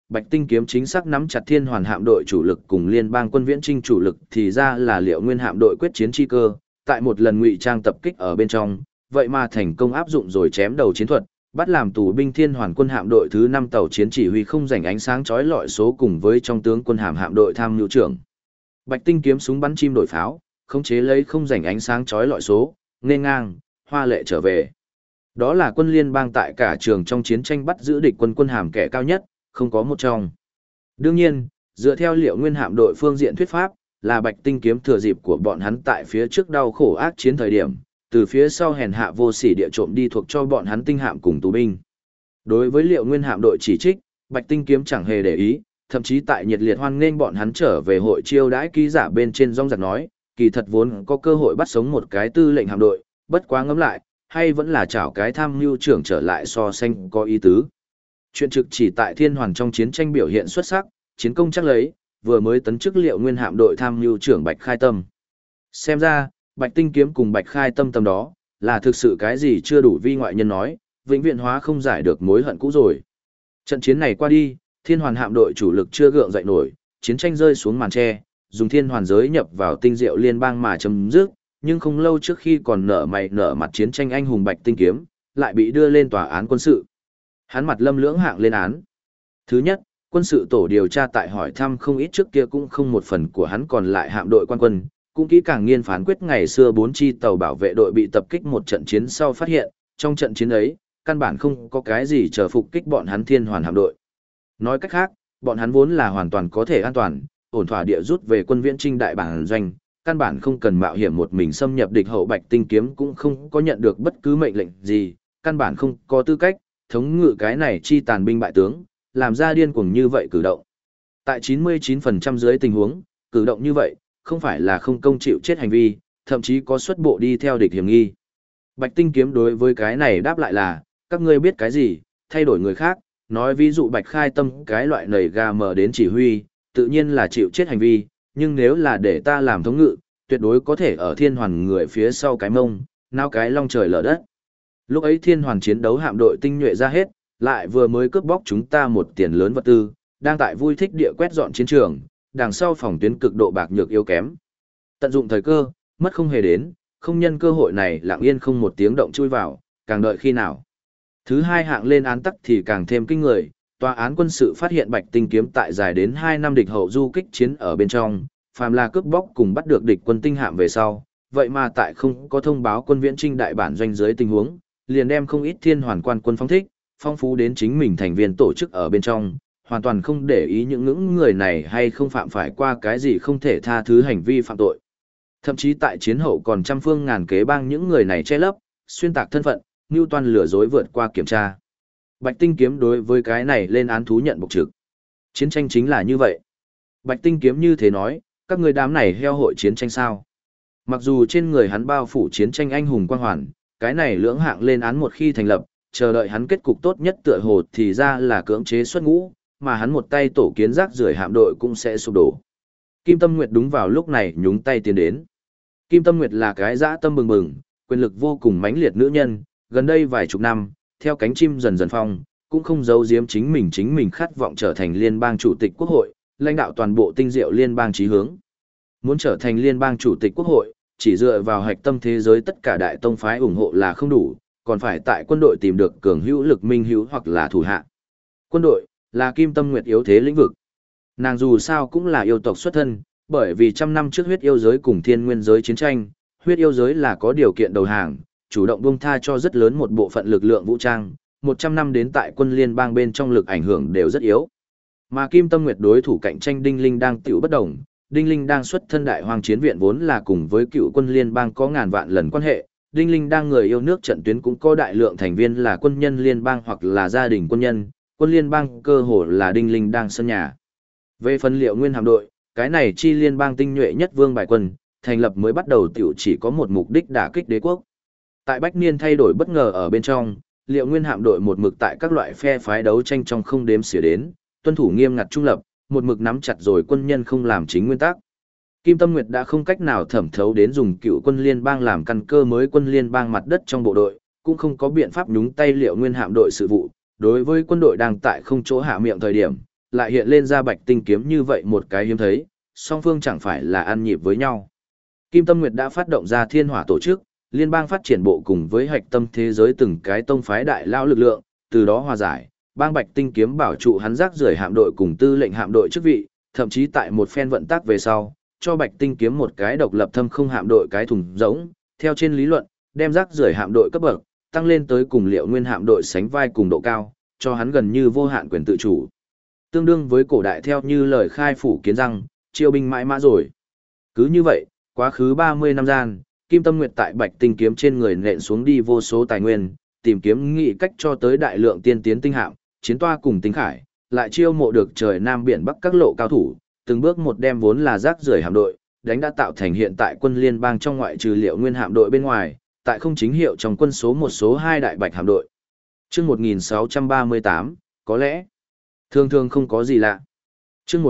Bạch Tinh kiếm chính xác nắm chặt Thiên Hoàn hạm đội chủ lực cùng liên bang quân viễn trinh chủ lực thì ra là Liệu Nguyên hạm đội quyết chiến chi cơ, tại một lần ngụy trang tập kích ở bên trong, vậy mà thành công áp dụng rồi chém đầu chiến thuật, bắt làm tù binh Thiên Hoàn quân hạm đội thứ 5 tàu chiến chỉ huy không rảnh ánh sáng chói lọi số cùng với trong tướng quân hạm đội tham mưu trưởng. Bạch Tinh kiếm súng bắn chim đổi pháo, khống chế lấy không rảnh ánh sáng chói lọi số, nghênh ngang, hoa lệ trở về. Đó là quân liên bang tại cả trường trong chiến tranh bắt giữ địch quân hàm kẻ cao nhất, không có một trong. Đương nhiên, dựa theo Liệu Nguyên hạm đội phương diện thuyết pháp, là Bạch Tinh kiếm thừa dịp của bọn hắn tại phía trước đau khổ ác chiến thời điểm, từ phía sau hèn hạ vô sỉ địa trộm đi thuộc cho bọn hắn tinh hạm cùng tù binh. Đối với Liệu Nguyên hạm đội chỉ trích, Bạch Tinh kiếm chẳng hề để ý, thậm chí tại nhiệt liệt hoan nghênh bọn hắn trở về hội chiêu đãi ký giả bên trên rong giặc nói, kỳ thật vốn có cơ hội bắt sống một cái tư lệnh hạm đội, bất quá ngẫm lại, hay vẫn là chảo cái tham mưu trưởng trở lại so sánh có ý tứ. Chuyện trực chỉ tại Thiên Hoàn trong chiến tranh biểu hiện xuất sắc, chiến công chắc lấy, vừa mới tấn chức Liệu Nguyên hạm đội tham mưu trưởng Bạch Khai Tâm. Xem ra, Bạch Tinh kiếm cùng Bạch Khai Tâm tầm đó, là thực sự cái gì chưa đủ vi ngoại nhân nói, vĩnh viễn hóa không giải được mối hận cũ rồi. Trận chiến này qua đi, Thiên Hoàn hạm đội chủ lực chưa gượng dậy nổi, chiến tranh rơi xuống màn tre, dùng Thiên Hoàn giới nhập vào tinh diệu liên bang mà chấm dứt, nhưng không lâu trước khi còn nở mày nở mặt chiến tranh anh hùng Bạch Tinh kiếm, lại bị đưa lên tòa án quân sự. Hắn mặt lâm lưỡng hạng lên án. Thứ nhất, quân sự tổ điều tra tại hỏi thăm không ít trước kia cũng không một phần của hắn còn lại hạm đội quan quân, cũng kỹ càng nghiên phán quyết ngày xưa 4 chi tàu bảo vệ đội bị tập kích một trận chiến sau phát hiện, trong trận chiến ấy, căn bản không có cái gì chờ phục kích bọn hắn Thiên Hoàn hạm đội. Nói cách khác, bọn hắn vốn là hoàn toàn có thể an toàn, ổn thỏa địa rút về quân viễn trinh đại bản doanh, căn bản không cần mạo hiểm một mình xâm nhập địch hậu. Bạch Tinh kiếm cũng không có nhận được bất cứ mệnh lệnh gì, căn bản không có tư cách thống ngự cái này chi tàn binh bại tướng, làm ra điên cuồng như vậy cử động. Tại 99% dưới tình huống, cử động như vậy, không phải là không công chịu chết hành vi, thậm chí có xuất bộ đi theo địch hiểm nghi. Bạch Tinh kiếm đối với cái này đáp lại là, các ngươi biết cái gì, thay đổi người khác, nói ví dụ Bạch Khai Tâm cái loại nầy gà mờ đến chỉ huy, tự nhiên là chịu chết hành vi, nhưng nếu là để ta làm thống ngự, tuyệt đối có thể ở Thiên Hoàn người phía sau cái mông, nao cái long trời lở đất. Lúc ấy Thiên Hoàn chiến đấu hạm đội tinh nhuệ ra hết, lại vừa mới cướp bóc chúng ta một tiền lớn vật tư, đang tại vui thích địa quét dọn chiến trường, đằng sau phòng tuyến cực độ bạc nhược yếu kém. Tận dụng thời cơ, mất không hề đến, không nhân cơ hội này lặng yên không một tiếng động chui vào, càng đợi khi nào. Thứ hai hạng lên án tắc thì càng thêm kinh người, tòa án quân sự phát hiện Bạch Tinh kiếm tại dài đến 2 năm địch hậu du kích chiến ở bên trong, phàm là cướp bóc cùng bắt được địch quân tinh hạm về sau, vậy mà tại không có thông báo quân viễn trinh đại bản doanh dưới tình huống, liền đem không ít Thiên Hoàn quan quân phóng thích, phong phú đến chính mình thành viên tổ chức ở bên trong, hoàn toàn không để ý những người này hay không phạm phải qua cái gì không thể tha thứ hành vi phạm tội. Thậm chí tại chiến hậu còn trăm phương ngàn kế bang những người này che lấp, xuyên tạc thân phận, mưu toan lừa dối vượt qua kiểm tra. Bạch Tinh kiếm đối với cái này lên án thú nhận bộc trực. Chiến tranh chính là như vậy. Bạch Tinh kiếm như thế nói, các người đám này heo hội chiến tranh sao? Mặc dù trên người hắn bao phủ chiến tranh anh hùng quang hoàn, cái này lưỡng hạng lên án một khi thành lập, chờ đợi hắn kết cục tốt nhất tựa hồ thì ra là cưỡng chế xuất ngũ, mà hắn một tay tổ kiến rác rưởi hạm đội cũng sẽ sụp đổ. Kim Tâm Nguyệt đúng vào lúc này nhúng tay tiến đến. Kim Tâm Nguyệt là cái dã tâm bừng bừng, quyền lực vô cùng mãnh liệt nữ nhân, gần đây vài chục năm, theo cánh chim dần dần phong, cũng không giấu giếm chính mình khát vọng trở thành liên bang chủ tịch quốc hội, lãnh đạo toàn bộ tinh diệu liên bang chí hướng. Muốn trở thành liên bang chủ tịch quốc hội, chỉ dựa vào hạch tâm thế giới tất cả đại tông phái ủng hộ là không đủ, còn phải tại quân đội tìm được cường hữu lực minh hữu hoặc là thủ hạ. Quân đội là Kim Tâm Nguyệt yếu thế lĩnh vực. Nàng dù sao cũng là yêu tộc xuất thân, bởi vì trăm năm trước huyết yêu giới cùng thiên nguyên giới chiến tranh, huyết yêu giới là có điều kiện đầu hàng, chủ động buông tha cho rất lớn một bộ phận lực lượng vũ trang, 100 năm đến tại quân liên bang bên trong lực ảnh hưởng đều rất yếu. Mà Kim Tâm Nguyệt đối thủ cạnh tranh Đinh Linh đang tiểu bất đồng, Đinh Linh đang xuất thân đại hoàng chiến viện vốn là cùng với cựu quân liên bang có ngàn vạn lần quan hệ, Đinh Linh đang người yêu nước trận tuyến cũng có đại lượng thành viên là quân nhân liên bang hoặc là gia đình quân nhân, quân liên bang cơ hồ là Đinh Linh đang sân nhà. Về phần Liệu Nguyên hạm đội, cái này chi liên bang tinh nhuệ nhất vương bài quân, thành lập mới bắt đầu tiểu chỉ có một mục đích đả kích đế quốc. Tại Bách Niên thay đổi bất ngờ ở bên trong, Liệu Nguyên hạm đội một mực tại các loại phe phái đấu tranh trong không đếm xỉa đến, tuân thủ nghiêm ngặt trung lập, một mực nắm chặt rồi quân nhân không làm chính nguyên tắc. Kim Tâm Nguyệt đã không cách nào thẩm thấu đến dùng cựu quân liên bang làm căn cơ mới quân liên bang mặt đất trong bộ đội, cũng không có biện pháp nhúng tay Liệu Nguyên hạm đội sự vụ. Đối với quân đội đang tại không chỗ hạ miệng thời điểm, lại hiện lên ra Bạch Tinh kiếm như vậy một cái hiếm thấy, song phương chẳng phải là ăn nhịp với nhau. Kim Tâm Nguyệt đã phát động ra Thiên Hỏa tổ chức, liên bang phát triển bộ cùng với hạch tâm thế giới từng cái tông phái đại lao lực lượng, từ đó hòa giải, bang Bạch Tinh kiếm bảo trụ hắn rác rưởi hạm đội cùng tư lệnh hạm đội chức vị, thậm chí tại một phen vận tác về sau, cho Bạch Tinh kiếm một cái độc lập thâm không hạm đội cái thùng rỗng, theo trên lý luận, đem rác rưởi hạm đội cấp bậc tăng lên tới cùng Liệu Nguyên hạm đội sánh vai cùng độ cao, cho hắn gần như vô hạn quyền tự chủ. Tương đương với cổ đại theo như lời khai phủ kiến răng, chiêu binh mãi mã rồi. Cứ như vậy, quá khứ 30 năm gian, Kim Tâm Nguyệt tại Bạch Tinh kiếm trên người nện xuống đi vô số tài nguyên, tìm kiếm nghị cách cho tới đại lượng tiên tiến tinh hạm, chiến toa cùng tinh khải, lại chiêu mộ được trời Nam biển Bắc các lộ cao thủ, từng bước một đem vốn là rác rưởi hạm đội, đánh đã tạo thành hiện tại quân liên bang trong ngoại trừ Liệu Nguyên hạm đội bên ngoài, tại không chính hiệu trong quân số một số 2 đại bạch hạm đội. Chương 1638, có lẽ thường thường không có gì lạ. Chương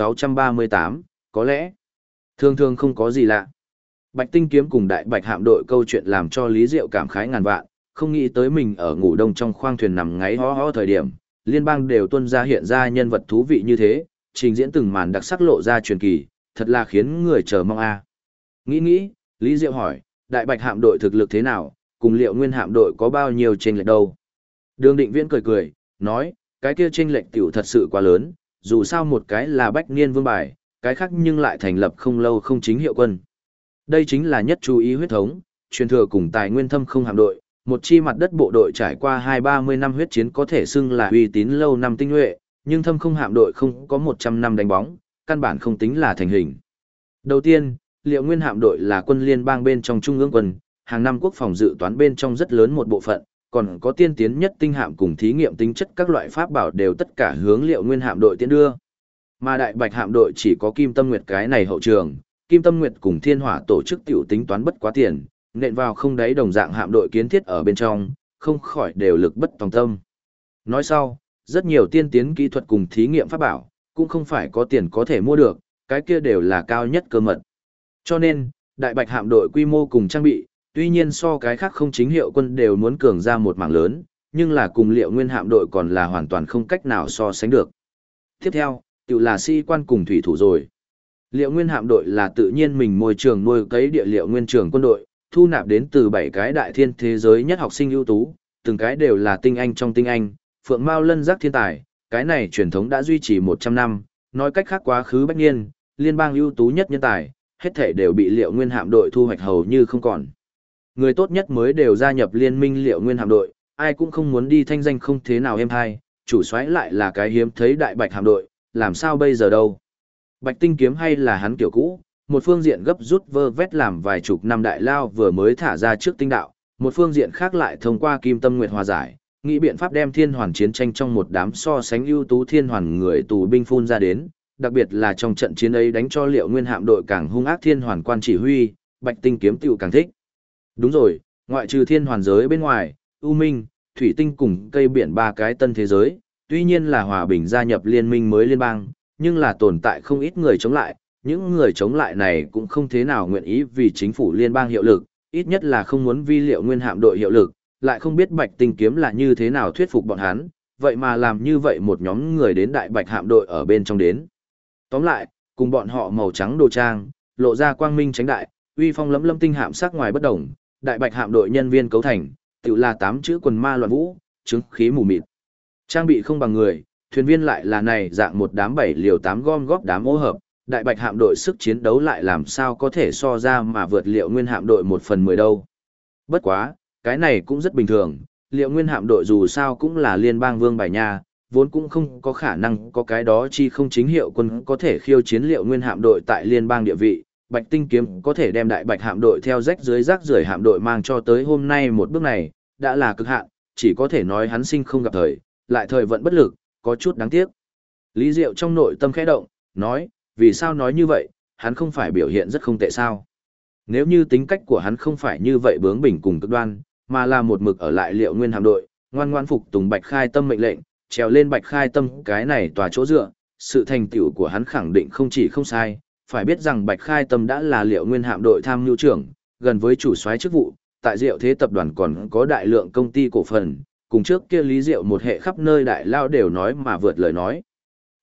1638, có lẽ thường thường không có gì lạ. Bạch Tinh kiếm cùng đại bạch hạm đội câu chuyện làm cho Lý Diệu cảm khái ngàn vạn, không nghĩ tới mình ở ngủ đông trong khoang thuyền nằm ngáy ho ho thời điểm, liên bang đều tuân ra hiện ra nhân vật thú vị như thế, trình diễn từng màn đặc sắc lộ ra truyền kỳ, thật là khiến người chờ mong a. Nghĩ, Lý Diệu hỏi, đại bạch hạm đội thực lực thế nào, cùng Liệu Nguyên hạm đội có bao nhiêu chênh lệch đâu? Đường Định Viễn cười, nói, cái kia chênh lệch tiểu thật sự quá lớn, dù sao một cái là bách niên vương bài, cái khác nhưng lại thành lập không lâu không chính hiệu quân. Đây chính là nhất chú ý huyết thống, truyền thừa cùng tài nguyên thâm không hạm đội, một chi mặt đất bộ đội trải qua 20-30 năm huyết chiến có thể xưng là uy tín lâu năm tinh nhuệ, nhưng thâm không hạm đội không có 100 năm đánh bóng, căn bản không tính là thành hình. Đầu tiên, Liệu Nguyên hạm đội là quân liên bang bên trong trung ương quân, hàng năm quốc phòng dự toán bên trong rất lớn một bộ phận, còn có tiên tiến nhất tinh hạm cùng thí nghiệm tính chất các loại pháp bảo đều tất cả hướng Liệu Nguyên hạm đội tiến đưa. Mà đại bạch hạm đội chỉ có Kim Tâm Nguyệt cái này hậu trường, Kim Tâm Nguyệt cùng Thiên Hỏa tổ chức tiểu tính toán bất quá tiền, nện vào không đáy đồng dạng hạm đội kiến thiết ở bên trong, không khỏi đều lực bất tòng tâm. Nói sau, rất nhiều tiên tiến kỹ thuật cùng thí nghiệm pháp bảo, cũng không phải có tiền có thể mua được, cái kia đều là cao nhất cơ mật. Cho nên, đại bạch hạm đội quy mô cùng trang bị, tuy nhiên so cái khác không chính hiệu quân đều muốn cường ra một mảng lớn, nhưng là cùng Liệu Nguyên hạm đội còn là hoàn toàn không cách nào so sánh được. Tiếp theo, tự là sĩ quan cùng thủy thủ rồi. Liệu Nguyên hạm đội là tự nhiên mình môi trường nuôi cấy địa liệu nguyên trường quân đội, thu nạp đến từ 7 cái đại thiên thế giới nhất học sinh ưu tú, từng cái đều là tinh anh trong tinh anh, phượng mao lân giác thiên tài, cái này truyền thống đã duy trì 100 năm, nói cách khác quá khứ bách niên, liên bang ưu tú nhất nhân tài, hết thể đều bị Liệu Nguyên hạm đội thu hoạch hầu như không còn. Người tốt nhất mới đều gia nhập liên minh Liệu Nguyên hạm đội, ai cũng không muốn đi thanh danh không thế nào êm hay, chủ soái lại là cái hiếm thấy đại bạch hạm đội, làm sao bây giờ đâu. Bạch Tinh kiếm hay là hắn kiểu cũ, một phương diện gấp rút vơ vét làm vài chục năm đại lao vừa mới thả ra trước tinh đạo, một phương diện khác lại thông qua Kim Tâm Nguyệt hòa giải, nghĩ biện pháp đem thiên hoàn chiến tranh trong một đám so sánh ưu tú thiên hoàn người tù binh phun ra đến, đặc biệt là trong trận chiến ấy đánh cho Liệu Nguyên hạm đội càng hung ác thiên hoàn quan chỉ huy, Bạch Tinh kiếm tiểu càng thích. Đúng rồi, ngoại trừ thiên hoàn giới bên ngoài, U Minh, Thủy Tinh cùng cây biển 3 cái tân thế giới, tuy nhiên là hòa bình gia nhập liên minh mới liên bang, nhưng là tồn tại không ít người chống lại, những người chống lại này cũng không thế nào nguyện ý vì chính phủ liên bang hiệu lực, ít nhất là không muốn vi Liệu Nguyên hạm đội hiệu lực, lại không biết Bạch Tinh kiếm là như thế nào thuyết phục bọn hắn, vậy mà làm như vậy một nhóm người đến đại bạch hạm đội ở bên trong đến. Tóm lại, cùng bọn họ màu trắng đồ trang, lộ ra quang minh tránh đại, uy phong lẫm lâm tinh hạm sắc ngoài bất đồng, đại bạch hạm đội nhân viên cấu thành, tự là 8 chữ quần ma loạn vũ, chứng khí mù mịt. Trang bị không bằng người, thuyền viên lại là này dạng một đám 7 liều 8 gom góp đám ô hợp, đại bạch hạm đội sức chiến đấu lại làm sao có thể so ra mà vượt Liệu Nguyên hạm đội 1/10 đâu. Bất quá, cái này cũng rất bình thường, Liệu Nguyên hạm đội dù sao cũng là liên bang vương bài nha, vốn cũng không có khả năng có cái đó chi không chính hiệu quân có thể khiêu chiến Liệu Nguyên hạm đội tại liên bang địa vị. Bạch Tinh kiếm có thể đem đại bạch hạm đội theo rách dưới rác rưởi hạm đội mang cho tới hôm nay một bước này, đã là cực hạn, chỉ có thể nói hắn sinh không gặp thời, lại thời vận bất lực, có chút đáng tiếc. Lý Diệu trong nội tâm khẽ động, nói, vì sao nói như vậy, hắn không phải biểu hiện rất không tệ sao. Nếu như tính cách của hắn không phải như vậy bướng bỉnh cùng cực đoan, mà là một mực ở lại Liệu Nguyên hạm đội, ngoan ngoan phục tùng Bạch Khai Tâm mệnh lệnh, trèo lên Bạch Khai Tâm cái này tòa chỗ dựa, sự thành tựu của hắn khẳng định không chỉ không sai, phải biết rằng Bạch Khai Tâm đã là Liệu Nguyên hạm đội tham mưu trưởng, gần với chủ soái chức vụ, tại Diệu Thế tập đoàn còn có đại lượng công ty cổ phần, cùng trước kia Lý Diệu một hệ khắp nơi đại lao đều nói mà vượt lời nói.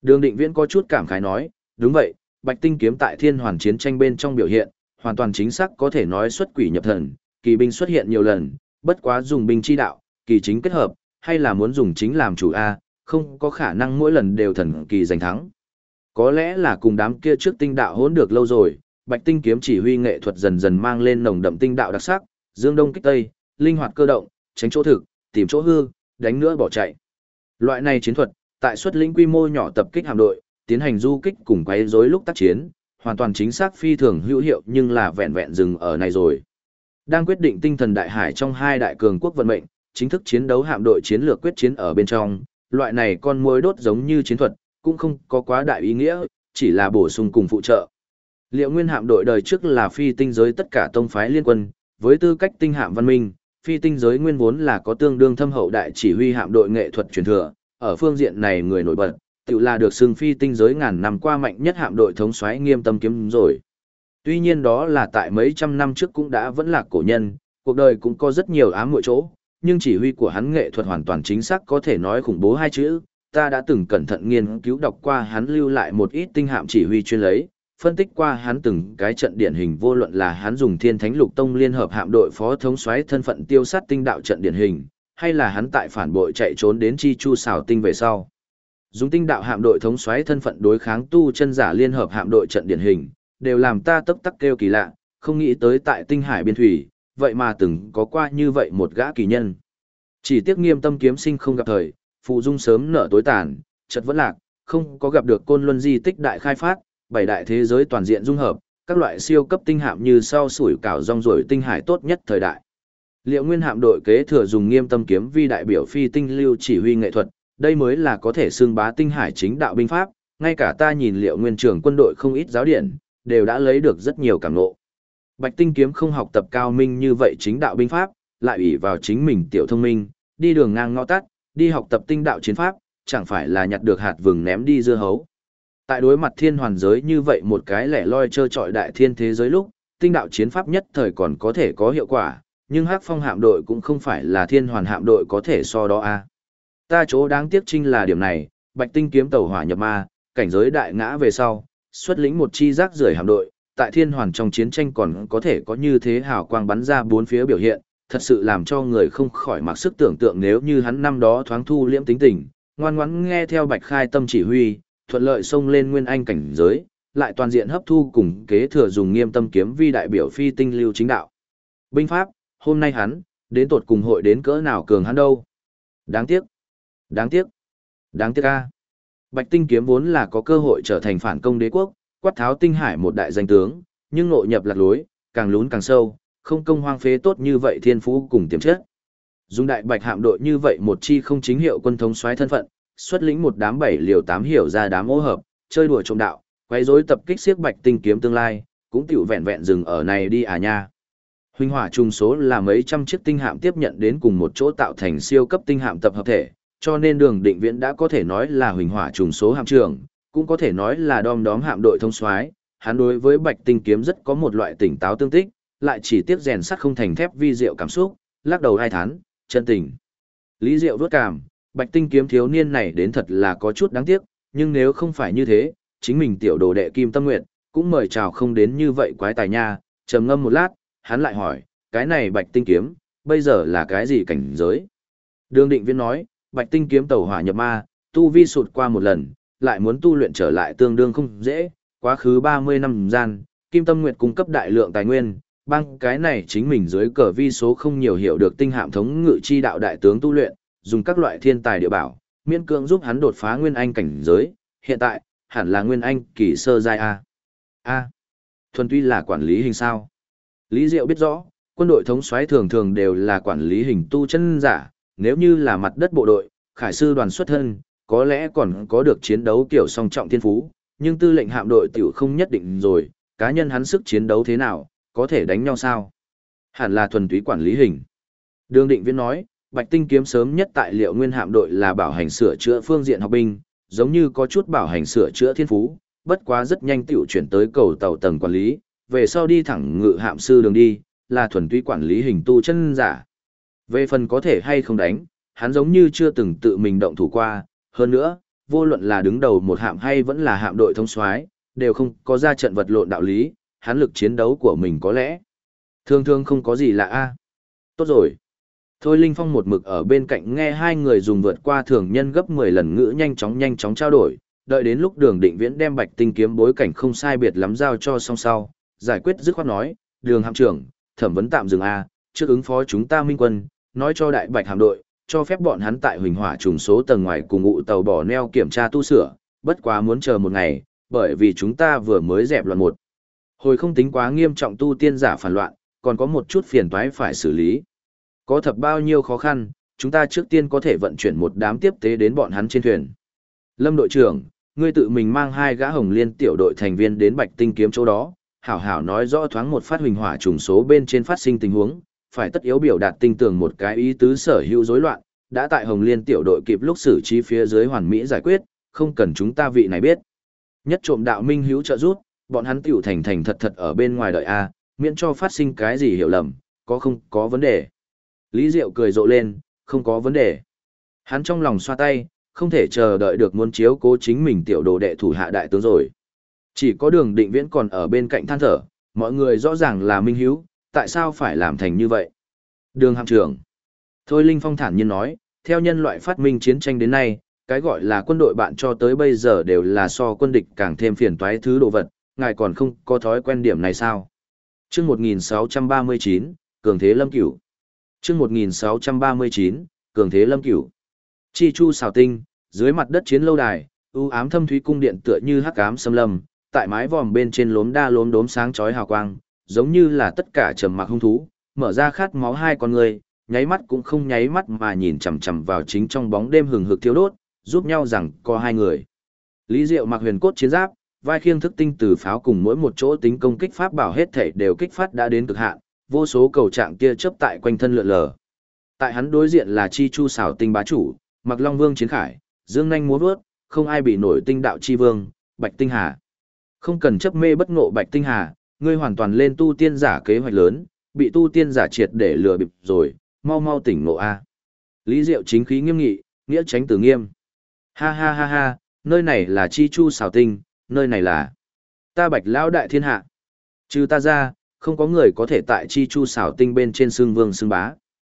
Đường Định Viễn có chút cảm khái nói, đúng vậy, Bạch Tinh kiếm tại Thiên Hoàn chiến tranh bên trong biểu hiện, hoàn toàn chính xác có thể nói xuất quỷ nhập thần, kỳ binh xuất hiện nhiều lần, bất quá dùng binh chi đạo, kỳ chính kết hợp, hay là muốn dùng chính làm chủ a, không có khả năng mỗi lần đều thần kỳ giành thắng. Có lẽ là cùng đám kia trước tinh đạo hỗn được lâu rồi, Bạch Tinh kiếm chỉ huy nghệ thuật dần dần mang lên nồng đậm tinh đạo đặc sắc, dương đông kích tây, linh hoạt cơ động, tránh chỗ thực, tìm chỗ hư, đánh nữa bỏ chạy. Loại này chiến thuật, tại xuất lĩnh quy mô nhỏ tập kích hạm đội, tiến hành du kích cùng quấy rối lúc tác chiến, hoàn toàn chính xác phi thường hữu hiệu nhưng là vẹn vẹn dừng ở này rồi. Đang quyết định tinh thần đại hải trong hai đại cường quốc vận mệnh, chính thức chiến đấu hạm đội chiến lược quyết chiến ở bên trong, loại này con muỗi đốt giống như chiến thuật, cũng không có quá đại ý nghĩa, chỉ là bổ sung cùng phụ trợ. Liệu Nguyên hạm đội đời trước là phi tinh giới tất cả tông phái liên quân, với tư cách tinh hạm văn minh, phi tinh giới nguyên vốn là có tương đương thâm hậu đại chỉ huy hạm đội nghệ thuật truyền thừa, ở phương diện này người nổi bật, tự là được xưng phi tinh giới ngàn năm qua mạnh nhất hạm đội thống soái Nghiêm Tâm Kiếm rồi. Tuy nhiên đó là tại mấy trăm năm trước cũng đã vẫn là cổ nhân, cuộc đời cũng có rất nhiều ám muội chỗ, nhưng chỉ huy của hắn nghệ thuật hoàn toàn chính xác có thể nói khủng bố hai chữ. Ta đã từng cẩn thận nghiên cứu đọc qua hắn lưu lại một ít tinh hạm chỉ huy chuyên lấy, phân tích qua hắn từng cái trận điển hình, vô luận là hắn dùng Thiên Thánh Lục Tông liên hợp hạm đội phó thống soái thân phận tiêu sát tinh đạo trận điển hình, hay là hắn tại phản bội chạy trốn đến Chi Chu xảo tinh về sau, dùng tinh đạo hạm đội thống soái thân phận đối kháng tu chân giả liên hợp hạm đội trận điển hình, đều làm ta tấp tắc kêu kỳ lạ, không nghĩ tới tại tinh hải biên thủy, vậy mà từng có qua như vậy một gã kỳ nhân. Chỉ tiếc Nghiêm Tâm kiếm sinh không gặp thời, phụ dung sớm nở tối tàn, chợt vẫn lạc, không có gặp được Côn Luân di tích đại khai phát, bảy đại thế giới toàn diện dung hợp, các loại siêu cấp tinh hạm như sau sủi cảo rong ruổi tinh hải tốt nhất thời đại. Liệu Nguyên hạm đội kế thừa dùng Nghiêm Tâm kiếm vi đại biểu phi tinh lưu chỉ huy nghệ thuật, đây mới là có thể xưng bá tinh hải chính đạo binh pháp, ngay cả ta nhìn Liệu Nguyên trưởng quân đội không ít giáo điển, đều đã lấy được rất nhiều cảm ngộ. Bạch Tinh kiếm không học tập cao minh như vậy chính đạo binh pháp, lại ủy vào chính mình tiểu thông minh, đi đường ngang ngõ tắt, đi học tập tinh đạo chiến pháp, chẳng phải là nhặt được hạt vừng ném đi dưa hấu. Tại đối mặt thiên hoàn giới như vậy một cái lẻ loi trơ trọi đại thiên thế giới lúc, tinh đạo chiến pháp nhất thời còn có thể có hiệu quả, nhưng Hắc Phong hạm đội cũng không phải là thiên hoàn hạm đội có thể so đó a. Ta chỗ đáng tiếc chính là điểm này, Bạch Tinh kiếm tàu hỏa nhập ma, cảnh giới đại ngã về sau, xuất lĩnh một chi rác rưởi hạm đội, tại thiên hoàn trong chiến tranh còn có thể có như thế hào quang bắn ra bốn phía biểu hiện, thật sự làm cho người không khỏi mặc sức tưởng tượng nếu như hắn năm đó thoáng thu liễm tính tình, ngoan ngoãn nghe theo Bạch Khai Tâm chỉ huy, thuận lợi xông lên nguyên anh cảnh giới, lại toàn diện hấp thu cùng kế thừa dùng Nghiêm Tâm kiếm vi đại biểu phi tinh lưu chính đạo. Binh pháp, hôm nay hắn, đến tột cùng hội đến cỡ nào cường hắn đâu. Đáng tiếc, đáng tiếc, đáng tiếc a. Bạch Tinh kiếm vốn là có cơ hội trở thành phản công đế quốc, quát tháo tinh hải một đại danh tướng, nhưng nội nhập lạc lối, càng lún càng sâu, không công hoang phế tốt như vậy thiên phú cùng tiềm chất. Dùng đại bạch hạm đội như vậy một chi không chính hiệu quân thống soái thân phận, xuất lĩnh một đám 7 liều 8 hiểu ra đám ô hợp, chơi đùa trộm đạo, quấy rối tập kích xiếc Bạch Tinh kiếm tương lai, cũng tiểu vẹn vẹn dừng ở này đi à nha. Huynh hỏa trùng số là mấy trăm chiếc tinh hạm tiếp nhận đến cùng một chỗ tạo thành siêu cấp tinh hạm tập hợp thể, cho nên Đường Định Viễn đã có thể nói là huỳnh hỏa trùng số hạm trưởng, cũng có thể nói là đom đóm hạm đội thông soái. Hắn đối với Bạch Tinh kiếm rất có một loại tỉnh táo tương tích, lại chỉ tiếc rèn sắt không thành thép vi diệu cảm xúc, lắc đầu hai thán, chân tình. Lý Diệu vớt cảm, Bạch Tinh kiếm thiếu niên này đến thật là có chút đáng tiếc, nhưng nếu không phải như thế, chính mình tiểu đồ đệ Kim Tâm Nguyệt cũng mời chào không đến như vậy quái tài nha. Trầm ngâm một lát, hắn lại hỏi, cái này Bạch Tinh kiếm, bây giờ là cái gì cảnh giới? Đường Định Viễn nói, Bạch Tinh kiếm tẩu hỏa nhập ma, tu vi sụt qua một lần, lại muốn tu luyện trở lại tương đương không dễ, quá khứ 30 năm gian, Kim Tâm Nguyệt cung cấp đại lượng tài nguyên, băng cái này chính mình dưới cờ vi số không nhiều hiểu được tinh hạm thống ngự chi đạo đại tướng tu luyện, dùng các loại thiên tài địa bảo, miễn cưỡng giúp hắn đột phá nguyên anh cảnh giới, hiện tại, hẳn là nguyên anh kỳ sơ giai A. A. Thuần túy là quản lý hình sao. Lý Diệu biết rõ, quân đội thống soái thường thường đều là quản lý hình tu chân giả, nếu như là mặt đất bộ đội, khải sư đoàn xuất thân, có lẽ còn có được chiến đấu kiểu song trọng thiên phú, nhưng tư lệnh hạm đội tiểu không nhất định rồi, cá nhân hắn sức chiến đấu thế nào, có thể đánh nhau sao? Hẳn là thuần túy quản lý hình. Đường Định Viễn nói, Bạch Tinh kiếm sớm nhất tại Liệu Nguyên hạm đội là bảo hành sửa chữa phương diện học binh, giống như có chút bảo hành sửa chữa thiên phú, bất quá rất nhanh tiểu chuyển tới cầu tàu tầng quản lý, về sau đi thẳng ngự hạm sư đường đi, là thuần túy quản lý hình tu chân giả. Về phần có thể hay không đánh, hắn giống như chưa từng tự mình động thủ qua, hơn nữa, vô luận là đứng đầu một hạm hay vẫn là hạm đội thống soái, đều không có ra trận vật lộn đạo lý, hắn lực chiến đấu của mình có lẽ thường thường không có gì lạ a. Tốt rồi. Thôi Linh Phong một mực ở bên cạnh nghe hai người dùng vượt qua thường nhân gấp 10 lần ngữ nhanh chóng trao đổi, đợi đến lúc Đường Định Viễn đem Bạch Tinh kiếm bối cảnh không sai biệt lắm giao cho xong sau, giải quyết dứt khoát nói, Đường hạm trưởng, thẩm vấn tạm dừng a, trước ứng phó chúng ta minh quân, nói cho đại Bạch hạm đội, cho phép bọn hắn tại Huỳnh Hỏa trùng số tầng ngoài cùng ngụ tàu bỏ neo kiểm tra tu sửa, bất quá muốn chờ một ngày, bởi vì chúng ta vừa mới dẹp loạn một hồi không tính quá nghiêm trọng tu tiên giả phản loạn, còn có một chút phiền toái phải xử lý. Có thập bao nhiêu khó khăn, chúng ta trước tiên có thể vận chuyển một đám tiếp tế đến bọn hắn trên thuyền. Lâm đội trưởng, ngươi tự mình mang 2 gã Hồng Liên tiểu đội thành viên đến Bạch Tinh kiếm chỗ đó, hảo hảo nói rõ thoáng một phát Huỳnh Hỏa trùng số bên trên phát sinh tình huống, phải tất yếu biểu đạt tinh tường một cái ý tứ sở hữu rối loạn, đã tại Hồng Liên tiểu đội kịp lúc xử trí phía dưới hoàn mỹ giải quyết, không cần chúng ta vị này biết. Nhất trộm đạo minh hữu trợ rút, bọn hắn tiểu thành thật ở bên ngoài đợi a, miễn cho phát sinh cái gì hiểu lầm, không có vấn đề. Lý Diệu cười rộ lên, không có vấn đề. Hắn trong lòng xoa tay, không thể chờ đợi được muốn chiếu cố chính mình tiểu đồ đệ thủ hạ đại tướng rồi. Chỉ có Đường Định Viễn còn ở bên cạnh than thở, mọi người rõ ràng là minh hiếu, tại sao phải làm thành như vậy? Đường hạm trưởng. Thôi Linh Phong thản nhiên nói, theo nhân loại phát minh chiến tranh đến nay, cái gọi là quân đội bạn cho tới bây giờ đều là so quân địch càng thêm phiền toái thứ đồ vật, ngài còn không có thói quen điểm này sao? Chương 1639, Cường Thế Lâm Cửu. Chương 1639, Cường Thế Lâm Cửu. Chi chu xào tinh, dưới mặt đất chiến lâu đài, u ám thâm thúy cung điện tựa như hắc ám xâm lâm, tại mái vòm bên trên lốm đa lốm đốm sáng chói hào quang, giống như là tất cả trầm mặc hung thú, mở ra khát máu hai con người, nháy mắt cũng không nháy mắt mà nhìn chằm chằm vào chính trong bóng đêm hừng hực thiêu đốt, giúp nhau rằng có hai người. Lý Diệu mặc huyền cốt chiến giáp, vai khiêng thức tinh từ pháo cùng mỗi một chỗ tính công kích pháp bảo hết thể đều kích phát đã đến cực hạn, vô số cầu trạng tia chớp tại quanh thân lượn lờ. Tại hắn đối diện là chi chu xảo tinh bá chủ, Mặc Long Vương Chiến Khải, dương nhanh múa vớt, không ai bị nổi tinh đạo chi vương, Bạch Tinh Hà. Không cần chấp mê bất ngộ Bạch Tinh Hà, ngươi hoàn toàn lên tu tiên giả kế hoạch lớn, bị tu tiên giả triệt để lừa bịp rồi, mau mau tỉnh ngộ a. Lý Diệu chính khí nghiêm nghị, nghĩa tránh tử nghiêm. Ha ha ha ha, nơi này là chi chu xảo tinh, nơi này là ta Bạch lão đại thiên hạ. Trừ ta ra, không có người có thể tại chi chu xảo tinh bên trên xương vương xương bá.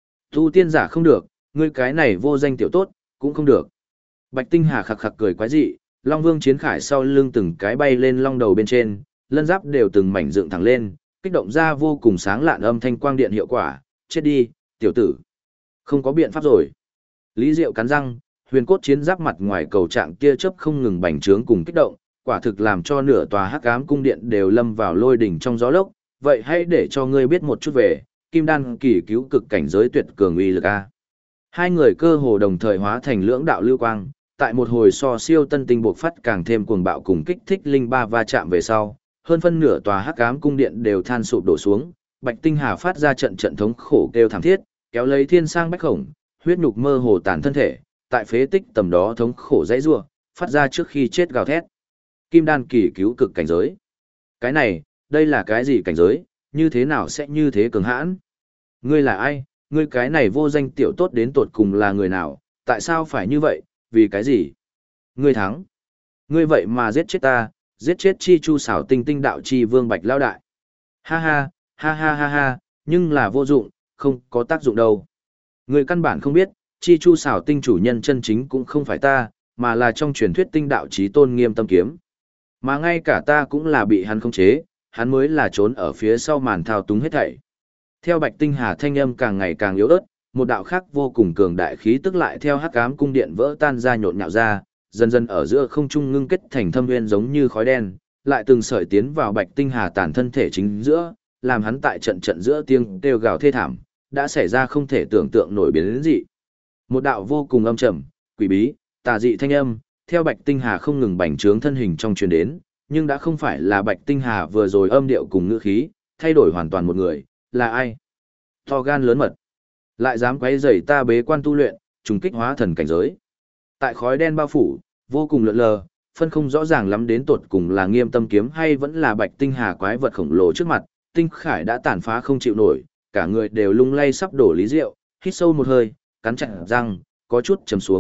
Tu tiên giả không được, ngươi cái này vô danh tiểu tốt, cũng không được. Bạch Tinh Hà khặc khặc cười quái dị, Long Vương Chiến Khải sau lưng từng cái bay lên long đầu bên trên, lân giáp đều từng mảnh dựng thẳng lên, kích động ra vô cùng sáng lạn âm thanh quang điện hiệu quả, chết đi, tiểu tử. Không có biện pháp rồi. Lý Diệu cắn răng, huyền cốt chiến giáp mặt ngoài cầu trạng kia chớp không ngừng bành trướng cùng kích động, quả thực làm cho nửa tòa hắc ám cung điện đều lâm vào lôi đỉnh trong gió lốc, vậy hãy để cho ngươi biết một chút về Kim Đan kỳ cứu cực cảnh giới tuyệt cường uy lực a. Hai người cơ hồ đồng thời hóa thành lưỡng đạo lưu quang, tại một hồi so siêu tân tinh buộc phát càng thêm cuồng bạo cùng kích thích linh ba va chạm về sau, hơn phân nửa tòa hắc ám cung điện đều than sụp đổ xuống, Bạch Tinh Hà phát ra trận trận thống khổ kêu thảm thiết, kéo lấy thiên sang bách khổng, huyết nhục mơ hồ tàn thân thể, tại phế tích tầm đó thống khổ dãy rủa, phát ra trước khi chết gào thét. Kim Đan kỳ cứu cực cảnh giới. Cái này, đây là cái gì cảnh giới, như thế nào sẽ như thế cường hãn? Ngươi là ai? Ngươi cái này vô danh tiểu tốt đến tột cùng là người nào? Tại sao phải như vậy? Vì cái gì? Ngươi thắng. Ngươi vậy mà giết chết ta, giết chết chi chu xảo tinh tinh đạo chi vương Bạch Lao đại. Ha ha, ha ha ha ha, nhưng là vô dụng, không có tác dụng đâu. Ngươi căn bản không biết, chi chu xảo tinh chủ nhân chân chính cũng không phải ta, mà là trong truyền thuyết tinh đạo chí tôn Nghiêm Tâm Kiếm. Mà ngay cả ta cũng là bị hắn khống chế, hắn mới là trốn ở phía sau màn thao túng hết thảy. Theo Bạch Tinh Hà thanh âm càng ngày càng yếu ớt, một đạo khác vô cùng cường đại khí tức lại theo hắc ám cung điện vỡ tan ra nhộn nhạo ra, dần dần ở giữa không trung ngưng kết thành thâm nguyên giống như khói đen, lại từng sợi tiến vào Bạch Tinh Hà tàn thân thể chính giữa, làm hắn tại trận trận giữa tiếng kêu gào thê thảm, đã xảy ra không thể tưởng tượng nổi biến dị. Một đạo vô cùng âm trầm, quỷ bí, tà dị thanh âm, theo Bạch Tinh Hà không ngừng bành trướng thân hình trong truyền đến, nhưng đã không phải là Bạch Tinh Hà vừa rồi âm điệu cùng ngữ khí, thay đổi hoàn toàn một người, là ai? To gan lớn mật, lại dám quấy rầy ta bế quan tu luyện, trùng kích hóa thần cảnh giới. Tại khói đen bao phủ, vô cùng lượn lờ, phân không rõ ràng lắm đến tột cùng là Nghiêm Tâm Kiếm hay vẫn là Bạch Tinh Hà quái vật khổng lồ trước mặt, Tinh Khải đã tàn phá không chịu nổi, cả người đều lung lay sắp đổ Lý Diệu, hít sâu một hơi, cắn chặt răng, có chút trầm xuống,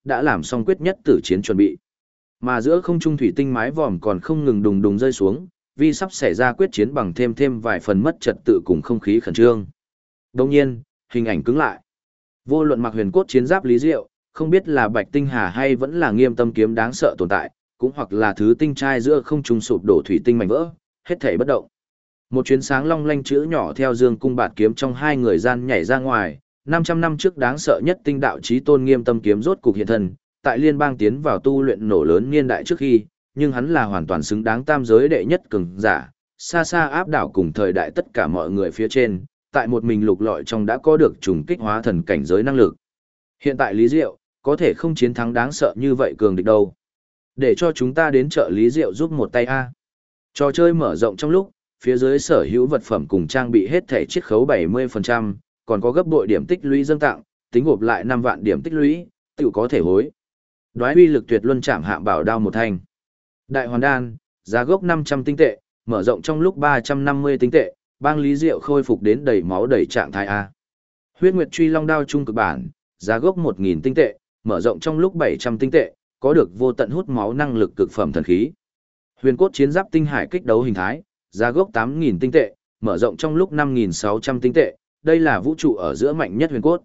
đã làm xong quyết nhất tử chiến chuẩn bị. Mà giữa không trung thủy tinh mái vòm còn không ngừng đùng đùng rơi xuống, vì sắp xảy ra quyết chiến bằng thêm vài phần mất trật tự cùng không khí khẩn trương. Đồng nhiên, hình ảnh cứng lại. Vô luận mặc huyền cốt chiến giáp Lý Diệu, không biết là Bạch Tinh Hà hay vẫn là Nghiêm Tâm kiếm đáng sợ tồn tại, cũng hoặc là thứ tinh trai giữa không trung sụp đổ thủy tinh mảnh vỡ, hết thảy bất động. Một chuyến sáng long lanh chữ nhỏ theo dương cung bạt kiếm trong hai người gian nhảy ra ngoài, 500 năm trước đáng sợ nhất tinh đạo chí tôn Nghiêm Tâm kiếm rốt cục hiện thân, tại liên bang tiến vào tu luyện nổ lớn niên đại trước khi, nhưng hắn là hoàn toàn xứng đáng tam giới đệ nhất cường giả, xa xa áp đảo cùng thời đại tất cả mọi người phía trên, tại một mình lục lọi trong đã có được trùng kích hóa thần cảnh giới năng lực. Hiện tại Lý Diệu, có thể không chiến thắng đáng sợ như vậy cường địch đâu. Để cho chúng ta đến chợ Lý Diệu giúp một tay a. Trò chơi mở rộng trong lúc, phía dưới sở hữu vật phẩm cùng trang bị hết thảy chiết khấu 70%, còn có gấp bội điểm tích lũy dâng tặng, tính gộp lại 5 vạn điểm tích lũy, tự có thể hối. Đoái uy lực tuyệt luân chạm hạ bảo đao một thanh. Đại hoàn đan, giá gốc 500 tinh tệ, mở rộng trong lúc 350 tinh tệ, bang Lý Diệu khôi phục đến đầy máu đầy trạng thái A. Huyết Nguyệt Truy Long đao trung cực bản, giá gốc 1000 tinh tệ, mở rộng trong lúc 700 tinh tệ, có được vô tận hút máu năng lực cực phẩm thần khí. Huyền cốt chiến giáp tinh hải kích đấu hình thái, giá gốc 8000 tinh tệ, mở rộng trong lúc 5600 tinh tệ, đây là vũ trụ ở giữa mạnh nhất huyền cốt.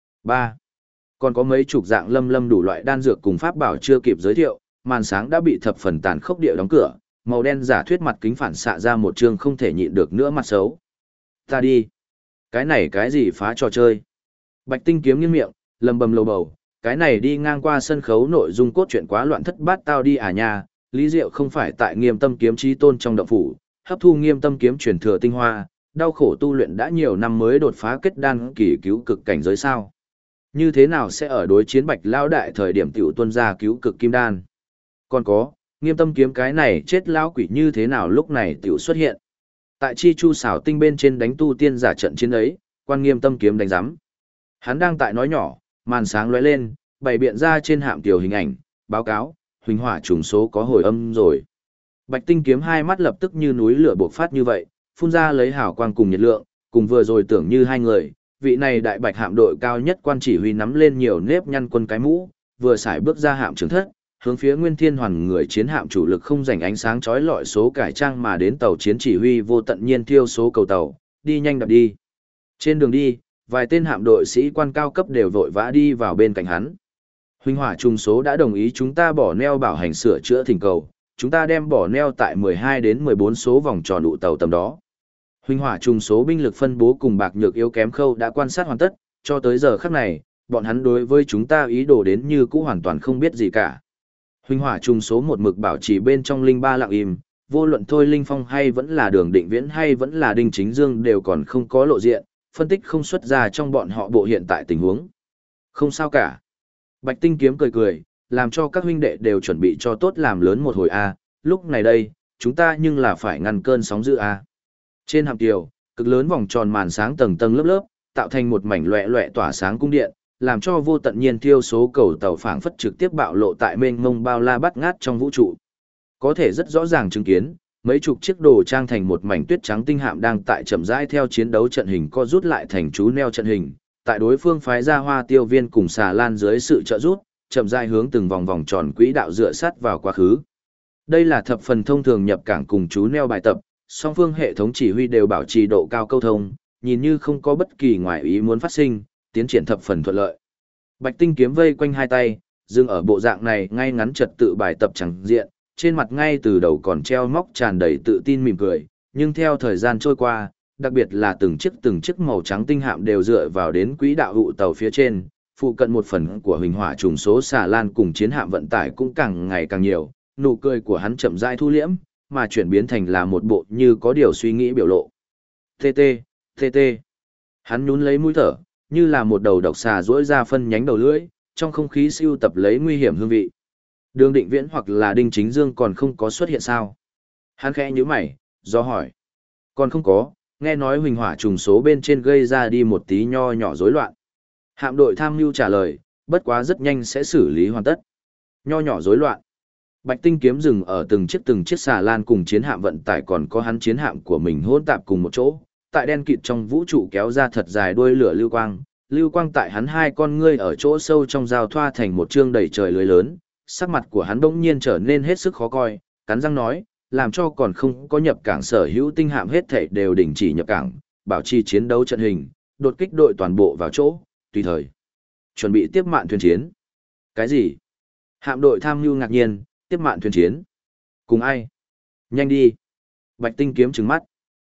3. Còn có mấy chục dạng lâm đủ loại đan dược cùng pháp bảo chưa kịp giới thiệu, màn sáng đã bị thập phần tàn khốc địa đóng cửa, màu đen giả thuyết mặt kính phản xạ ra một chương không thể nhịn được nữa mặt xấu. Ta đi. Cái này cái gì phá trò chơi? Bạch Tinh kiếm nghiêng miệng, lầm bầm lầu bầu, cái này đi ngang qua sân khấu nội dung cốt truyện quá loạn thất bát tao đi à nha, Lý Diệu không phải tại Nghiêm Tâm kiếm chí tôn trong động phủ, hấp thu Nghiêm Tâm kiếm truyền thừa tinh hoa, đau khổ tu luyện đã nhiều năm mới đột phá kết đan kỳ cứu cực cảnh giới sao? Như thế nào sẽ ở đối chiến Bạch lão đại thời điểm tiểu tuân ra cứu cực kim đan? Còn có, Nghiêm Tâm kiếm cái này chết lão quỷ như thế nào lúc này tiểu xuất hiện? Tại Chi Chu xảo tinh bên trên đánh tu tiên giả trận chiến ấy, quan Nghiêm Tâm kiếm đánh giám. Hắn đang tại nói nhỏ, màn sáng lóe lên, bày biện ra trên hạm tiểu hình ảnh, báo cáo, huỳnh hỏa trùng số có hồi âm rồi. Bạch Tinh kiếm hai mắt lập tức như núi lửa bộc phát như vậy, phun ra lấy hào quang cùng nhiệt lượng, cùng vừa rồi tưởng như hai người, vị này đại bạch hạm đội cao nhất quan chỉ huy nắm lên nhiều nếp nhăn quân cái mũ, vừa xài bước ra hạm trưởng thất, hướng phía Nguyên Thiên Hoàn người chiến hạm chủ lực không dành ánh sáng chói lọi số cải trang mà đến tàu chiến chỉ huy vô tận nhiên thiêu số cầu tàu, đi nhanh đập đi. Trên đường đi, vài tên hạm đội sĩ quan cao cấp đều vội vã đi vào bên cạnh hắn. Huỳnh hỏa trùng số đã đồng ý chúng ta bỏ neo bảo hành sửa chữa thỉnh cầu, chúng ta đem bỏ neo tại 12 đến 14 số vòng tròn đụ tàu tầm đó. Huỳnh hỏa trùng số binh lực phân bố cùng bạc nhược yếu kém khâu đã quan sát hoàn tất, cho tới giờ khắc này, bọn hắn đối với chúng ta ý đồ đến như cũ hoàn toàn không biết gì cả. Huỳnh hỏa trùng số một mực bảo trì bên trong linh ba lặng im, vô luận thôi Linh Phong hay vẫn là Đường Định Viễn hay vẫn là Đinh Chính Dương đều còn không có lộ diện, phân tích không xuất ra trong bọn họ bộ hiện tại tình huống. Không sao cả. Bạch Tinh kiếm cười cười, làm cho các huynh đệ đều chuẩn bị cho tốt làm lớn một hồi A, lúc này đây, chúng ta nhưng là phải ngăn cơn sóng dữ A. Trên hạm kiều, cực lớn vòng tròn màn sáng tầng tầng lớp lớp, tạo thành một mảnh loẹ loẹ tỏa sáng cung điện, làm cho vô tận nhiên thiêu số cầu tàu phảng phất trực tiếp bạo lộ tại mênh mông bao la bắt ngát trong vũ trụ. Có thể rất rõ ràng chứng kiến, mấy chục chiếc đồ trang thành một mảnh tuyết trắng tinh hạm đang tại chậm rãi theo chiến đấu trận hình co rút lại thành chú neo trận hình, tại đối phương phái ra Hoa Tiêu Viên cùng Xà Lan dưới sự trợ giúp, chậm rãi hướng từng vòng vòng tròn quỹ đạo dựa sát vào quá khứ. Đây là thập phần thông thường nhập cảng cùng chú neo bài tập, song phương hệ thống chỉ huy đều bảo trì độ cao câu thông, nhìn như không có bất kỳ ngoại ý muốn phát sinh, tiến triển thập phần thuận lợi. Bạch Tinh kiếm vây quanh hai tay, dừng ở bộ dạng này ngay ngắn trật tự bài tập chẳng diện, trên mặt ngay từ đầu còn treo móc tràn đầy tự tin mỉm cười, nhưng theo thời gian trôi qua, đặc biệt là từng chiếc màu trắng tinh hạm đều dựa vào đến quỹ đạo hụ tàu phía trên, phụ cận một phần của huỳnh hỏa trùng số Xà Lan cùng chiến hạm vận tải cũng càng ngày càng nhiều, nụ cười của hắn chậm rãi thu liễm, mà chuyển biến thành là một bộ như có điều suy nghĩ biểu lộ. TT, TT. Hắn nhún lấy mũi thở, như là một đầu độc xà duỗi ra phân nhánh đầu lưỡi, trong không khí siêu tập lấy nguy hiểm hương vị. Đường Định Viễn hoặc là Đinh Chính Dương còn không có xuất hiện sao? Hắn khẽ nhíu mày, do hỏi. Còn không có, nghe nói huỳnh hỏa trùng số bên trên gây ra đi một tí nho nhỏ rối loạn. Hạm đội tham mưu trả lời, bất quá rất nhanh sẽ xử lý hoàn tất. Nho nhỏ rối loạn. Bạch Tinh kiếm dừng ở từng chiếc Xà Lan cùng chiến hạm vận tải còn có hắn chiến hạm của mình hỗn tạp cùng một chỗ, tại đen kịt trong vũ trụ kéo ra thật dài đuôi lửa lưu quang, lưu quang tại hắn hai con ngươi ở chỗ sâu trong giao thoa thành một chương đầy trời lưới lớn, sắc mặt của hắn bỗng nhiên trở nên hết sức khó coi, cắn răng nói, làm cho còn không có nhập cảng sở hữu tinh hạm hết thảy đều đình chỉ nhập cảng, bảo trì chiến đấu trận hình, đột kích đội toàn bộ vào chỗ, tùy thời chuẩn bị tiếp mạn thuyền chiến. Cái gì? Hạm đội tham mưu ngạc nhiên, tiếp mạn thuyền chiến. Cùng ai? Nhanh đi. Bạch Tinh Kiếm trừng mắt.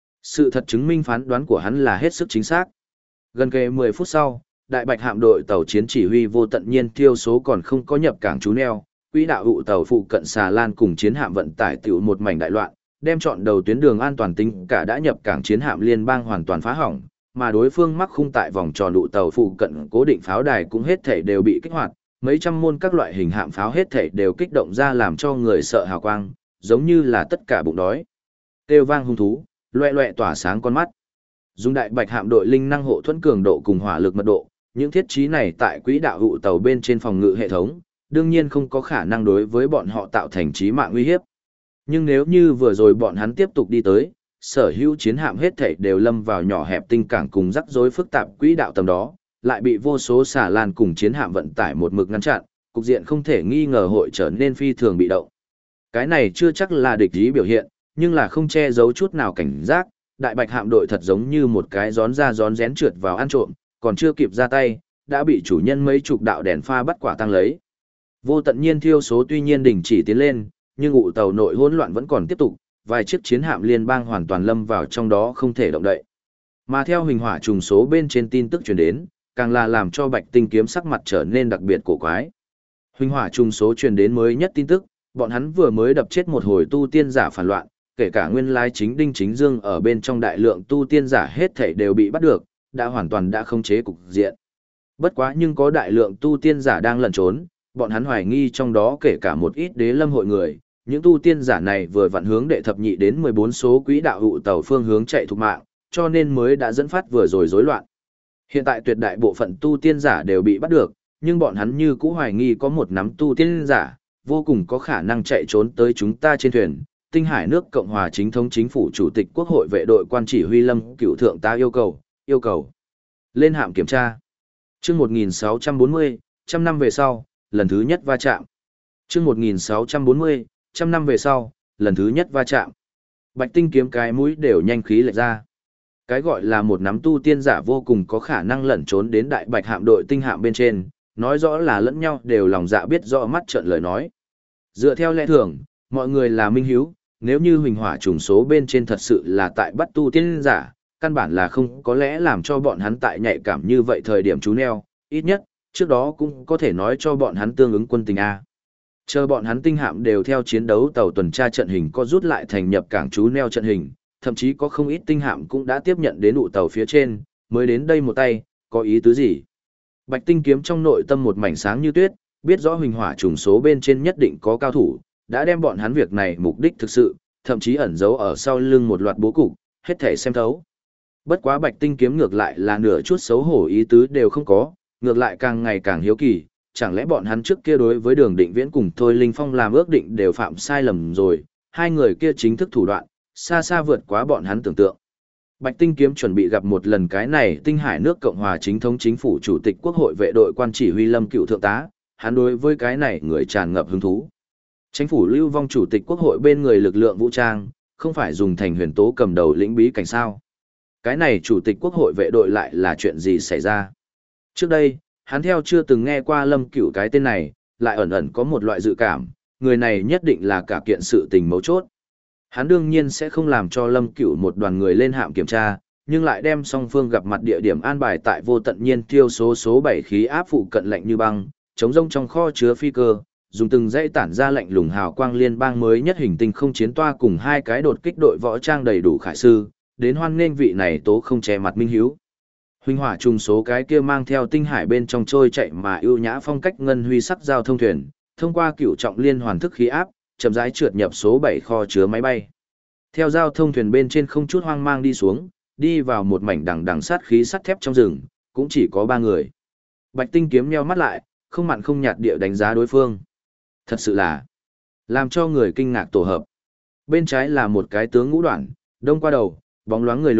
Sự thật chứng minh phán đoán của hắn là hết sức chính xác. Gần kề 10 phút sau, đại bạch hạm đội tàu chiến chỉ huy Vô Tận Nhiên thiêu số còn không có nhập cảng trú neo, quỹ đạo hụ tàu phụ cận xà lan cùng chiến hạm vận tải tiểu một mảnh đại loạn, đem chọn đầu tuyến đường an toàn tính cả đã nhập cảng chiến hạm liên bang hoàn toàn phá hỏng, mà đối phương mắc khung tại vòng tròn hụ tàu phụ cận cố định pháo đài cũng hết thảy đều bị kích hoạt, mấy trăm môn các loại hình hạm pháo hết thảy đều kích động ra làm cho người sợ hào quang, giống như là tất cả bụng đói. Kêu vang hung thú, loẹ loẹ tỏa sáng con mắt. Dùng đại bạch hạm đội linh năng hộ thuẫn cường độ cùng hỏa lực mật độ, những thiết trí này tại quỹ đạo hụ tàu bên trên phòng ngự hệ thống, đương nhiên không có khả năng đối với bọn họ tạo thành chí mạng nguy hiếp. Nhưng nếu như vừa rồi bọn hắn tiếp tục đi tới, sở hữu chiến hạm hết thảy đều lâm vào nhỏ hẹp tinh cảng cùng rắc rối phức tạp quỹ đạo tầm đó, lại bị vô số xà lan cùng chiến hạm vận tải một mực ngăn chặn, cục diện không thể nghi ngờ hội trở nên phi thường bị động. Cái này chưa chắc là địch ý biểu hiện, nhưng là không che giấu chút nào cảnh giác, đại bạch hạm đội thật giống như một cái gión ra gión rén trượt vào ăn trộm, còn chưa kịp ra tay, đã bị chủ nhân mấy chục đạo đèn pha bắt quả tang lấy. Vô Tận Nhiên thiêu số tuy nhiên đình chỉ tiến lên, nhưng ụ tàu nội hỗn loạn vẫn còn tiếp tục, vài chiếc chiến hạm liên bang hoàn toàn lâm vào trong đó không thể động đậy. Mà theo huỳnh hỏa trùng số bên trên tin tức truyền đến, càng là làm cho Bạch Tinh Kiếm sắc mặt trở nên đặc biệt cổ quái. Huỳnh hỏa trùng số truyền đến mới nhất tin tức, bọn hắn vừa mới đập chết một hồi tu tiên giả phản loạn, kể cả nguyên lai chính Đinh Chính Dương ở bên trong đại lượng tu tiên giả hết thảy đều bị bắt được, đã hoàn toàn đã khống chế cục diện. Bất quá nhưng có đại lượng tu tiên giả đang lẩn trốn, bọn hắn hoài nghi trong đó kể cả một ít đế lâm hội người, những tu tiên giả này vừa vặn hướng đệ thập nhị đến 14 số quỹ đạo hụ tàu phương hướng chạy thục mạng, cho nên mới đã dẫn phát vừa rồi rối loạn. Hiện tại tuyệt đại bộ phận tu tiên giả đều bị bắt được, nhưng bọn hắn như cũ hoài nghi có một nắm tu tiên giả, vô cùng có khả năng chạy trốn tới chúng ta trên thuyền. Tinh Hải nước Cộng hòa chính thống chính phủ chủ tịch quốc hội vệ đội quan chỉ huy Lâm Cửu thượng tá yêu cầu lên hạm kiểm tra. Chương 1640, trăm năm về sau, lần thứ nhất va chạm. Chương 1640, trăm năm về sau, lần thứ nhất va chạm. Bạch Tinh Kiếm cái mũi đều nhanh khí lệch ra. Cái gọi là một nắm tu tiên giả vô cùng có khả năng lẩn trốn đến đại bạch hạm đội tinh hạm bên trên, nói rõ là lẫn nhau đều lòng dạ biết rõ mắt trợn lời nói. Dựa theo lẽ thường, mọi người là minh hiếu, nếu như huỳnh hỏa trùng số bên trên thật sự là tại bắt tu tiên giả, căn bản là không có lẽ làm cho bọn hắn tại nhạy cảm như vậy thời điểm trú neo, ít nhất, trước đó cũng có thể nói cho bọn hắn tương ứng quân tình A. Chờ bọn hắn tinh hạm đều theo chiến đấu tàu tuần tra trận hình có rút lại thành nhập cảng trú neo trận hình, thậm chí có không ít tinh hạm cũng đã tiếp nhận đến ụ tàu phía trên, mới đến đây một tay, có ý tứ gì? Bạch Tinh Kiếm trong nội tâm một mảnh sáng như tuyết, biết rõ huỳnh hỏa trùng số bên trên nhất định có cao thủ, đã đem bọn hắn việc này mục đích thực sự, thậm chí ẩn giấu ở sau lưng một loạt bố cục, hết thể xem thấu. Bất quá Bạch Tinh Kiếm ngược lại là nửa chút xấu hổ ý tứ đều không có, ngược lại càng ngày càng hiếu kỳ, chẳng lẽ bọn hắn trước kia đối với Đường Định Viễn cùng Thôi Linh Phong làm ước định đều phạm sai lầm rồi, hai người kia chính thức thủ đoạn, xa xa vượt quá bọn hắn tưởng tượng. Bạch Tinh Kiếm chuẩn bị gặp một lần cái này Tinh Hải nước Cộng hòa chính thống chính phủ chủ tịch quốc hội vệ đội quan chỉ huy Lâm Cửu thượng tá, hắn đối với cái này người tràn ngập hứng thú. Chính phủ Lưu Vong chủ tịch quốc hội bên người lực lượng vũ trang, không phải dùng Thành Huyền Tố cầm đầu lĩnh bí cảnh sao? Cái này chủ tịch quốc hội vệ đội lại là chuyện gì xảy ra? Trước đây, hắn theo chưa từng nghe qua Lâm Cửu cái tên này, lại ẩn ẩn có một loại dự cảm, người này nhất định là cả kiện sự tình mấu chốt. Hắn đương nhiên sẽ không làm cho Lâm Cửu một đoàn người lên hạm kiểm tra, nhưng lại đem song phương gặp mặt địa điểm an bài tại Vô Tận Nhiên thiêu số 7 khí áp phụ cận lạnh như băng, chống rông trong kho chứa phi cơ, dùng từng dãy tản ra lạnh lùng hào quang liên bang mới nhất hình tinh không chiến toa cùng hai cái đột kích đội võ trang đầy đủ khải sư, đến hoan nghênh vị này tố không che mặt minh hiếu. Huỳnh hỏa trùng số cái kia mang theo tinh hải bên trong trôi chạy mà ưu nhã phong cách ngân huy sắc giao thông thuyền, thông qua cửu trọng liên hoàn thức khí áp, chậm rãi trượt nhập số 7 kho chứa máy bay. Theo giao thông thuyền bên trên không chút hoang mang đi xuống, đi vào một mảnh đằng sát khí sắt thép trong rừng, cũng chỉ có 3 người. Bạch Tinh Kiếm nheo mắt lại, không mặn không nhạt địa đánh giá đối phương. Thật sự là làm cho người kinh ngạc tổ hợp. Bên trái là một cái tướng ngũ đoạn, đông qua đầu, bóng loáng người lùn,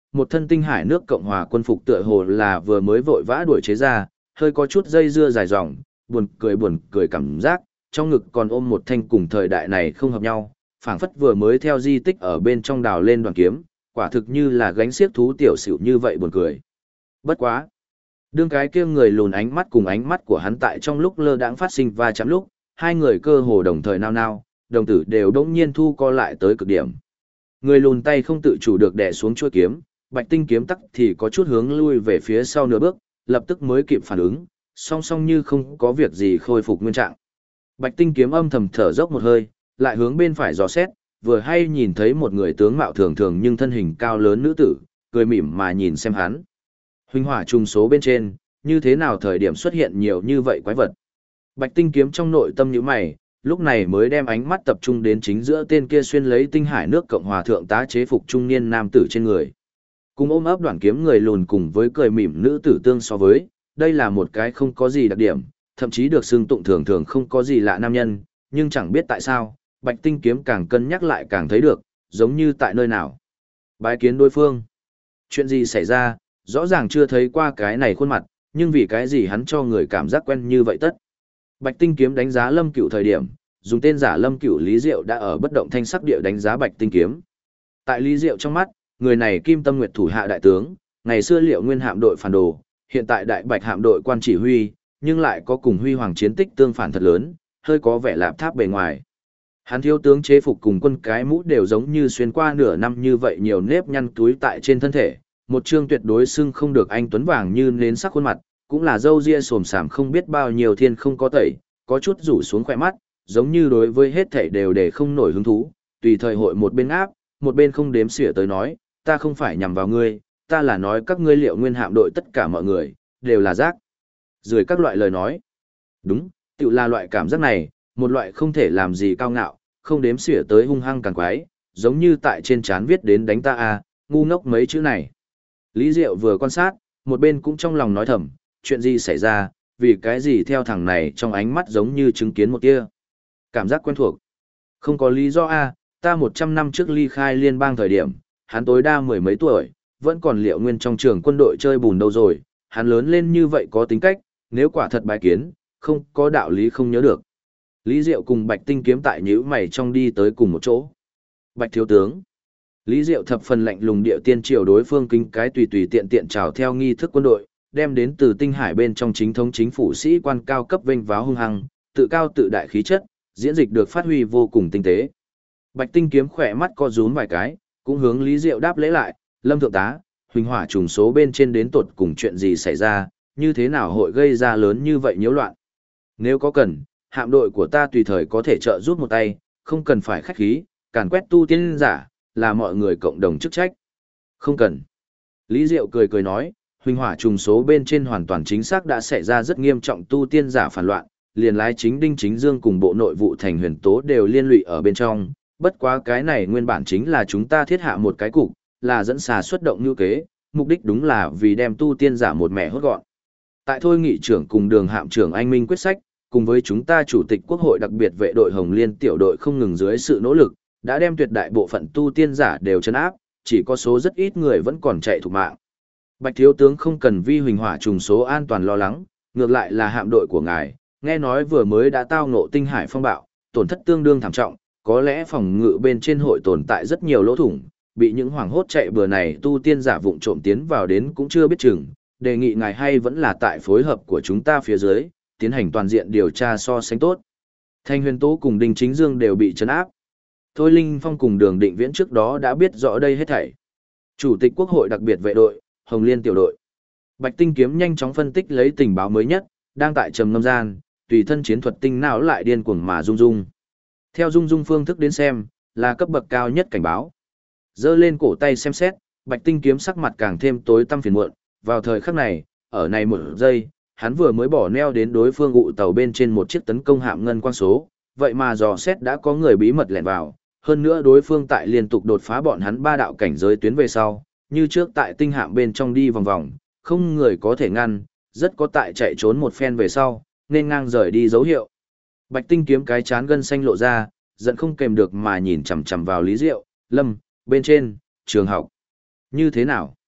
một thân tinh hải nước Cộng hòa quân phục tựa hồ là vừa mới vội vã đuổi chế ra, hơi có chút dây dưa dài dòng, buồn cười cảm giác, trong ngực còn ôm một thanh cùng thời đại này không hợp nhau, phảng phất vừa mới theo di tích ở bên trong đào lên đoàn kiếm, quả thực như là gánh xiếc thú tiểu xỉu như vậy buồn cười. Bất quá. Đương cái kia người lùn ánh mắt cùng ánh mắt của hắn tại trong lúc lơ đãng phát sinh va chạm lúc, hai người cơ hồ đồng thời nao nao, đồng tử đều đống nhiên thu co lại tới cực điểm. Người lùn tay không tự chủ được đè xuống chuôi kiếm, Bạch Tinh kiếm tắc thì có chút hướng lui về phía sau nửa bước, lập tức mới kịp phản ứng, song song như không có việc gì khôi phục nguyên trạng. Bạch Tinh kiếm âm thầm thở dốc một hơi, lại hướng bên phải dò xét, vừa hay nhìn thấy một người tướng mạo thường thường nhưng thân hình cao lớn nữ tử, cười mỉm mà nhìn xem hắn. Huỳnh hỏa trùng số bên trên, như thế nào thời điểm xuất hiện nhiều như vậy quái vật. Bạch Tinh kiếm trong nội tâm như mày, lúc này mới đem ánh mắt tập trung đến chính giữa tên kia xuyên lấy tinh hải nước Cộng hòa thượng tá chế phục trung niên nam tử trên người. Cùng ôm ấp đoạn kiếm người lùn cùng với cười mỉm nữ tử tương so với, đây là một cái không có gì đặc điểm, thậm chí được xưng tụng thường thường không có gì lạ nam nhân, nhưng chẳng biết tại sao, Bạch Tinh kiếm càng cân nhắc lại càng thấy được, giống như tại nơi nào. Bái kiến đối phương. Chuyện gì xảy ra, rõ ràng chưa thấy qua cái này khuôn mặt, nhưng vì cái gì hắn cho người cảm giác quen như vậy tất. Bạch Tinh kiếm đánh giá Lâm Cửu thời điểm, dùng tên giả Lâm Cửu Lý Diệu đã ở bất động thanh sắc địa đánh giá Bạch Tinh kiếm. Tại Lý Diệu trong mắt, người này Kim Tâm Nguyệt thủ hạ đại tướng, ngày xưa Liệu Nguyên hạm đội phản đồ, hiện tại Đại Bạch hạm đội quan chỉ huy, nhưng lại có cùng huy hoàng chiến tích tương phản thật lớn, hơi có vẻ lạp tháp bề ngoài. Hắn thiếu tướng chế phục cùng quân cái mũ đều giống như xuyên qua nửa năm như vậy nhiều nếp nhăn túi tại trên thân thể, một trương tuyệt đối xưng không được anh tuấn vàng như nến sắc khuôn mặt, cũng là râu ria xồm xàm không biết bao nhiêu thiên không có tẩy, có chút rủ xuống khỏe mắt, giống như đối với hết thảy đều để không nổi hứng thú, tùy thời hội một bên áp, một bên không đếm xỉa tới nói, ta không phải nhằm vào ngươi, ta là nói các ngươi Liệu Nguyên hạm đội tất cả mọi người, đều là rác. Rười các loại lời nói. Đúng, tự là loại cảm giác này, một loại không thể làm gì cao ngạo, không đếm xỉa tới hung hăng càng quái, giống như tại trên trán viết đến đánh ta à, ngu ngốc mấy chữ này. Lý Diệu vừa quan sát, một bên cũng trong lòng nói thầm, chuyện gì xảy ra, vì cái gì theo thằng này trong ánh mắt giống như chứng kiến một tia. Cảm giác quen thuộc. Không có lý do a, ta 100 năm trước ly khai liên bang thời điểm, hắn tối đa mười mấy tuổi, vẫn còn Liệu Nguyên trong trường quân đội chơi bùn đâu rồi, hắn lớn lên như vậy có tính cách, nếu quả thật bái kiến, không có đạo lý không nhớ được. Lý Diệu cùng Bạch Tinh kiếm tại nhíu mày trong đi tới cùng một chỗ. Bạch thiếu tướng. Lý Diệu thập phần lạnh lùng điệu tiên triều đối phương kính cái tùy tùy tiện tiện chào theo nghi thức quân đội, đem đến từ tinh hải bên trong chính thống chính phủ sĩ quan cao cấp vênh váo hung hăng, tự cao tự đại khí chất, diễn dịch được phát huy vô cùng tinh tế. Bạch Tinh kiếm khỏe mắt co rúm vài cái, cũng hướng Lý Diệu đáp lễ lại, Lâm thượng tá, huỳnh hỏa trùng số bên trên đến tột cùng chuyện gì xảy ra, như thế nào hội gây ra lớn như vậy nhiễu loạn. Nếu có cần, hạm đội của ta tùy thời có thể trợ giúp một tay, không cần phải khách khí, càn quét tu tiên giả, là mọi người cộng đồng chức trách. Không cần. Lý Diệu cười cười nói, huỳnh hỏa trùng số bên trên hoàn toàn chính xác đã xảy ra rất nghiêm trọng tu tiên giả phản loạn, liền lái chính Đinh Chính Dương cùng bộ nội vụ thành Huyền Tố đều liên lụy ở bên trong, bất quá cái này nguyên bản chính là chúng ta thiết hạ một cái cục, là dẫn xà xuất động như kế, mục đích đúng là vì đem tu tiên giả một mẻ hốt gọn. Tại thôi nghị trưởng cùng đường hạm trưởng anh minh quyết sách, cùng với chúng ta chủ tịch quốc hội đặc biệt vệ đội Hồng Liên tiểu đội không ngừng dưới sự nỗ lực, đã đem tuyệt đại bộ phận tu tiên giả đều trấn áp, chỉ có số rất ít người vẫn còn chạy thục mạng. Bạch thiếu tướng không cần vi huỳnh hỏa trùng số an toàn lo lắng, ngược lại là hạm đội của ngài, nghe nói vừa mới đã tao ngộ tinh hải phong bạo, tổn thất tương đương thảm trọng, có lẽ phòng ngự bên trên hội tồn tại rất nhiều lỗ thủng, bị những hoảng hốt chạy bừa này tu tiên giả vụng trộm tiến vào đến cũng chưa biết chừng, đề nghị ngài hay vẫn là tại phối hợp của chúng ta phía dưới, tiến hành toàn diện điều tra so sánh tốt. Thanh Huyền Tố cùng Đinh Chính Dương đều bị trấn áp. Thôi Linh Phong cùng Đường Định Viễn trước đó đã biết rõ đây hết thảy. Chủ tịch Quốc hội đặc biệt vệ đội, Hồng Liên tiểu đội. Bạch Tinh kiếm nhanh chóng phân tích lấy tình báo mới nhất, đang tại trầm ngâm gian, tùy thân chiến thuật tinh não lại điên cuồng mà rung rung. Theo rung rung phương thức đến xem, là cấp bậc cao nhất cảnh báo. Giơ lên cổ tay xem xét, Bạch Tinh kiếm sắc mặt càng thêm tối tăm phiền muộn, vào thời khắc này, ở này một giây, hắn vừa mới bỏ neo đến đối phương ụ tàu bên trên một chiếc tấn công hạm ngân quang số, vậy mà dò xét đã có người bí mật lẻn vào, hơn nữa đối phương tại liên tục đột phá bọn hắn ba đạo cảnh giới tuyến về sau, như trước tại tinh hạm bên trong đi vòng vòng, không người có thể ngăn, rất có tại chạy trốn một phen về sau, nên ngang rời đi dấu hiệu. Bạch Tinh kiếm cái chán gân xanh lộ ra, giận không kèm được mà nhìn chằm chằm vào Lý Diệu, Lâm, bên trên, trường học. Như thế nào?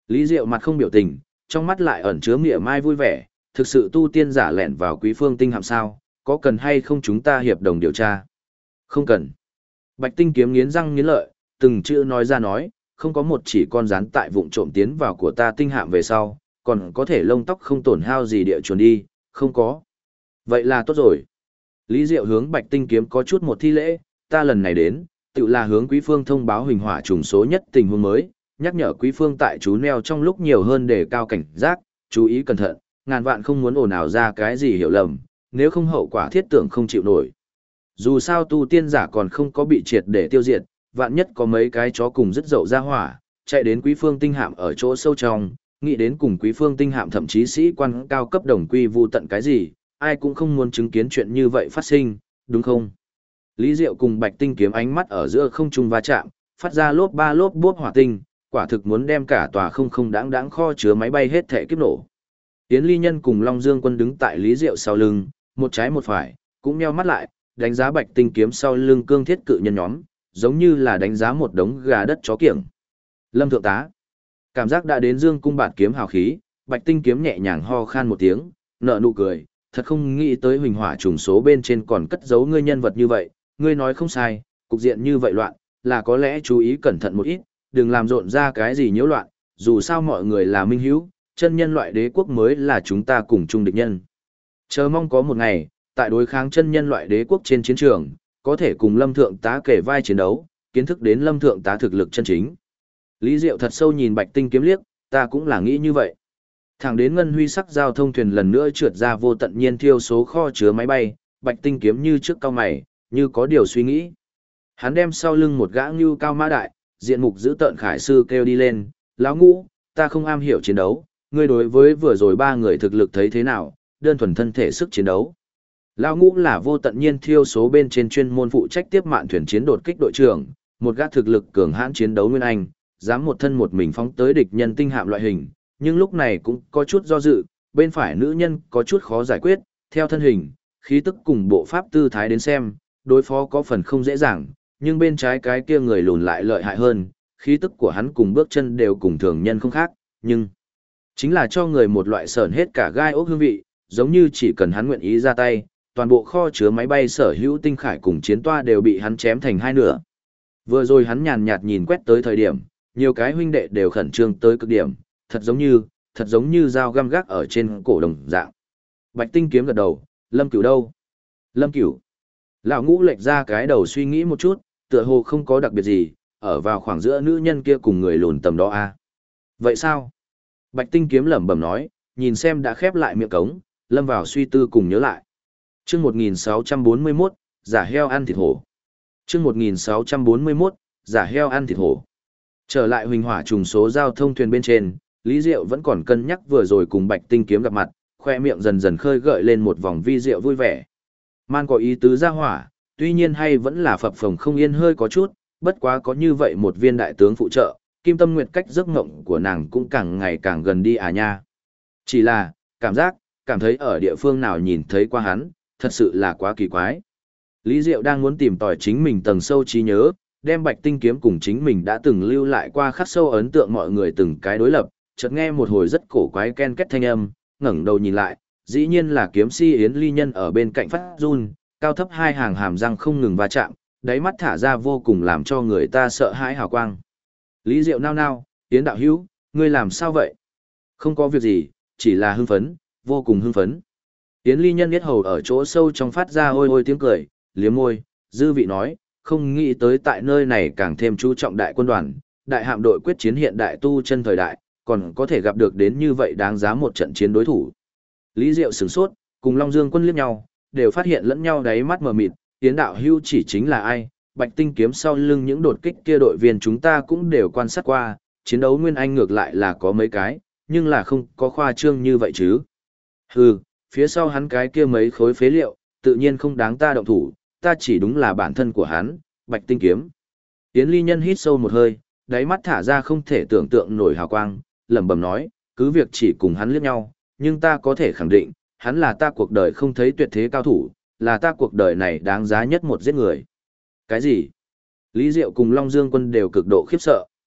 Lý Diệu mặt không biểu tình, trong mắt lại ẩn chứa mỉa mai vui vẻ, thực sự tu tiên giả lẻn vào Quý Phương Tinh hạm sao, có cần hay không chúng ta hiệp đồng điều tra? Không cần. Bạch Tinh Kiếm nghiến răng nghiến lợi, từng chữ nói ra nói, không có một chỉ con rắn tại vụng trộm tiến vào của ta tinh hạm về sau, còn có thể lông tóc không tổn hao gì địa chuồn đi, không có. Vậy là tốt rồi. Lý Diệu hướng Bạch Tinh Kiếm có chút một thi lễ, ta lần này đến, tự là hướng Quý Phương thông báo huỳnh hỏa trùng số nhất tình huống mới, nhắc nhở Quý Phương tại chú neo trong lúc nhiều hơn để cao cảnh giác, chú ý cẩn thận, ngàn vạn không muốn ồn ào ra cái gì hiểu lầm, nếu không hậu quả thiết tưởng không chịu nổi. Dù sao tu tiên giả còn không có bị triệt để tiêu diệt, vạn nhất có mấy cái chó cùng dứt dậu ra hỏa, chạy đến Quý Phương tinh hạm ở chỗ sâu trong, nghĩ đến cùng Quý Phương tinh hạm thậm chí sĩ quan cao cấp đồng quy vu tận cái gì, ai cũng không muốn chứng kiến chuyện như vậy phát sinh, đúng không? Lý Diệu cùng Bạch Tinh Kiếm ánh mắt ở giữa không trung va chạm, phát ra lốp ba lốp bốp hỏa tinh, quả thực muốn đem cả tòa không không đáng kho chứa máy bay hết thể kiếp nổ. Yến Ly Nhân cùng Long Dương Quân đứng tại Lý Diệu sau lưng, một trái một phải, cũng nheo mắt lại, đánh giá Bạch Tinh Kiếm sau lưng cương thiết cự nhân nhóm, giống như là đánh giá một đống gà đất chó kiểng. Lâm thượng tá, cảm giác đã đến Dương cung bạt kiếm hào khí, Bạch Tinh Kiếm nhẹ nhàng ho khan một tiếng, nở nụ cười, thật không nghĩ tới huỳnh hỏa trùng số bên trên còn cất giấu ngươi nhân vật như vậy, ngươi nói không sai, cục diện như vậy loạn, là có lẽ chú ý cẩn thận một ít, đừng làm rộn ra cái gì nhiễu loạn, dù sao mọi người là minh hữu, chân nhân loại đế quốc mới là chúng ta cùng chung địch nhân. Chờ mong có một ngày, tại đối kháng chân nhân loại đế quốc trên chiến trường, có thể cùng Lâm thượng tá kể vai chiến đấu, kiến thức đến Lâm thượng tá thực lực chân chính. Lý Diệu thật sâu nhìn Bạch Tinh Kiếm liếc, ta cũng là nghĩ như vậy. Thẳng đến ngân huy sắc giao thông thuyền lần nữa trượt ra vô tận nhiên thiêu số kho chứa máy bay, Bạch Tinh Kiếm như trước cao mày, như có điều suy nghĩ. Hắn đem sau lưng một gã ngưu cao mã đại, diện mục giữ tợn khải sư kêu đi lên, lão Ngũ, ta không am hiểu chiến đấu, ngươi đối với vừa rồi ba người thực lực thấy thế nào, đơn thuần thân thể sức chiến đấu. Lão Ngũ là vô tận nhiên thiêu số bên trên chuyên môn phụ trách tiếp mạn thuyền chiến đột kích đội trưởng, một gã thực lực cường hãn chiến đấu nguyên anh, dám một thân một mình phóng tới địch nhân tinh hạm loại hình, nhưng lúc này cũng có chút do dự, bên phải nữ nhân có chút khó giải quyết, theo thân hình, khí tức cùng bộ pháp tư thái đến xem, đối phó có phần không dễ dàng, nhưng bên trái cái kia người lùn lại lợi hại hơn, khí tức của hắn cùng bước chân đều cùng thường nhân không khác, nhưng chính là cho người một loại sởn hết cả gai ốc hương vị, giống như chỉ cần hắn nguyện ý ra tay, toàn bộ kho chứa máy bay sở hữu tinh khải cùng chiến toa đều bị hắn chém thành hai nửa. Vừa rồi hắn nhàn nhạt nhìn quét tới thời điểm, nhiều cái huynh đệ đều khẩn trương tới cực điểm, thật giống như dao găm gác ở trên cổ đồng dạng. Bạch Tinh Kiếm gật đầu, Lâm Cửu đâu? Lâm Cửu. Lão Ngũ lệch ra cái đầu suy nghĩ một chút, tựa hồ không có đặc biệt gì, ở vào khoảng giữa nữ nhân kia cùng người lùn tầm đó a. Vậy sao? Bạch Tinh Kiếm lẩm bẩm nói, nhìn xem đã khép lại miệng cống, lâm vào suy tư cùng nhớ lại. Chương 1641, giả heo ăn thịt hổ. Chương 1641, giả heo ăn thịt hổ. Trở lại huỳnh hỏa trùng số giao thông thuyền bên trên, Lý Diệu vẫn còn cân nhắc vừa rồi cùng Bạch Tinh Kiếm gặp mặt, khoe miệng dần dần khơi gợi lên một vòng vi diệu vui vẻ. Man có ý tứ ra hỏa, tuy nhiên hay vẫn là phập phồng không yên hơi có chút, bất quá có như vậy một viên đại tướng phụ trợ, Kim Tâm Nguyệt cách giấc mộng của nàng cũng càng ngày càng gần đi à nha. Chỉ là, cảm thấy ở địa phương nào nhìn thấy qua hắn, thật sự là quá kỳ quái. Lý Diệu đang muốn tìm tòi chính mình tầng sâu trí nhớ, đem Bạch Tinh Kiếm cùng chính mình đã từng lưu lại qua khắc sâu ấn tượng mọi người từng cái đối lập, chợt nghe một hồi rất cổ quái ken két thanh âm, ngẩng đầu nhìn lại, dĩ nhiên là kiếm si Yến Ly Nhân ở bên cạnh phát run, cao thấp hai hàng hàm răng không ngừng va chạm, đáy mắt thả ra vô cùng làm cho người ta sợ hãi hào quang. Lý Diệu nao nao, Yến đạo hữu, ngươi làm sao vậy? Không có việc gì, chỉ là hưng phấn, vô cùng hưng phấn. Yến Ly Nhân biết hầu ở chỗ sâu trong phát ra ôi ôi tiếng cười, liếm môi, dư vị nói, không nghĩ tới tại nơi này càng thêm chú trọng đại quân đoàn, đại hạm đội quyết chiến hiện đại tu chân thời đại, còn có thể gặp được đến như vậy đáng giá một trận chiến đối thủ. Lý Diệu sửng sốt, cùng Long Dương Quân liếc nhau, đều phát hiện lẫn nhau đáy mắt mờ mịt, Yến đạo hưu chỉ chính là ai, Bạch Tinh Kiếm sau lưng những đột kích kia đội viên chúng ta cũng đều quan sát qua, chiến đấu nguyên anh ngược lại là có mấy cái, nhưng là không có khoa trương như vậy chứ. Hừ, phía sau hắn cái kia mấy khối phế liệu, tự nhiên không đáng ta động thủ, ta chỉ đúng là bản thân của hắn, Bạch Tinh Kiếm. Yến Ly Nhân hít sâu một hơi, đáy mắt thả ra không thể tưởng tượng nổi hào quang, lẩm bẩm nói, cứ việc chỉ cùng hắn liếc nhau, nhưng ta có thể khẳng định, hắn là ta cuộc đời không thấy tuyệt thế cao thủ, là ta cuộc đời này đáng giá nhất một giết người. Cái gì? Lý Diệu cùng Long Dương Quân đều cực độ khiếp sợ.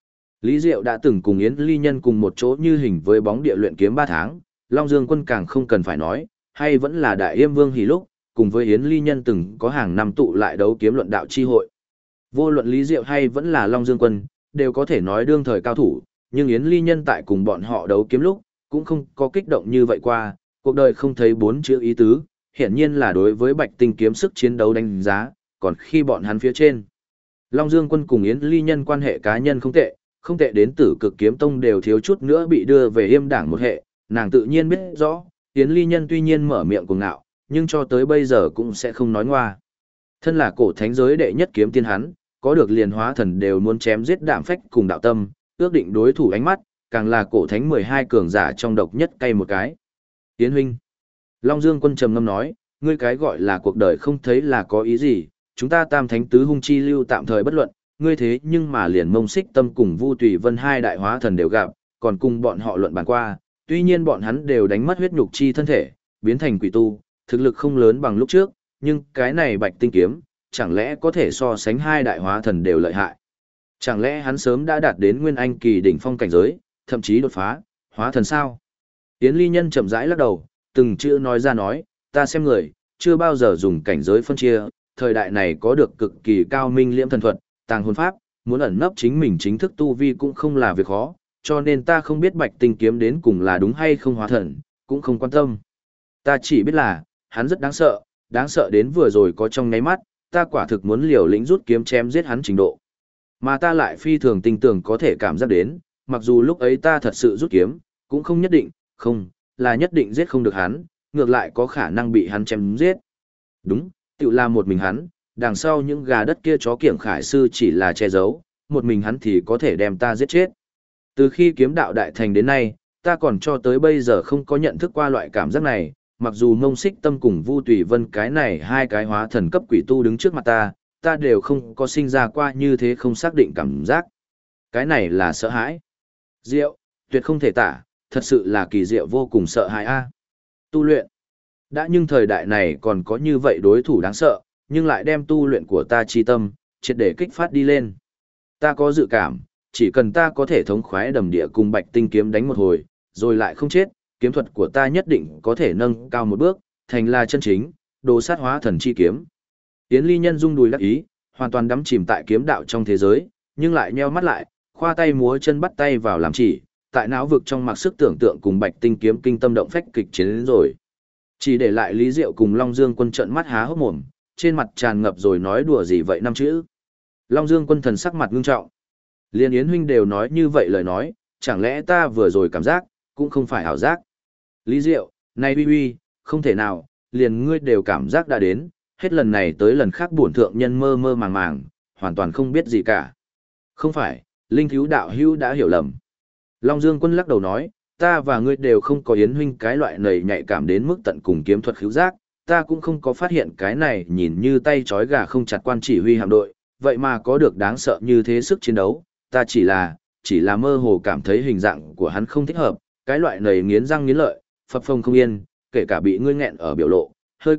Lý Diệu đã từng cùng Yến Ly Nhân cùng một chỗ như hình với bóng địa luyện kiếm 3 tháng, Long Dương Quân càng không cần phải nói, hay vẫn là Đại Yêm Vương Hỷ lúc, cùng với Yến Ly Nhân từng có hàng năm tụ lại đấu kiếm luận đạo chi hội. Vô luận Lý Diệu hay vẫn là Long Dương Quân, đều có thể nói đương thời cao thủ, nhưng Yến Ly Nhân tại cùng bọn họ đấu kiếm lúc, cũng không có kích động như vậy qua, cuộc đời không thấy 4 chữ ý tứ, hiển nhiên là đối với Bạch Tinh kiếm sức chiến đấu đánh giá, còn khi bọn hắn phía trên. Long Dương Quân cùng Yến Ly Nhân quan hệ cá nhân không tệ đến Tử Cực Kiếm Tông đều thiếu chút nữa bị đưa về Yêm Đảng một hệ, nàng tự nhiên biết rõ, Yến Ly Nhân tuy nhiên mở miệng cuồng ngạo, nhưng cho tới bây giờ cũng sẽ không nói ngoa. Thân là cổ thánh giới đệ nhất kiếm tiên hắn, có được liền hóa thần đều muốn chém giết đạm phách cùng đạo tâm, ước định đối thủ ánh mắt, càng là cổ thánh 12 cường giả trong độc nhất cay một cái. Yến huynh. Long Dương Quân trầm ngâm nói, ngươi cái gọi là cuộc đời không thấy là có ý gì, chúng ta tam thánh tứ hung chi lưu tạm thời bất luận, ngươi thế nhưng mà liền Mông Xích Tâm cùng Vu Tùy Vân hai đại hóa thần đều gặp, còn cùng bọn họ luận bàn qua, tuy nhiên bọn hắn đều đánh mất huyết nhục chi thân thể, biến thành quỷ tu, thực lực không lớn bằng lúc trước, nhưng cái này Bạch Tinh kiếm, chẳng lẽ có thể so sánh hai đại hóa thần đều lợi hại? Chẳng lẽ hắn sớm đã đạt đến Nguyên Anh kỳ đỉnh phong cảnh giới, thậm chí đột phá, hóa thần sao? Yến Ly Nhân chậm rãi lắc đầu, từng chữ nói ra nói, ta xem người, chưa bao giờ dùng cảnh giới phân chia, thời đại này có được cực kỳ cao minh liễm thần thuật, tàng hồn pháp, muốn ẩn nấp chính mình chính thức tu vi cũng không là việc khó, cho nên ta không biết Bạch Tinh kiếm đến cùng là đúng hay không hóa thần, cũng không quan tâm. Ta chỉ biết là, hắn rất đáng sợ đến vừa rồi có trong nháy mắt, ta quả thực muốn liều lĩnh rút kiếm chém giết hắn trình độ. Mà ta lại phi thường tin tưởng có thể cảm giác đến, mặc dù lúc ấy ta thật sự rút kiếm, cũng không nhất định, không, là nhất định giết không được hắn, ngược lại có khả năng bị hắn chém giết. Đúng, tự là một mình hắn, đằng sau những gà đất kia chó kiểng khải sư chỉ là che giấu, một mình hắn thì có thể đem ta giết chết. Từ khi kiếm đạo đại thành đến nay, ta còn cho tới bây giờ không có nhận thức qua loại cảm giác này, mặc dù Mông Xích Tâm cùng Vu Tùy Vân cái này hai cái hóa thần cấp quỷ tu đứng trước mặt ta đều không có sinh ra qua như thế không xác định cảm giác. Cái này là sợ hãi. Diệu, tuyệt không thể tả, thật sự là kỳ diệu vô cùng sợ hãi a. Tu luyện. Đã nhưng thời đại này còn có như vậy đối thủ đáng sợ, nhưng lại đem tu luyện của ta chi tâm, triệt để kích phát đi lên. Ta có dự cảm, chỉ cần ta có thể thống khoái đầm địa cùng Bạch Tinh kiếm đánh một hồi, rồi lại không chết, kiếm thuật của ta nhất định có thể nâng cao một bước, thành là chân chính, đồ sát hóa thần chi kiếm. Yến Ly Nhân rung đùi đắc ý, hoàn toàn đắm chìm tại kiếm đạo trong thế giới, nhưng lại nheo mắt lại, khoa tay múa chân bắt tay vào làm chỉ, tại não vực trong mặc sức tưởng tượng cùng Bạch Tinh kiếm kinh tâm động phách kịch chiến đến rồi. Chỉ để lại Lý Diệu cùng Long Dương Quân trợn mắt há hốc mồm, trên mặt tràn ngập rồi nói đùa gì vậy năm chữ. Long Dương Quân thần sắc mặt ngưng trọng. Liên Yến huynh đều nói như vậy lời nói, chẳng lẽ ta vừa rồi cảm giác, cũng không phải ảo giác. Lý Diệu, này uy, không thể nào, liền ngươi đều cảm giác đã đến, hết lần này tới lần khác bổn thượng nhân mơ mơ màng màng, hoàn toàn không biết gì cả. Không phải, Linh Thiếu đạo hữu đã hiểu lầm. Long Dương Quân lắc đầu nói, ta và ngươi đều không có Yến huynh cái loại nầy nhạy cảm đến mức tận cùng kiếm thuật khứu giác, ta cũng không có phát hiện cái này nhìn như tay trói gà không chặt quan chỉ huy hạm đội, vậy mà có được đáng sợ như thế sức chiến đấu, ta chỉ là mơ hồ cảm thấy hình dạng của hắn không thích hợp, cái loại nầy nghiến răng nghiến lợi, phập phồng không yên, kể cả bị ngươi nghẹn ở biểu lộ, hơi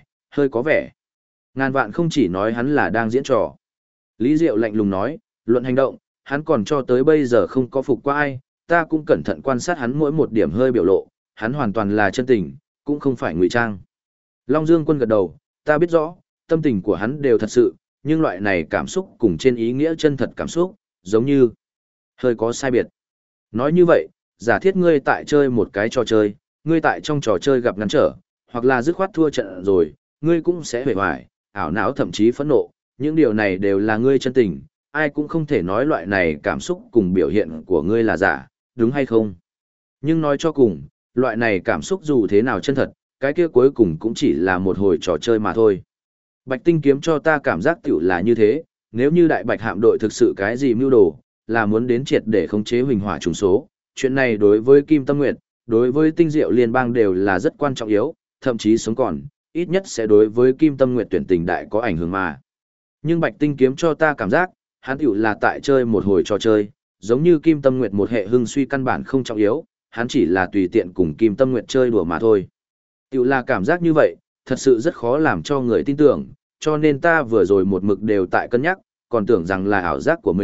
có vẻ. Ngàn vạn không chỉ nói hắn là đang diễn trò. Lý Diệu lạnh lùng nói, luận hành động, hắn còn cho tới bây giờ không có phục qua ai, ta cũng cẩn thận quan sát hắn mỗi một điểm hơi biểu lộ, hắn hoàn toàn là chân tình, cũng không phải ngụy trang. Long Dương Quân gật đầu, ta biết rõ, tâm tình của hắn đều thật sự, nhưng loại này cảm xúc cùng trên ý nghĩa chân thật cảm xúc, giống như hơi có sai biệt. Nói như vậy, giả thiết ngươi tại chơi một cái trò chơi, ngươi tại trong trò chơi gặp ngăn trở, hoặc là dứt khoát thua trận rồi, ngươi cũng sẽ hề hoài, ảo não thậm chí phẫn nộ, những điều này đều là ngươi chân tình, ai cũng không thể nói loại này cảm xúc cùng biểu hiện của ngươi là giả, đúng hay không? Nhưng nói cho cùng, loại này cảm xúc dù thế nào chân thật, cái kia cuối cùng cũng chỉ là một hồi trò chơi mà thôi. Bạch Tinh kiếm cho ta cảm giác tiểu là như thế, nếu như đại bạch hạm đội thực sự cái gì mưu đồ, là muốn đến triệt để khống chế huỳnh hỏa trùng số, chuyện này đối với Kim Tâm Nguyệt, đối với Tinh Diệu Liên bang đều là rất quan trọng yếu, thậm chí sống còn, ít nhất sẽ đối với Kim Tâm Nguyệt tuyển tình đại có ảnh hưởng mà. Nhưng Bạch Tinh kiếm cho ta cảm giác, hắn tiểu là tại chơi một hồi trò chơi, giống như Kim Tâm Nguyệt một hệ hưng suy căn bản không trọng yếu, hắn chỉ là tùy tiện cùng Kim Tâm Nguyệt chơi đùa mà thôi. Tiểu là cảm giác như vậy, thật sự rất khó làm cho người tin tưởng, cho nên ta vừa rồi một mực đều tại cân nhắc, còn tưởng rằng là ảo giác của mình,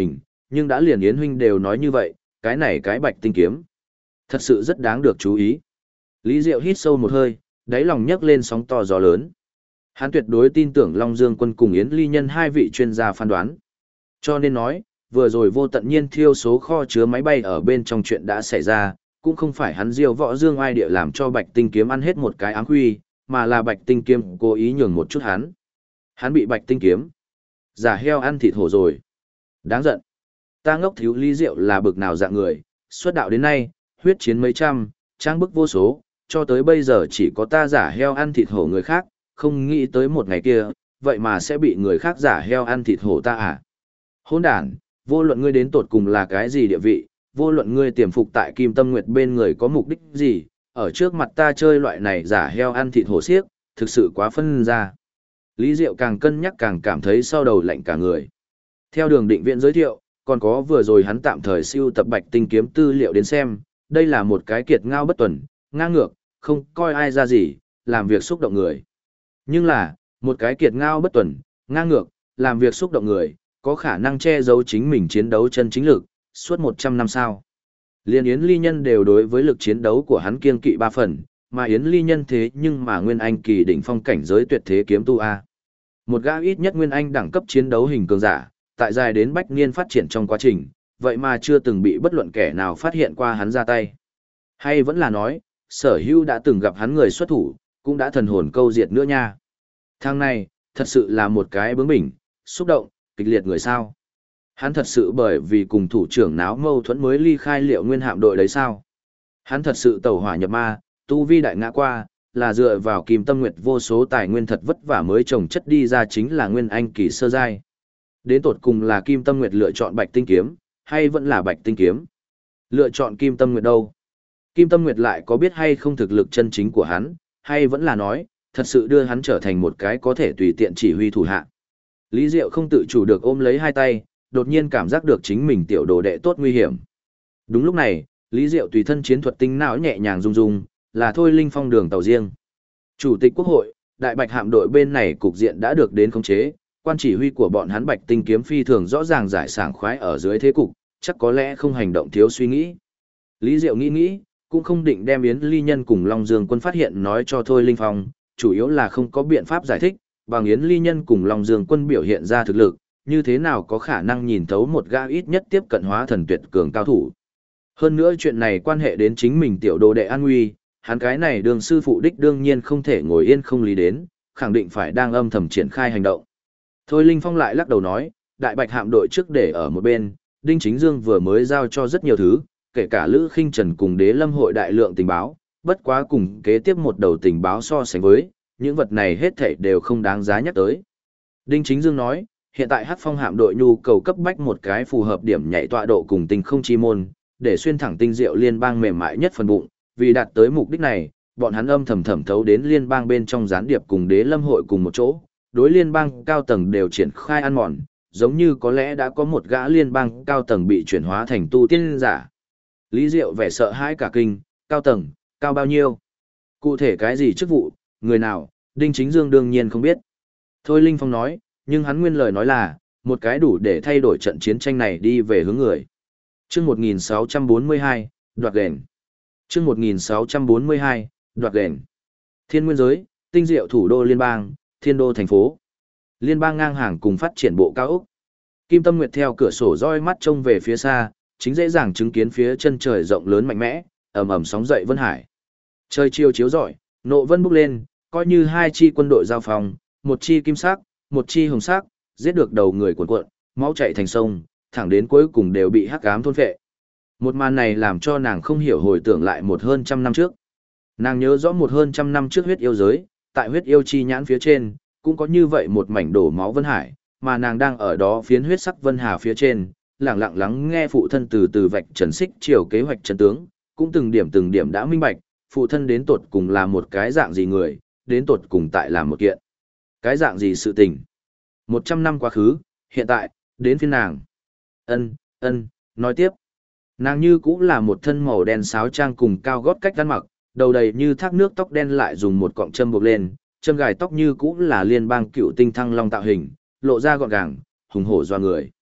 nhưng đã liền Yến huynh đều nói như vậy, cái này cái bạch tinh kiếm. Thật sự rất đáng được chú ý. Lý Diệu hít sâu một hơi, đáy lòng nhấc lên sóng to gió lớn. Hắn tuyệt đối tin tưởng Long Dương Quân cùng Yến Ly Nhân hai vị chuyên gia phán đoán. Cho nên nói, vừa rồi vô tận nhiên thiêu số kho chứa máy bay ở bên trong chuyện đã xảy ra, cũng không phải hắn Diêu Võ Dương ai địa làm cho bạch tinh kiếm ăn hết một cái ám huy, mà là bạch tinh kiếm cố ý nhường một chút hắn. Hắn bị bạch tinh kiếm giả heo ăn thịt hổ rồi. Đáng giận. Ta ngốc thiếu Lý Diệu là bực nào dạng người, xuất đạo đến nay, huyết chiến mấy trăm, trang bức vô số, cho tới bây giờ chỉ có ta giả heo ăn thịt hổ người khác, không nghĩ tới một ngày kia, vậy mà sẽ bị người khác giả heo ăn thịt hổ ta à. Hỗn đản, vô luận ngươi đến tột cùng là cái gì địa vị, vô luận ngươi tiềm phục tại Kim Tâm Nguyệt bên người có mục đích gì, ở trước mặt ta chơi loại này giả heo ăn thịt hổ xiếc, thực sự quá phân ra. Lý Diệu càng cân nhắc càng cảm thấy sau đầu lạnh cả người. Theo Đường Định Viễn giới thiệu, còn có vừa rồi hắn tạm thời siêu tập bạch tinh kiếm tư liệu đến xem, đây là một cái kiệt ngao bất tuần, ngang ngược, không coi ai ra gì, làm việc xúc động người. Nhưng là, một cái kiệt ngao bất tuần, ngang ngược, làm việc xúc động người, có khả năng che giấu chính mình chiến đấu chân chính lực, suốt 100 năm sao. Liên Yến Ly Nhân đều đối với lực chiến đấu của hắn kiên kỵ 3 phần, mà Yến Ly Nhân thế nhưng mà Nguyên Anh kỳ đỉnh phong cảnh giới tuyệt thế kiếm tu A. Một gã ít nhất Nguyên Anh đẳng cấp chiến đấu hình cường giả, tại dài đến bách niên phát triển trong quá trình, vậy mà chưa từng bị bất luận kẻ nào phát hiện qua hắn ra tay. Hay vẫn là nói, Sở Hữu đã từng gặp hắn người xuất thủ, cũng đã thần hồn câu diệt nữa nha. Thằng này, thật sự là một cái bướng bỉnh, xúc động, kịch liệt người sao. Hắn thật sự bởi vì cùng thủ trưởng náo mâu thuẫn mới ly khai Liệu Nguyên hạm đội đấy sao. Hắn thật sự tẩu hỏa nhập ma, tu vi đại ngã qua, là dựa vào Kim Tâm Nguyệt vô số tài nguyên thật vất vả mới trồng chất đi ra chính là Nguyên Anh kỳ sơ giai. Đến tột cùng là Kim Tâm Nguyệt lựa chọn bạch tinh kiếm, hay vẫn là bạch tinh kiếm? Lựa chọn Kim Tâm Nguyệt đâu? Kim Tâm Nguyệt lại có biết hay không thực lực chân chính của hắn, hay vẫn là nói, thật sự đưa hắn trở thành một cái có thể tùy tiện chỉ huy thủ hạ. Lý Diệu không tự chủ được ôm lấy hai tay, đột nhiên cảm giác được chính mình tiểu đồ đệ tốt nguy hiểm. Đúng lúc này, Lý Diệu tùy thân chiến thuật tinh não nhẹ nhàng rung rung, là Thôi Linh Phong đường tàu riêng. Chủ tịch Quốc hội, Đại Bạch hạm đội bên này cục diện đã được đến khống chế, quan chỉ huy của bọn hắn Bạch Tinh kiếm phi thường rõ ràng giải sảng khoái ở dưới thế cục, chắc có lẽ không hành động thiếu suy nghĩ. Lý Diệu nghĩ, cũng không định đem Yến Ly Nhân cùng Long Dương Quân phát hiện nói cho Thôi Linh Phong, chủ yếu là không có biện pháp giải thích, bằng Yến Ly Nhân cùng Long Dương Quân biểu hiện ra thực lực, như thế nào có khả năng nhìn thấu một gã ít nhất tiếp cận hóa thần tuyệt cường cao thủ. Hơn nữa chuyện này quan hệ đến chính mình tiểu đồ đệ an nguy, hắn cái này đường sư phụ đích đương nhiên không thể ngồi yên không lý đến, khẳng định phải đang âm thầm triển khai hành động. Thôi Linh Phong lại lắc đầu nói, Đại Bạch hạm đội trước để ở một bên, Đinh Chính Dương vừa mới giao cho rất nhiều thứ, kể cả Lữ Khinh Trần cùng Đế Lâm hội đại lượng tình báo, bất quá cùng kế tiếp một đầu tình báo so sánh với, những vật này hết thảy đều không đáng giá nhắc tới. Đinh Chính Dương nói, hiện tại Hắc Phong hạm đội nhu cầu cấp bách một cái phù hợp điểm nhạy tọa độ cùng tinh không chi môn, để xuyên thẳng tinh diệu liên bang mềm mại nhất phần bụng, vì đạt tới mục đích này, bọn hắn âm thầm thẩm thấu đến liên bang bên trong gián điệp cùng Đế Lâm hội cùng một chỗ, đối liên bang cao tầng đều triển khai ăn mòn, giống như có lẽ đã có một gã liên bang cao tầng bị chuyển hóa thành tu tiên giả. Lý Diệu vẻ sợ hãi cả kinh, cao tầng, cao bao nhiêu? Cụ thể cái gì chức vụ, người nào, Đinh Chính Dương đương nhiên không biết. Thôi Linh Phong nói, nhưng hắn nguyên lời nói là, một cái đủ để thay đổi trận chiến tranh này đi về hướng người. Chương 1642, đoạt đền. Chương 1642, đoạt đền. Thiên Nguyên giới, tinh diệu thủ đô liên bang, Thiên Đô thành phố. Liên bang ngang hàng cùng phát triển bộ cao ốc. Kim Tâm Nguyệt theo cửa sổ roi mắt trông về phía xa, chính dễ dàng chứng kiến phía chân trời rộng lớn mạnh mẽ, ầm ầm sóng dậy vân hải. Trời chiều chiếu rọi, nộ vân bốc lên, coi như hai chi quân đội giao phòng, một chi kim sắc, một chi hồng sắc, giết được đầu người cuộn cuộn, máu chảy thành sông, thẳng đến cuối cùng đều bị hắc ám thôn phệ. Một màn này làm cho nàng không hiểu hồi tưởng lại một hơn trăm năm trước. Nàng nhớ rõ một hơn trăm năm trước huyết yêu giới, tại huyết yêu chi nhãn phía trên, cũng có như vậy một mảnh đổ máu vân hải, mà nàng đang ở đó phiến huyết sắc vân hà phía trên, lặng lặng lắng nghe phụ thân từ từ vạch trần xích chiều kế hoạch chân tướng, cũng từng điểm đã minh bạch, phụ thân đến tột cùng là một cái dạng gì người, đến tột cùng tại làm một kiện. Cái dạng gì sự tình. 100 năm quá khứ, hiện tại, đến phiên nàng. Ân, nói tiếp. Nàng như cũng là một thân màu đen sáo trang cùng cao gót cách ăn mặc, đầu đầy như thác nước tóc đen lại dùng một cọng châm buộc lên, châm gài tóc như cũng là liên bang cựu tinh thăng long tạo hình, lộ ra gọn gàng, hùng hổ doa người.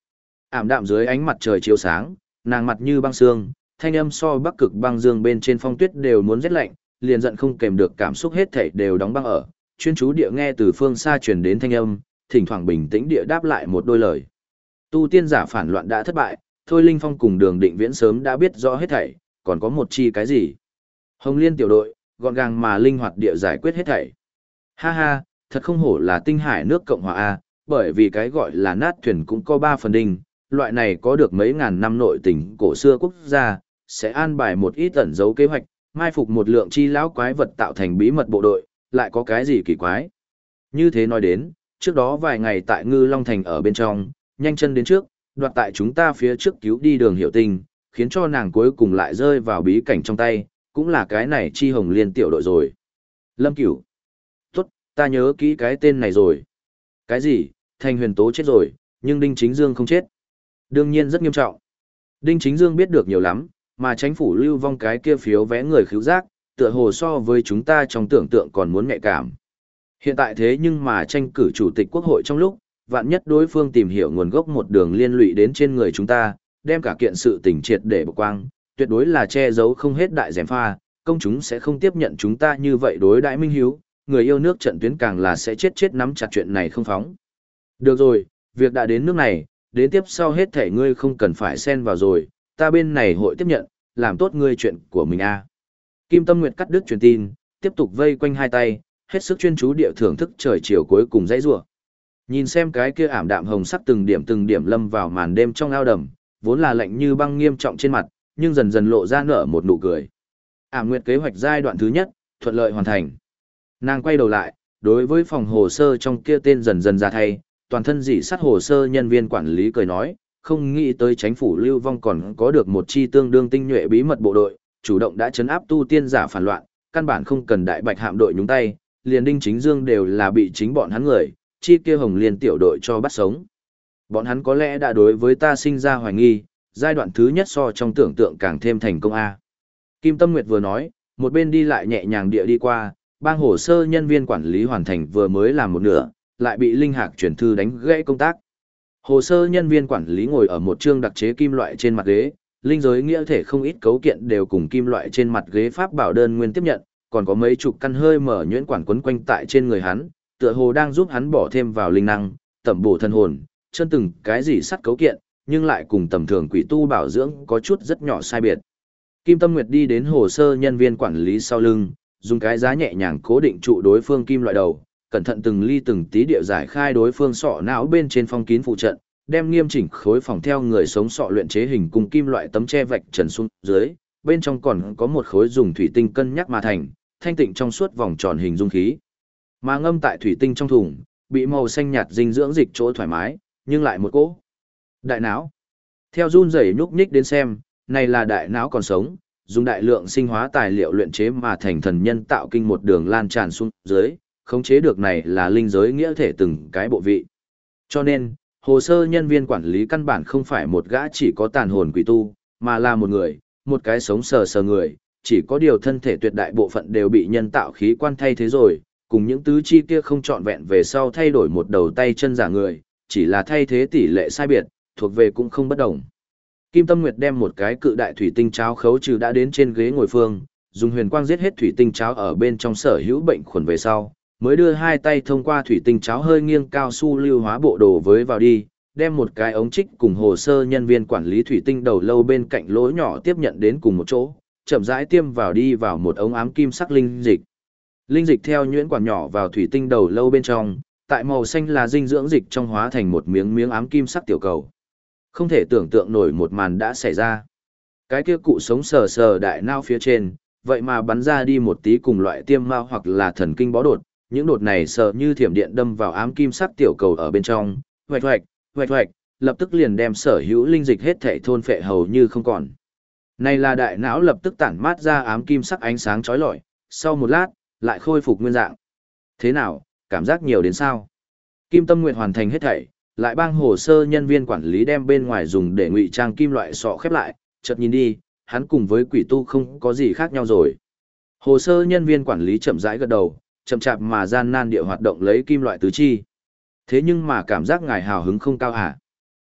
Ảm đạm dưới ánh mặt trời chiếu sáng, nàng mặt như băng sương, thanh âm so bắc cực băng dương bên trên phong tuyết đều muốn rét lạnh, liền giận không kèm được cảm xúc hết thảy đều đóng băng ở, chuyên chú địa nghe từ phương xa truyền đến thanh âm, thỉnh thoảng bình tĩnh địa đáp lại một đôi lời. Tu tiên giả phản loạn đã thất bại, Thôi Linh Phong cùng Đường Định Viễn sớm đã biết rõ hết thảy, còn có một chi cái gì? Hồng Liên tiểu đội, gọn gàng mà linh hoạt địa giải quyết hết thảy. Ha ha, thật không hổ là tinh hải nước Cộng hòa A, bởi vì cái gọi là nát thuyền cũng có 3 phần đinh, loại này có được mấy ngàn năm nội tình cổ xưa quốc gia, sẽ an bài một ít ẩn dấu kế hoạch, mai phục một lượng chi lão quái vật tạo thành bí mật bộ đội, lại có cái gì kỳ quái. Như thế nói đến, trước đó vài ngày tại Ngư Long Thành ở bên trong, nhanh chân đến trước, đoạt tại chúng ta phía trước cứu đi Đường Hiểu Tình, khiến cho nàng cuối cùng lại rơi vào bí cảnh trong tay, cũng là cái này chi Hồng Liên tiểu đội rồi. Lâm Cửu. Tốt, ta nhớ kỹ cái tên này rồi. Cái gì, Thành Huyền Tố chết rồi, nhưng Đinh Chính Dương không chết. Đương nhiên rất nghiêm trọng. Đinh Chính Dương biết được nhiều lắm, mà chính phủ lưu vong cái kia phiếu vé người khứu giác, tựa hồ so với chúng ta trong tưởng tượng còn muốn nhạy cảm. Hiện tại thế nhưng mà tranh cử chủ tịch quốc hội trong lúc, vạn nhất đối phương tìm hiểu nguồn gốc một đường liên lụy đến trên người chúng ta, đem cả kiện sự tình triệt để bộc quang, tuyệt đối là che giấu không hết đại gièm pha, công chúng sẽ không tiếp nhận chúng ta như vậy đối đãi minh hiếu, người yêu nước trận tuyến càng là sẽ chết nắm chặt chuyện này không phóng. Được rồi, việc đã đến nước này, đến tiếp sau hết thể ngươi không cần phải xen vào rồi, ta bên này hội tiếp nhận, làm tốt ngươi chuyện của mình a. Kim Tâm Nguyệt cắt đứt truyền tin, tiếp tục vây quanh hai tay, hết sức chuyên chú địa thưởng thức trời chiều cuối cùng dãy rủa. Nhìn xem cái kia ảm đạm hồng sắc từng điểm lâm vào màn đêm trong ao đầm, vốn là lạnh như băng nghiêm trọng trên mặt, nhưng dần dần lộ ra nở một nụ cười. Ảm Nguyệt kế hoạch giai đoạn thứ nhất, thuận lợi hoàn thành. Nàng quay đầu lại, đối với phòng hồ sơ trong kia tên dần dần ra thay, toàn thân dị sát hồ sơ nhân viên quản lý cười nói, không nghĩ tới chính phủ lưu vong còn có được một chi tương đương tinh nhuệ bí mật bộ đội, chủ động đã chấn áp tu tiên giả phản loạn, căn bản không cần đại bạch hạm đội nhúng tay, liền Đinh Chính Dương đều là bị chính bọn hắn người, chi kia Hồng Liên tiểu đội cho bắt sống. Bọn hắn có lẽ đã đối với ta sinh ra hoài nghi, giai đoạn thứ nhất so trong tưởng tượng càng thêm thành công a. Kim Tâm Nguyệt vừa nói, một bên đi lại nhẹ nhàng địa đi qua, bang hồ sơ nhân viên quản lý hoàn thành vừa mới làm một nửa, lại bị Linh Hạc chuyển thư đánh gãy công tác. Hồ sơ nhân viên quản lý ngồi ở một chương đặc chế kim loại trên mặt ghế, linh giới nghĩa thể không ít cấu kiện đều cùng kim loại trên mặt ghế pháp bảo đơn nguyên tiếp nhận, còn có mấy chục căn hơi mở nhuyễn quản quấn quanh tại trên người hắn, tựa hồ đang giúp hắn bỏ thêm vào linh năng, tẩm bổ thân hồn, chân từng cái gì sắt cấu kiện, nhưng lại cùng tầm thường quỷ tu bảo dưỡng có chút rất nhỏ sai biệt. Kim Tâm Nguyệt đi đến hồ sơ nhân viên quản lý sau lưng, dùng cái giá nhẹ nhàng cố định trụ đối phương kim loại đầu, cẩn thận từng ly từng tí địa giải khai đối phương sọ não bên trên phong kín phụ trận, đem nghiêm chỉnh khối phòng theo người sống sọ luyện chế hình cùng kim loại tấm che vạch trần xuống dưới, bên trong còn có một khối dùng thủy tinh cân nhắc mà thành, thanh tịnh trong suốt vòng tròn hình dung khí. Mà ngâm tại thủy tinh trong thùng, bị màu xanh nhạt dinh dưỡng dịch chỗ thoải mái, nhưng lại một cỗ. Đại não. Theo run rẩy nhúc nhích đến xem, này là đại não còn sống, dùng đại lượng sinh hóa tài liệu luyện chế mà thành thần nhân tạo kinh một đường lan tràn xuống dưới, khống chế được này là linh giới nghĩa thể từng cái bộ vị. Cho nên, hồ sơ nhân viên quản lý căn bản không phải một gã chỉ có tàn hồn quỷ tu, mà là một người, một cái sống sờ sờ người, chỉ có điều thân thể tuyệt đại bộ phận đều bị nhân tạo khí quan thay thế rồi, cùng những tứ chi kia không trọn vẹn về sau thay đổi một đầu tay chân giả người, chỉ là thay thế tỷ lệ sai biệt, thuộc về cũng không bất đồng. Kim Tâm Nguyệt đem một cái cự đại thủy tinh cháo khấu trừ đã đến trên ghế ngồi phương, dùng huyền quang giết hết thủy tinh cháo ở bên trong sở hữu bệnh khuẩn về sau, mới đưa hai tay thông qua thủy tinh cháo hơi nghiêng cao su lưu hóa bộ đồ với vào đi, đem một cái ống trích cùng hồ sơ nhân viên quản lý thủy tinh đầu lâu bên cạnh lỗ nhỏ tiếp nhận đến cùng một chỗ, chậm rãi tiêm vào đi vào một ống ám kim sắc linh dịch. Linh dịch theo nhuyễn quản nhỏ vào thủy tinh đầu lâu bên trong, tại màu xanh là dinh dưỡng dịch trong hóa thành một miếng miếng ám kim sắc tiểu cầu. Không thể tưởng tượng nổi một màn đã xảy ra. Cái kia cụ sống sờ sờ đại não phía trên, vậy mà bắn ra đi một tí cùng loại tiêm mao hoặc là thần kinh bó đột, những đột này sờ như thiểm điện đâm vào ám kim sắc tiểu cầu ở bên trong, hoạch hoạch, hoạch hoạch, lập tức liền đem sở hữu linh dịch hết thảy thôn phệ hầu như không còn. Này là đại não lập tức tản mát ra ám kim sắc ánh sáng chói lọi, sau một lát, lại khôi phục nguyên dạng. Thế nào, cảm giác nhiều đến sao? Kim Tâm Nguyệt hoàn thành hết thảy, lại bang hồ sơ nhân viên quản lý đem bên ngoài dùng để ngụy trang kim loại sọ khép lại, chợt nhìn đi, hắn cùng với quỷ tu không có gì khác nhau rồi. Hồ sơ nhân viên quản lý chậm rãi gật đầu, chậm chạp mà gian nan địa hoạt động lấy kim loại tứ chi. Thế nhưng mà cảm giác ngài hào hứng không cao hả?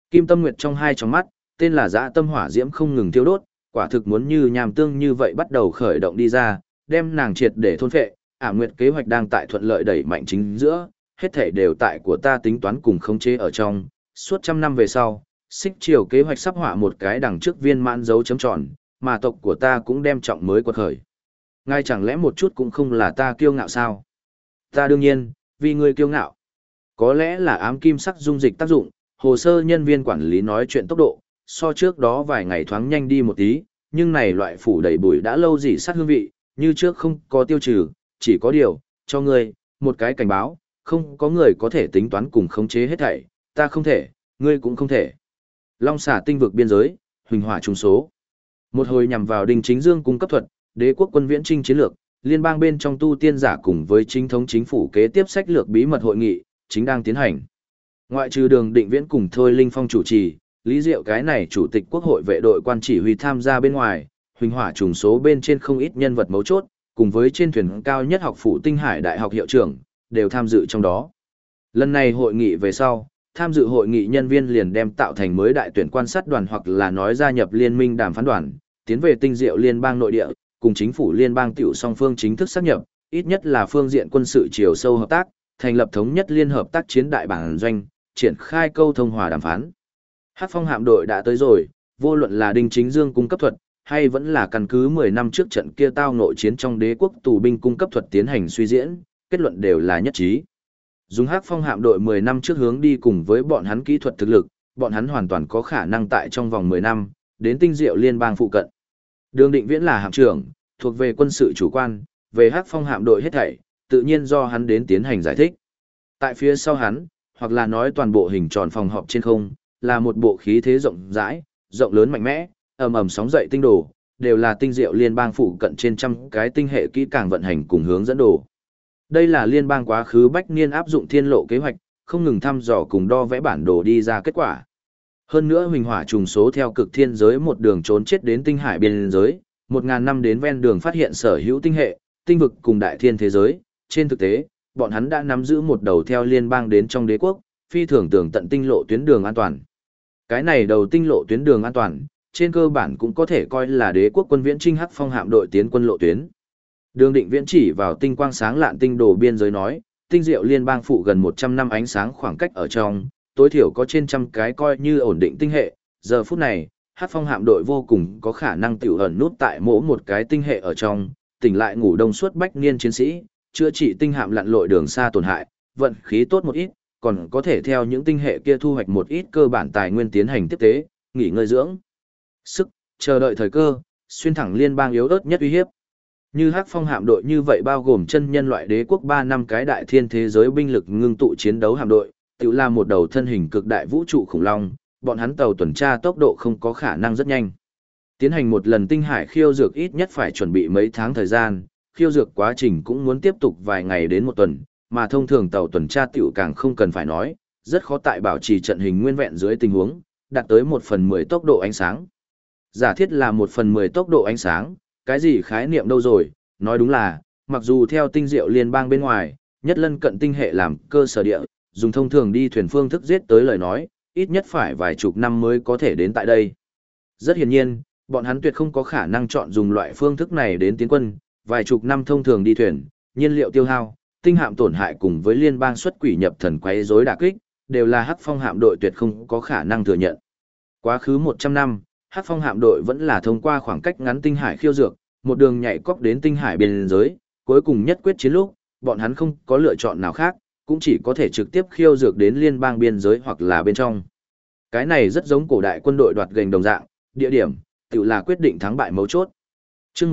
Kim Tâm Nguyệt trong hai tròng mắt, tên là Dã Tâm Hỏa Diễm không ngừng thiêu đốt, quả thực muốn như nham tương như vậy bắt đầu khởi động đi ra, đem nàng triệt để thôn phệ. Ả Nguyệt kế hoạch đang tại thuận lợi đẩy mạnh chính giữa, hết thảy đều tại của ta tính toán cùng khống chế ở trong, suốt trăm năm về sau, Xích Triều kế hoạch sắp họa một cái đằng trước viên mãn dấu chấm tròn, mà tộc của ta cũng đem trọng mới quật khởi. Ngay chẳng lẽ một chút cũng không là ta kiêu ngạo sao? Ta đương nhiên, vì ngươi kiêu ngạo. Có lẽ là ám kim sắc dung dịch tác dụng, hồ sơ nhân viên quản lý nói chuyện tốc độ, so trước đó vài ngày thoáng nhanh đi một tí, nhưng này loại phủ đầy bụi đã lâu dị sát hương vị, như trước không có tiêu trừ, chỉ có điều, cho ngươi, một cái cảnh báo, không có người có thể tính toán cùng khống chế hết thảy, ta không thể, ngươi cũng không thể. Long xả tinh vực biên giới, huỳnh hỏa trùng số. Một hồi nhằm vào Đinh Chính Dương cung cấp thuật, đế quốc quân viễn trinh chiến lược, liên bang bên trong tu tiên giả cùng với chính thống chính phủ kế tiếp sách lược bí mật hội nghị, chính đang tiến hành. Ngoại trừ Đường Định Viễn cùng Thôi Linh Phong chủ trì, Lý Diệu cái này chủ tịch quốc hội vệ đội quan chỉ huy tham gia bên ngoài, huỳnh hỏa trùng số bên trên không ít nhân vật mấu chốt, cùng với trên thuyền cao nhất học phủ Tinh Hải Đại học hiệu trưởng, đều tham dự trong đó. Lần này hội nghị về sau, tham dự hội nghị nhân viên liền đem tạo thành mới đại tuyển quan sát đoàn hoặc là nói gia nhập liên minh đàm phán đoàn, tiến về Tinh Diệu liên bang nội địa, cùng chính phủ liên bang tiểu song phương chính thức xác nhập, ít nhất là phương diện quân sự chiều sâu hợp tác, thành lập thống nhất liên hợp tác chiến đại bản doanh, triển khai câu thông hòa đàm phán. Hắc Phong hạm đội đã tới rồi, vô luận là Đinh Chính Dương cung cấp thuật, hay vẫn là căn cứ 10 năm trước trận kia tao nội chiến trong đế quốc tù binh cung cấp thuật tiến hành suy diễn, kết luận đều là nhất trí. Dùng Hắc Phong hạm đội 10 năm trước hướng đi cùng với bọn hắn kỹ thuật thực lực, bọn hắn hoàn toàn có khả năng tại trong vòng 10 năm, đến Tinh Diệu liên bang phụ cận. Đường Định Viễn là hạm trưởng, thuộc về quân sự chủ quan, về Hắc Phong hạm đội hết thảy, tự nhiên do hắn đến tiến hành giải thích. Tại phía sau hắn, hoặc là nói toàn bộ hình tròn phòng họp trên không, là một bộ khí thế rộng rãi, rộng lớn mạnh mẽ, ầm ầm sóng dậy tinh đồ, đều là Tinh Diệu liên bang phụ cận trên trăm cái tinh hệ kỹ càng vận hành cùng hướng dẫn đồ. Đây là liên bang quá khứ bách niên áp dụng thiên lộ kế hoạch, không ngừng thăm dò cùng đo vẽ bản đồ đi ra kết quả. Hơn nữa huỳnh hỏa trùng số theo cực thiên giới một đường trốn chết đến tinh hải biên giới, 1000 năm đến ven đường phát hiện sở hữu tinh hệ, tinh vực cùng đại thiên thế giới. Trên thực tế, bọn hắn đã nắm giữ một đầu theo liên bang đến trong đế quốc, phi thường tưởng tận tinh lộ tuyến đường an toàn. Cái này đầu tinh lộ tuyến đường an toàn, trên cơ bản cũng có thể coi là đế quốc quân viễn trinh Hắc Phong hạm đội tiến quân lộ tuyến. Đường Định Viễn chỉ vào tinh quang sáng lạn tinh đồ biên giới nói, Tinh Diệu liên bang phụ gần 100 năm ánh sáng khoảng cách ở trong, tối thiểu có trên trăm cái coi như ổn định tinh hệ. Giờ phút này, Hắc Phong hạm đội vô cùng có khả năng tiểu ẩn nút tại mỗi một cái tinh hệ ở trong, tỉnh lại ngủ đông suốt bách niên chiến sĩ, chữa trị tinh hạm lặn lội đường xa tổn hại, vận khí tốt một ít, còn có thể theo những tinh hệ kia thu hoạch một ít cơ bản tài nguyên tiến hành tiếp tế, nghỉ ngơi dưỡng sức, chờ đợi thời cơ, xuyên thẳng liên bang yếu ớt nhất uy hiếp. Như Hắc Phong hạm đội như vậy bao gồm chân nhân loại đế quốc 3 năm cái đại thiên thế giới binh lực ngưng tụ chiến đấu hạm đội, tự là một đầu thân hình cực đại vũ trụ khủng long, bọn hắn tàu tuần tra tốc độ không có khả năng rất nhanh. Tiến hành một lần tinh hải khiêu dược ít nhất phải chuẩn bị mấy tháng thời gian, khiêu dược quá trình cũng muốn tiếp tục vài ngày đến một tuần, mà thông thường tàu tuần tra tiểu càng không cần phải nói, rất khó tại bảo trì trận hình nguyên vẹn dưới tình huống, đạt tới 1/10 tốc độ ánh sáng. Giả thiết là 1/10 tốc độ ánh sáng, cái gì khái niệm đâu rồi, nói đúng là, mặc dù theo Tinh Diệu liên bang bên ngoài, nhất lân cận tinh hệ làm cơ sở địa, dùng thông thường đi thuyền phương thức giết tới lời nói, ít nhất phải vài chục năm mới có thể đến tại đây. Rất hiển nhiên, bọn hắn tuyệt không có khả năng chọn dùng loại phương thức này đến tiến quân, vài chục năm thông thường đi thuyền, nhiên liệu tiêu hao, tinh hạm tổn hại cùng với liên bang xuất quỷ nhập thần quấy rối đả kích, đều là Hắc Phong hạm đội tuyệt không có khả năng thừa nhận. Quá khứ 100 năm, Hắc Phong hạm đội vẫn là thông qua khoảng cách ngắn tinh hải khiêu dược, một đường nhảy cóc đến tinh hải biên giới, cuối cùng nhất quyết chiến lúc, bọn hắn không có lựa chọn nào khác, cũng chỉ có thể trực tiếp khiêu dược đến liên bang biên giới hoặc là bên trong. Cái này rất giống cổ đại quân đội đoạt giành đồng dạng, địa điểm, tự là quyết định thắng bại mấu chốt. Chương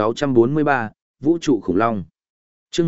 1643, Vũ trụ khủng long. Chương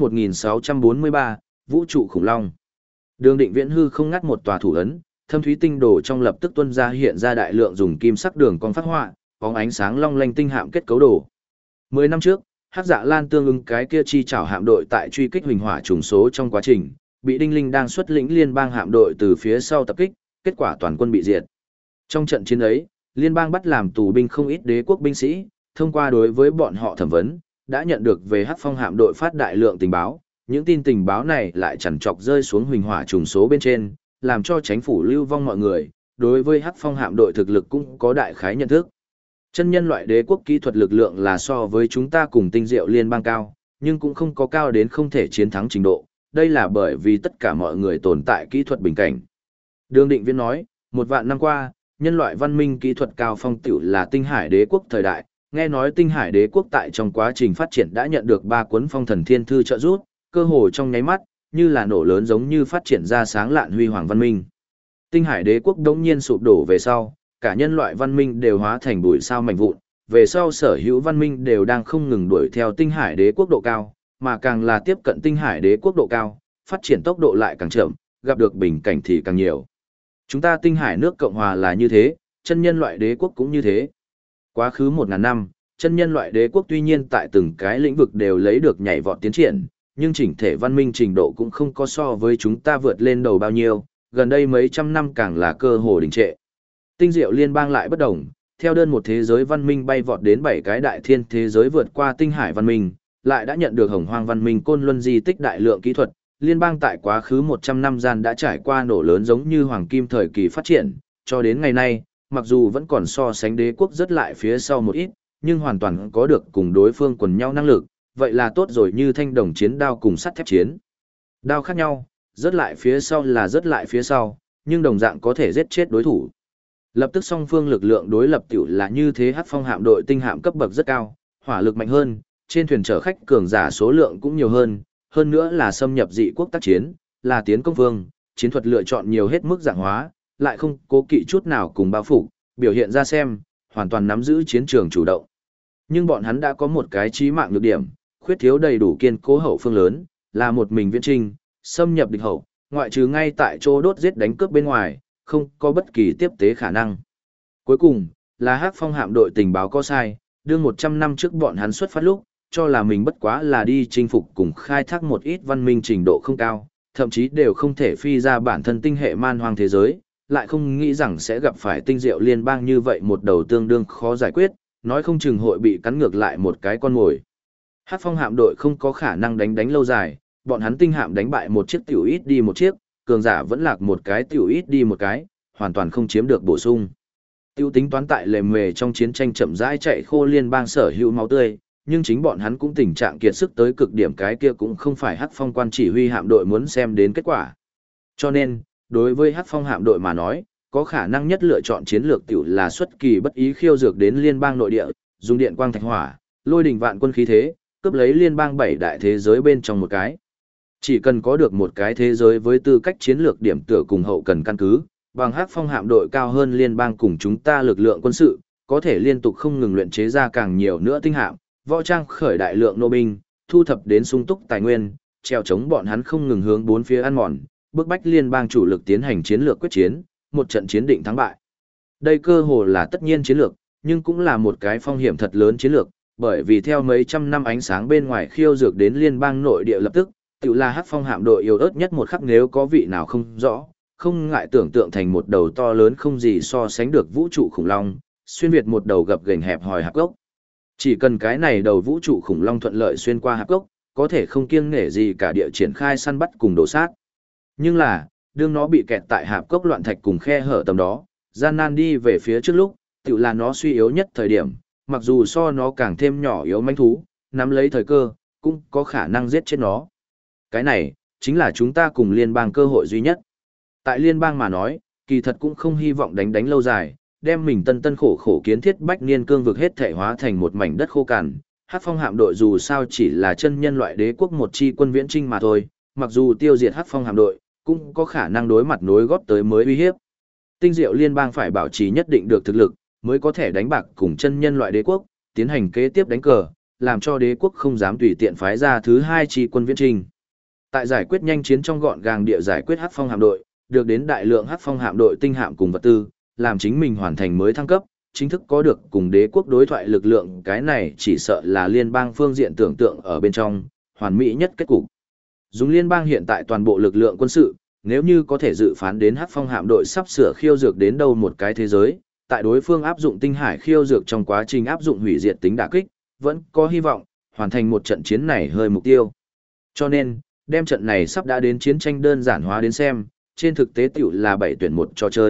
1643, Vũ trụ khủng long. Đường Định Viễn hư không ngắt một tòa thủ ấn, thâm thúy tinh đồ trong lập tức tuôn ra hiện ra đại lượng dùng kim sắc đường con phát họa, bóng ánh sáng long lanh tinh hạm kết cấu đồ. 10 năm trước, Hắc Dạ Lan tương ứng cái kia chi chảo hạm đội tại truy kích huỳnh hỏa trùng số trong quá trình, bị Đinh Linh đang xuất lĩnh liên bang hạm đội từ phía sau tập kích, kết quả toàn quân bị diệt. Trong trận chiến ấy, liên bang bắt làm tù binh không ít đế quốc binh sĩ, thông qua đối với bọn họ thẩm vấn, đã nhận được về Hắc Phong hạm đội phát đại lượng tình báo, những tin tình báo này lại chằn chọc rơi xuống huỳnh hỏa trùng số bên trên, làm cho chính phủ lưu vong mọi người, đối với Hắc Phong hạm đội thực lực cũng có đại khái nhận thức. Chân nhân loại đế quốc kỹ thuật lực lượng là so với chúng ta cùng tinh diệu liên bang cao, nhưng cũng không có cao đến không thể chiến thắng trình độ, đây là bởi vì tất cả mọi người tồn tại kỹ thuật bình cảnh. Đường Định Viễn nói, 1 vạn năm qua, nhân loại văn minh kỹ thuật cao phong tiểu là tinh hải đế quốc thời đại, nghe nói tinh hải đế quốc tại trong quá trình phát triển đã nhận được 3 cuốn phong thần thiên thư trợ giúp, cơ hồ trong nháy mắt, như là nổ lớn giống như phát triển ra sáng lạn huy hoàng văn minh. Tinh hải đế quốc đống nhiên sụp đổ về sau, cả nhân loại văn minh đều hóa thành bụi sao mảnh vụn, về sau sở hữu văn minh đều đang không ngừng đuổi theo tinh hải đế quốc độ cao, mà càng là tiếp cận tinh hải đế quốc độ cao, phát triển tốc độ lại càng chậm, gặp được bình cảnh thì càng nhiều. Chúng ta tinh hải nước Cộng Hòa là như thế, chân nhân loại đế quốc cũng như thế. Quá khứ 1000 năm, chân nhân loại đế quốc tuy nhiên tại từng cái lĩnh vực đều lấy được nhảy vọt tiến triển, nhưng chỉnh thể văn minh trình độ cũng không có so với chúng ta vượt lên đầu bao nhiêu, gần đây mấy trăm năm càng là cơ hồ đình trệ. Tinh diệu liên bang lại bất đồng, theo đơn một thế giới văn minh bay vọt đến 7 cái đại thiên thế giới vượt qua tinh hải văn minh, lại đã nhận được hồng hoang văn minh côn luân di tích đại lượng kỹ thuật, liên bang tại quá khứ 100 năm gian đã trải qua nổ lớn giống như hoàng kim thời kỳ phát triển, cho đến ngày nay, mặc dù vẫn còn so sánh đế quốc rất lại phía sau một ít, nhưng hoàn toàn có được cùng đối phương quần nhau năng lực, vậy là tốt rồi, như thanh đồng chiến đao cùng sắt thép chiến. Đao khác nhau, rất lại phía sau là rất lại phía sau, nhưng đồng dạng có thể giết chết đối thủ. Lập tức song phương lực lượng đối lập tiểu là như thế. Hắc Phong hạm đội tinh hạm cấp bậc rất cao, hỏa lực mạnh hơn, trên thuyền chở khách cường giả số lượng cũng nhiều hơn nữa là xâm nhập dị quốc tác chiến, là tiến công vương, chiến thuật lựa chọn nhiều hết mức dạng hóa, lại không cố kỵ chút nào cùng bao phủ, biểu hiện ra xem, hoàn toàn nắm giữ chiến trường chủ động. Nhưng bọn hắn đã có một cái chí mạng nhược điểm, khuyết thiếu đầy đủ kiên cố hậu phương lớn, là một mình viễn trinh, xâm nhập địch hậu, ngoại trừ ngay tại chỗ đốt giết đánh cướp bên ngoài, không có bất kỳ tiếp tế khả năng. Cuối cùng, là Hắc Phong hạm đội tình báo có sai, đương 100 năm trước bọn hắn xuất phát lúc, cho là mình bất quá là đi chinh phục cùng khai thác một ít văn minh trình độ không cao, thậm chí đều không thể phi ra bản thân tinh hệ man hoang thế giới, lại không nghĩ rằng sẽ gặp phải tinh diệu liên bang như vậy một đầu tương đương khó giải quyết, nói không chừng hội bị cắn ngược lại một cái con mồi. Hắc Phong hạm đội không có khả năng đánh lâu dài, bọn hắn tinh hạm đánh bại một chiếc tiểu ít đi một chiếc, cường giả vẫn lạc một cái tiểu ít đi một cái, hoàn toàn không chiếm được bổ sung. Tiêu tính toán tại lề mề trong chiến tranh chậm rãi chạy khô liên bang sở hữu máu tươi, nhưng chính bọn hắn cũng tình trạng kiệt sức tới cực điểm, cái kia cũng không phải Hắc Phong quan chỉ huy hạm đội muốn xem đến kết quả. Cho nên, đối với Hắc Phong hạm đội mà nói, có khả năng nhất lựa chọn chiến lược tiểu là xuất kỳ bất ý khiêu dược đến liên bang nội địa, dùng điện quang thạch hỏa, lôi đỉnh vạn quân khí thế, cướp lấy liên bang 7 đại thế giới bên trong một cái. Chỉ cần có được một cái thế giới với tư cách chiến lược điểm tựa cùng hậu cần căn cứ, bằng Hắc Phong hạm đội cao hơn liên bang cùng chúng ta lực lượng quân sự, có thể liên tục không ngừng luyện chế ra càng nhiều nữa tinh hạm, võ trang khởi đại lượng nô binh, thu thập đến sung túc tài nguyên, treo chống bọn hắn không ngừng hướng bốn phía ăn mòn, bức bách liên bang chủ lực tiến hành chiến lược quyết chiến, một trận chiến định thắng bại. Đây cơ hồ là tất nhiên chiến lược, nhưng cũng là một cái phong hiểm thật lớn chiến lược, bởi vì theo mấy trăm năm ánh sáng bên ngoài khiêu dược đến liên bang nội địa lập tức, tự là Hắc Phong hạm đội yếu ớt nhất một khắc, nếu có vị nào không rõ, không ngại tưởng tượng thành một đầu to lớn không gì so sánh được vũ trụ khủng long, xuyên việt một đầu gập ghềnh hẹp hòi hạp gốc. Chỉ cần cái này đầu vũ trụ khủng long thuận lợi xuyên qua hạp gốc, có thể không kiêng nể gì cả địa triển khai săn bắt cùng đổ sát. Nhưng là, đương nó bị kẹt tại hạp cốc loạn thạch cùng khe hở tầm đó, gian nan đi về phía trước lúc, tự là nó suy yếu nhất thời điểm, mặc dù so nó càng thêm nhỏ yếu manh thú, nắm lấy thời cơ, cũng có khả năng giết chết nó. Cái này, chính là chúng ta cùng liên bang cơ hội duy nhất. Tại liên bang mà nói, kỳ thật cũng không hy vọng đánh lâu dài, đem mình tân khổ khổ kiến thiết bách niên cương vực hết thể hóa thành một mảnh đất khô cằn. Hắc Phong hạm đội dù sao chỉ là chân nhân loại đế quốc một chi quân viễn trinh mà thôi, mặc dù tiêu diệt Hắc Phong hạm đội, cũng có khả năng đối mặt nối góp tới mới uy hiếp. Tinh diệu liên bang phải bảo trì nhất định được thực lực, mới có thể đánh bạc cùng chân nhân loại đế quốc, tiến hành kế tiếp đánh cờ, làm cho đế quốc không dám tùy tiện phái ra thứ hai chi quân viễn trinh. Tại giải quyết nhanh chiến trong gọn gàng địa giải quyết Hắc Phong hạm đội, được đến đại lượng Hắc Phong hạm đội tinh hạm cùng vật tư, làm chính mình hoàn thành mới thăng cấp, chính thức có được cùng đế quốc đối thoại lực lượng, cái này chỉ sợ là liên bang phương diện tưởng tượng ở bên trong, hoàn mỹ nhất kết cục. Dùng liên bang hiện tại toàn bộ lực lượng quân sự, nếu như có thể dự phán đến Hắc Phong hạm đội sắp sửa khiêu dược đến đâu một cái thế giới, tại đối phương áp dụng tinh hải khiêu dược trong quá trình áp dụng hủy diệt tính đả kích, vẫn có hy vọng hoàn thành một trận chiến này hơi mục tiêu. Cho nên, đem trận này sắp đã đến chiến tranh đơn giản hóa đến xem, trên thực tế tiểu là 7 tuyển 1 trò chơi,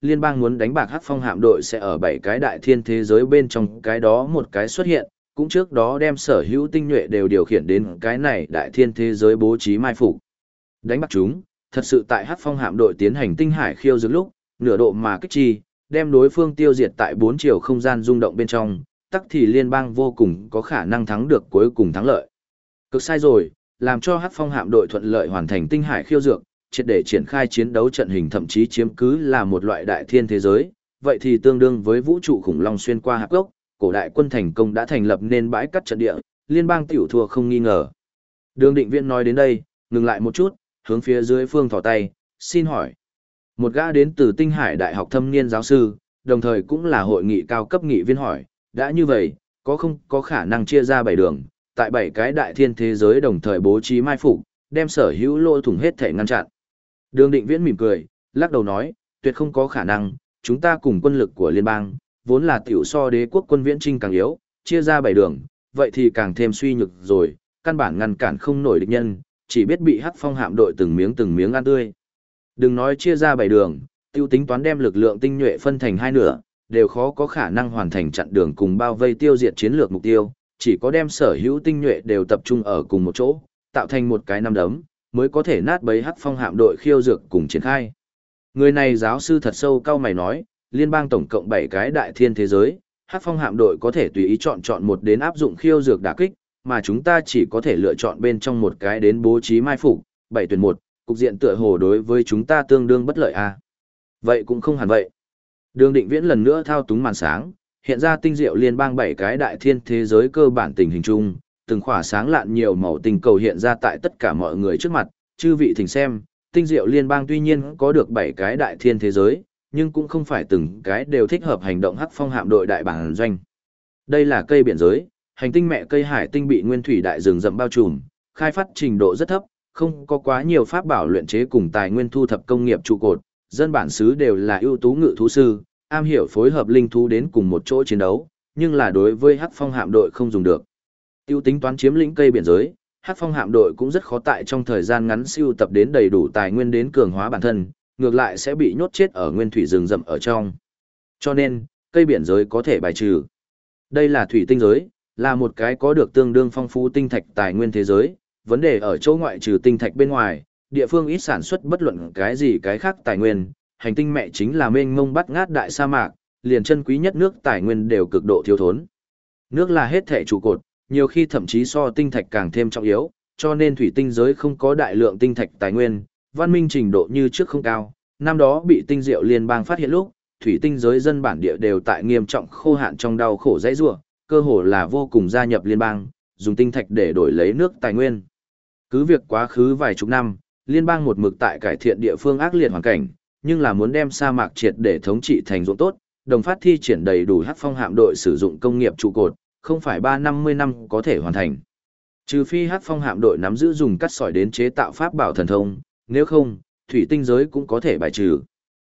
liên bang muốn đánh bạc Hắc Phong hạm đội sẽ ở 7 cái đại thiên thế giới bên trong cái đó một cái xuất hiện, cũng trước đó đem sở hữu tinh nhuệ đều điều khiển đến cái này đại thiên thế giới bố trí mai phục. Đánh bạc chúng, thật sự tại Hắc Phong hạm đội tiến hành tinh hải khiêu dược lúc, nửa độ mà kích chi, đem đối phương tiêu diệt tại 4 chiều không gian rung động bên trong, tắc thì liên bang vô cùng có khả năng thắng được cuối cùng thắng lợi. Cực sai rồi, làm cho Hắc Phong hạm đội thuận lợi hoàn thành tinh hải khiêu dược, triệt để triển khai chiến đấu trận hình thậm chí chiếm cứ là một loại đại thiên thế giới, vậy thì tương đương với vũ trụ khủng long xuyên qua hạp gốc, cổ đại quân thành công đã thành lập nên bãi cắt trận địa, liên bang tiểu thua không nghi ngờ. Đường Định Viễn nói đến đây, ngừng lại một chút, hướng phía dưới phương thò tay, xin hỏi. Một gã đến từ Tinh Hải Đại học thâm niên giáo sư, đồng thời cũng là hội nghị cao cấp nghị viên hỏi, đã như vậy, có không có khả năng chia ra 7 đường, tại 7 cái đại thiên thế giới đồng thời bố trí mai phục, đem sở hữu lỗ thủng hết thể ngăn chặn. Đường Định Viễn mỉm cười, lắc đầu nói, tuyệt không có khả năng, chúng ta cùng quân lực của liên bang, vốn là tiểu so đế quốc quân viễn trinh càng yếu, chia ra 7 đường, vậy thì càng thêm suy nhược rồi, căn bản ngăn cản không nổi địch nhân, chỉ biết bị Hắc Phong hạm đội từng miếng ăn tươi. Đừng nói chia ra 7 đường, tiêu tính toán đem lực lượng tinh nhuệ phân thành hai nửa, đều khó có khả năng hoàn thành chặn đường cùng bao vây tiêu diệt chiến lược mục tiêu, chỉ có đem sở hữu tinh nhuệ đều tập trung ở cùng một chỗ, tạo thành một cái nắm đấm, mới có thể nát bấy Hắc Phong hạm đội khiêu dược cùng triển khai. Người này giáo sư thật sâu cao mày nói, liên bang tổng cộng 7 cái đại thiên thế giới, Hắc Phong hạm đội có thể tùy ý chọn một đến áp dụng khiêu dược đả kích, mà chúng ta chỉ có thể lựa chọn bên trong một cái đến bố trí mai phục, 7 tuyển 1, cục diện tựa hồ đối với chúng ta tương đương bất lợi à. Vậy cũng không hẳn vậy. Đường Định Viễn lần nữa thao túng màn sáng, hiện ra tinh diệu liên bang 7 cái đại thiên thế giới cơ bản tình hình chung, từng khỏa sáng lạn nhiều màu tinh cầu hiện ra tại tất cả mọi người trước mặt, chư vị thỉnh xem, tinh diệu liên bang tuy nhiên có được 7 cái đại thiên thế giới, nhưng cũng không phải từng cái đều thích hợp hành động Hắc Phong hạm đội đại bản doanh. Đây là cây biển giới, hành tinh mẹ cây hải tinh bị nguyên thủy đại rừng rậm bao trùm, khai phát trình độ rất thấp, không có quá nhiều pháp bảo luyện chế cùng tài nguyên thu thập công nghiệp trụ cột, dân bản xứ đều là ưu tú ngự thú sư, am hiểu phối hợp linh thú đến cùng một chỗ chiến đấu, nhưng là đối với Hắc Phong hạm đội không dùng được. Tiêu tính toán chiếm lĩnh cây biển giới, Hắc Phong hạm đội cũng rất khó tại trong thời gian ngắn siêu tập đến đầy đủ tài nguyên đến cường hóa bản thân, ngược lại sẽ bị nhốt chết ở nguyên thủy rừng rậm ở trong. Cho nên, cây biển giới có thể bài trừ. Đây là thủy tinh giới, là một cái có được tương đương phong phú tinh thạch tài nguyên thế giới, vấn đề ở chỗ ngoại trừ tinh thạch bên ngoài, địa phương ít sản xuất bất luận cái gì cái khác tài nguyên, hành tinh mẹ chính là mênh mông bắt ngát đại sa mạc, liền chân quý nhất nước tài nguyên đều cực độ thiếu thốn. Nước là hết thể trụ cột, nhiều khi thậm chí so tinh thạch càng thêm trọng yếu, cho nên thủy tinh giới không có đại lượng tinh thạch tài nguyên, văn minh trình độ như trước không cao. Năm đó bị tinh diệu liên bang phát hiện lúc, thủy tinh giới dân bản địa đều tại nghiêm trọng khô hạn trong đau khổ dãy rủa, cơ hồ là vô cùng gia nhập liên bang, dùng tinh thạch để đổi lấy nước tài nguyên. Cứ việc quá khứ vài chục năm, liên bang một mực tại cải thiện địa phương ác liệt hoàn cảnh, nhưng là muốn đem sa mạc triệt để thống trị thành ruộng tốt, đồng phát thi triển đầy đủ Hắc Phong hạm đội sử dụng công nghiệp trụ cột, không phải 3-50 năm có thể hoàn thành. Trừ phi Hắc Phong hạm đội nắm giữ dùng cắt sỏi đến chế tạo pháp bảo thần thông, nếu không, thủy tinh giới cũng có thể bài trừ.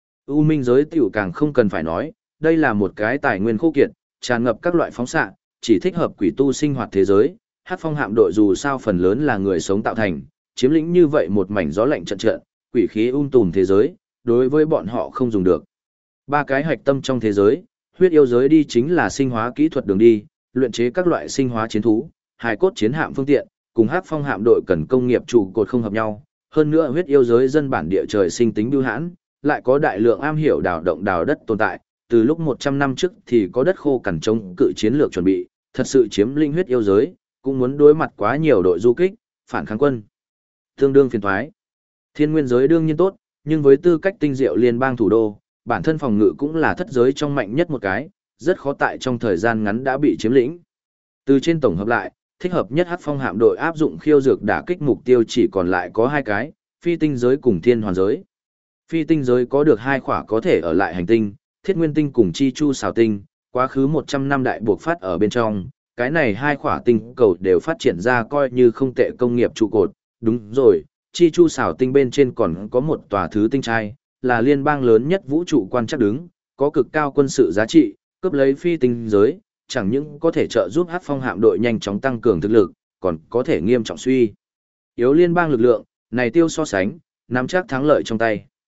U minh giới tiểu càng không cần phải nói, đây là một cái tài nguyên khô kiệt, tràn ngập các loại phóng xạ, chỉ thích hợp quỷ tu sinh hoạt thế giới. Hắc Phong hạm đội dù sao phần lớn là người sống tạo thành, chiếm lĩnh như vậy một mảnh gió lạnh trận trận, quỷ khí tùm thế giới, đối với bọn họ không dùng được. Ba cái hạch tâm trong thế giới, huyết yêu giới đi chính là sinh hóa kỹ thuật đường đi, luyện chế các loại sinh hóa chiến thú, hài cốt chiến hạm phương tiện, cùng Hắc Phong hạm đội cần công nghiệp trụ cột không hợp nhau. Hơn nữa huyết yêu giới dân bản địa trời sinh tính bưu hãn, lại có đại lượng am hiểu đào động đào đất tồn tại, từ lúc 100 năm trước thì có đất khô cằn chống cự chiến lược chuẩn bị, thật sự chiếm lĩnh huyết yêu giới, cũng muốn đối mặt quá nhiều đội du kích, phản kháng quân. Tương đương phiền thoái. Thiên nguyên giới đương nhiên tốt, nhưng với tư cách tinh diệu liên bang thủ đô, bản thân phòng ngự cũng là thất giới trong mạnh nhất một cái, rất khó tại trong thời gian ngắn đã bị chiếm lĩnh. Từ trên tổng hợp lại, thích hợp nhất Hắc Phong hạm đội áp dụng khiêu dược đả kích mục tiêu chỉ còn lại có hai cái, phi tinh giới cùng thiên hoàn giới. Phi tinh giới có được hai khỏa có thể ở lại hành tinh, thiết nguyên tinh cùng chi chu xào tinh, quá khứ 100 năm đại buộc phát ở bên trong, cái này hai khỏa tinh cầu đều phát triển ra coi như không tệ công nghiệp trụ cột. Đúng rồi, chi chu xào tinh bên trên còn có một tòa thứ tinh trai, là liên bang lớn nhất vũ trụ quan chắc đứng, có cực cao quân sự giá trị, cướp lấy phi tinh giới, chẳng những có thể trợ giúp Hắc Phong hạm đội nhanh chóng tăng cường thực lực, còn có thể nghiêm trọng suy yếu liên bang lực lượng, này tiêu so sánh, nắm chắc thắng lợi trong tay.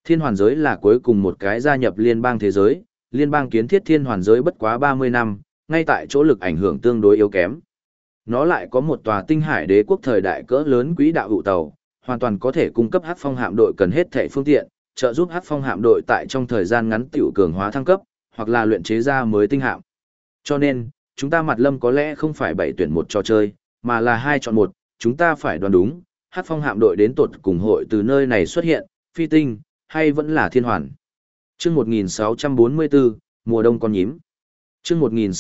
Thiên hoàn giới là cuối cùng một cái gia nhập liên bang thế giới, liên bang kiến thiết thiên hoàn giới bất quá 30 năm, ngay tại chỗ lực ảnh hưởng tương đối yếu kém. Nó lại có một tòa tinh hải đế quốc thời đại cỡ lớn quỹ đạo vụ tàu, hoàn toàn có thể cung cấp Hắc Phong hạm đội cần hết thảy phương tiện, trợ giúp Hắc Phong hạm đội tại trong thời gian ngắn tiểu cường hóa thăng cấp, hoặc là luyện chế ra mới tinh hạm. Cho nên, chúng ta Mặt Lâm có lẽ không phải 7 tuyển một trò chơi, mà là 2 chọn 1, chúng ta phải đoán đúng, Hắc Phong hạm đội đến tột cùng hội từ nơi này xuất hiện, phi tinh, hay vẫn là thiên hoàn. Chương 1644, mùa đông con nhím. Chương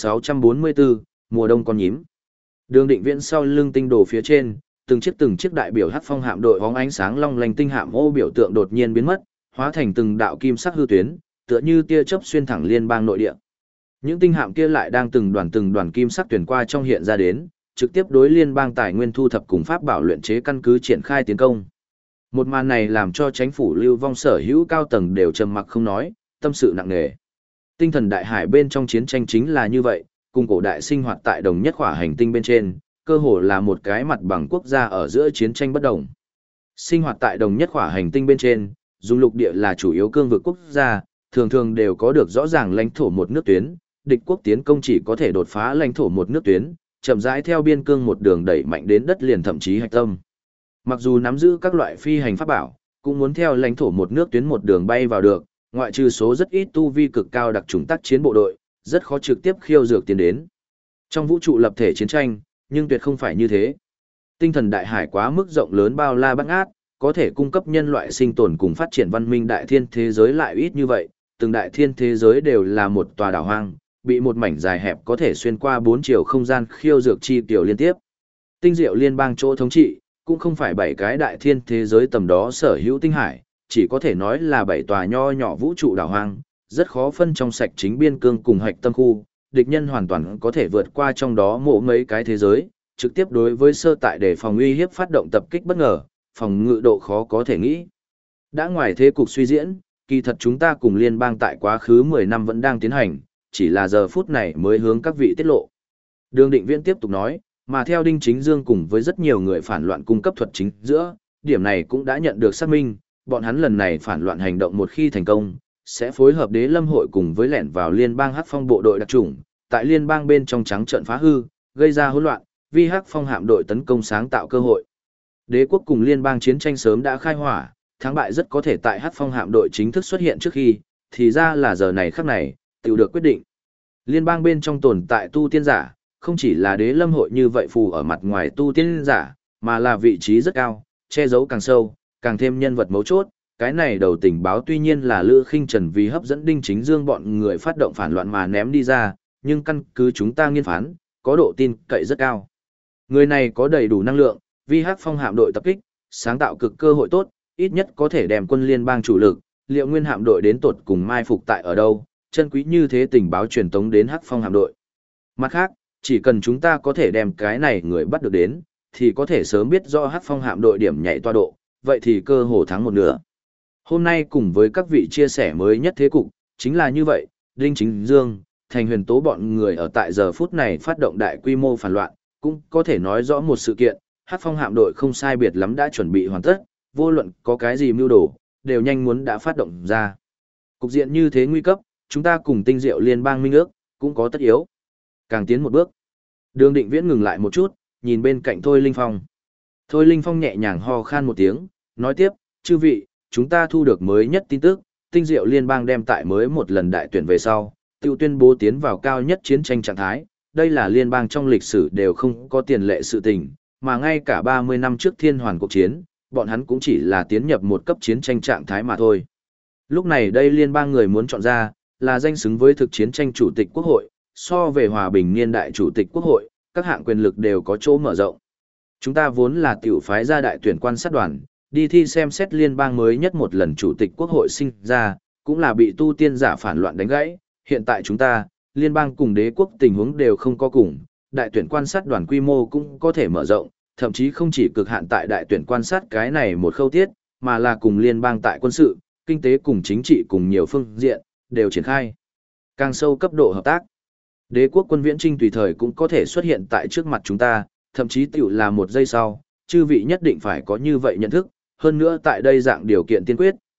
1644, mùa đông con nhím. Đường Định Viễn sau lưng tinh đồ phía trên, từng chiếc đại biểu Hắc Phong hạm đội bóng ánh sáng long lanh tinh hạm ô biểu tượng đột nhiên biến mất, hóa thành từng đạo kim sắc hư tuyến, tựa như tia chớp xuyên thẳng liên bang nội địa. Những tinh hạm kia lại đang từng đoàn kim sắc tuyển qua trong hiện ra đến, trực tiếp đối liên bang tài nguyên thu thập cùng pháp bảo luyện chế căn cứ triển khai tiến công. Một màn này làm cho chính phủ Lưu Vong sở hữu cao tầng đều trầm mặc không nói, tâm sự nặng nề. Tinh thần đại hải bên trong chiến tranh chính là như vậy, cùng cổ đại sinh hoạt tại đồng nhất khỏa hành tinh bên trên, cơ hồ là một cái mặt bằng quốc gia ở giữa chiến tranh bất đồng. Sinh hoạt tại đồng nhất khỏa hành tinh bên trên, dùng lục địa là chủ yếu cương vực quốc gia, thường thường đều có được rõ ràng lãnh thổ một nước tuyến, địch quốc tiến công chỉ có thể đột phá lãnh thổ một nước tuyến, chậm rãi theo biên cương một đường đẩy mạnh đến đất liền thậm chí hạch tâm. Mặc dù nắm giữ các loại phi hành pháp bảo, cũng muốn theo lãnh thổ một nước tuyến một đường bay vào được, ngoại trừ số rất ít tu vi cực cao đặc chủng tác chiến bộ đội, rất khó trực tiếp khiêu dược tiến đến. Trong vũ trụ lập thể chiến tranh, nhưng tuyệt không phải như thế. Tinh thần đại hải quá mức rộng lớn bao la bát ngát, có thể cung cấp nhân loại sinh tồn cùng phát triển văn minh đại thiên thế giới lại ít như vậy, từng đại thiên thế giới đều là một tòa đảo hoang, bị một mảnh dài hẹp có thể xuyên qua 4 chiều không gian khiêu dược chi tiểu liên tiếp. Tinh diệu liên bang chỗ thống trị, cũng không phải 7 cái đại thiên thế giới tầm đó sở hữu tinh hải, chỉ có thể nói là 7 tòa nho nhỏ vũ trụ đảo hoang, rất khó phân trong sạch chính biên cương cùng hạch tâm khu, địch nhân hoàn toàn có thể vượt qua trong đó mỗi mấy cái thế giới, trực tiếp đối với sơ tại để phòng uy hiếp phát động tập kích bất ngờ, phòng ngự độ khó có thể nghĩ. Đã ngoài thế cục suy diễn, kỳ thật chúng ta cùng liên bang tại quá khứ 10 năm vẫn đang tiến hành, chỉ là giờ phút này mới hướng các vị tiết lộ. Đường Định Viễn tiếp tục nói, mà theo Đinh Chính Dương cùng với rất nhiều người phản loạn cung cấp thuật chính giữa, điểm này cũng đã nhận được xác minh, bọn hắn lần này phản loạn hành động một khi thành công, sẽ phối hợp Đế Lâm hội cùng với lẻn vào liên bang Hắc Phong bộ đội đặc chủng, tại liên bang bên trong trắng trận phá hư, gây ra hỗn loạn, vì Hắc Phong hạm đội tấn công sáng tạo cơ hội. Đế quốc cùng liên bang chiến tranh sớm đã khai hỏa, thắng bại rất có thể tại Hắc Phong hạm đội chính thức xuất hiện trước khi, thì ra là giờ này khắc này, tự được quyết định. Liên bang bên trong tồn tại tu tiên giả, không chỉ là Đế Lâm hội như vậy phù ở mặt ngoài tu tiên giả, mà là vị trí rất cao, che giấu càng sâu, càng thêm nhân vật mấu chốt. Cái này đầu tình báo tuy nhiên là Lữ Khinh Trần vì hấp dẫn Đinh Chính Dương bọn người phát động phản loạn mà ném đi ra, nhưng căn cứ chúng ta nghiên phán, có độ tin cậy rất cao. Người này có đầy đủ năng lượng, vì Hắc Phong hạm đội tập kích, sáng tạo cực cơ hội tốt, ít nhất có thể đem quân liên bang chủ lực, liệu nguyên hạm đội đến tột cùng mai phục tại ở đâu, chân quý như thế tình báo truyền tống đến Hắc Phong hạm đội. Mặt khác, chỉ cần chúng ta có thể đem cái này người bắt được đến, thì có thể sớm biết rõ Hắc Phong hạm đội điểm nhảy toa độ, vậy thì cơ hồ thắng một nửa. Hôm nay cùng với các vị chia sẻ mới nhất thế cục, chính là như vậy, Đinh Chính Dương, Thành Huyền Tố bọn người ở tại giờ phút này phát động đại quy mô phản loạn, cũng có thể nói rõ một sự kiện, Hắc Phong hạm đội không sai biệt lắm đã chuẩn bị hoàn tất, vô luận có cái gì mưu đồ, đều nhanh muốn đã phát động ra. Cục diện như thế nguy cấp, chúng ta cùng Tinh Diệu liên bang minh ước, cũng có tất yếu. Càng tiến một bước. Đường Định Viễn ngừng lại một chút, nhìn bên cạnh Thôi Linh Phong. Thôi Linh Phong nhẹ nhàng ho khan một tiếng, nói tiếp, chư vị, chúng ta thu được mới nhất tin tức, Tinh Diệu liên bang đem tại mới một lần đại tuyển về sau, tiêu tuyên bố tiến vào cao nhất chiến tranh trạng thái, đây là liên bang trong lịch sử đều không có tiền lệ sự tình, mà ngay cả 30 năm trước Thiên Hoàn cuộc chiến, bọn hắn cũng chỉ là tiến nhập một cấp chiến tranh trạng thái mà thôi. Lúc này đây liên bang người muốn chọn ra, là danh xứng với thực chiến tranh chủ tịch quốc hội, so về hòa bình niên đại chủ tịch quốc hội, các hạng quyền lực đều có chỗ mở rộng. Chúng ta vốn là tiểu phái gia đại tuyển quan sát đoàn, đi thi xem xét liên bang mới nhất một lần chủ tịch quốc hội sinh ra, cũng là bị tu tiên giả phản loạn đánh gãy. Hiện tại chúng ta, liên bang cùng đế quốc tình huống đều không có cùng, đại tuyển quan sát đoàn quy mô cũng có thể mở rộng, thậm chí không chỉ cực hạn tại đại tuyển quan sát cái này một khâu tiết, mà là cùng liên bang tại quân sự, kinh tế cùng chính trị cùng nhiều phương diện, đều triển khai. Càng sâu cấp độ hợp tác, đế quốc quân viễn trinh tùy thời cũng có thể xuất hiện tại trước mặt chúng ta, thậm chí tiểu là một giây sau, chư vị nhất định phải có như vậy nhận thức, hơn nữa tại đây dạng điều kiện tiên quyết,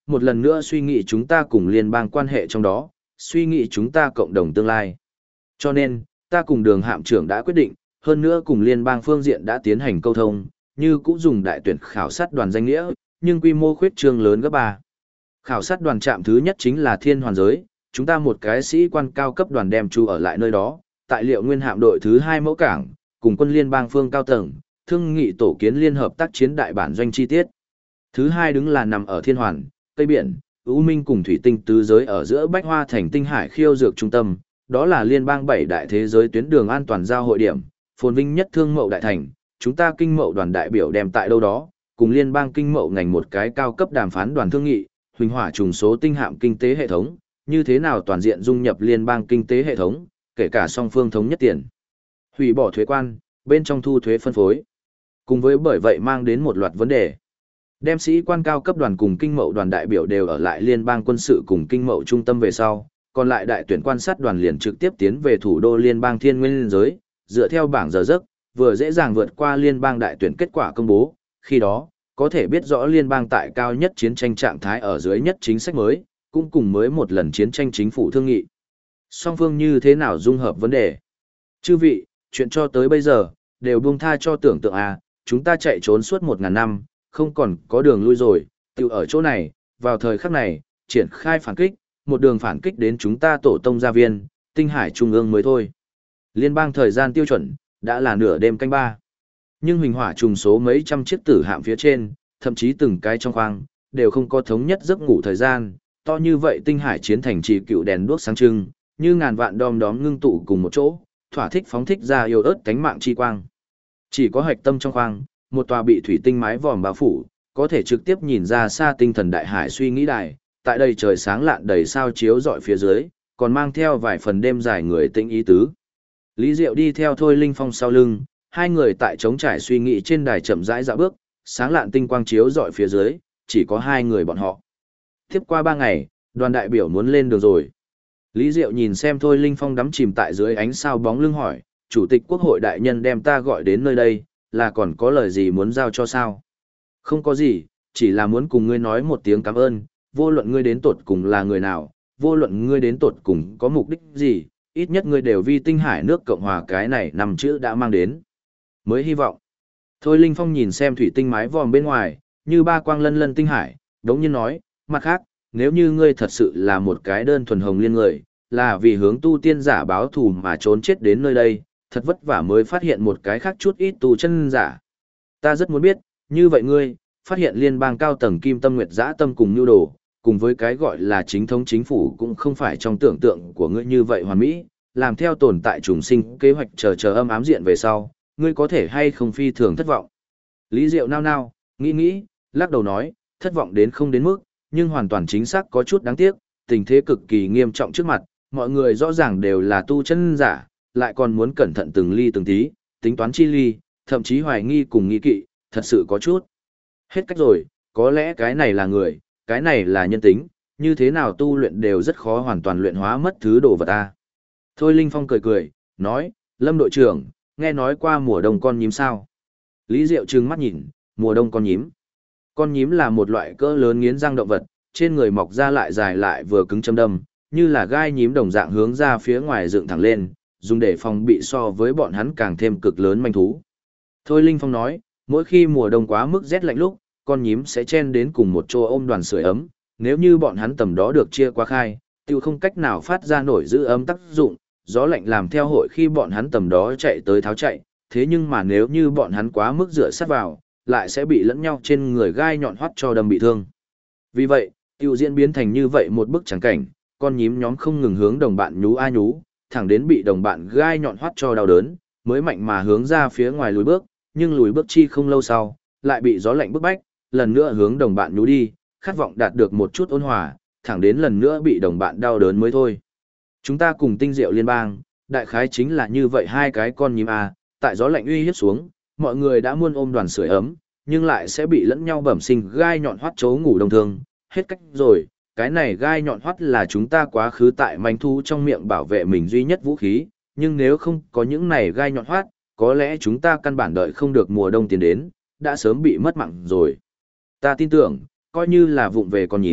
một lần nữa suy nghĩ chúng ta cùng liên bang quan hệ trong đó, suy nghĩ chúng ta cộng đồng tương lai. Cho nên, ta cùng đường hạm trưởng đã quyết định, hơn nữa cùng liên bang phương diện đã tiến hành câu thông, như cũng dùng đại tuyển khảo sát đoàn danh nghĩa, nhưng quy mô khuyết trương lớn gấp 3. Khảo sát đoàn trạm thứ nhất chính là Thiên Hoàn Giới, chúng ta một cái sĩ quan cao cấp đoàn đem chu ở lại nơi đó, tại liệu nguyên hạm đội thứ 2 mẫu cảng, cùng quân liên bang phương cao tầng, thương nghị tổ kiến liên hợp tác chiến đại bản doanh chi tiết. Thứ 2 đứng là nằm ở Thiên Hoàn, Tây Biển, U Minh cùng Thủy Tinh tứ giới ở giữa Bách Hoa thành Tinh Hải khiêu dược trung tâm, đó là liên bang 7 đại thế giới tuyến đường an toàn giao hội điểm, phồn vinh nhất thương mậu đại thành, chúng ta kinh mậu đoàn đại biểu đem tại đâu đó, cùng liên bang kinh mậu ngành một cái cao cấp đàm phán đoàn thương nghị, huỳnh hỏa trùng số tinh hạm kinh tế hệ thống, như thế nào toàn diện dung nhập liên bang kinh tế hệ thống, kể cả song phương thống nhất tiền. Hủy bỏ thuế quan, bên trong thu thuế phân phối. Cùng với bởi vậy mang đến một loạt vấn đề. Đem sĩ quan cao cấp đoàn cùng kinh mậu đoàn đại biểu đều ở lại liên bang quân sự cùng kinh mậu trung tâm về sau, còn lại đại tuyển quan sát đoàn liền trực tiếp tiến về thủ đô liên bang Thiên Nguyên giới, dựa theo bảng giờ giấc, vừa dễ dàng vượt qua liên bang đại tuyển kết quả công bố, khi đó, có thể biết rõ liên bang tại cao nhất chiến tranh trạng thái ở dưới nhất chính sách mới, cũng cùng mới một lần chiến tranh chính phủ thương nghị. Song phương như thế nào dung hợp vấn đề? Chư vị, chuyện cho tới bây giờ, đều buông tha cho tưởng tượng chúng ta chạy trốn suốt 1000 năm, không còn có đường lui rồi, tiểu ở chỗ này, vào thời khắc này, triển khai phản kích, một đường phản kích đến chúng ta tổ tông gia viên, Tinh Hải Trung ương mới thôi. Liên bang thời gian tiêu chuẩn, đã là nửa đêm canh 3. Nhưng huỳnh hỏa trùng số mấy trăm chiếc tử hạm phía trên, thậm chí từng cái trong khoang, đều không có thống nhất giấc ngủ thời gian, to như vậy Tinh Hải chiến thành trì cựu đèn đuốc sáng trưng, như ngàn vạn đom đóm ngưng tụ cùng một chỗ, thỏa thích phóng thích ra yêu ớt cánh mạng chi quang. Chỉ có hạch tâm trong khoang, một tòa bị thủy tinh mái vòm bao phủ, có thể trực tiếp nhìn ra xa tinh thần đại hải suy nghĩ đài, tại đây trời sáng lạn đầy sao chiếu rọi phía dưới, còn mang theo vài phần đêm dài người tĩnh ý tứ. Lý Diệu đi theo Thôi Linh Phong sau lưng, hai người tại trống trải suy nghĩ trên đài chậm rãi dạo bước, sáng lạn tinh quang chiếu rọi phía dưới, chỉ có hai người bọn họ. Tiếp qua 3 ngày, đoàn đại biểu muốn lên đường rồi. Lý Diệu nhìn xem Thôi Linh Phong đắm chìm tại dưới ánh sao bóng lưng hỏi, Chủ tịch Quốc hội đại nhân đem ta gọi đến nơi đây, là còn có lời gì muốn giao cho sao? Không có gì, chỉ là muốn cùng ngươi nói một tiếng cảm ơn, vô luận ngươi đến tột cùng là người nào, vô luận ngươi đến tột cùng có mục đích gì, ít nhất ngươi đều vì Tinh Hải nước Cộng hòa cái này 5 chữ đã mang đến. Mới hy vọng. Thôi Linh Phong nhìn xem thủy tinh mái vòm bên ngoài, như ba quang lân lân Tinh Hải, đống nhiên nói, mặt khác, nếu như ngươi thật sự là một cái đơn thuần hồng liên người, là vì hướng tu tiên giả báo thù mà trốn chết đến nơi đây, thật vất vả mới phát hiện một cái khác chút ít tu chân giả. Ta rất muốn biết, như vậy ngươi, phát hiện liên bang cao tầng kim tâm nguyệt dã tâm cùng nhu đồ, cùng với cái gọi là chính thống chính phủ cũng không phải trong tưởng tượng của ngươi như vậy hoàn mỹ, làm theo tồn tại trùng sinh kế hoạch chờ âm ám diện về sau, ngươi có thể hay không phi thường thất vọng. Lý Diệu nao nao, nghĩ, lắc đầu nói, thất vọng đến không đến mức, nhưng hoàn toàn chính xác có chút đáng tiếc, tình thế cực kỳ nghiêm trọng trước mặt, mọi người rõ ràng đều là tu chân giả, lại còn muốn cẩn thận từng ly từng tí, tính toán chi ly, thậm chí hoài nghi cùng nghi kỵ, thật sự có chút. Hết cách rồi, có lẽ cái này là người, cái này là nhân tính, như thế nào tu luyện đều rất khó hoàn toàn luyện hóa mất thứ đồ vật ta. Thôi Linh Phong cười, nói, Lâm đội trưởng, nghe nói qua mùa đông con nhím sao? Lý Diệu trừng mắt nhìn, mùa đông con nhím. Con nhím là một loại cỡ lớn nghiến răng động vật, trên người mọc ra lại dài lại vừa cứng châm đâm, như là gai nhím đồng dạng hướng ra phía ngoài dựng thẳng lên, dùng để phòng bị so với bọn hắn càng thêm cực lớn manh thú. Thôi Linh Phong nói, mỗi khi mùa đông quá mức rét lạnh lúc, con nhím sẽ chen đến cùng một chỗ ôm đoàn sưởi ấm, nếu như bọn hắn tầm đó được chia qua khai, tiêu không cách nào phát ra nổi giữ ấm tác dụng, gió lạnh làm theo hội khi bọn hắn tầm đó chạy tới tháo chạy, thế nhưng mà nếu như bọn hắn quá mức dựa sát vào, lại sẽ bị lẫn nhau trên người gai nhọn hoắt cho đâm bị thương. Vì vậy, tiêu diễn biến thành như vậy một bức trắng cảnh, con nhím nhóm không ngừng hướng đồng bạn nhú a nhú, thẳng đến bị đồng bạn gai nhọn hoắt cho đau đớn, mới mạnh mà hướng ra phía ngoài lùi bước, nhưng lùi bước chi không lâu sau, lại bị gió lạnh bức bách, lần nữa hướng đồng bạn nhú đi, khát vọng đạt được một chút ôn hòa, thẳng đến lần nữa bị đồng bạn đau đớn mới thôi. Chúng ta cùng Tinh Diệu liên bang, đại khái chính là như vậy hai cái con nhím tại gió lạnh uy hiếp xuống, mọi người đã muốn ôm đoàn sưởi ấm, nhưng lại sẽ bị lẫn nhau bẩm sinh gai nhọn hoắt chấu ngủ đồng thương, hết cách rồi, cái này gai nhọn hoắt là chúng ta quá khứ tại manh thú trong miệng bảo vệ mình duy nhất vũ khí, nhưng nếu không có những này gai nhọn hoắt, có lẽ chúng ta căn bản đợi không được mùa đông tiến đến, đã sớm bị mất mạng rồi. Ta tin tưởng, coi như là vụng về con nhím,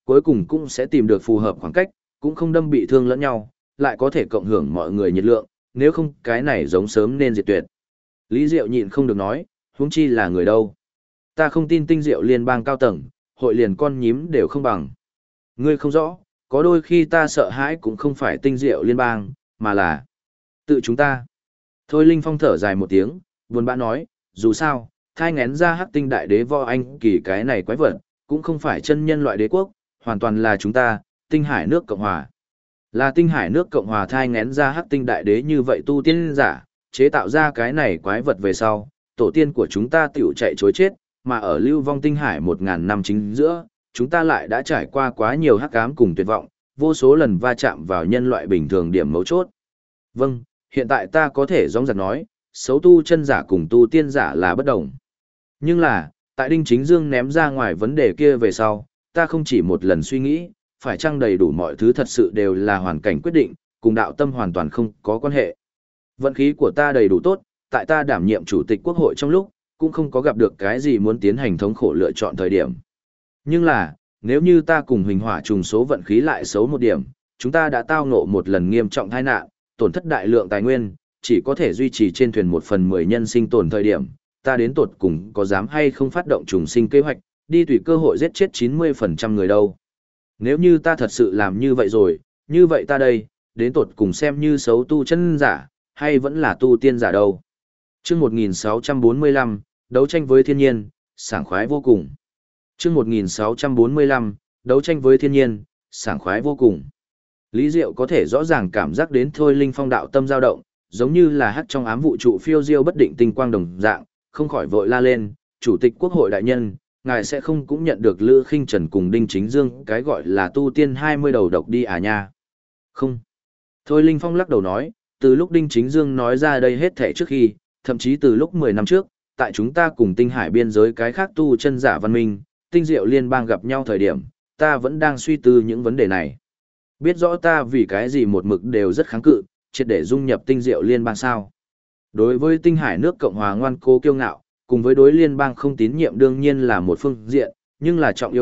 cuối cùng cũng sẽ tìm được phù hợp khoảng cách, cũng không đâm bị thương lẫn nhau, lại có thể cộng hưởng mọi người nhiệt lượng, nếu không cái này giống sớm nên diệt tuyệt. Lý Diệu nhịn không được nói, huống chi là người đâu. Ta không tin tinh diệu liên bang cao tầng, hội liền con nhím đều không bằng. Ngươi không rõ, có đôi khi ta sợ hãi cũng không phải tinh diệu liên bang, mà là tự chúng ta. Thôi Linh Phong thở dài một tiếng, buồn bã nói, dù sao, thai ngén ra hắc tinh đại đế võ anh kỳ cái này quái vật, cũng không phải chân nhân loại đế quốc, hoàn toàn là chúng ta, tinh hải nước Cộng Hòa. Là tinh hải nước Cộng Hòa thai ngén ra hắc tinh đại đế như vậy tu tiên giả, chế tạo ra cái này quái vật về sau, tổ tiên của chúng ta tiểu chạy chối chết, mà ở lưu vong tinh hải 1000 năm chính giữa, chúng ta lại đã trải qua quá nhiều hắc ám cùng tuyệt vọng, vô số lần va chạm vào nhân loại bình thường điểm mấu chốt. Vâng, hiện tại ta có thể rõ ràng nói, xấu tu chân giả cùng tu tiên giả là bất đồng. Nhưng là, tại Đinh Chính Dương ném ra ngoài vấn đề kia về sau, ta không chỉ một lần suy nghĩ, phải chăng đầy đủ mọi thứ thật sự đều là hoàn cảnh quyết định, cùng đạo tâm hoàn toàn không có quan hệ. Vận khí của ta đầy đủ tốt, tại ta đảm nhiệm chủ tịch quốc hội trong lúc, cũng không có gặp được cái gì muốn tiến hành thống khổ lựa chọn thời điểm. Nhưng là, nếu như ta cùng huỳnh hỏa trùng số vận khí lại xấu một điểm, chúng ta đã tao ngộ một lần nghiêm trọng tai nạn, tổn thất đại lượng tài nguyên, chỉ có thể duy trì trên thuyền 1/10 nhân sinh tồn thời điểm, ta đến tột cùng có dám hay không phát động trùng sinh kế hoạch, đi tùy cơ hội giết chết 90% người đâu. Nếu như ta thật sự làm như vậy rồi, như vậy ta đây, đến tột cùng xem như xấu tu chân giả, hay vẫn là tu tiên giả đâu. Chương 1645, đấu tranh với thiên nhiên, sảng khoái vô cùng. Chương 1645, đấu tranh với thiên nhiên, sảng khoái vô cùng. Lý Diệu có thể rõ ràng cảm giác đến Thôi Linh Phong đạo tâm dao động, giống như là hắt trong ám vũ trụ phiêu diêu bất định tinh quang đồng dạng, không khỏi vội la lên, Chủ tịch Quốc hội đại nhân, ngài sẽ không cũng nhận được Lữ Khinh Trần cùng Đinh Chính Dương cái gọi là tu tiên 20 đầu độc đi à nha. Không. Thôi Linh Phong lắc đầu nói, từ lúc Đinh Chính Dương nói ra đây hết thể trước khi, thậm chí từ lúc 10 năm trước, tại chúng ta cùng tinh hải biên giới cái khác tu chân giả văn minh, tinh diệu liên bang gặp nhau thời điểm, ta vẫn đang suy tư những vấn đề này. Biết rõ ta vì cái gì một mực đều rất kháng cự, triệt để dung nhập tinh diệu liên bang sao. Đối với tinh hải nước Cộng hòa ngoan cố kiêu ngạo, cùng với đối liên bang không tín nhiệm đương nhiên là một phương diện, nhưng là trọng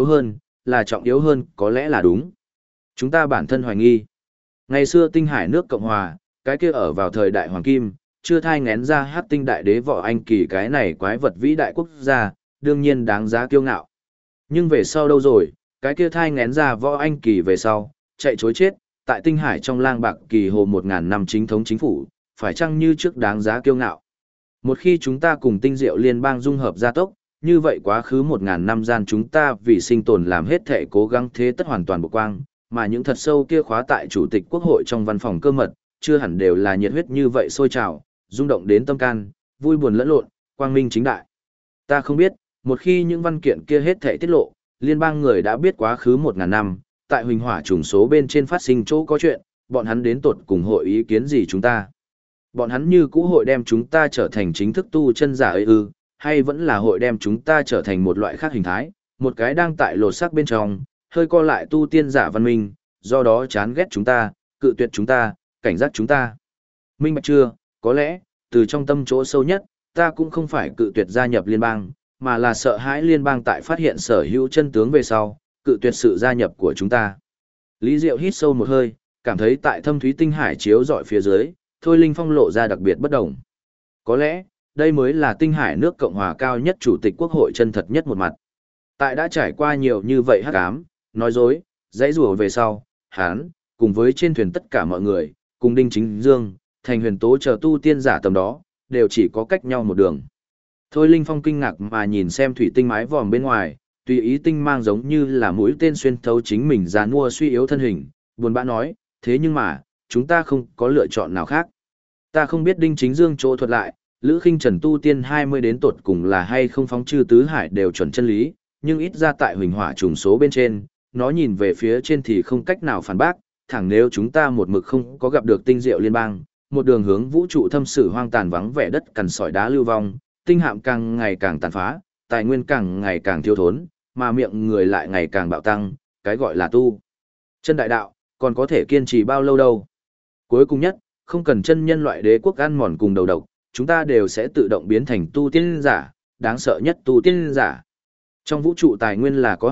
yếu hơn có lẽ là đúng. Chúng ta bản thân hoài nghi. Ngày xưa tinh hải nước Cộng hòa, cái kia ở vào thời đại hoàng kim, chưa thai ngén ra hát tinh đại đế võ anh kỳ cái này quái vật vĩ đại quốc gia, đương nhiên đáng giá kiêu ngạo. Nhưng về sau đâu rồi, cái kia thai ngén ra võ anh kỳ về sau, chạy chối chết, tại tinh hải trong lang bạc kỳ hồ 1000 năm chính thống chính phủ, phải chăng như trước đáng giá kiêu ngạo. Một khi chúng ta cùng tinh diệu liên bang dung hợp gia tốc, như vậy quá khứ 1000 năm gian chúng ta vì sinh tồn làm hết thể cố gắng thế tất hoàn toàn bộ quang, mà những thật sâu kia khóa tại chủ tịch quốc hội trong văn phòng cơ mật, chưa hẳn đều là nhiệt huyết như vậy sôi trào, rung động đến tâm can, vui buồn lẫn lộn, quang minh chính đại. Ta không biết, một khi những văn kiện kia hết thể tiết lộ, liên bang người đã biết quá khứ 1000 năm, tại huỳnh hỏa trùng số bên trên phát sinh chỗ có chuyện, bọn hắn đến tột cùng hội ý kiến gì chúng ta. Bọn hắn như cũ hội đem chúng ta trở thành chính thức tu chân giả ấy ư, hay vẫn là hội đem chúng ta trở thành một loại khác hình thái, một cái đang tại lột xác bên trong, hơi co lại tu tiên giả văn minh, do đó chán ghét chúng ta, cự tuyệt chúng ta, cảnh giác chúng ta. Minh bạch chưa, có lẽ, từ trong tâm chỗ sâu nhất, ta cũng không phải cự tuyệt gia nhập liên bang, mà là sợ hãi liên bang tại phát hiện sở hữu chân tướng về sau, cự tuyệt sự gia nhập của chúng ta. Lý Diệu hít sâu một hơi, cảm thấy tại thâm thúy tinh hải chiếu dọi phía dưới, Thôi Linh Phong lộ ra đặc biệt bất đồng. Có lẽ, đây mới là tinh hải nước Cộng hòa cao nhất chủ tịch quốc hội chân thật nhất một mặt. Tại đã trải qua nhiều như vậy hắc ám, nói dối, dãy rủa về sau, hắn, cùng với trên thuyền tất cả mọi người, cùng Đinh Chính Dương, Thành Huyền Tố chờ tu tiên giả tầm đó, đều chỉ có cách nhau một đường. Thôi Linh Phong kinh ngạc mà nhìn xem thủy tinh mái vòm bên ngoài, tùy ý tinh mang giống như là mũi tên xuyên thấu chính mình già nua suy yếu thân hình, buồn bã nói, thế nhưng mà, chúng ta không có lựa chọn nào khác. Ta không biết Đinh Chính Dương chỗ thuật lại, Lữ Khinh Trần tu tiên 20 đến tột cùng là hay không phóng chư tứ hải đều chuẩn chân lý, nhưng ít ra tại huỳnh hỏa trùng số bên trên, nó nhìn về phía trên thì không cách nào phản bác, thẳng nếu chúng ta một mực không có gặp được tinh diệu liên bang, một đường hướng vũ trụ thâm sử hoang tàn vắng vẻ đất cằn sỏi đá lưu vong, tinh hạm càng ngày càng tàn phá, tài nguyên càng ngày càng thiếu thốn, mà miệng người lại ngày càng bạo tăng, cái gọi là tu chân đại đạo, còn có thể kiên trì bao lâu đâu. Cuối cùng nhất, không cần chân nhân loại đế quốc ăn mòn cùng đầu độc, chúng ta đều sẽ tự động biến thành tu tiên giả, đáng sợ nhất tu tiên giả. Trong vũ trụ tài nguyên là có hạn,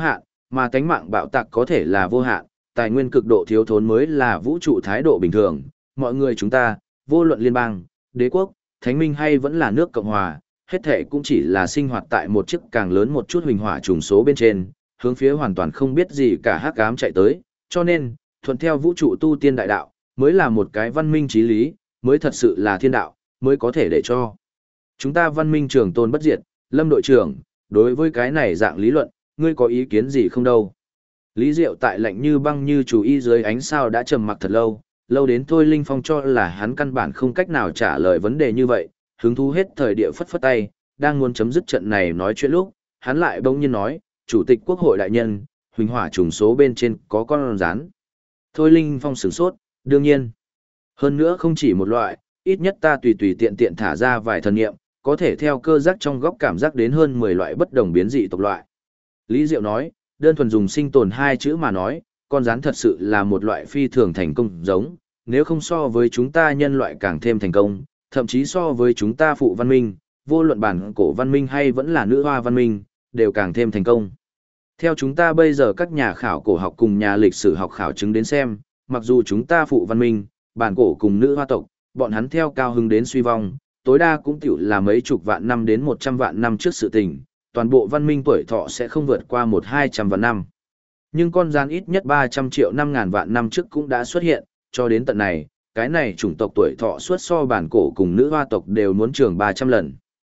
mà tánh mạng bạo tạc có thể là vô hạn, tài nguyên cực độ thiếu thốn mới là vũ trụ thái độ bình thường. Mọi người chúng ta, vô luận liên bang, đế quốc, thánh minh hay vẫn là nước Cộng hòa, hết thể cũng chỉ là sinh hoạt tại một chiếc càng lớn một chút huỳnh hỏa trùng số bên trên, hướng phía hoàn toàn không biết gì cả hắc ám chạy tới, cho nên, thuận theo vũ trụ tu tiên đại đạo, mới là một cái văn minh chí lý, mới thật sự là thiên đạo, mới có thể để cho chúng ta văn minh trường tồn bất diệt. Lâm đội trưởng, đối với cái này dạng lý luận, ngươi có ý kiến gì không đâu? Lý Diệu tại lạnh như băng như chủ y dưới ánh sao đã trầm mặc thật lâu, lâu đến Thôi Linh Phong cho là hắn căn bản không cách nào trả lời vấn đề như vậy, hứng thú hết thời địa phất phất tay, đang muốn chấm dứt trận này nói chuyện lúc, hắn lại bỗng nhiên nói, Chủ tịch Quốc hội đại nhân, huỳnh hỏa trùng số bên trên có con rắn. Thôi Linh Phong sửng sốt, đương nhiên. Hơn nữa không chỉ một loại, ít nhất ta tùy tùy tiện tiện thả ra vài thần nghiệm, có thể theo cơ giác trong góc cảm giác đến hơn 10 loại bất đồng biến dị tộc loại. Lý Diệu nói, đơn thuần dùng sinh tồn hai chữ mà nói, con rắn thật sự là một loại phi thường thành công giống, nếu không so với chúng ta nhân loại càng thêm thành công, thậm chí so với chúng ta phụ văn minh, vô luận bản cổ văn minh hay vẫn là nữ hoa văn minh, đều càng thêm thành công. Theo chúng ta bây giờ các nhà khảo cổ học cùng nhà lịch sử học khảo chứng đến xem, mặc dù chúng ta phụ văn minh, bản cổ cùng nữ hoa tộc, bọn hắn theo cao hứng đến suy vong, tối đa cũng tiểu là mấy chục vạn năm đến 100 vạn năm trước sự tình, toàn bộ văn minh tuổi thọ sẽ không vượt qua 1-200 vạn năm. Nhưng con rắn ít nhất 300 triệu năm ngàn vạn năm trước cũng đã xuất hiện, cho đến tận này, cái này chủng tộc tuổi thọ suốt so bản cổ cùng nữ hoa tộc đều muốn trường 300 lần.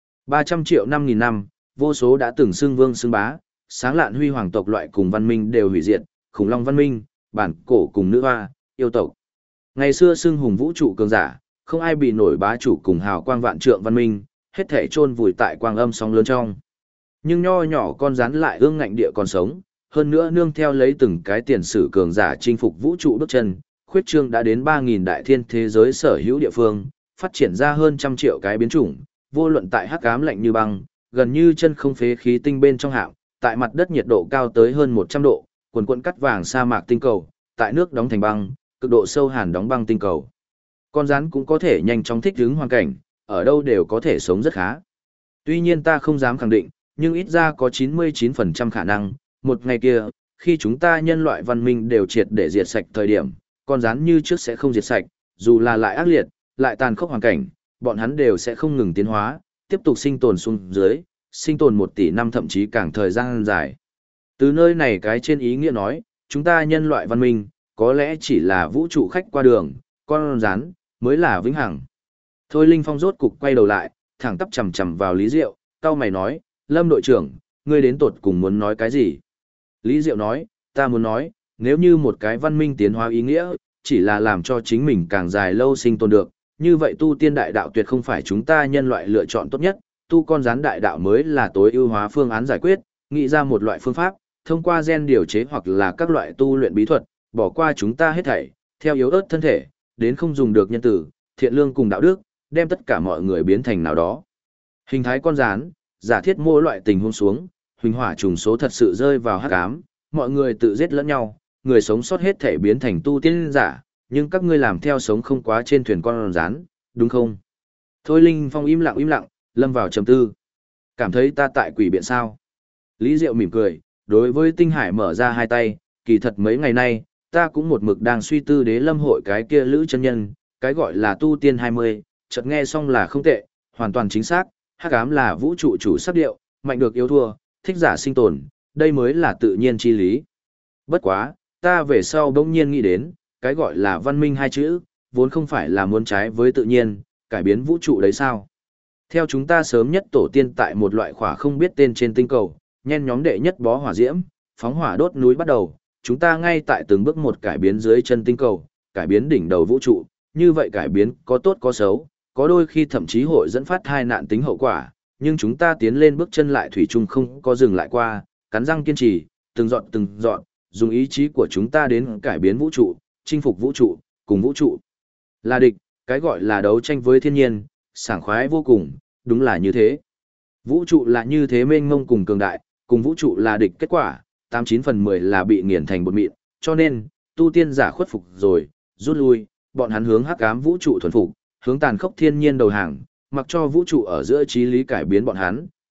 300 triệu năm nghìn năm, vô số đã từng xưng vương xưng bá, sáng lạn huy hoàng tộc loại cùng văn minh đều hủy diệt, khủng long văn minh, bản cổ cùng nữ hoa, yêu tộc. Ngày xưa xưng hùng vũ trụ cường giả, không ai bị nổi bá chủ cùng hào quang vạn trượng văn minh, hết thể chôn vùi tại quang âm sóng lớn trong. Nhưng nho nhỏ con rắn lại ương ngạnh địa còn sống, hơn nữa nương theo lấy từng cái tiền sử cường giả chinh phục vũ trụ bước chân, khuyết trương đã đến 3.000 đại thiên thế giới sở hữu địa phương, phát triển ra hơn 100 triệu cái biến chủng, vô luận tại hắc ám lạnh như băng, gần như chân không phế khí tinh bên trong hạm, tại mặt đất nhiệt độ cao tới hơn 100 độ, quần quần cắt vàng sa mạc tinh cầu, tại nước đóng thành băng, cực độ sâu hàn đóng băng tinh cầu. Con rắn cũng có thể nhanh chóng thích ứng hoàn cảnh, ở đâu đều có thể sống rất khá. Tuy nhiên ta không dám khẳng định, nhưng ít ra có 99% khả năng, một ngày kia, khi chúng ta nhân loại văn minh đều triệt để diệt sạch thời điểm, con rắn như trước sẽ không diệt sạch, dù là lại ác liệt, lại tàn khốc hoàn cảnh, bọn hắn đều sẽ không ngừng tiến hóa, tiếp tục sinh tồn xuống dưới, sinh tồn 1 tỷ năm thậm chí càng thời gian dài. Từ nơi này cái trên ý nghĩa nói, chúng ta nhân loại văn minh, có lẽ chỉ là vũ trụ khách qua đường, con rắn mới là vĩnh hằng. Thôi Linh Phong rốt cục quay đầu lại, thẳng tắp chầm chầm vào Lý Diệu, cau mày nói, Lâm đội trưởng, ngươi đến tột cùng muốn nói cái gì? Lý Diệu nói, ta muốn nói, nếu như một cái văn minh tiến hóa ý nghĩa, chỉ là làm cho chính mình càng dài lâu sinh tồn được, như vậy tu tiên đại đạo tuyệt không phải chúng ta nhân loại lựa chọn tốt nhất, tu con rắn đại đạo mới là tối ưu hóa phương án giải quyết, nghĩ ra một loại phương pháp, thông qua gen điều chế hoặc là các loại tu luyện bí thuật, bỏ qua chúng ta hết thảy, theo yếu ớt thân thể, đến không dùng được nhân tử, thiện lương cùng đạo đức, đem tất cả mọi người biến thành nào đó. Hình thái con rắn, giả thiết mỗi loại tình huống xuống, huỳnh hỏa trùng số thật sự rơi vào hắc ám, mọi người tự giết lẫn nhau, người sống sót hết thể biến thành tu tiên giả, nhưng các ngươi làm theo sống không quá trên thuyền con rắn, đúng không? Thôi Linh Phong im lặng, lâm vào trầm tư. Cảm thấy ta tại quỷ biện sao? Lý Diệu mỉm cười, đối với Tinh Hải mở ra hai tay, kỳ thật mấy ngày nay, ta cũng một mực đang suy tư Đế Lâm hội cái kia lữ chân nhân, cái gọi là tu tiên 20, chợt nghe xong là không tệ, hoàn toàn chính xác, hắc ám là vũ trụ chủ sắc điệu, mạnh được yếu thua, thích giả sinh tồn, đây mới là tự nhiên chi lý. Bất quá, ta về sau bỗng nhiên nghĩ đến, cái gọi là văn minh hai chữ, vốn không phải là muốn trái với tự nhiên, cải biến vũ trụ đấy sao? Theo chúng ta sớm nhất tổ tiên tại một loại khỏa không biết tên trên tinh cầu, nhen nhóm đệ nhất bó hỏa diễm, phóng hỏa đốt núi bắt đầu, chúng ta ngay tại từng bước một cải biến dưới chân tinh cầu, cải biến đỉnh đầu vũ trụ, như vậy cải biến có tốt có xấu, có đôi khi thậm chí hội dẫn phát tai nạn tính hậu quả, nhưng chúng ta tiến lên bước chân lại thủy chung không có dừng lại qua, cắn răng kiên trì, từng dọn, dùng ý chí của chúng ta đến cải biến vũ trụ, chinh phục vũ trụ, cùng vũ trụ là địch, cái gọi là đấu tranh với thiên nhiên, sảng khoái vô cùng, đúng là như thế. Vũ trụ là như thế mênh mông cùng cường đại, cùng vũ trụ là địch kết quả, 89/10 là bị nghiền thành bột mịn, cho nên, tu tiên giả khuất phục rồi, rút lui, bọn hắn hướng hắc ám vũ trụ thuần phục, hướng tàn khốc thiên nhiên đầu hàng, mặc cho vũ trụ ở giữa trí lý cải biến bọn hắn,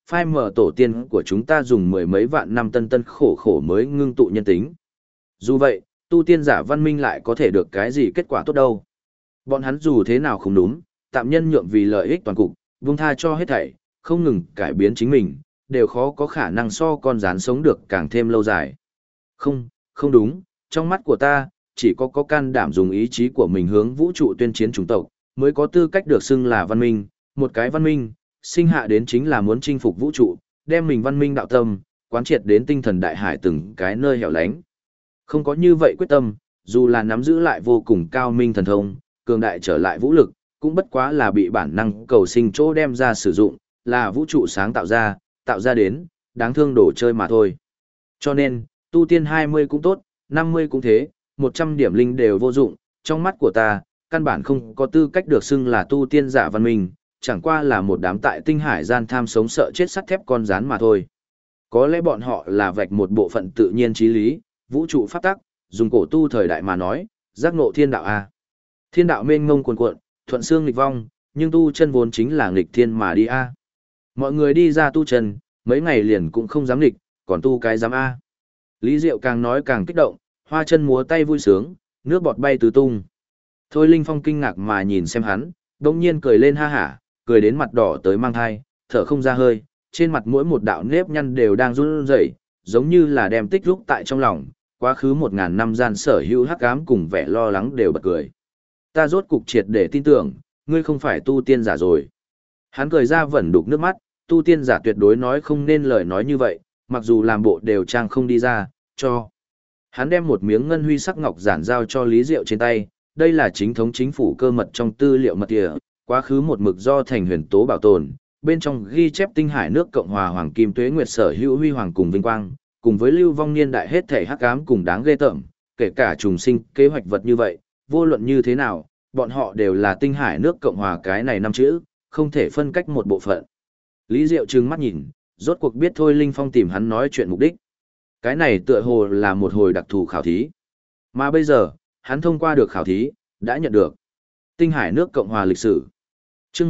phai mở tổ tiên của chúng ta dùng mười mấy vạn năm tân tân khổ khổ mới ngưng tụ nhân tính. Dù vậy, tu tiên giả văn minh lại có thể được cái gì kết quả tốt đâu. Bọn hắn dù thế nào không đúng, tạm nhân nhượng vì lợi ích toàn cục, buông tha cho hết thảy, không ngừng cải biến chính mình, đều khó có khả năng so con rán sống được càng thêm lâu dài. Không, không đúng, trong mắt của ta, chỉ có can đảm dùng ý chí của mình hướng vũ trụ tuyên chiến chủng tộc, mới có tư cách được xưng là văn minh, một cái văn minh, sinh hạ đến chính là muốn chinh phục vũ trụ, đem mình văn minh đạo tâm, quán triệt đến tinh thần đại hải từng cái nơi hẻo lánh. Không có như vậy quyết tâm, dù là nắm giữ lại vô cùng cao minh thần thông, cường đại trở lại vũ lực, cũng bất quá là bị bản năng cầu sinh chỗ đem ra sử dụng, là vũ trụ sáng tạo ra đến, đáng thương đồ chơi mà thôi. Cho nên, tu tiên 20 cũng tốt, 50 cũng thế, 100 điểm linh đều vô dụng, trong mắt của ta, căn bản không có tư cách được xưng là tu tiên giả văn minh, chẳng qua là một đám tại tinh hải gian tham sống sợ chết sắt thép con rán mà thôi. Có lẽ bọn họ là vạch một bộ phận tự nhiên trí lý, vũ trụ pháp tắc, dùng cổ tu thời đại mà nói, giác ngộ thiên đạo a. Thiên đạo mênh mông cuồn cuộn, thuận xương nghịch vong, nhưng tu chân vốn chính là nghịch thiên mà đi a. Mọi người đi ra tu chân, mấy ngày liền cũng không dám nghịch, còn tu cái dám a. Lý Diệu càng nói càng kích động, hoa chân múa tay vui sướng, nước bọt bay tứ tung. Thôi Linh Phong kinh ngạc mà nhìn xem hắn, đột nhiên cười lên ha hả, cười đến mặt đỏ tới mang thai, thở không ra hơi, trên mặt mỗi một đạo nếp nhăn đều đang run rẩy, giống như là đem tích rúc tại trong lòng, quá khứ 1000 năm gian sở hữu hắc ám cùng vẻ lo lắng đều bật cười. Ta rốt cục triệt để tin tưởng, ngươi không phải tu tiên giả rồi. Hắn cười ra vẩn đục nước mắt, tu tiên giả tuyệt đối nói không nên lời nói như vậy, mặc dù làm bộ đều trang không đi ra, cho. Hắn đem một miếng ngân huy sắc ngọc giản giao cho Lý Diệu trên tay, đây là chính thống chính phủ cơ mật trong tư liệu mật địa, quá khứ một mực do Thành Huyền Tố bảo tồn, bên trong ghi chép tinh hải nước Cộng hòa Hoàng Kim Tuế Nguyệt sở hữu huy hoàng cùng vinh quang, cùng với lưu vong niên đại hết thể hắc ám cùng đáng ghê tởm, kể cả trùng sinh kế hoạch vật như vậy, vô luận như thế nào, bọn họ đều là tinh hải nước Cộng hòa cái này năm chữ, không thể phân cách một bộ phận. Lý Diệu trừng mắt nhìn, rốt cuộc biết Thôi Linh Phong tìm hắn nói chuyện mục đích. Cái này tựa hồ là một hồi đặc thù khảo thí. Mà bây giờ, hắn thông qua được khảo thí, đã nhận được tinh hải nước Cộng hòa lịch sử. Chương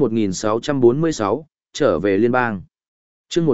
1646, trở về liên bang. Chương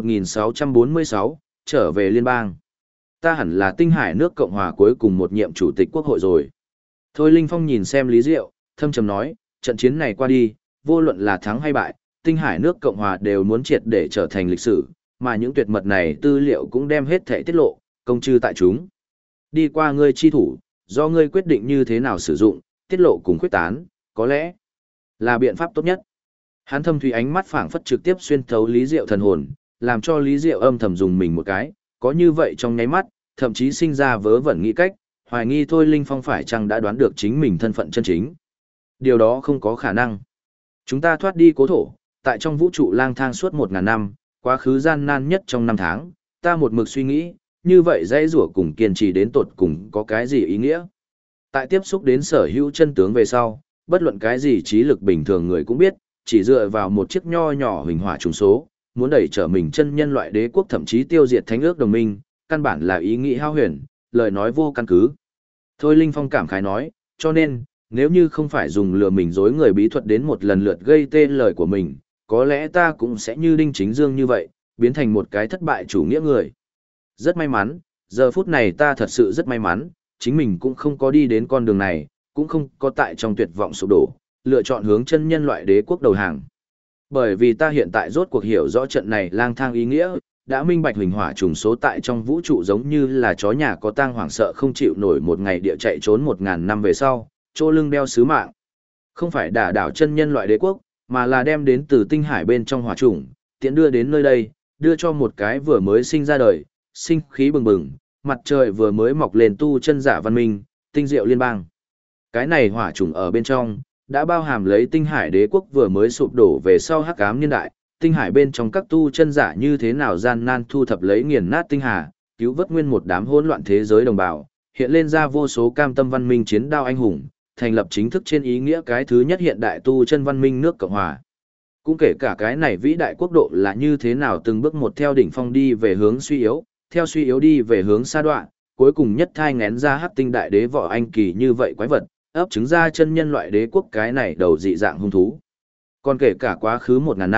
1646, trở về liên bang. Ta hẳn là tinh hải nước Cộng hòa cuối cùng một nhiệm chủ tịch quốc hội rồi. Thôi Linh Phong nhìn xem Lý Diệu, thâm trầm nói, trận chiến này qua đi, vô luận là thắng hay bại, tinh hải nước Cộng hòa đều muốn triệt để trở thành lịch sử, mà những tuyệt mật này tư liệu cũng đem hết thể tiết lộ, công chư tại chúng. Đi qua ngươi chi thủ, do ngươi quyết định như thế nào sử dụng, tiết lộ cùng khuyết tán, có lẽ là biện pháp tốt nhất. Hắn thâm thủy ánh mắt phảng phất trực tiếp xuyên thấu Lý Diệu thần hồn, làm cho Lý Diệu âm thầm dùng mình một cái, có như vậy trong nháy mắt, thậm chí sinh ra vớ vẩn nghĩ cách, hoài nghi Thôi Linh Phong phải chăng đã đoán được chính mình thân phận chân chính. Điều đó không có khả năng. Chúng ta thoát đi cố thổ, tại trong vũ trụ lang thang suốt 1000 năm, quá khứ gian nan nhất trong 5 tháng, ta một mực suy nghĩ, như vậy dãy rủa cùng kiên trì đến tột cùng có cái gì ý nghĩa. Tại tiếp xúc đến sở hữu chân tướng về sau, bất luận cái gì trí lực bình thường người cũng biết, chỉ dựa vào một chiếc nho nhỏ huỳnh hỏa trùng số, muốn đẩy trở mình chân nhân loại đế quốc thậm chí tiêu diệt thánh ước đồng minh, căn bản là ý nghĩ hao huyền, lời nói vô căn cứ. Thôi Linh Phong cảm khái nói, cho nên, nếu như không phải dùng lừa mình dối người bí thuật đến một lần lượt gây tê lời của mình, có lẽ ta cũng sẽ như Đinh Chính Dương như vậy, biến thành một cái thất bại chủ nghĩa người. Rất may mắn, giờ phút này ta thật sự rất may mắn, chính mình cũng không có đi đến con đường này, cũng không có tại trong tuyệt vọng sụp đổ, lựa chọn hướng chân nhân loại đế quốc đầu hàng. Bởi vì ta hiện tại rốt cuộc hiểu rõ trận này lang thang ý nghĩa, đã minh bạch huỳnh hỏa trùng số tại trong vũ trụ giống như là chó nhà có tang hoảng sợ không chịu nổi một ngày địa chạy trốn 1000 năm về sau, chỗ lưng đeo sứ mạng. Không phải đả đảo chân nhân loại đế quốc, mà là đem đến từ tinh hải bên trong hỏa trùng, tiện đưa đến nơi đây, đưa cho một cái vừa mới sinh ra đời, sinh khí bừng bừng, mặt trời vừa mới mọc lên tu chân giả văn minh, tinh diệu liên bang. Cái này hỏa trùng ở bên trong, đã bao hàm lấy tinh hải đế quốc vừa mới sụp đổ về sau hắc ám niên đại, tinh hải bên trong các tu chân giả như thế nào gian nan thu thập lấy nghiền nát tinh hà, cứu vớt nguyên một đám hỗn loạn thế giới đồng bào, hiện lên ra vô số cam tâm văn minh chiến đao anh hùng, thành lập chính thức trên ý nghĩa cái thứ nhất hiện đại tu chân văn minh nước Cộng hòa. Cũng kể cả cái này vĩ đại quốc độ là như thế nào từng bước một theo đỉnh phong đi về hướng suy yếu, theo suy yếu đi về hướng sa đoạn, cuối cùng nhất thai ngén ra hắc tinh đại đế võ anh kỳ như vậy quái vật, ấp trứng ra chân nhân loại đế quốc cái này đầu dị dạng hung thú. Còn kể cả quá khứ 1000 năm,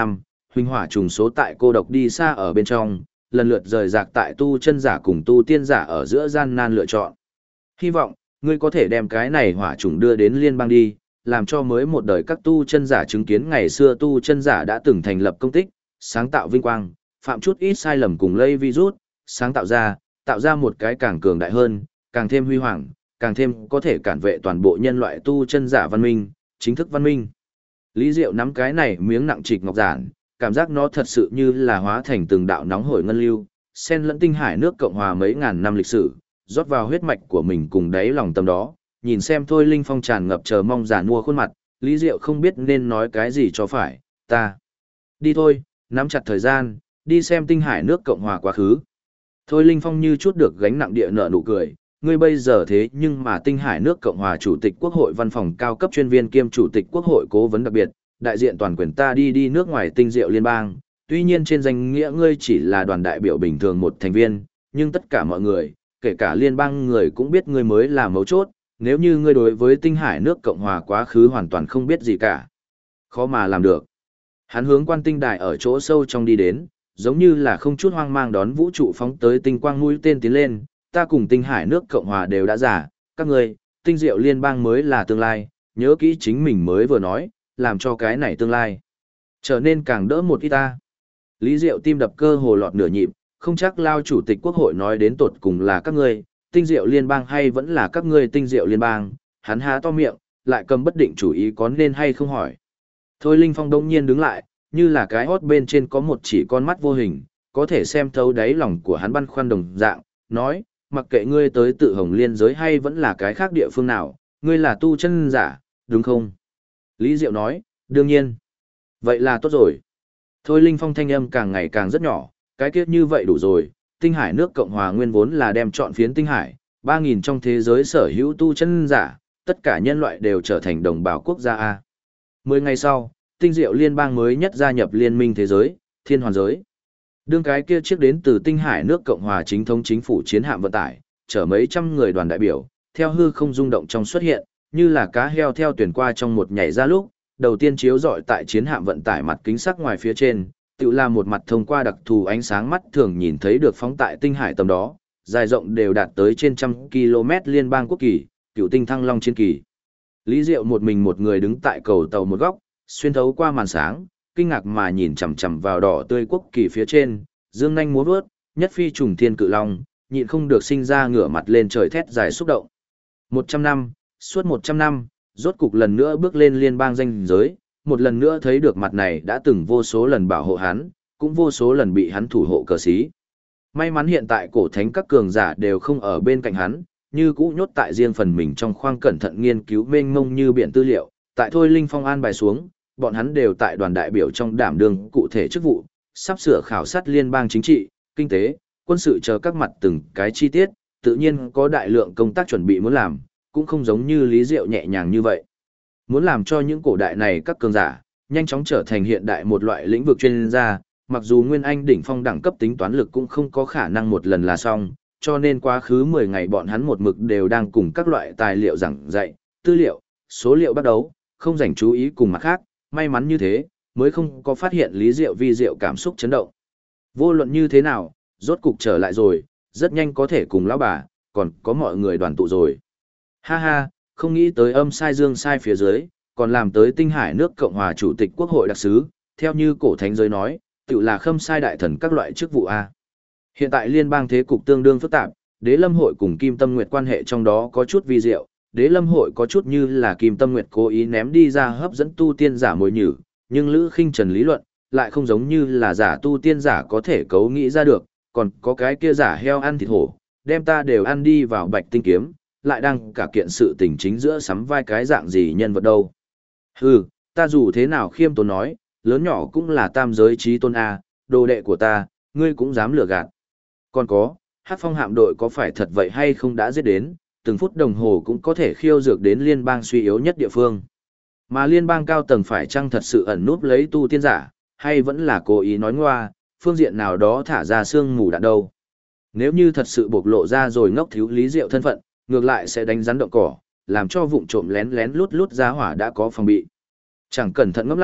huỳnh hỏa trùng số tại cô độc đi xa ở bên trong, lần lượt rời rạc tại tu chân giả cùng tu tiên giả ở giữa gian nan lựa chọn. Hy vọng, ngươi có thể đem cái này hỏa trùng đưa đến liên bang đi, làm cho mới một đời các tu chân giả chứng kiến ngày xưa tu chân giả đã từng thành lập công tích, sáng tạo vinh quang, phạm chút ít sai lầm cùng lây virus, sáng tạo ra một cái càng cường đại hơn, càng thêm huy hoàng, càng thêm có thể cản vệ toàn bộ nhân loại tu chân giả văn minh, chính thức văn minh. Lý Diệu nắm cái này miếng nặng trịch ngọc giản, cảm giác nó thật sự như là hóa thành từng đạo nóng hổi ngân lưu, xen lẫn tinh hải nước Cộng hòa mấy ngàn năm lịch sử, rót vào huyết mạch của mình cùng đáy lòng tâm đó, nhìn xem Thôi Linh Phong tràn ngập chờ mong giàn mua khuôn mặt, Lý Diệu không biết nên nói cái gì cho phải, ta. Đi thôi, nắm chặt thời gian, đi xem tinh hải nước Cộng hòa quá khứ. Thôi Linh Phong như chút được gánh nặng địa nợ nụ cười, ngươi bây giờ thế nhưng mà tinh hải nước Cộng hòa Chủ tịch Quốc hội văn phòng cao cấp chuyên viên kiêm Chủ tịch Quốc hội cố vấn đặc biệt, đại diện toàn quyền ta đi nước ngoài tinh diệu liên bang, tuy nhiên trên danh nghĩa ngươi chỉ là đoàn đại biểu bình thường một thành viên, nhưng tất cả mọi người, kể cả liên bang người cũng biết ngươi mới là mấu chốt, nếu như ngươi đối với tinh hải nước Cộng hòa quá khứ hoàn toàn không biết gì cả. Khó mà làm được. Hắn hướng quan tinh đài ở chỗ sâu trong đi đến, giống như là không chút hoang mang đón vũ trụ phóng tới tinh quang mũi tên tiến lên, ta cùng tinh hải nước Cộng hòa đều đã giả, các ngươi, tinh diệu liên bang mới là tương lai, nhớ kỹ chính mình mới vừa nói, làm cho cái này tương lai trở nên càng đỡ một ít ta. Lý Diệu tim đập cơ hồ lọt nửa nhịp, không chắc lao chủ tịch quốc hội nói đến tột cùng là các ngươi, tinh diệu liên bang hay vẫn là các ngươi tinh diệu liên bang, hắn há to miệng, lại cầm bất định chủ ý có nên hay không hỏi. Thôi Linh Phong đông nhiên đứng lại, như là cái hót bên trên có một chỉ con mắt vô hình, có thể xem thấu đáy lòng của hắn băn khoăn đồng dạng, nói, mặc kệ ngươi tới tự hồng liên giới hay vẫn là cái khác địa phương nào, ngươi là tu chân giả, đúng không? Lý Diệu nói, đương nhiên. Vậy là tốt rồi. Thôi Linh Phong thanh âm càng ngày càng rất nhỏ, cái kiết như vậy đủ rồi, tinh hải nước Cộng hòa nguyên vốn là đem chọn phiến tinh hải, 3.000 trong thế giới sở hữu tu chân giả, tất cả nhân loại đều trở thành đồng bào quốc gia A. 10 ngày sau, tinh diệu liên bang mới nhất gia nhập liên minh thế giới, thiên hoàn giới. Đương cái kia chiếc đến từ tinh hải nước Cộng hòa chính thống chính phủ chiến hạm vận tải, chở mấy trăm người đoàn đại biểu, theo hư không rung động trong xuất hiện, như là cá heo theo tuyển qua trong một nhảy ra lúc, đầu tiên chiếu rọi tại chiến hạm vận tải mặt kính sắc ngoài phía trên, tự là một mặt thông qua đặc thù ánh sáng mắt thường nhìn thấy được phóng tại tinh hải tầm đó, dài rộng đều đạt tới trên 100 km liên bang quốc kỳ, cựu tinh thăng long chiến kỳ. Lý Diệu một mình một người đứng tại cầu tàu một góc, xuyên thấu qua màn sáng, kinh ngạc mà nhìn chằm chằm vào đỏ tươi quốc kỳ phía trên, dương nhanh múa vớt, nhất phi trùng thiên cự long, nhịn không được sinh ra ngửa mặt lên trời thét dài xúc động. 100 năm, suốt 100 năm, rốt cục lần nữa bước lên liên bang danh giới, một lần nữa thấy được mặt này đã từng vô số lần bảo hộ hắn, cũng vô số lần bị hắn thủ hộ cờ xí. May mắn hiện tại cổ thánh các cường giả đều không ở bên cạnh hắn, như cũ nhốt tại riêng phần mình trong khoang cẩn thận nghiên cứu mênh mông như biển tư liệu, tại Thôi Linh Phong an bài xuống, bọn hắn đều tại đoàn đại biểu trong đảm đương cụ thể chức vụ, sắp sửa khảo sát liên bang chính trị, kinh tế, quân sự chờ các mặt từng cái chi tiết, tự nhiên có đại lượng công tác chuẩn bị muốn làm, cũng không giống như Lý Diệu nhẹ nhàng như vậy. Muốn làm cho những cổ đại này các cường giả, nhanh chóng trở thành hiện đại một loại lĩnh vực chuyên gia, mặc dù Nguyên Anh đỉnh phong đẳng cấp tính toán lực cũng không có khả năng một lần là xong, cho nên quá khứ 10 ngày bọn hắn một mực đều đang cùng các loại tài liệu giảng dạy, tư liệu, số liệu bắt đầu, không dành chú ý cùng mặt khác, may mắn như thế, mới không có phát hiện Lý Diệu vi diệu cảm xúc chấn động. Vô luận như thế nào, rốt cục trở lại rồi, rất nhanh có thể cùng lão bà, còn có mọi người đoàn tụ rồi. Ha ha, không nghĩ tới âm sai dương sai phía dưới, còn làm tới tinh hải nước Cộng hòa Chủ tịch Quốc hội đặc sứ, theo như cổ thánh giới nói, tự là khâm sai đại thần các loại chức vụ A. Hiện tại liên bang thế cục tương đương phức tạp, Đế Lâm hội cùng Kim Tâm Nguyệt quan hệ trong đó có chút vi diệu, Đế Lâm hội có chút như là Kim Tâm Nguyệt cố ý ném đi ra hấp dẫn tu tiên giả mồi nhử, nhưng Lữ Khinh Trần lý luận, lại không giống như là giả tu tiên giả có thể cấu nghĩ ra được, còn có cái kia giả heo ăn thịt hổ, đem ta đều ăn đi vào Bạch Tinh Kiếm, lại đang cả kiện sự tình chính giữa sắm vai cái dạng gì nhân vật đâu. Hừ, ta dù thế nào khiêm tốn nói, lớn nhỏ cũng là tam giới trí tôn A, đồ đệ của ta, ngươi cũng dám lừa gạt. Còn có, Hắc Phong hạm đội có phải thật vậy hay không đã giết đến, từng phút đồng hồ cũng có thể khiêu dược đến liên bang suy yếu nhất địa phương. Mà liên bang cao tầng phải chăng thật sự ẩn núp lấy tu tiên giả, hay vẫn là cố ý nói ngoa, phương diện nào đó thả ra sương mù đạn đâu. Nếu như thật sự bộc lộ ra rồi ngốc thiếu Lý Diệu thân phận, ngược lại sẽ đánh rắn động cỏ, làm cho vụng trộm lén lén lút lút ra hỏa đã có phòng bị. Chẳng cẩn thận ngẫm lại,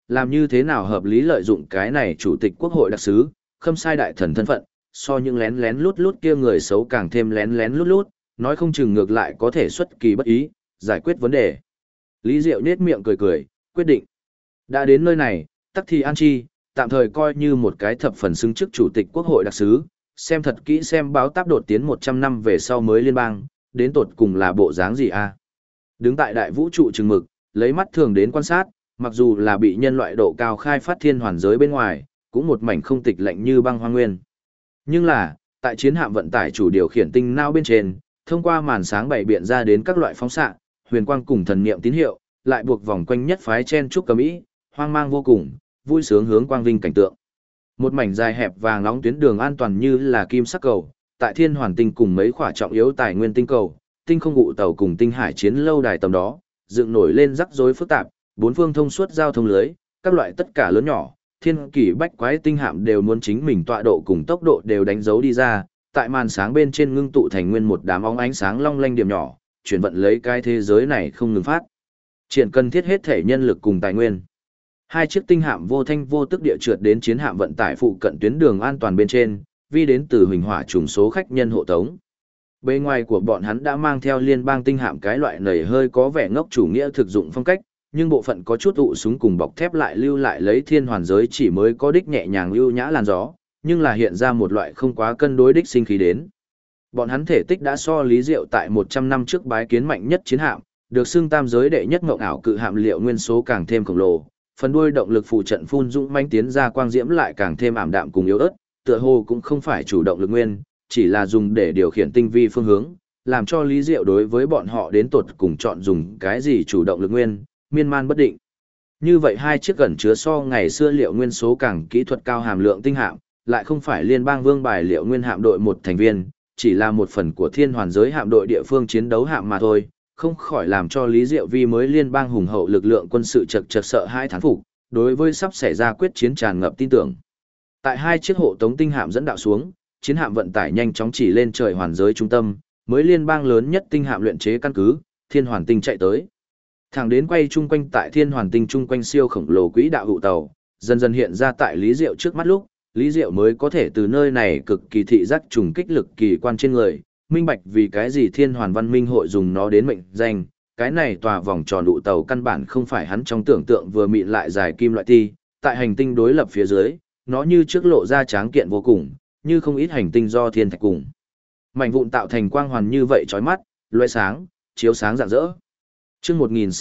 Làm như thế nào hợp lý lợi dụng cái này chủ tịch quốc hội đặc sứ, khâm sai đại thần thân phận, so những lén lén lút lút kia người xấu càng thêm lén lén lút lút, nói không chừng ngược lại có thể xuất kỳ bất ý, giải quyết vấn đề. Lý Diệu nết miệng cười cười, quyết định. Đã đến nơi này, tắc thì an chi, tạm thời coi như một cái thập phần xứng chức chủ tịch quốc hội đặc sứ, xem thật kỹ xem báo táp đột tiến 100 năm về sau mới liên bang, đến tột cùng là bộ dáng gì a? Đứng tại đại vũ trụ chừng mực, lấy mắt thường đến quan sát, mặc dù là bị nhân loại độ cao khai phát thiên hoàn giới bên ngoài, cũng một mảnh không tịch lạnh như băng hoang nguyên. Nhưng là, tại chiến hạm vận tải chủ điều khiển tinh não bên trên, thông qua màn sáng bày biện ra đến các loại phóng xạ, huyền quang cùng thần niệm tín hiệu, lại buộc vòng quanh nhất phái chen trúc cầm ý, hoang mang vô cùng, vui sướng hướng quang vinh cảnh tượng. Một mảnh dài hẹp vàng nóng tuyến đường an toàn như là kim sắc cầu, tại thiên hoàn tinh cùng mấy khỏa trọng yếu tài nguyên tinh cầu, tinh không ngụ tàu cùng tinh hải chiến lâu đài tầm đó, dựng nổi lên rắc rối phức tạp, bốn phương thông suốt giao thông lưới, các loại tất cả lớn nhỏ, thiên kỳ bách quái tinh hạm đều muốn chính mình tọa độ cùng tốc độ đều đánh dấu đi ra, tại màn sáng bên trên ngưng tụ thành nguyên một đám óng ánh sáng long lanh điểm nhỏ, chuyển vận lấy cái thế giới này không ngừng phát. Triển cần thiết hết thể nhân lực cùng tài nguyên. Hai chiếc tinh hạm vô thanh vô tức địa trượt đến chiến hạm vận tải phụ cận tuyến đường an toàn bên trên, vi đến từ huỳnh hỏa trùng số khách nhân hộ tống. Bề ngoài của bọn hắn đã mang theo liên bang tinh hạm cái loại nầy hơi có vẻ ngốc chủ nghĩa thực dụng phong cách, nhưng bộ phận có chút ụ súng cùng bọc thép lại lưu lại lấy thiên hoàn giới chỉ mới có đích nhẹ nhàng lưu nhã làn gió, nhưng là hiện ra một loại không quá cân đối đích sinh khí đến. Bọn hắn thể tích đã so Lý Diệu tại 100 năm trước bái kiến mạnh nhất chiến hạm, được xưng tam giới đệ nhất ngộng ảo cự hạm liệu nguyên số càng thêm khổng lồ, phần đuôi động lực phụ trận phun dũng mãnh tiến ra quang diễm lại càng thêm ảm đạm cùng yếu ớt, tựa hồ cũng không phải chủ động lực nguyên, chỉ là dùng để điều khiển tinh vi phương hướng, làm cho Lý Diệu đối với bọn họ đến tột cùng chọn dùng cái gì chủ động lực nguyên, miên man bất định. Như vậy hai chiếc gần chứa so ngày xưa liệu nguyên số càng kỹ thuật cao hàm lượng tinh hạm, lại không phải liên bang vương bài liệu nguyên hạm đội một thành viên, chỉ là một phần của thiên hoàn giới hạm đội địa phương chiến đấu hạm mà thôi, không khỏi làm cho Lý Diệu Vi mới liên bang hùng hậu lực lượng quân sự chật chật sợ hai thán phục, đối với sắp xảy ra quyết chiến tràn ngập tin tưởng. Tại hai chiếc hộ tống tinh hạm dẫn đạo xuống, chiến hạm vận tải nhanh chóng chỉ lên trời hoàn giới trung tâm, mới liên bang lớn nhất tinh hạm luyện chế căn cứ, Thiên Hoàn Tinh chạy tới. Thẳng đến quay chung quanh tại Thiên Hoàn Tinh chung quanh siêu khổng lồ quỹ đạo hụ tàu, dần dần hiện ra tại Lý Diệu trước mắt lúc, Lý Diệu mới có thể từ nơi này cực kỳ thị giác trùng kích lực kỳ quan trên người, minh bạch vì cái gì Thiên Hoàn Văn Minh hội dùng nó đến mệnh danh, cái này tòa vòng tròn hụ tàu căn bản không phải hắn trong tưởng tượng vừa mịn lại dài kim loại ti, tại hành tinh đối lập phía dưới, nó như trước lộ ra tráng kiện vô cùng, như không ít hành tinh do thiên thạch cùng mảnh vụn tạo thành quang hoàn như vậy chói mắt, lóe sáng, chiếu sáng rạng rỡ. Chương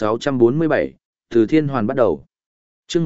1647, từ Thiên Hoàn bắt đầu. Chương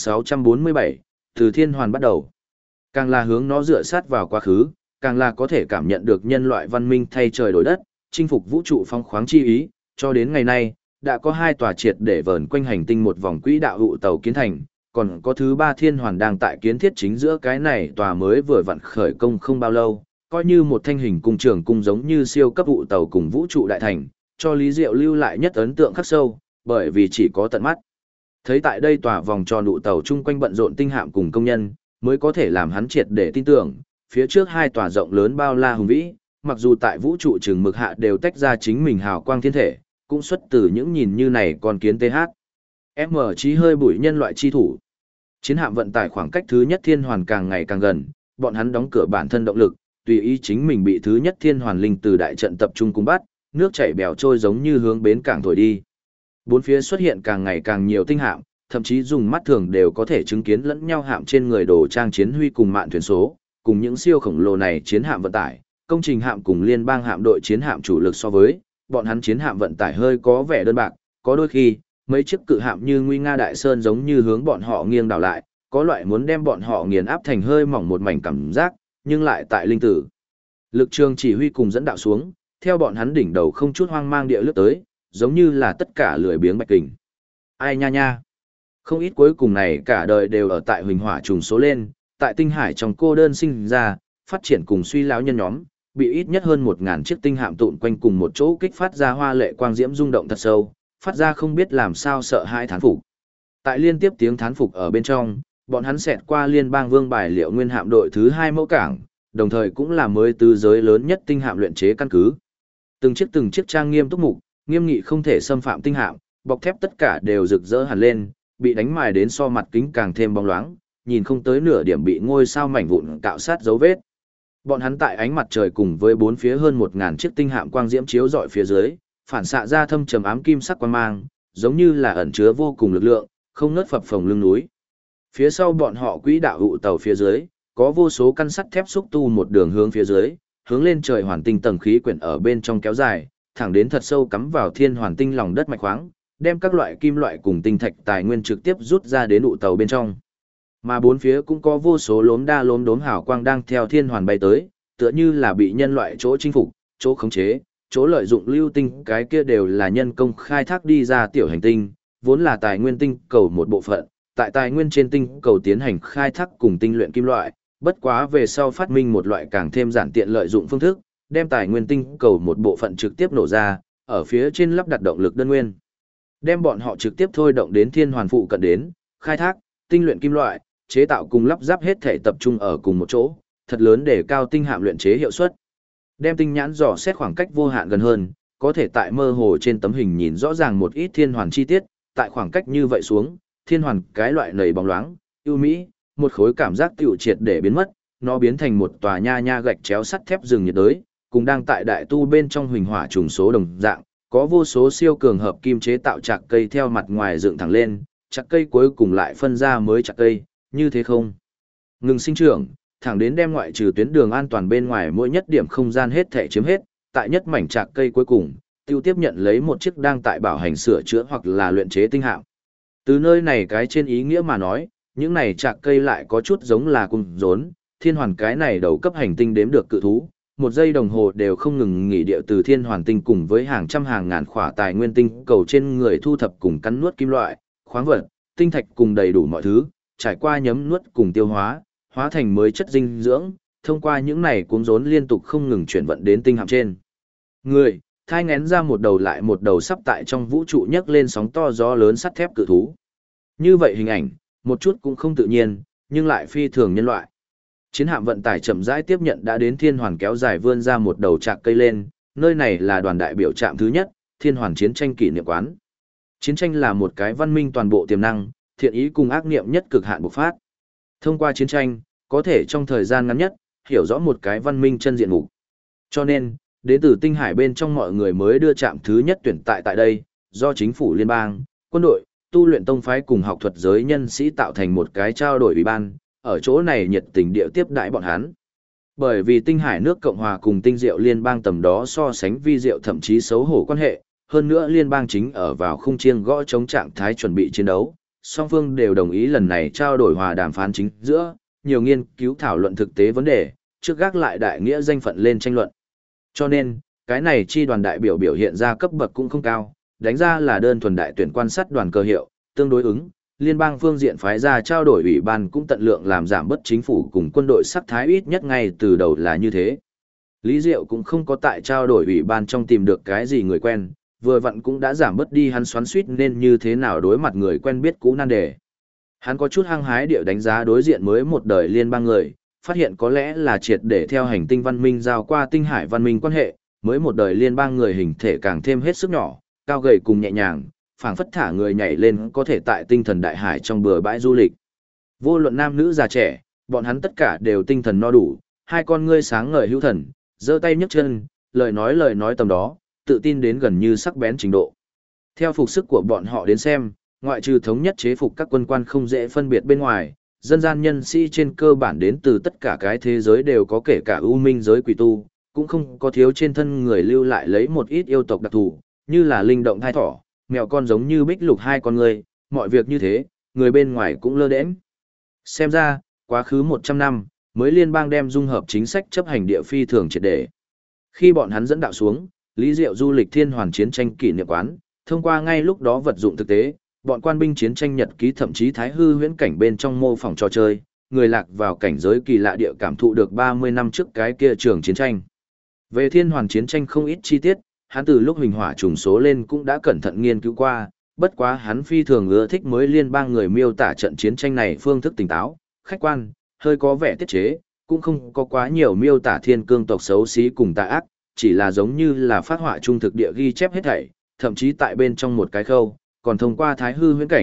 1647, từ Thiên Hoàn bắt đầu. Càng là hướng nó dựa sát vào quá khứ, càng là có thể cảm nhận được nhân loại văn minh thay trời đổi đất, chinh phục vũ trụ phong khoáng chi ý, cho đến ngày nay, đã có hai tòa triệt để vờn quanh hành tinh một vòng quỹ đạo hụ tàu kiến thành, còn có thứ ba Thiên Hoàn đang tại kiến thiết chính giữa cái này tòa mới vừa vặn khởi công không bao lâu, coi như một thanh hình cung trường cung giống như siêu cấp hụ tàu cùng vũ trụ đại thành, cho Lý Diệu lưu lại nhất ấn tượng khắc sâu, bởi vì chỉ có tận mắt. Thấy tại đây tòa vòng tròn hụ tàu chung quanh bận rộn tinh hạm cùng công nhân, mới có thể làm hắn triệt để tin tưởng, phía trước hai tòa rộng lớn bao la hùng vĩ, mặc dù tại vũ trụ trường mực hạ đều tách ra chính mình hào quang thiên thể, cũng xuất từ những nhìn như này còn kiến TH. M chí hơi bụi nhân loại chi thủ. Chiến hạm vận tải khoảng cách thứ nhất Thiên Hoàn càng ngày càng gần, bọn hắn đóng cửa bản thân động lực, tùy ý chính mình bị thứ nhất Thiên Hoàn linh từ đại trận tập trung cùng bắt, nước chảy bèo trôi giống như hướng bến cảng thổi đi. Bốn phía xuất hiện càng ngày càng nhiều tinh hạm, thậm chí dùng mắt thường đều có thể chứng kiến lẫn nhau hạm trên người đồ trang chiến huy cùng mạn thuyền số, cùng những siêu khổng lồ này chiến hạm vận tải, công trình hạm cùng liên bang hạm đội chiến hạm chủ lực so với, bọn hắn chiến hạm vận tải hơi có vẻ đơn bạc, có đôi khi, mấy chiếc cự hạm như nguy nga đại sơn giống như hướng bọn họ nghiêng đảo lại, có loại muốn đem bọn họ nghiền áp thành hơi mỏng một mảnh cảm giác, nhưng lại tại linh tử. Lực trường chỉ huy cùng dẫn đạo xuống, theo bọn hắn đỉnh đầu không chút hoang mang địa lướt tới, giống như là tất cả lười biếng bạch kình. Ai nha nha. Không ít cuối cùng này cả đời đều ở tại huỳnh hỏa trùng số lên, tại tinh hải trong cô đơn sinh ra, phát triển cùng suy lão nhân nhóm, bị ít nhất hơn 1000 chiếc tinh hạm tụn quanh cùng một chỗ kích phát ra hoa lệ quang diễm rung động thật sâu, phát ra không biết làm sao sợ hãi thán phục. Tại liên tiếp tiếng thán phục ở bên trong, bọn hắn xẹt qua liên bang vương bài liệu nguyên hạm đội thứ 2 mẫu cảng, đồng thời cũng là mới tứ giới lớn nhất tinh hạm luyện chế căn cứ. Từng chiếc trang nghiêm túc mục, nghiêm nghị không thể xâm phạm tinh hạm, bọc thép tất cả đều rực rỡ hẳn lên, bị đánh mài đến so mặt kính càng thêm bóng loáng, nhìn không tới nửa điểm bị ngôi sao mảnh vụn cạo sát dấu vết. Bọn hắn tại ánh mặt trời cùng với bốn phía hơn 1000 chiếc tinh hạm quang diễm chiếu rọi phía dưới, phản xạ ra thâm trầm ám kim sắc quang mang, giống như là ẩn chứa vô cùng lực lượng, không ngớt phập phồng lưng núi. Phía sau bọn họ quỹ đạo hụ tàu phía dưới, có vô số căn sắt thép xúc tu một đường hướng phía dưới, hướng lên trời hoàn tinh tầng khí quyển ở bên trong kéo dài, thẳng đến thật sâu cắm vào thiên hoàn tinh lòng đất mạch khoáng, đem các loại kim loại cùng tinh thạch tài nguyên trực tiếp rút ra đến hụ tàu bên trong. Mà bốn phía cũng có vô số lốm đa lốm đốm hào quang đang theo thiên hoàn bay tới, tựa như là bị nhân loại chỗ chinh phục, chỗ khống chế, chỗ lợi dụng lưu tinh, cái kia đều là nhân công khai thác đi ra tiểu hành tinh, vốn là tài nguyên tinh cầu một bộ phận, tại tài nguyên trên tinh cầu tiến hành khai thác cùng tinh luyện kim loại, bất quá về sau phát minh một loại càng thêm giản tiện lợi dụng phương thức, đem tài nguyên tinh cầu một bộ phận trực tiếp nổ ra, ở phía trên lắp đặt động lực đơn nguyên. Đem bọn họ trực tiếp thôi động đến thiên hoàn phụ cận đến, khai thác, tinh luyện kim loại, chế tạo cùng lắp ráp hết thể tập trung ở cùng một chỗ, thật lớn để cao tinh hạm luyện chế hiệu suất. Đem tinh nhãn dò xét khoảng cách vô hạn gần hơn, có thể tại mơ hồ trên tấm hình nhìn rõ ràng một ít thiên hoàn chi tiết, tại khoảng cách như vậy xuống, thiên hoàn cái loại nầy bóng loáng, ưu mỹ, một khối cảm giác tiểu triệt để biến mất, nó biến thành một tòa nha nha gạch chéo sắt thép rừng nhiệt đới, cùng đang tại đại tu bên trong huỳnh hỏa trùng số đồng dạng, có vô số siêu cường hợp kim chế tạo chạc cây theo mặt ngoài dựng thẳng lên, chạc cây cuối cùng lại phân ra mới chạc cây, như thế không ngừng sinh trưởng, thẳng đến đem ngoại trừ tuyến đường an toàn bên ngoài mỗi nhất điểm không gian hết thể chiếm hết, tại nhất mảnh chạc cây cuối cùng, tiêu tiếp nhận lấy một chiếc đang tại bảo hành sửa chữa hoặc là luyện chế tinh hạm. Từ nơi này cái trên ý nghĩa mà nói, những này chạc cây lại có chút giống là cung rốn, thiên hoàn cái này đầu cấp hành tinh đếm được cự thú, một giây đồng hồ đều không ngừng nghỉ điệu từ thiên hoàn tinh cùng với hàng trăm hàng ngàn khỏa tài nguyên tinh cầu trên người thu thập cùng cắn nuốt kim loại, khoáng vật, tinh thạch cùng đầy đủ mọi thứ, trải qua nhấm nuốt cùng tiêu hóa, hóa thành mới chất dinh dưỡng, thông qua những này cuống rốn liên tục không ngừng chuyển vận đến tinh hạm trên. Người, thai ngén ra một đầu lại một đầu sắp tại trong vũ trụ nhấc lên sóng to gió lớn sắt thép cự thú. Như vậy hình ảnh, một chút cũng không tự nhiên, nhưng lại phi thường nhân loại. Chiến hạm vận tải chậm rãi tiếp nhận đã đến thiên hoàn kéo dài vươn ra một đầu trạc cây lên, nơi này là đoàn đại biểu trạm thứ nhất, thiên hoàn chiến tranh kỷ niệm quán. Chiến tranh là một cái văn minh toàn bộ tiềm năng, thiện ý cùng ác niệm nhất cực hạn bộc phát. Thông qua chiến tranh, có thể trong thời gian ngắn nhất, hiểu rõ một cái văn minh chân diện mục. Cho nên, đến từ tinh hải bên trong mọi người mới đưa trạm thứ nhất tuyển tại đây, do chính phủ liên bang, quân đội, tu luyện tông phái cùng học thuật giới nhân sĩ tạo thành một cái trao đổi ủy ban, ở chỗ này nhiệt tình địa tiếp đãi bọn hắn. Bởi vì tinh hải nước Cộng hòa cùng tinh diệu liên bang tầm đó so sánh vi diệu thậm chí xấu hổ quan hệ, hơn nữa liên bang chính ở vào khung chiêng gõ chống trạng thái chuẩn bị chiến đấu, song phương đều đồng ý lần này trao đổi hòa đàm phán chính giữa, nhiều nghiên cứu thảo luận thực tế vấn đề, trước gác lại đại nghĩa danh phận lên tranh luận. Cho nên, cái này chi đoàn đại biểu biểu hiện ra cấp bậc cũng không cao, đánh ra là đơn thuần đại tuyển quan sát đoàn cơ hiệu, tương đối ứng, liên bang phương diện phái ra trao đổi ủy ban cũng tận lượng làm giảm bất chính phủ cùng quân đội sắc thái ít nhất ngay từ đầu là như thế. Lý Diệu cũng không có tại trao đổi ủy ban trong tìm được cái gì người quen, vừa vặn cũng đã giảm bớt đi hắn xoắn suýt nên như thế nào đối mặt người quen biết cũ nan đề. Hắn có chút hăng hái điệu đánh giá đối diện mới một đời liên bang người, phát hiện có lẽ là triệt để theo hành tinh văn minh giao qua tinh hải văn minh quan hệ, mới một đời liên bang người hình thể càng thêm hết sức nhỏ, cao gầy cùng nhẹ nhàng, phảng phất thả người nhảy lên có thể tại tinh thần đại hải trong bờ bãi du lịch. Vô luận nam nữ già trẻ, bọn hắn tất cả đều tinh thần no đủ, hai con ngươi sáng ngời hữu thần, giơ tay nhấc chân, lời nói tầm đó, tự tin đến gần như sắc bén trình độ. Theo phục sức của bọn họ đến xem, ngoại trừ thống nhất chế phục các quân quan không dễ phân biệt bên ngoài, dân gian nhân sĩ trên cơ bản đến từ tất cả cái thế giới đều có, kể cả ưu minh giới quỷ tu, cũng không có thiếu trên thân người lưu lại lấy một ít yêu tộc đặc thù, như là linh động thai thỏ, mèo con giống như bích lục hai con người, mọi việc như thế, người bên ngoài cũng lơ đễnh. Xem ra, quá khứ 100 năm, mới liên bang đem dung hợp chính sách chấp hành địa phi thường triệt để. Khi bọn hắn dẫn đạo xuống, Lý Diệu du lịch thiên hoàn chiến tranh kỷ niệm quán, thông qua ngay lúc đó vật dụng thực tế, bọn quan binh chiến tranh nhật ký thậm chí thái hư huyễn cảnh bên trong mô phỏng trò chơi, người lạc vào cảnh giới kỳ lạ địa cảm thụ được 30 năm trước cái kia trường chiến tranh. Về thiên hoàn chiến tranh không ít chi tiết, hắn từ lúc huỳnh hỏa trùng số lên cũng đã cẩn thận nghiên cứu qua, bất quá hắn phi thường ưa thích mới liên bang người miêu tả trận chiến tranh này phương thức tỉnh táo, khách quan, hơi có vẻ tiết chế, cũng không có quá nhiều miêu tả thiên cương tộc xấu xí cùng tà ác, chỉ là giống như là phát họa trung thực địa ghi chép hết thảy, thậm chí tại bên trong một cái khâu, còn thông qua thái hư huyễn cảnh,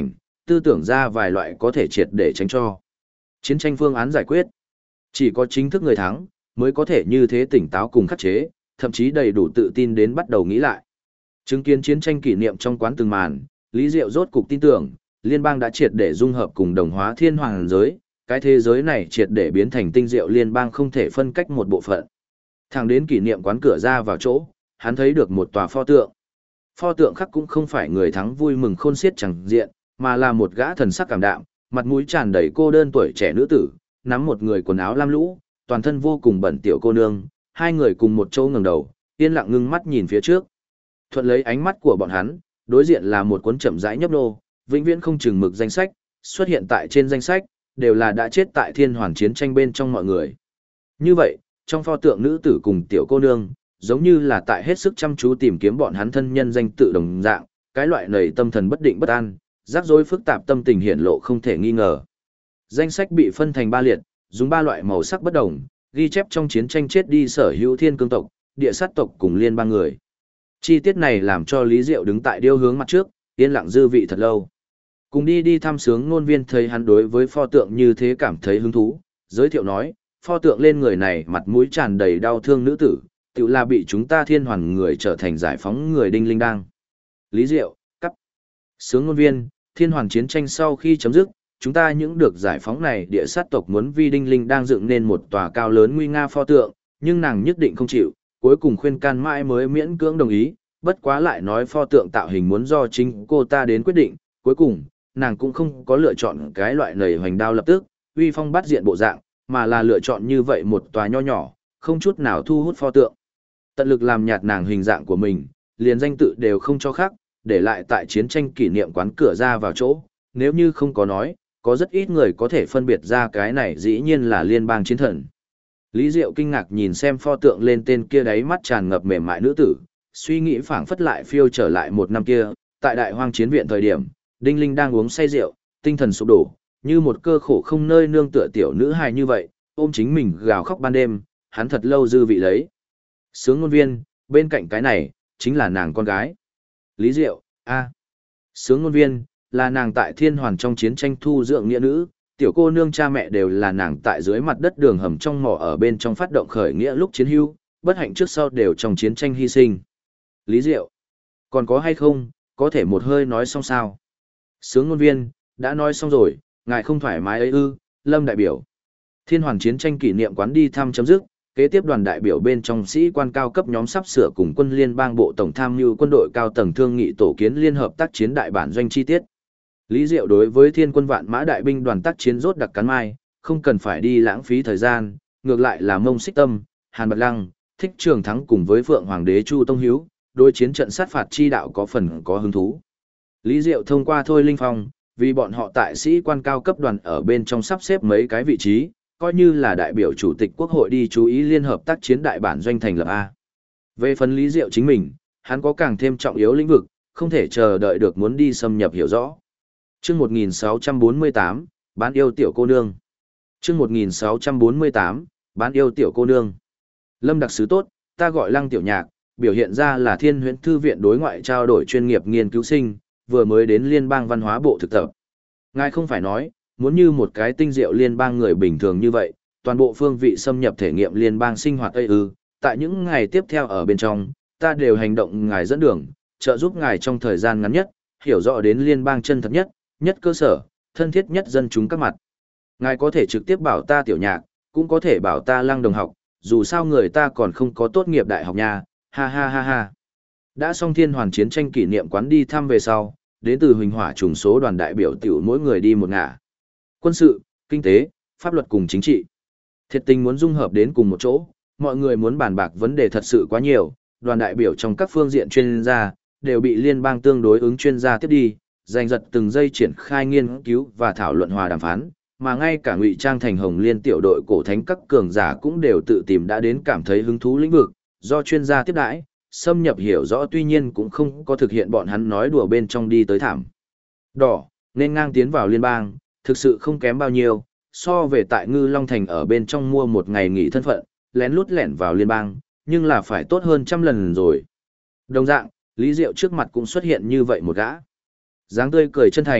tư tưởng ra vài loại có thể triệt để tránh cho. Chiến tranh phương án giải quyết. Chỉ có chính thức người thắng, mới có thể như thế tỉnh táo cùng khắc chế, thậm chí đầy đủ tự tin đến bắt đầu nghĩ lại. Chứng kiến chiến tranh kỷ niệm trong quán từng màn, Lý Diệu rốt cục tin tưởng, liên bang đã triệt để dung hợp cùng đồng hóa thiên hoàng giới, cái thế giới này triệt để biến thành tinh diệu liên bang không thể phân cách một bộ phận. Thẳng đến kỷ niệm quán cửa ra vào chỗ, hắn thấy được một tòa pho tượng. Pho tượng khắc cũng không phải người thắng vui mừng khôn xiết chẳng diện, mà là một gã thần sắc cảm đạm, mặt mũi tràn đầy cô đơn tuổi trẻ nữ tử, nắm một người quần áo lam lũ, toàn thân vô cùng bẩn tiểu cô nương, hai người cùng một chỗ ngẩng đầu, yên lặng ngưng mắt nhìn phía trước. Thuận lấy ánh mắt của bọn hắn, đối diện là một cuốn chậm rãi nhấp nô, vĩnh viễn không chừng mực danh sách, xuất hiện tại trên danh sách, đều là đã chết tại thiên hoàn chiến tranh bên trong mọi người. Như vậy, trong pho tượng nữ tử cùng tiểu cô nương, giống như là tại hết sức chăm chú tìm kiếm bọn hắn thân nhân danh tự đồng dạng, cái loại nầy tâm thần bất định bất an, rắc rối phức tạp tâm tình hiển lộ không thể nghi ngờ. Danh sách bị phân thành 3 liệt, dùng 3 loại màu sắc bất đồng, ghi chép trong chiến tranh chết đi sở hữu thiên cương tộc, địa sát tộc cùng liên bang người. Chi tiết này làm cho Lý Diệu đứng tại điêu hướng mặt trước, yên lặng dư vị thật lâu. Cùng đi thăm sướng ngôn viên thấy hắn đối với pho tượng như thế cảm thấy hứng thú, giới thiệu nói, pho tượng lên người này mặt mũi tràn đầy đau thương nữ tử, tự là bị chúng ta thiên hoàn người trở thành giải phóng người đinh linh đang. Lý Diệu, cắp. Sướng ngôn viên, thiên hoàn chiến tranh sau khi chấm dứt, chúng ta những được giải phóng này địa sát tộc muốn vi đinh linh đang dựng nên một tòa cao lớn nguy nga pho tượng, nhưng nàng nhất định không chịu, cuối cùng khuyên can mãi mới miễn cưỡng đồng ý, bất quá lại nói pho tượng tạo hình muốn do chính cô ta đến quyết định, cuối cùng, nàng cũng không có lựa chọn cái loại nầy hoành đao lập tức, uy phong bắt diện bộ dạng, mà là lựa chọn như vậy một tòa nho nhỏ, không chút nào thu hút pho tượng. Tận lực làm nhạt nàng hình dạng của mình, liền danh tự đều không cho khác, để lại tại chiến tranh kỷ niệm quán cửa ra vào chỗ, nếu như không có nói, có rất ít người có thể phân biệt ra cái này dĩ nhiên là liên bang chiến thần. Lý Diệu kinh ngạc nhìn xem pho tượng lên tên kia đáy mắt tràn ngập mềm mại nữ tử, suy nghĩ phảng phất lại phiêu trở lại một năm kia, tại đại hoang chiến viện thời điểm, Đinh Linh đang uống say rượu, tinh thần sụp đổ, như một cơ khổ không nơi nương tựa tiểu nữ hài như vậy, ôm chính mình gào khóc ban đêm, hắn thật lâu dư vị lấy. Sướng ngôn viên, bên cạnh cái này, chính là nàng con gái. Lý Diệu, Sướng ngôn viên, là nàng tại thiên hoàn trong chiến tranh thu dưỡng nghĩa nữ, tiểu cô nương cha mẹ đều là nàng tại dưới mặt đất đường hầm trong mỏ ở bên trong phát động khởi nghĩa lúc chiến hưu, bất hạnh trước sau đều trong chiến tranh hy sinh. Lý Diệu, còn có hay không, có thể một hơi nói xong sao? Sướng ngôn viên, đã nói xong rồi, ngài không thoải mái ấy ư, Lâm đại biểu. Thiên hoàn chiến tranh kỷ niệm quán đi thăm chấm dứt, kế tiếp đoàn đại biểu bên trong sĩ quan cao cấp nhóm sắp sửa cùng quân liên bang bộ tổng tham mưu quân đội cao tầng thương nghị tổ kiến liên hợp tác chiến đại bản doanh chi tiết. Lý Diệu đối với thiên quân vạn mã đại binh đoàn tác chiến rốt đặc cắn mai, không cần phải đi lãng phí thời gian, ngược lại là Mông Xích Tâm, Hàn Bật Lăng, Thích Trường Thắng cùng với Phượng Hoàng đế Chu Tông Hiếu, đối chiến trận sát phạt chi đạo có phần có hứng thú. Lý Diệu thông qua Thôi Linh Phong, vì bọn họ tại sĩ quan cao cấp đoàn ở bên trong sắp xếp mấy cái vị trí, coi như là đại biểu chủ tịch quốc hội đi chú ý liên hợp tác chiến đại bản doanh thành lập A. Về phần Lý Diệu chính mình, hắn có càng thêm trọng yếu lĩnh vực, không thể chờ đợi được muốn đi xâm nhập hiểu rõ. Chương 1648, bán yêu tiểu cô nương. Chương 1648, bán yêu tiểu cô nương. Lâm đặc sứ tốt, ta gọi Lăng Tiểu Nhạc, biểu hiện ra là Thiên Huyễn Thư viện đối ngoại trao đổi chuyên nghiệp nghiên cứu sinh, vừa mới đến Liên bang Văn hóa Bộ thực tập. Ngài không phải nói, muốn như một cái tinh diệu liên bang người bình thường như vậy, toàn bộ phương vị xâm nhập thể nghiệm liên bang sinh hoạt ư? Tại những ngày tiếp theo ở bên trong, ta đều hành động ngài dẫn đường, trợ giúp ngài trong thời gian ngắn nhất, hiểu rõ đến liên bang chân thật nhất, nhất cơ sở, thân thiết nhất dân chúng các mặt. Ngài có thể trực tiếp bảo ta Tiểu Nhạc, cũng có thể bảo ta Lăng đồng học, dù sao người ta còn không có tốt nghiệp đại học nha, ha ha ha ha. Đã xong thiên hoàn chiến tranh kỷ niệm quán đi thăm về sau, đến từ Huỳnh Hỏa trùng số đoàn đại biểu tiểu mỗi người đi một ngả. Quân sự, kinh tế, pháp luật cùng chính trị. Thiệt tình muốn dung hợp đến cùng một chỗ, mọi người muốn bàn bạc vấn đề thật sự quá nhiều, đoàn đại biểu trong các phương diện chuyên gia, đều bị liên bang tương đối ứng chuyên gia tiếp đi, giành giật từng giây triển khai nghiên cứu và thảo luận hòa đàm phán, mà ngay cả ngụy trang thành Hồng Liên tiểu đội cổ thánh các cường giả cũng đều tự tìm đã đến cảm thấy hứng thú lĩnh vực, do chuyên gia tiếp đãi, xâm nhập hiểu rõ tuy nhiên cũng không có thực hiện bọn hắn nói đùa bên trong đi tới thảm. Đỏ, nên ngang tiến vào liên bang, thực sự không kém bao nhiêu, so về tại Ngư Long Thành ở bên trong mua một ngày nghỉ thân phận, lén lút lẻn vào liên bang, nhưng là phải tốt hơn trăm lần rồi. Đồng dạng, Lý Diệu trước mặt cũng xuất hiện như vậy một gã. Dáng tươi cười chân thành,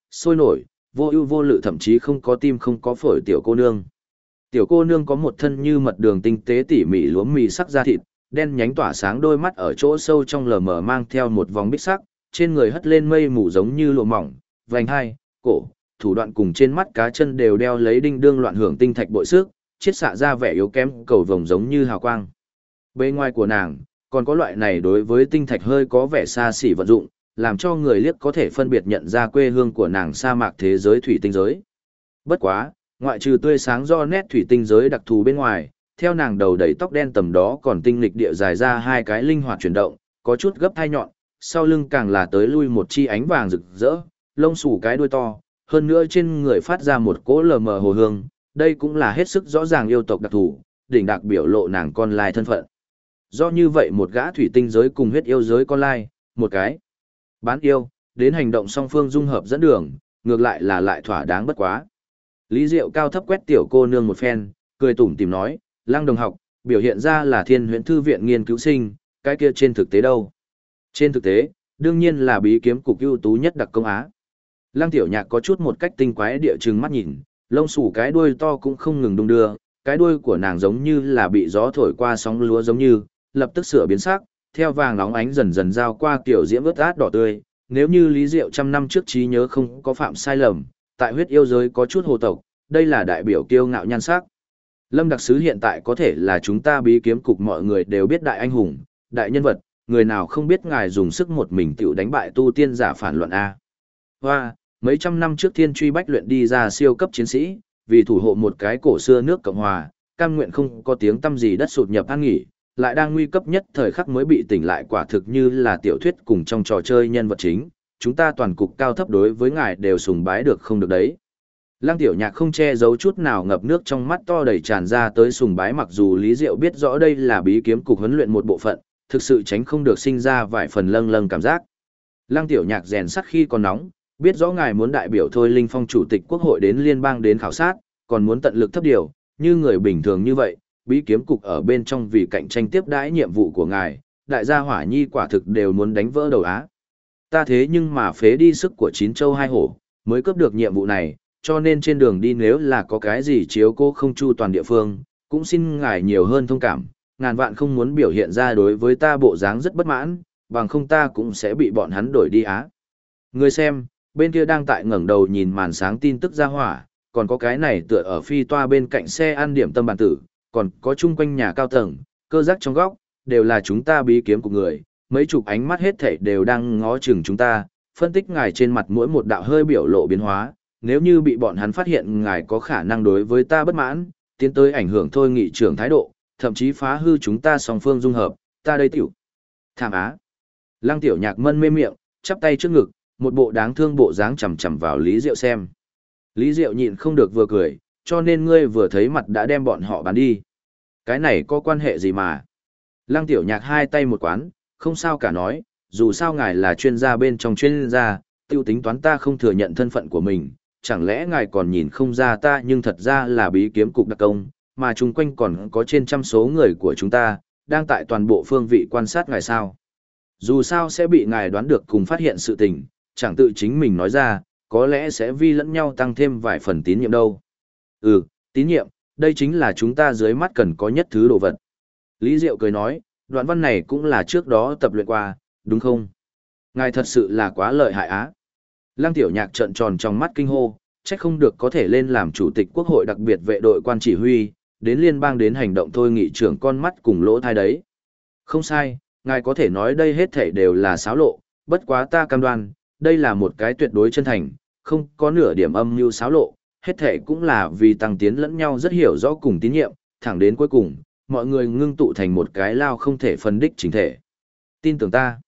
sôi nổi, vô ưu vô lự thậm chí không có tim không có phổi tiểu cô nương. Tiểu cô nương có một thân như mật đường tinh tế tỉ mỉ lúa mì sắc da thịt, đen nhánh tỏa sáng đôi mắt ở chỗ sâu trong lờ mờ mang theo một vòng bích sắc, trên người hất lên mây mù giống như lụa mỏng, vành hai, cổ, thủ đoạn cùng trên mắt cá chân đều đeo lấy đinh đương loạn hưởng tinh thạch bội sức, chiết xạ ra vẻ yếu kém cầu vồng giống như hào quang. Bên ngoài của nàng, còn có loại này đối với tinh thạch hơi có vẻ xa xỉ vận dụng, làm cho người liếc có thể phân biệt nhận ra quê hương của nàng sa mạc thế giới thủy tinh giới. Bất quá, ngoại trừ tươi sáng do nét thủy tinh giới đặc thù bên ngoài, theo nàng đầu đầy tóc đen tầm đó còn tinh lịch địa dài ra hai cái linh hoạt chuyển động, có chút gấp thai nhọn, sau lưng càng là tới lui một chi ánh vàng rực rỡ, lông xù cái đuôi to, hơn nữa trên người phát ra một cỗ lờ mờ hồ hương, đây cũng là hết sức rõ ràng yêu tộc đặc thù, đỉnh đặc biểu lộ nàng con lai thân phận. Do như vậy một gã thủy tinh giới cùng huyết yêu giới con lai, một cái bán yêu, đến hành động song phương dung hợp dẫn đường, ngược lại là lại thỏa đáng bất quá. Lý Diệu cao thấp quét tiểu cô nương một phen, cười tủm tỉm nói, Lăng đồng học, biểu hiện ra là Thiên Huyễn Thư viện nghiên cứu sinh, cái kia trên thực tế đâu? Trên thực tế, đương nhiên là bí kiếm cục ưu tú nhất đặc công Á. Lăng Tiểu Nhạc có chút một cách tinh quái địa chừng mắt nhìn, lông xù cái đuôi to cũng không ngừng đung đưa, cái đuôi của nàng giống như là bị gió thổi qua sóng lúa giống như, lập tức sửa biến sắc, theo vàng nóng ánh dần dần giao qua kiểu diễm ướt át đỏ tươi. Nếu như Lý Diệu trăm năm trước trí nhớ không có phạm sai lầm, tại huyết yêu giới có chút hồ tộc, đây là đại biểu kiêu ngạo nhan sắc. Lâm đặc sứ hiện tại có thể là chúng ta bí kiếm cục mọi người đều biết đại anh hùng, đại nhân vật, người nào không biết ngài dùng sức một mình tiểu đánh bại tu tiên giả phản loạn A. Hoa, mấy trăm năm trước thiên truy bách luyện đi ra siêu cấp chiến sĩ, vì thủ hộ một cái cổ xưa nước Cộng Hòa, cam nguyện không có tiếng tăm gì đất sụt nhập an nghỉ, lại đang nguy cấp nhất thời khắc mới bị tỉnh lại, quả thực như là tiểu thuyết cùng trong trò chơi nhân vật chính, chúng ta toàn cục cao thấp đối với ngài đều sùng bái được không được đấy. Lăng Tiểu Nhạc không che giấu chút nào ngập nước trong mắt to đầy tràn ra tới sùng bái, mặc dù Lý Diệu biết rõ đây là bí kiếm cục huấn luyện một bộ phận, thực sự tránh không được sinh ra vài phần lâng lâng cảm giác. Lăng Tiểu Nhạc rèn sắt khi còn nóng, biết rõ ngài muốn đại biểu Thôi Linh Phong chủ tịch quốc hội đến liên bang đến khảo sát, còn muốn tận lực thấp điều, như người bình thường như vậy, bí kiếm cục ở bên trong vì cạnh tranh tiếp đãi nhiệm vụ của ngài, đại gia hỏa nhi quả thực đều muốn đánh vỡ đầu Á. Ta thế nhưng mà phế đi sức của 9 châu 2 hổ, mới cướp được nhiệm vụ này, cho nên trên đường đi nếu là có cái gì chiếu cố không chu toàn địa phương, cũng xin ngài nhiều hơn thông cảm, ngàn vạn không muốn biểu hiện ra đối với ta bộ dáng rất bất mãn, bằng không ta cũng sẽ bị bọn hắn đổi đi Á. Người xem, bên kia đang tại ngẩng đầu nhìn màn sáng tin tức ra hỏa, còn có cái này tựa ở phi toa bên cạnh xe ăn điểm tâm bàn tử, còn có chung quanh nhà cao tầng, cơ giác trong góc, đều là chúng ta bí kiếm của người, mấy chục ánh mắt hết thảy đều đang ngó chừng chúng ta, phân tích ngài trên mặt mỗi một đạo hơi biểu lộ biến hóa, nếu như bị bọn hắn phát hiện ngài có khả năng đối với ta bất mãn, tiến tới ảnh hưởng thôi nghị trưởng thái độ, thậm chí phá hư chúng ta song phương dung hợp, ta đây tiểu. Thảm Á. Lăng Tiểu Nhạc mân mê miệng, chắp tay trước ngực, một bộ đáng thương bộ dáng chằm chằm vào Lý Diệu xem. Lý Diệu nhịn không được vừa cười, cho nên ngươi vừa thấy mặt đã đem bọn họ bán đi. Cái này có quan hệ gì mà? Lăng Tiểu Nhạc hai tay một quán, không sao cả nói, dù sao ngài là chuyên gia bên trong chuyên gia, tiêu tính toán ta không thừa nhận thân phận của mình, chẳng lẽ ngài còn nhìn không ra ta nhưng thật ra là bí kiếm cục đặc công, mà chung quanh còn có trên trăm số người của chúng ta, đang tại toàn bộ phương vị quan sát ngài sao. Dù sao sẽ bị ngài đoán được cùng phát hiện sự tình, chẳng tự chính mình nói ra, có lẽ sẽ vi lẫn nhau tăng thêm vài phần tín nhiệm đâu. Ừ, tín nhiệm, đây chính là chúng ta dưới mắt cần có nhất thứ đồ vật. Lý Diệu cười nói, đoạn văn này cũng là trước đó tập luyện qua, đúng không? Ngài thật sự là quá lợi hại Á. Lăng Tiểu Nhạc trợn tròn trong mắt kinh hô, trách không được có thể lên làm chủ tịch quốc hội đặc biệt vệ đội quan chỉ huy, đến liên bang đến hành động thôi nghị trưởng con mắt cùng lỗ thai đấy. Không sai, ngài có thể nói đây hết thảy đều là xáo lộ, bất quá ta cam đoan, đây là một cái tuyệt đối chân thành, không có nửa điểm âm mưu xáo lộ, hết thảy cũng là vì tăng tiến lẫn nhau rất hiểu rõ cùng tín nhiệm, thẳng đến cuối cùng, mọi người ngưng tụ thành một cái lao không thể phân đích chính thể. Tin tưởng ta.